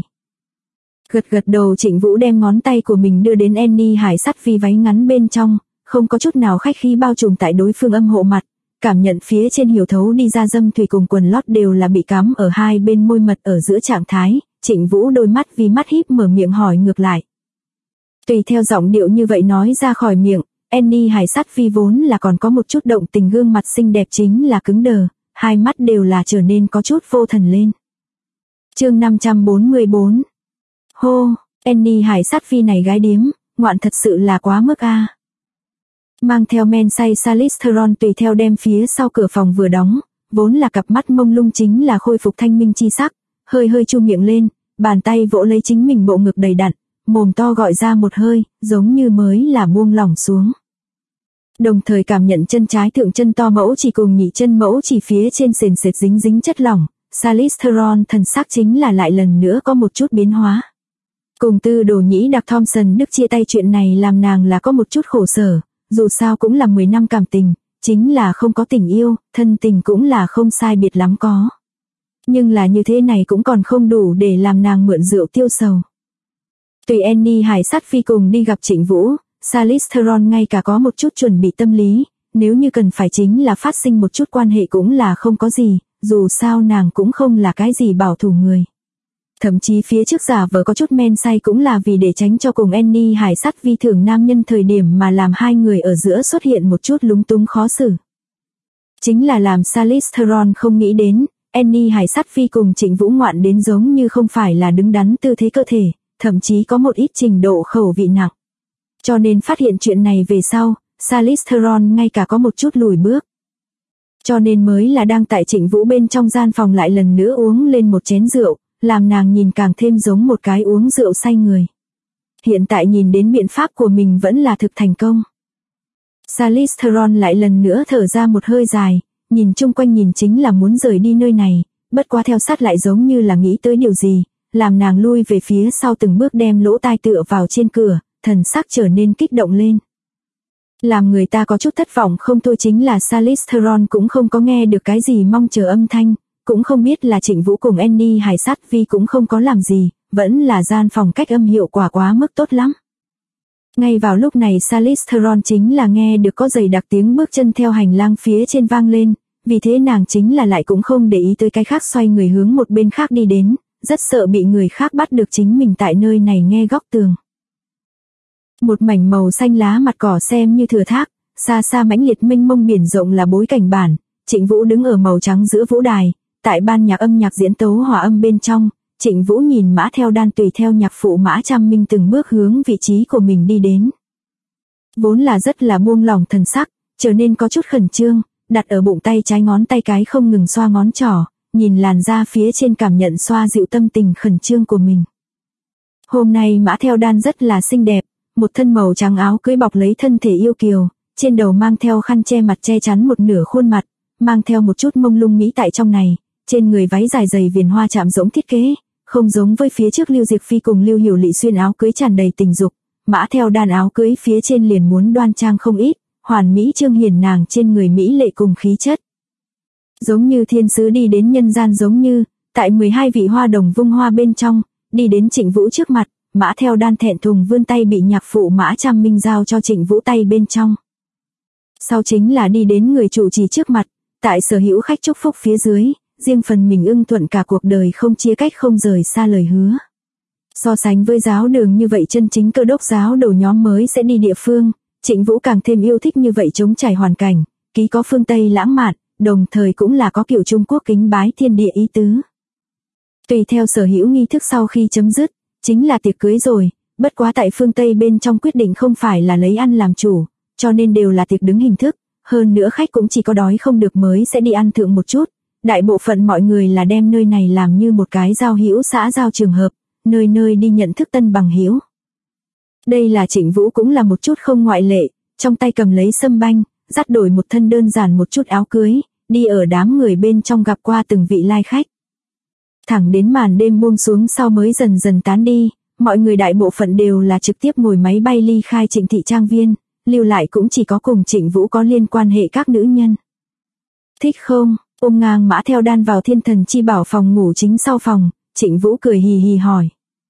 Gật đầu Trịnh Vũ đem ngón tay của mình đưa đến Annie Hải Sát Phi váy ngắn bên trong, không có chút nào khách khí bao trùm tại đối phương âm hộ mặt, cảm nhận phía trên hiểu thấu đi ra dâm thủy cùng quần lót đều là bị cắm ở hai bên môi mật ở giữa trạng thái, Trịnh Vũ đôi mắt vì mắt híp mở miệng hỏi ngược lại. Tùy theo giọng điệu như vậy nói ra khỏi miệng, Annie Hải Sát Phi vốn là còn có một chút động tình gương mặt xinh đẹp chính là cứng đờ, hai mắt đều là trở nên có chút vô thần lên. Chương 544. Hô, Annie Hải Sát Phi này gái điếm, ngoạn thật sự là quá mức a. Mang theo men say Charlize Theron tùy theo đem phía sau cửa phòng vừa đóng, vốn là cặp mắt mông lung chính là khôi phục thanh minh chi sắc, hơi chu miệng lên, bàn tay vỗ lấy chính mình bộ ngực đầy đặn, mồm to gọi ra một hơi, giống như mới là buông lỏng xuống. Đồng thời cảm nhận chân trái thượng chân to mẫu chỉ cùng nhị chân mẫu chỉ phía trên sền sệt dính chất lỏng, Charlize Theron thần sắc chính là lại lần nữa có một chút biến hóa. Cùng tư đồ nhĩ đặc Thompson Đức chia tay chuyện này làm nàng là có một chút khổ sở, dù sao cũng là 10 năm cảm tình, chính là không có tình yêu, thân tình cũng là không sai biệt lắm có. Nhưng là như thế này cũng còn không đủ để làm nàng mượn rượu tiêu sầu. Tùy Annie Hải Sát Phi cùng đi gặp Trịnh Vũ, Charlize Theron ngay cả có một chút chuẩn bị tâm lý, nếu như cần phải chính là phát sinh một chút quan hệ cũng là không có gì, dù sao nàng cũng không là cái gì bảo thủ người. Thậm chí phía trước giả vờ có chút men say cũng là vì để tránh cho cùng Annie Hải Sát Phi thưởng nam nhân thời điểm mà làm hai người ở giữa xuất hiện một chút lúng túng khó xử. Chính là làm Charlize Theron không nghĩ đến, Annie Hải Sát Phi cùng Trịnh Vũ ngoạn đến giống như không phải là đứng đắn tư thế cơ thể, thậm chí có một ít trình độ khẩu vị nặng. Cho nên phát hiện chuyện này về sau, Charlize Theron ngay cả có một chút lùi bước. Cho nên mới là đang tại Trịnh Vũ bên trong gian phòng lại lần nữa uống lên một chén rượu, làm nàng nhìn càng thêm giống một cái uống rượu say người. Hiện tại nhìn đến biện pháp của mình vẫn là thực thành công. Charlize Theron lại lần nữa thở ra một hơi dài, nhìn chung quanh nhìn chính là muốn rời đi nơi này, bất quá theo sát lại giống như là nghĩ tới điều gì, làm nàng lui về phía sau từng bước đem lỗ tai tựa vào trên cửa, thần sắc trở nên kích động lên. Làm người ta có chút thất vọng không thôi chính là Charlize Theron cũng không có nghe được cái gì mong chờ âm thanh, cũng không biết là Trịnh Vũ cùng Annie Hải Sát Phi cũng không có làm gì, vẫn là gian phòng cách âm hiệu quả quá mức tốt lắm. Ngay vào lúc này Charlize Theron chính là nghe được có dày đặc tiếng bước chân theo hành lang phía trên vang lên, vì thế nàng chính là lại cũng không để ý tới cái khác xoay người hướng một bên khác đi đến, rất sợ bị người khác bắt được chính mình tại nơi này nghe góc tường. Một mảnh màu xanh lá mặt cỏ xem như thừa thác, xa xa mãnh liệt mênh mông biển rộng là bối cảnh bản, Trịnh Vũ đứng ở màu trắng giữa vũ đài, tại ban nhạc âm nhạc diễn tấu hòa âm bên trong, Trịnh Vũ nhìn Mã Theo Đan tùy theo nhạc phụ Mã Trăm Minh từng bước hướng vị trí của mình đi đến. Vốn là rất là buông lỏng thần sắc, trở nên có chút khẩn trương, đặt ở bụng tay trái ngón tay cái không ngừng xoa ngón trỏ, nhìn làn da phía trên cảm nhận xoa dịu tâm tình khẩn trương của mình. Hôm nay Mã Theo Đan rất là xinh đẹp, một thân màu trắng áo cưới bọc lấy thân thể yêu kiều, trên đầu mang theo khăn che mặt che chắn một nửa khuôn mặt, mang theo một chút mông lung mỹ tại trong này, trên người váy dài dày viền hoa chạm rỗng thiết kế, không giống với phía trước Lưu Diệc Phi cùng Lưu Hiểu Lị xuyên áo cưới tràn đầy tình dục, Mã Theo Đan áo cưới phía trên liền muốn đoan trang không ít, hoàn mỹ trương hiển nàng trên người mỹ lệ cùng khí chất. Giống như thiên sứ đi đến nhân gian giống như, tại 12 vị hoa đồng vung hoa bên trong, đi đến Trịnh Vũ trước mặt, Mã Theo Đan thẹn thùng vươn tay bị nhạc phụ Mã Trăm Minh giao cho Trịnh Vũ tay bên trong. Sau chính là đi đến người trụ trì trước mặt, tại sở hữu khách chúc phúc phía dưới, riêng phần mình ưng thuận cả cuộc đời không chia cách không rời xa lời hứa. So sánh với giáo đường như vậy chân chính Cơ Đốc giáo đồ nhóm mới sẽ đi địa phương, Trịnh Vũ càng thêm yêu thích như vậy trống trải hoàn cảnh, ký có phương Tây lãng mạn, đồng thời cũng là có kiểu Trung Quốc kính bái thiên địa ý tứ. Tùy theo sở hữu nghi thức sau khi chấm dứt, chính là tiệc cưới rồi, bất quá tại phương Tây bên trong quyết định không phải là lấy ăn làm chủ, cho nên đều là tiệc đứng hình thức, hơn nữa khách cũng chỉ có đói không được mới sẽ đi ăn thượng một chút, đại bộ phận mọi người là đem nơi này làm như một cái giao hữu xã giao trường hợp, nơi nơi đi nhận thức tân bằng hữu. Đây là Trịnh Vũ cũng là một chút không ngoại lệ, trong tay cầm lấy sâm banh, dắt đổi một thân đơn giản một chút áo cưới, đi ở đám người bên trong gặp qua từng vị lai khách. Thẳng đến màn đêm buông xuống sau mới dần dần tán đi, mọi người đại bộ phận đều là trực tiếp ngồi máy bay ly khai Trịnh thị trang viên, lưu lại cũng chỉ có cùng Trịnh Vũ có liên quan hệ các nữ nhân. Thích không? Ôm ngang Mã Theo Đan vào Thiên Thần Chi Bảo phòng ngủ chính sau phòng, Trịnh Vũ cười hì hì hỏi.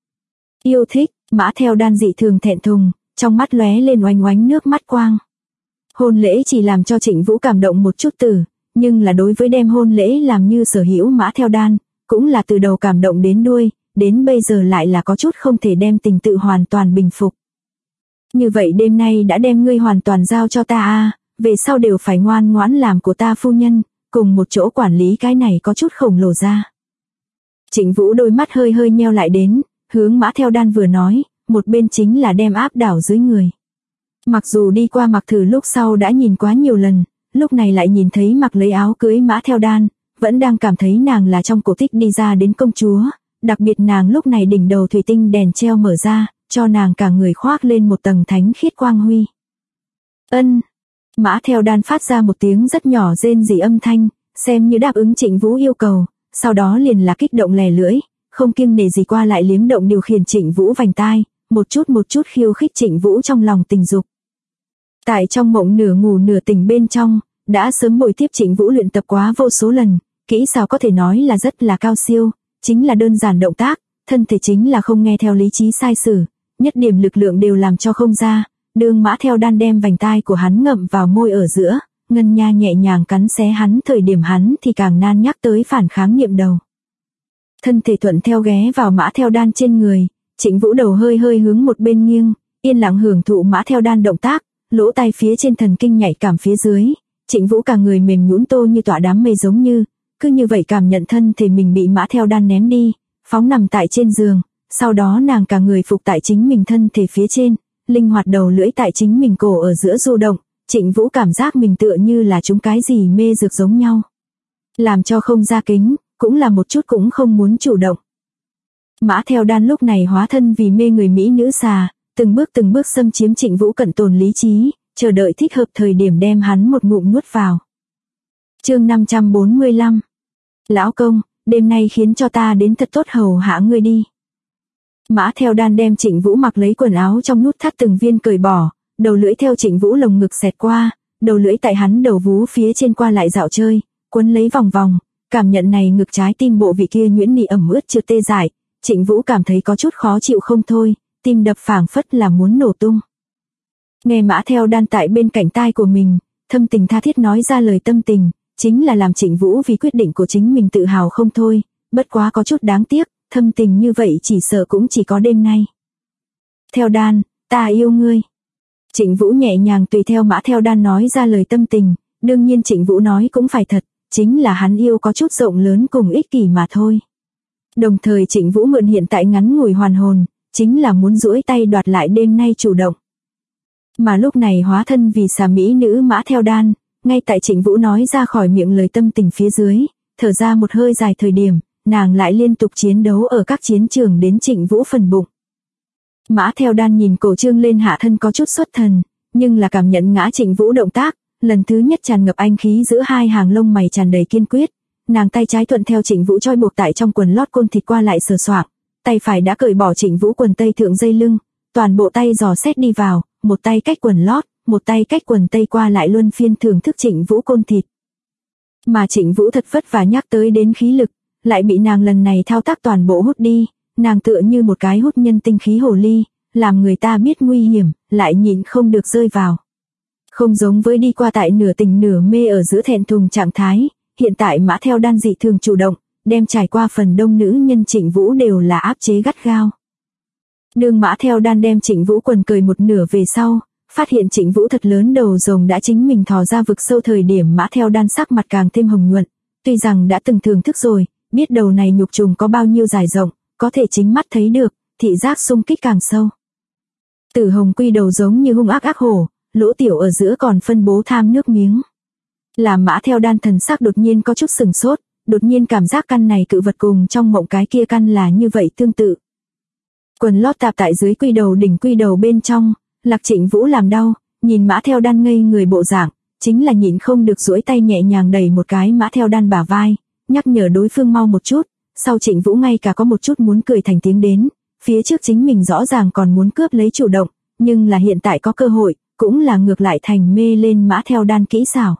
Yêu thích, Mã Theo Đan dị thường thẹn thùng, trong mắt lóe lên oanh oánh nước mắt quang. Hôn lễ chỉ làm cho Trịnh Vũ cảm động một chút nhưng là đối với đem hôn lễ làm như sở hữu Mã Theo Đan, cũng là từ đầu cảm động đến đuôi, đến bây giờ lại là có chút không thể đem tình tự hoàn toàn bình phục. Như vậy đêm nay đã đem ngươi hoàn toàn giao cho ta về sau đều phải ngoan ngoãn làm của ta phu nhân, cùng một chỗ quản lý cái này có chút khổng lồ ra. Trịnh Vũ đôi mắt hơi hơi nheo lại đến, hướng Mã Theo Đan vừa nói, một bên chính là đem áp đảo dưới người. Mặc dù đi qua mặc thử lúc sau đã nhìn quá nhiều lần, lúc này lại nhìn thấy mặc lấy áo cưới Mã Theo Đan, vẫn đang cảm thấy nàng là trong cổ tích đi ra đến công chúa, đặc biệt nàng lúc này đỉnh đầu thủy tinh đèn treo mở ra, cho nàng cả người khoác lên một tầng thánh khiết quang huy. Ân. Mã Theo Đan phát ra một tiếng rất nhỏ rên rỉ âm thanh, xem như đáp ứng Trịnh Vũ yêu cầu, sau đó liền là kích động lè lưỡi, không kiêng nể gì qua lại liếm động điều khiển Trịnh Vũ vành tai, một chút khiêu khích Trịnh Vũ trong lòng tình dục. Tại trong mộng nửa ngủ nửa tỉnh bên trong, đã sớm bồi tiếp Trịnh Vũ luyện tập quá vô số lần, kỹ xảo có thể nói là rất là cao siêu, chính là đơn giản động tác, thân thể chính là không nghe theo lý trí sai sử, nhất điểm lực lượng đều làm cho không ra. Đương Mã Theo Đan đem vành tai của hắn ngậm vào môi ở giữa, ngân nha nhẹ nhàng cắn xé hắn, thời điểm hắn thì càng nan nhắc tới phản kháng niệm đầu. Thân thể thuận theo ghé vào Mã Theo Đan trên người, Trịnh Vũ đầu hơi hơi hướng một bên nghiêng, yên lặng hưởng thụ Mã Theo Đan động tác, lỗ tai phía trên thần kinh nhạy cảm phía dưới, Trịnh Vũ cả người mềm nhũn tô như tỏa đám mây giống như, cứ như vậy cảm nhận thân thể mình bị Mã Theo Đan ném đi, phóng nằm tại trên giường, sau đó nàng cả người phục tại chính mình thân thể phía trên. Linh hoạt đầu lưỡi tại chính mình cổ ở giữa du động, Trịnh Vũ cảm giác mình tựa như là chúng cái gì mê dược giống nhau. Làm cho không ra kính, cũng là một chút cũng không muốn chủ động. Mã Theo Đan lúc này hóa thân vì mê người mỹ nữ xà, từng bước xâm chiếm Trịnh Vũ cận tồn lý trí, chờ đợi thích hợp thời điểm đem hắn một ngụm nuốt vào. Chương 545. Lão công, đêm nay khiến cho ta đến thật tốt hầu hạ ngươi đi. Mã Theo Đan đem Trịnh Vũ mặc lấy quần áo trong nút thắt từng viên cởi bỏ, đầu lưỡi theo Trịnh Vũ lồng ngực xẹt qua, đầu lưỡi tại hắn đầu vú phía trên qua lại dạo chơi, quấn lấy vòng vòng, cảm nhận này ngực trái tim bộ vị kia nhuyễn nị ẩm ướt chưa tê dại, Trịnh Vũ cảm thấy có chút khó chịu không thôi, tim đập phảng phất là muốn nổ tung. Nghe Mã Theo Đan tại bên cạnh tai của mình, thâm tình tha thiết nói ra lời tâm tình, chính là làm Trịnh Vũ vì quyết định của chính mình tự hào không thôi, bất quá có chút đáng tiếc. Thâm tình như vậy chỉ sợ cũng chỉ có đêm nay. Theo Đan, ta yêu ngươi. Trịnh Vũ nhẹ nhàng tùy theo Mã Theo Đan nói ra lời tâm tình, đương nhiên Trịnh Vũ nói cũng phải thật, chính là hắn yêu có chút rộng lớn cùng ích kỷ mà thôi. Đồng thời Trịnh Vũ mượn hiện tại ngắn ngủi hoàn hồn, chính là muốn duỗi tay đoạt lại đêm nay chủ động. Mà lúc này hóa thân vì xà mỹ nữ Mã Theo Đan, ngay tại Trịnh Vũ nói ra khỏi miệng lời tâm tình phía dưới, thở ra một hơi dài thời điểm, nàng lại liên tục chiến đấu ở các chiến trường đến Trịnh Vũ phần bụng. Mã Theo Đan nhìn cổ trương lên hạ thân có chút xuất thần, nhưng là cảm nhận ngã Trịnh Vũ động tác, lần thứ nhất tràn ngập anh khí giữa hai hàng lông mày tràn đầy kiên quyết, nàng tay trái thuận theo Trịnh Vũ trói buộc tại trong quần lót côn thịt qua lại sờ soạng, tay phải đã cởi bỏ Trịnh Vũ quần tây thượng dây lưng, toàn bộ tay dò xét đi vào, một tay cách quần lót, một tay cách quần tây qua lại luân phiên thưởng thức Trịnh Vũ côn thịt. Mà Trịnh Vũ thật vất vả nhắc tới đến khí lực, lại bị nàng lần này thao tác toàn bộ hút đi, nàng tựa như một cái hút nhân tinh khí hồ ly, làm người ta biết nguy hiểm, lại nhịn không được rơi vào. Không giống với đi qua tại nửa tình nửa mê ở giữa thẹn thùng trạng thái, hiện tại Mã Theo Đan dị thường chủ động, đem trải qua phần đông nữ nhân Trịnh Vũ đều là áp chế gắt gao. Đường Mã Theo Đan đem Trịnh Vũ quần cởi một nửa về sau, Phát hiện Trịnh Vũ thật lớn đầu rồng đã chính mình thò ra vực sâu thời điểm Mã Theo Đan sắc mặt càng thêm hồng nhuận, tuy rằng đã từng thưởng thức rồi, biết đầu này nhục trùng có bao nhiêu dài rộng, có thể chính mắt thấy được, thị giác xung kích càng sâu. Tử hồng quy đầu giống như hung ác ác hổ, lỗ tiểu ở giữa còn phân bố tham nước miếng. Làm Mã Theo Đan thần sắc đột nhiên có chút sừng sốt, đột nhiên cảm giác căn này cự vật cùng trong mộng cái kia căn là như vậy tương tự. Quần lót tạp tại dưới quy đầu đỉnh quy đầu bên trong, Lạc Trịnh Vũ làm đau, nhìn Mã Theo Đan ngây người bộ dạng, chính là nhịn không được duỗi tay nhẹ nhàng đẩy một cái Mã Theo Đan bả vai, nhắc nhở đối phương mau một chút, sau Trịnh Vũ ngay cả có một chút muốn cười thành tiếng đến, phía trước chính mình rõ ràng còn muốn cướp lấy chủ động, nhưng là hiện tại có cơ hội, cũng là ngược lại thành mê lên Mã Theo Đan kỹ xảo.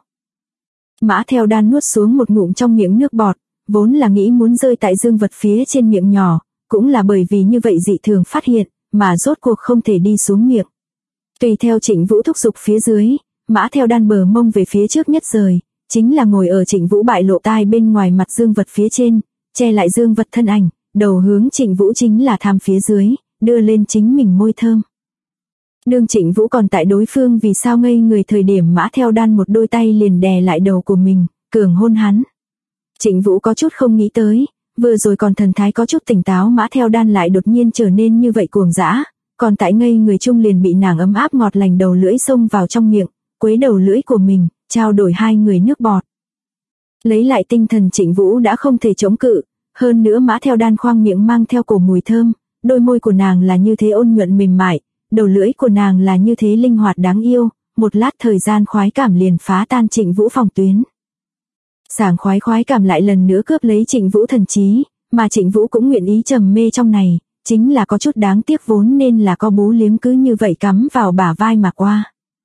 Mã Theo Đan nuốt xuống một ngụm trong miệng nước bọt, vốn là nghĩ muốn rơi tại dương vật phía trên miệng nhỏ, cũng là bởi vì như vậy dị thường phát hiện, mà rốt cuộc không thể đi xuống miệng. Tùy theo Trịnh Vũ thúc giục phía dưới, Mã Theo Đan bờ mông về phía trước nhất rời, chính là ngồi ở Trịnh Vũ bại lộ tai bên ngoài mặt dương vật phía trên, che lại dương vật thân ảnh, đầu hướng Trịnh Vũ chính là tham phía dưới, đưa lên chính mình môi thơm. Đương Trịnh Vũ còn tại đối phương vì sao ngây người thời điểm Mã Theo Đan một đôi tay liền đè lại đầu của mình, cường hôn hắn. Trịnh Vũ có chút không nghĩ tới, vừa rồi còn thần thái có chút tỉnh táo Mã Theo Đan lại đột nhiên trở nên như vậy cuồng dã, còn tại ngây người chung liền bị nàng ấm áp ngọt lành đầu lưỡi xông vào trong miệng, quấy đầu lưỡi của mình, trao đổi hai người nước bọt. Lấy lại tinh thần Trịnh Vũ đã không thể chống cự, hơn nữa Mã Theo Đan khoang miệng mang theo cổ mùi thơm, đôi môi của nàng là như thế ôn nhuận mềm mại, đầu lưỡi của nàng là như thế linh hoạt đáng yêu, một lát thời gian khoái cảm liền phá tan Trịnh Vũ phòng tuyến. Sảng khoái cảm lại lần nữa cướp lấy Trịnh Vũ thần trí, mà Trịnh Vũ cũng nguyện ý trầm mê trong này, chính là có chút đáng tiếc vốn nên là có bú liếm cứ như vậy cắm vào bả vai mà qua.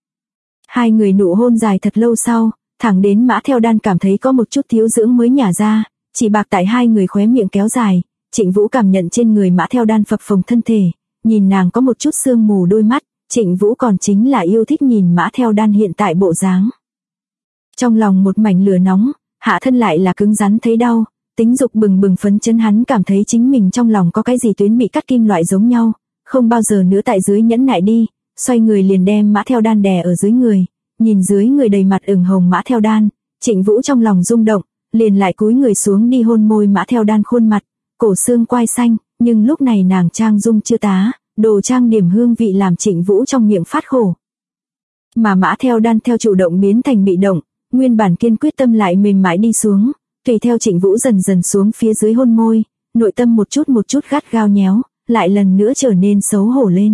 Hai người nụ hôn dài thật lâu sau, thẳng đến Mã Theo Đan cảm thấy có một chút thiếu dưỡng mới nhả ra, chỉ bạc tại hai người khóe miệng kéo dài, Trịnh Vũ cảm nhận trên người Mã Theo Đan phập phồng thân thể, nhìn nàng có một chút sương mù đôi mắt, Trịnh Vũ còn chính là yêu thích nhìn Mã Theo Đan hiện tại bộ dáng. Trong lòng một mảnh lửa nóng, hạ thân lại là cứng rắn thấy đau, tính dục bừng bừng phấn chấn hắn cảm thấy chính mình trong lòng có cái gì tuyến bị cắt kim loại giống nhau, không bao giờ nữa tại dưới nhẫn nại đi, xoay người liền đem Mã Theo Đan đè ở dưới người, nhìn dưới người đầy mặt ửng hồng Mã Theo Đan, Trịnh Vũ trong lòng rung động, liền lại cúi người xuống đi hôn môi Mã Theo Đan khuôn mặt, cổ xương quai xanh, nhưng lúc này nàng trang dung chưa tá, đồ trang điểm hương vị làm Trịnh Vũ trong miệng phát khổ. Mà Mã Theo Đan theo chủ động biến thành bị động, nguyên bản kiên quyết tâm lại mềm mại đi xuống, tùy theo Trịnh Vũ dần dần xuống phía dưới hôn môi, nội tâm một chút gắt gao nhéo, lại lần nữa trở nên xấu hổ lên.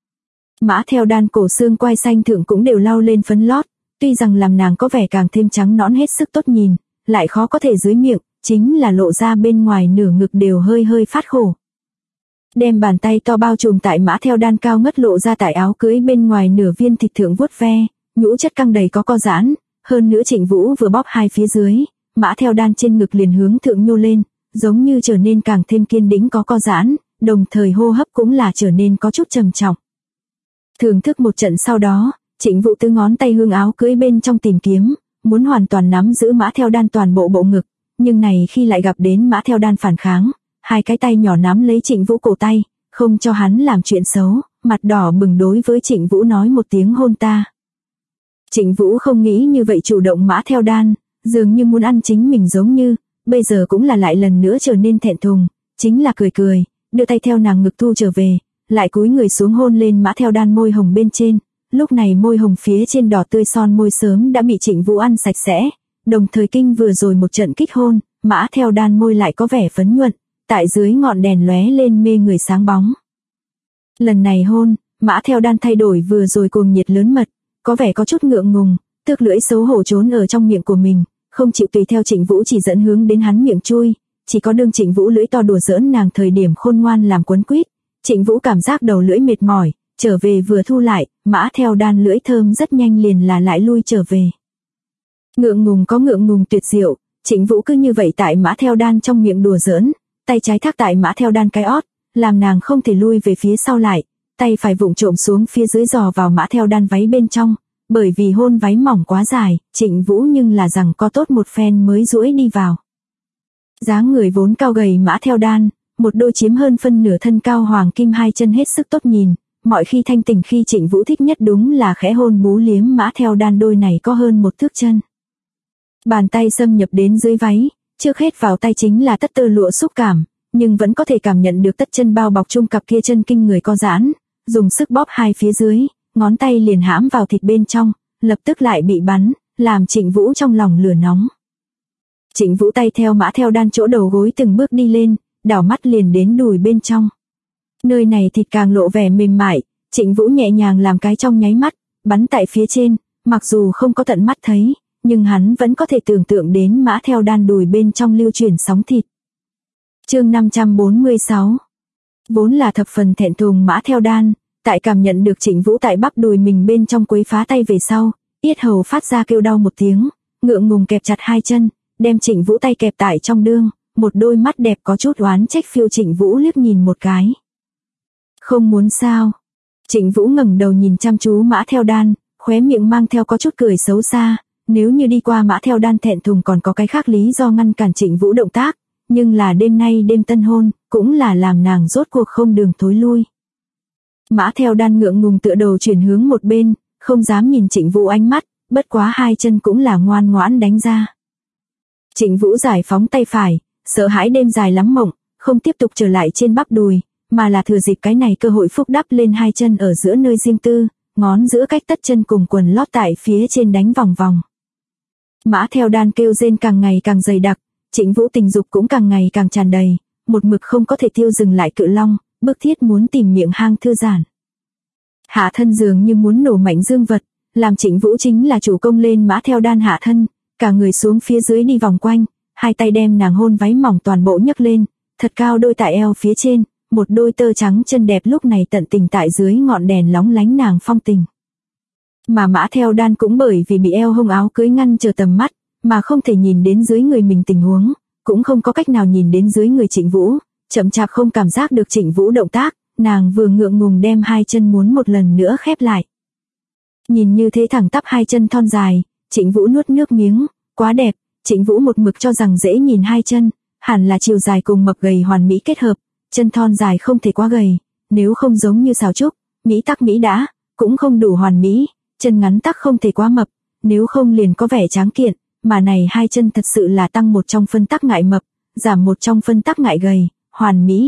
Mã Theo Đan cổ xương quai xanh thượng cũng đều lau lên phấn lót, tuy rằng làm nàng có vẻ càng thêm trắng nõn hết sức tốt nhìn, lại khó có thể dưới miệng, chính là lộ ra bên ngoài nửa ngực đều hơi phát khổ. Đem bàn tay to bao trùm tại Mã Theo Đan cao ngất lộ ra tại áo cưới bên ngoài nửa viên thịt thượng vuốt ve, nhũ chất căng đầy có co giãn, hơn nữa Trịnh Vũ vừa bóp hai phía dưới, Mã Theo Đan trên ngực liền hướng thượng nhô lên, giống như trở nên càng thêm kiên đĩnh có co giãn, đồng thời hô hấp cũng là trở nên có chút trầm trọng. Thưởng thức một trận sau đó, Trịnh Vũ tư ngón tay hương áo cưới bên trong tìm kiếm, muốn hoàn toàn nắm giữ Mã Theo Đan toàn bộ bộ ngực, nhưng này khi lại gặp đến Mã Theo Đan phản kháng, hai cái tay nhỏ nắm lấy Trịnh Vũ cổ tay, không cho hắn làm chuyện xấu, mặt đỏ bừng đối với Trịnh Vũ nói một tiếng hôn ta. Trịnh Vũ không nghĩ như vậy chủ động Mã Theo Đan, dường như muốn ăn chính mình giống như, bây giờ cũng là lại lần nữa trở nên thẹn thùng, chính là cười, đưa tay theo nàng ngực thu trở về, lại cúi người xuống hôn lên Mã Theo Đan môi hồng bên trên, lúc này môi hồng phía trên đỏ tươi son môi sớm đã bị Trịnh Vũ ăn sạch sẽ, đồng thời kinh vừa rồi một trận kích hôn, Mã Theo Đan môi lại có vẻ phấn nhuận, tại dưới ngọn đèn lóe lên mê người sáng bóng. Lần này hôn, Mã Theo Đan thay đổi vừa rồi cuồng nhiệt lớn mật, có vẻ có chút ngượng ngùng, tước lưỡi xấu hổ trốn ở trong miệng của mình, không chịu tùy theo Trịnh Vũ chỉ dẫn hướng đến hắn miệng chui, chỉ có đương Trịnh Vũ lưỡi to đùa giỡn nàng thời điểm khôn ngoan làm quấn quýt, Trịnh Vũ cảm giác đầu lưỡi mệt mỏi, trở về vừa thu lại, Mã Theo Đan lưỡi thơm rất nhanh liền là lại lui trở về. Ngượng ngùng có ngượng ngùng tuyệt diệu, Trịnh Vũ cứ như vậy tại Mã Theo Đan trong miệng đùa giỡn, tay trái thác tại Mã Theo Đan cái ót, làm nàng không thể lui về phía sau lại, tay phải vụng trộm xuống phía dưới dò vào Mã Theo Đan váy bên trong, bởi vì hôn váy mỏng quá dài, Trịnh Vũ nhưng là rằng có tốt một phen mới duỗi đi vào. Dáng người vốn cao gầy Mã Theo Đan, một đôi chiếm hơn phân nửa thân cao hoàng kim hai chân hết sức tốt nhìn, mọi khi thanh tỉnh khi Trịnh Vũ thích nhất đúng là khẽ hôn bú liếm Mã Theo Đan, đôi này có hơn một thước chân. Bàn tay xâm nhập đến dưới váy, trước hết vào tay chính là tất tơ lụa xúc cảm, nhưng vẫn có thể cảm nhận được tất chân bao bọc chung cặp kia chân kinh người co giãn, dùng sức bóp hai phía dưới, ngón tay liền hãm vào thịt bên trong, lập tức lại bị bắn, làm Trịnh Vũ trong lòng lửa nóng. Trịnh Vũ tay theo Mã Theo Đan chỗ đầu gối từng bước đi lên, đảo mắt liền đến đùi bên trong. Nơi này thịt càng lộ vẻ mềm mại, Trịnh Vũ nhẹ nhàng làm cái trong nháy mắt, bắn tại phía trên, mặc dù không có tận mắt thấy, nhưng hắn vẫn có thể tưởng tượng đến Mã Theo Đan đùi bên trong lưu chuyển sóng thịt. Chương 546. Vốn là thập phần thẹn thùng Mã Theo Đan, tại cảm nhận được Trịnh Vũ tại bắp đùi mình bên trong quấy phá tay về sau, yết hầu phát ra kêu đau một tiếng, ngượng ngùng kẹp chặt hai chân, đem Trịnh Vũ tay kẹp tại trong đương, một đôi mắt đẹp có chút oán trách phiêu Trịnh Vũ liếc nhìn một cái. Không muốn sao? Trịnh Vũ ngẩng đầu nhìn chăm chú Mã Theo Đan, khóe miệng mang theo có chút cười xấu xa, nếu như đi qua Mã Theo Đan thẹn thùng còn có cái khác lý do ngăn cản Trịnh Vũ động tác, nhưng là đêm nay đêm tân hôn, cũng là làm nàng rốt cuộc không đường thối lui. Mã Theo Đan ngượng ngùng tựa đầu chuyển hướng một bên, không dám nhìn Trịnh Vũ ánh mắt, bất quá hai chân cũng là ngoan ngoãn đánh ra. Trịnh Vũ giải phóng tay phải, sợ hãi đêm dài lắm mộng, không tiếp tục trở lại trên bắp đùi, mà là thừa dịp cái này cơ hội phúc đắp lên hai chân ở giữa nơi riêng tư, ngón giữa cách tất chân cùng quần lót tại phía trên đánh vòng vòng. Mã Theo Đan kêu rên càng ngày càng dày đặc, Trịnh Vũ tình dục cũng càng ngày càng tràn đầy, một mực không có thể tiêu dừng lại cự long, bức thiết muốn tìm miệng hang thư giãn. Hạ thân dường như muốn nổ mạnh dương vật, làm Trịnh Vũ chính là chủ công lên Mã Theo Đan hạ thân, cả người xuống phía dưới đi vòng quanh, hai tay đem nàng hôn váy mỏng toàn bộ nhấc lên, thật cao đôi tại eo phía trên, một đôi tơ trắng chân đẹp lúc này tận tình tại dưới ngọn đèn lóng lánh nàng phong tình. Mà Mã Theo Đan cũng bởi vì bị eo hông áo cưới ngăn trở tầm mắt, mà không thể nhìn đến dưới người mình tình huống, cũng không có cách nào nhìn đến dưới người Trịnh Vũ, chậm chạp không cảm giác được Trịnh Vũ động tác, nàng vừa ngượng ngùng đem hai chân muốn một lần nữa khép lại. Nhìn như thế thẳng tắp hai chân thon dài, Trịnh Vũ nuốt nước miếng, quá đẹp, Trịnh Vũ một mực cho rằng dễ nhìn hai chân, hẳn là chiều dài cùng mập gầy hoàn mỹ kết hợp, chân thon dài không thể quá gầy, nếu không giống như xào trúc, mỹ tắc mỹ đã, cũng không đủ hoàn mỹ, chân ngắn tắc không thể quá mập, nếu không liền có vẻ tráng kiện, mà này hai chân thật sự là tăng một trong phân tắc ngại mập, giảm một trong phân tắc ngại gầy, hoàn mỹ.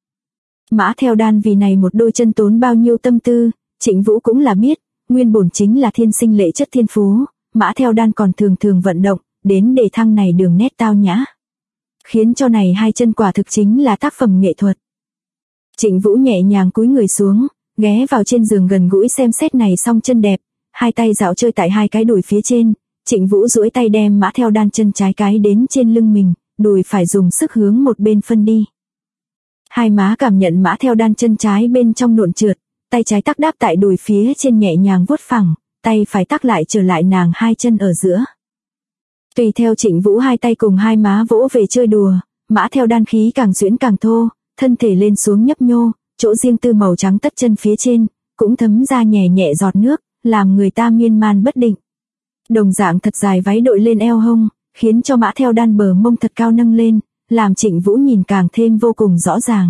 Mã Theo Đan vì này một đôi chân tốn bao nhiêu tâm tư, Trịnh Vũ cũng là biết, nguyên bổn chính là thiên sinh lệ chất thiên phú, Mã Theo Đan còn thường thường vận động, đến để thăng này đường nét tao nhã. Khiến cho này hai chân quả thực chính là tác phẩm nghệ thuật. Trịnh Vũ nhẹ nhàng cúi người xuống, ghé vào trên giường gần gũi xem xét này song chân đẹp, hai tay dạo chơi tại hai cái đùi phía trên, Trịnh Vũ duỗi tay đem Mã Theo Đan chân trái cái đến trên lưng mình, đùi phải dùng sức hướng một bên phân đi. Hai má cảm nhận Mã Theo Đan chân trái bên trong nộn trượt, tay trái tắc đáp tại đùi phía trên nhẹ nhàng vuốt phẳng, tay phải tắc lại trở lại nàng hai chân ở giữa. Tùy theo Trịnh Vũ hai tay cùng hai má vỗ về chơi đùa, Mã Theo Đan khí càng xuyễn càng thô, thân thể lên xuống nhấp nhô, chỗ riêng tư màu trắng tất chân phía trên, cũng thấm ra nhẹ nhẹ giọt nước, làm người ta miên man bất định. Đồng dạng thật dài váy đội lên eo hông, khiến cho Mã Theo Đan bờ mông thật cao nâng lên, làm Trịnh Vũ nhìn càng thêm vô cùng rõ ràng.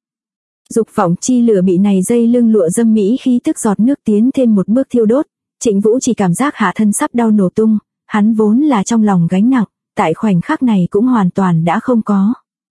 Dục vọng chi lửa bị này dây lưng lụa dâm mỹ khí tức giọt nước tiến thêm một bước thiêu đốt, Trịnh Vũ chỉ cảm giác hạ thân sắp đau nổ tung, hắn vốn là trong lòng gánh nặng, tại khoảnh khắc này cũng hoàn toàn đã không có.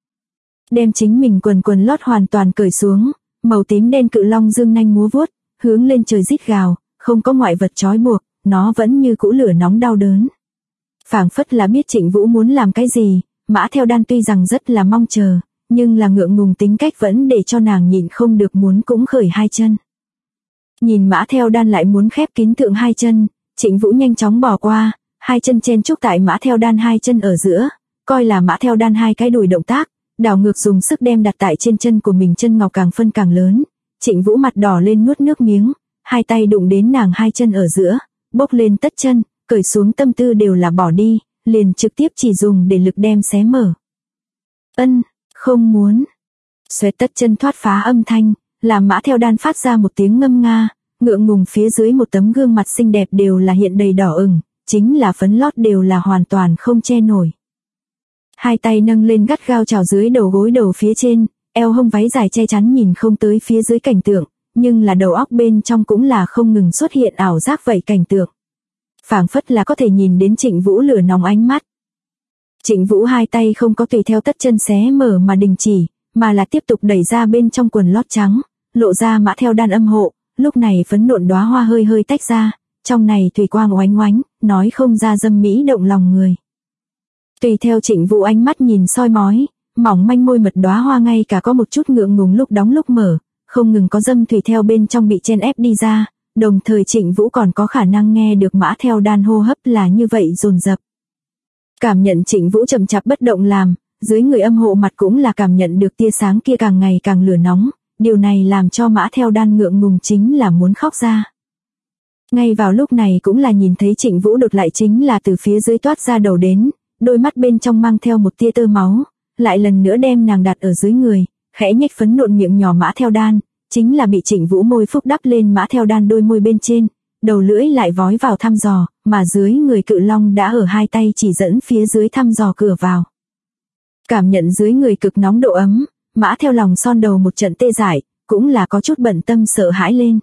Đem chính mình quần lót hoàn toàn cởi xuống, màu tím đen cự long dương nanh múa vuốt, hướng lên trời rít gào, không có ngoại vật trói buộc, nó vẫn như cũ lửa nóng đau đớn. Phảng phất là biết Trịnh Vũ muốn làm cái gì, Mã Theo Đan tuy rằng rất là mong chờ, nhưng là ngượng ngùng tính cách vẫn để cho nàng nhịn không được muốn cũng khởi hai chân. Nhìn Mã Theo Đan lại muốn khép kín thượng hai chân, Trịnh Vũ nhanh chóng bỏ qua, hai chân chen chúc tại Mã Theo Đan hai chân ở giữa, coi là Mã Theo Đan hai cái đùi động tác, đảo ngược dùng sức đem đặt tại trên chân của mình, chân ngọc càng phân càng lớn. Trịnh Vũ mặt đỏ lên nuốt nước miếng, hai tay đụng đến nàng hai chân ở giữa, bốc lên tất chân, cởi xuống tâm tư đều là bỏ đi, liền trực tiếp chỉ dùng để lực đem xé mở. Không muốn. Xoẹt tất chân thoát phá âm thanh, làm Mã Theo Đan phát ra một tiếng ngâm nga, ngượng ngùng phía dưới một tấm gương mặt xinh đẹp đều là hiện đầy đỏ ửng, chính là phấn lót đều là hoàn toàn không che nổi. Hai tay nâng lên gắt gao chảo dưới đầu gối đầu phía trên, eo hông váy dài che chắn nhìn không tới phía dưới cảnh tượng, nhưng là đầu óc bên trong cũng là không ngừng xuất hiện ảo giác vậy cảnh tượng. Phảng phất là có thể nhìn đến Trịnh Vũ lửa nóng ánh mắt. Trịnh Vũ hai tay không có tùy theo tất chân xé mở mà đình chỉ, mà là tiếp tục đẩy ra bên trong quần lót trắng, lộ ra Mã Theo Đan âm hộ, lúc này phấn nộn đóa hoa hơi hơi tách ra, trong này thủy quang oánh oánh, nói không ra dâm mỹ động lòng người. Tùy theo Trịnh Vũ ánh mắt nhìn soi mói, mỏng manh môi mật đóa hoa ngay cả có một chút ngượng ngùng lúc đóng lúc mở, không ngừng có dâm thủy theo bên trong bị chen ép đi ra, đồng thời Trịnh Vũ còn có khả năng nghe được Mã Theo Đan hô hấp là như vậy dồn dập. Cảm nhận Trịnh Vũ chậm chạp bất động làm, dưới người âm hộ mặt cũng là cảm nhận được tia sáng kia càng ngày càng lửa nóng, điều này làm cho Mã Theo Đan ngượng ngùng chính là muốn khóc ra. Ngay vào lúc này cũng là nhìn thấy Trịnh Vũ đột lại chính là từ phía dưới toát ra đầu đến, đôi mắt bên trong mang theo một tia tơ máu, lại lần nữa đem nàng đặt ở dưới người, khẽ nhếch phấn nộn miệng nhỏ Mã Theo Đan, chính là bị Trịnh Vũ môi phúc đắp lên Mã Theo Đan đôi môi bên trên, đầu lưỡi lại vói vào thăm dò, mà dưới người cự long đã ở hai tay chỉ dẫn phía dưới thăm dò cửa vào. Cảm nhận dưới người cực nóng độ ấm, Mã Theo lòng son đầu một trận tê dại, cũng là có chút bận tâm sợ hãi lên.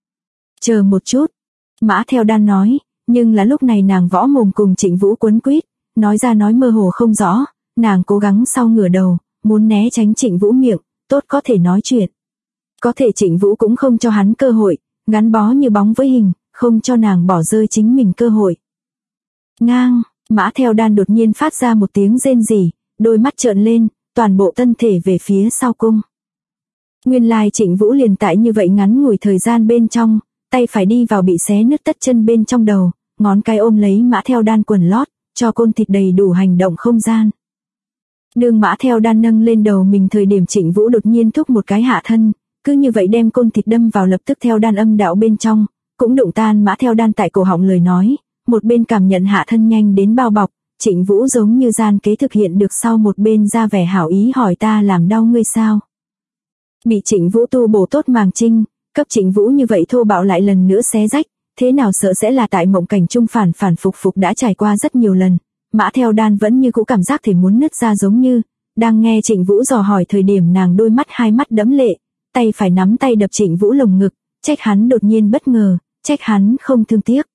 Chờ một chút, Mã Theo Đan nói, nhưng là lúc này nàng võ mồm cùng Trịnh Vũ quấn quýt, nói ra nói mơ hồ không rõ, nàng cố gắng sau ngửa đầu, muốn né tránh Trịnh Vũ miệng, tốt có thể nói chuyện. Có thể Trịnh Vũ cũng không cho hắn cơ hội, gắn bó như bóng với hình, không cho nàng bỏ rơi chính mình cơ hội. Ngang, Mã Theo Đan đột nhiên phát ra một tiếng rên rỉ, đôi mắt trợn lên, toàn bộ thân thể về phía sau cung. Nguyên lai Trịnh Vũ liền tại như vậy ngắn ngủi thời gian bên trong, tay phải đi vào bị xé nứt tất chân bên trong đầu, ngón cái ôm lấy Mã Theo Đan quần lót, cho côn thịt đầy đủ hành động không gian. Đường Mã Theo Đan nâng lên đầu mình thời điểm Trịnh Vũ đột nhiên thúc một cái hạ thân, cứ như vậy đem côn thịt đâm vào lập tức theo đan âm đạo bên trong, cũng đụng tan Mã Theo Đan tại cổ họng lời nói, một bên cảm nhận hạ thân nhanh đến bao bọc, Trịnh Vũ giống như gian kế thực hiện được sau một bên ra vẻ hảo ý hỏi ta làm đau ngươi sao. Bị Trịnh Vũ tu bổ tốt màng trinh, cấp Trịnh Vũ như vậy thô bạo lại lần nữa xé rách, thế nào sợ sẽ là tại mộng cảnh trung phản phục đã trải qua rất nhiều lần, Mã Theo Đan vẫn như cũ cảm giác thể muốn nứt ra giống như, đang nghe Trịnh Vũ dò hỏi thời điểm nàng đôi mắt hai mắt đẫm lệ, tay phải nắm tay đập Trịnh Vũ lồng ngực, trách hắn đột nhiên bất ngờ, trách hắn không thương tiếc.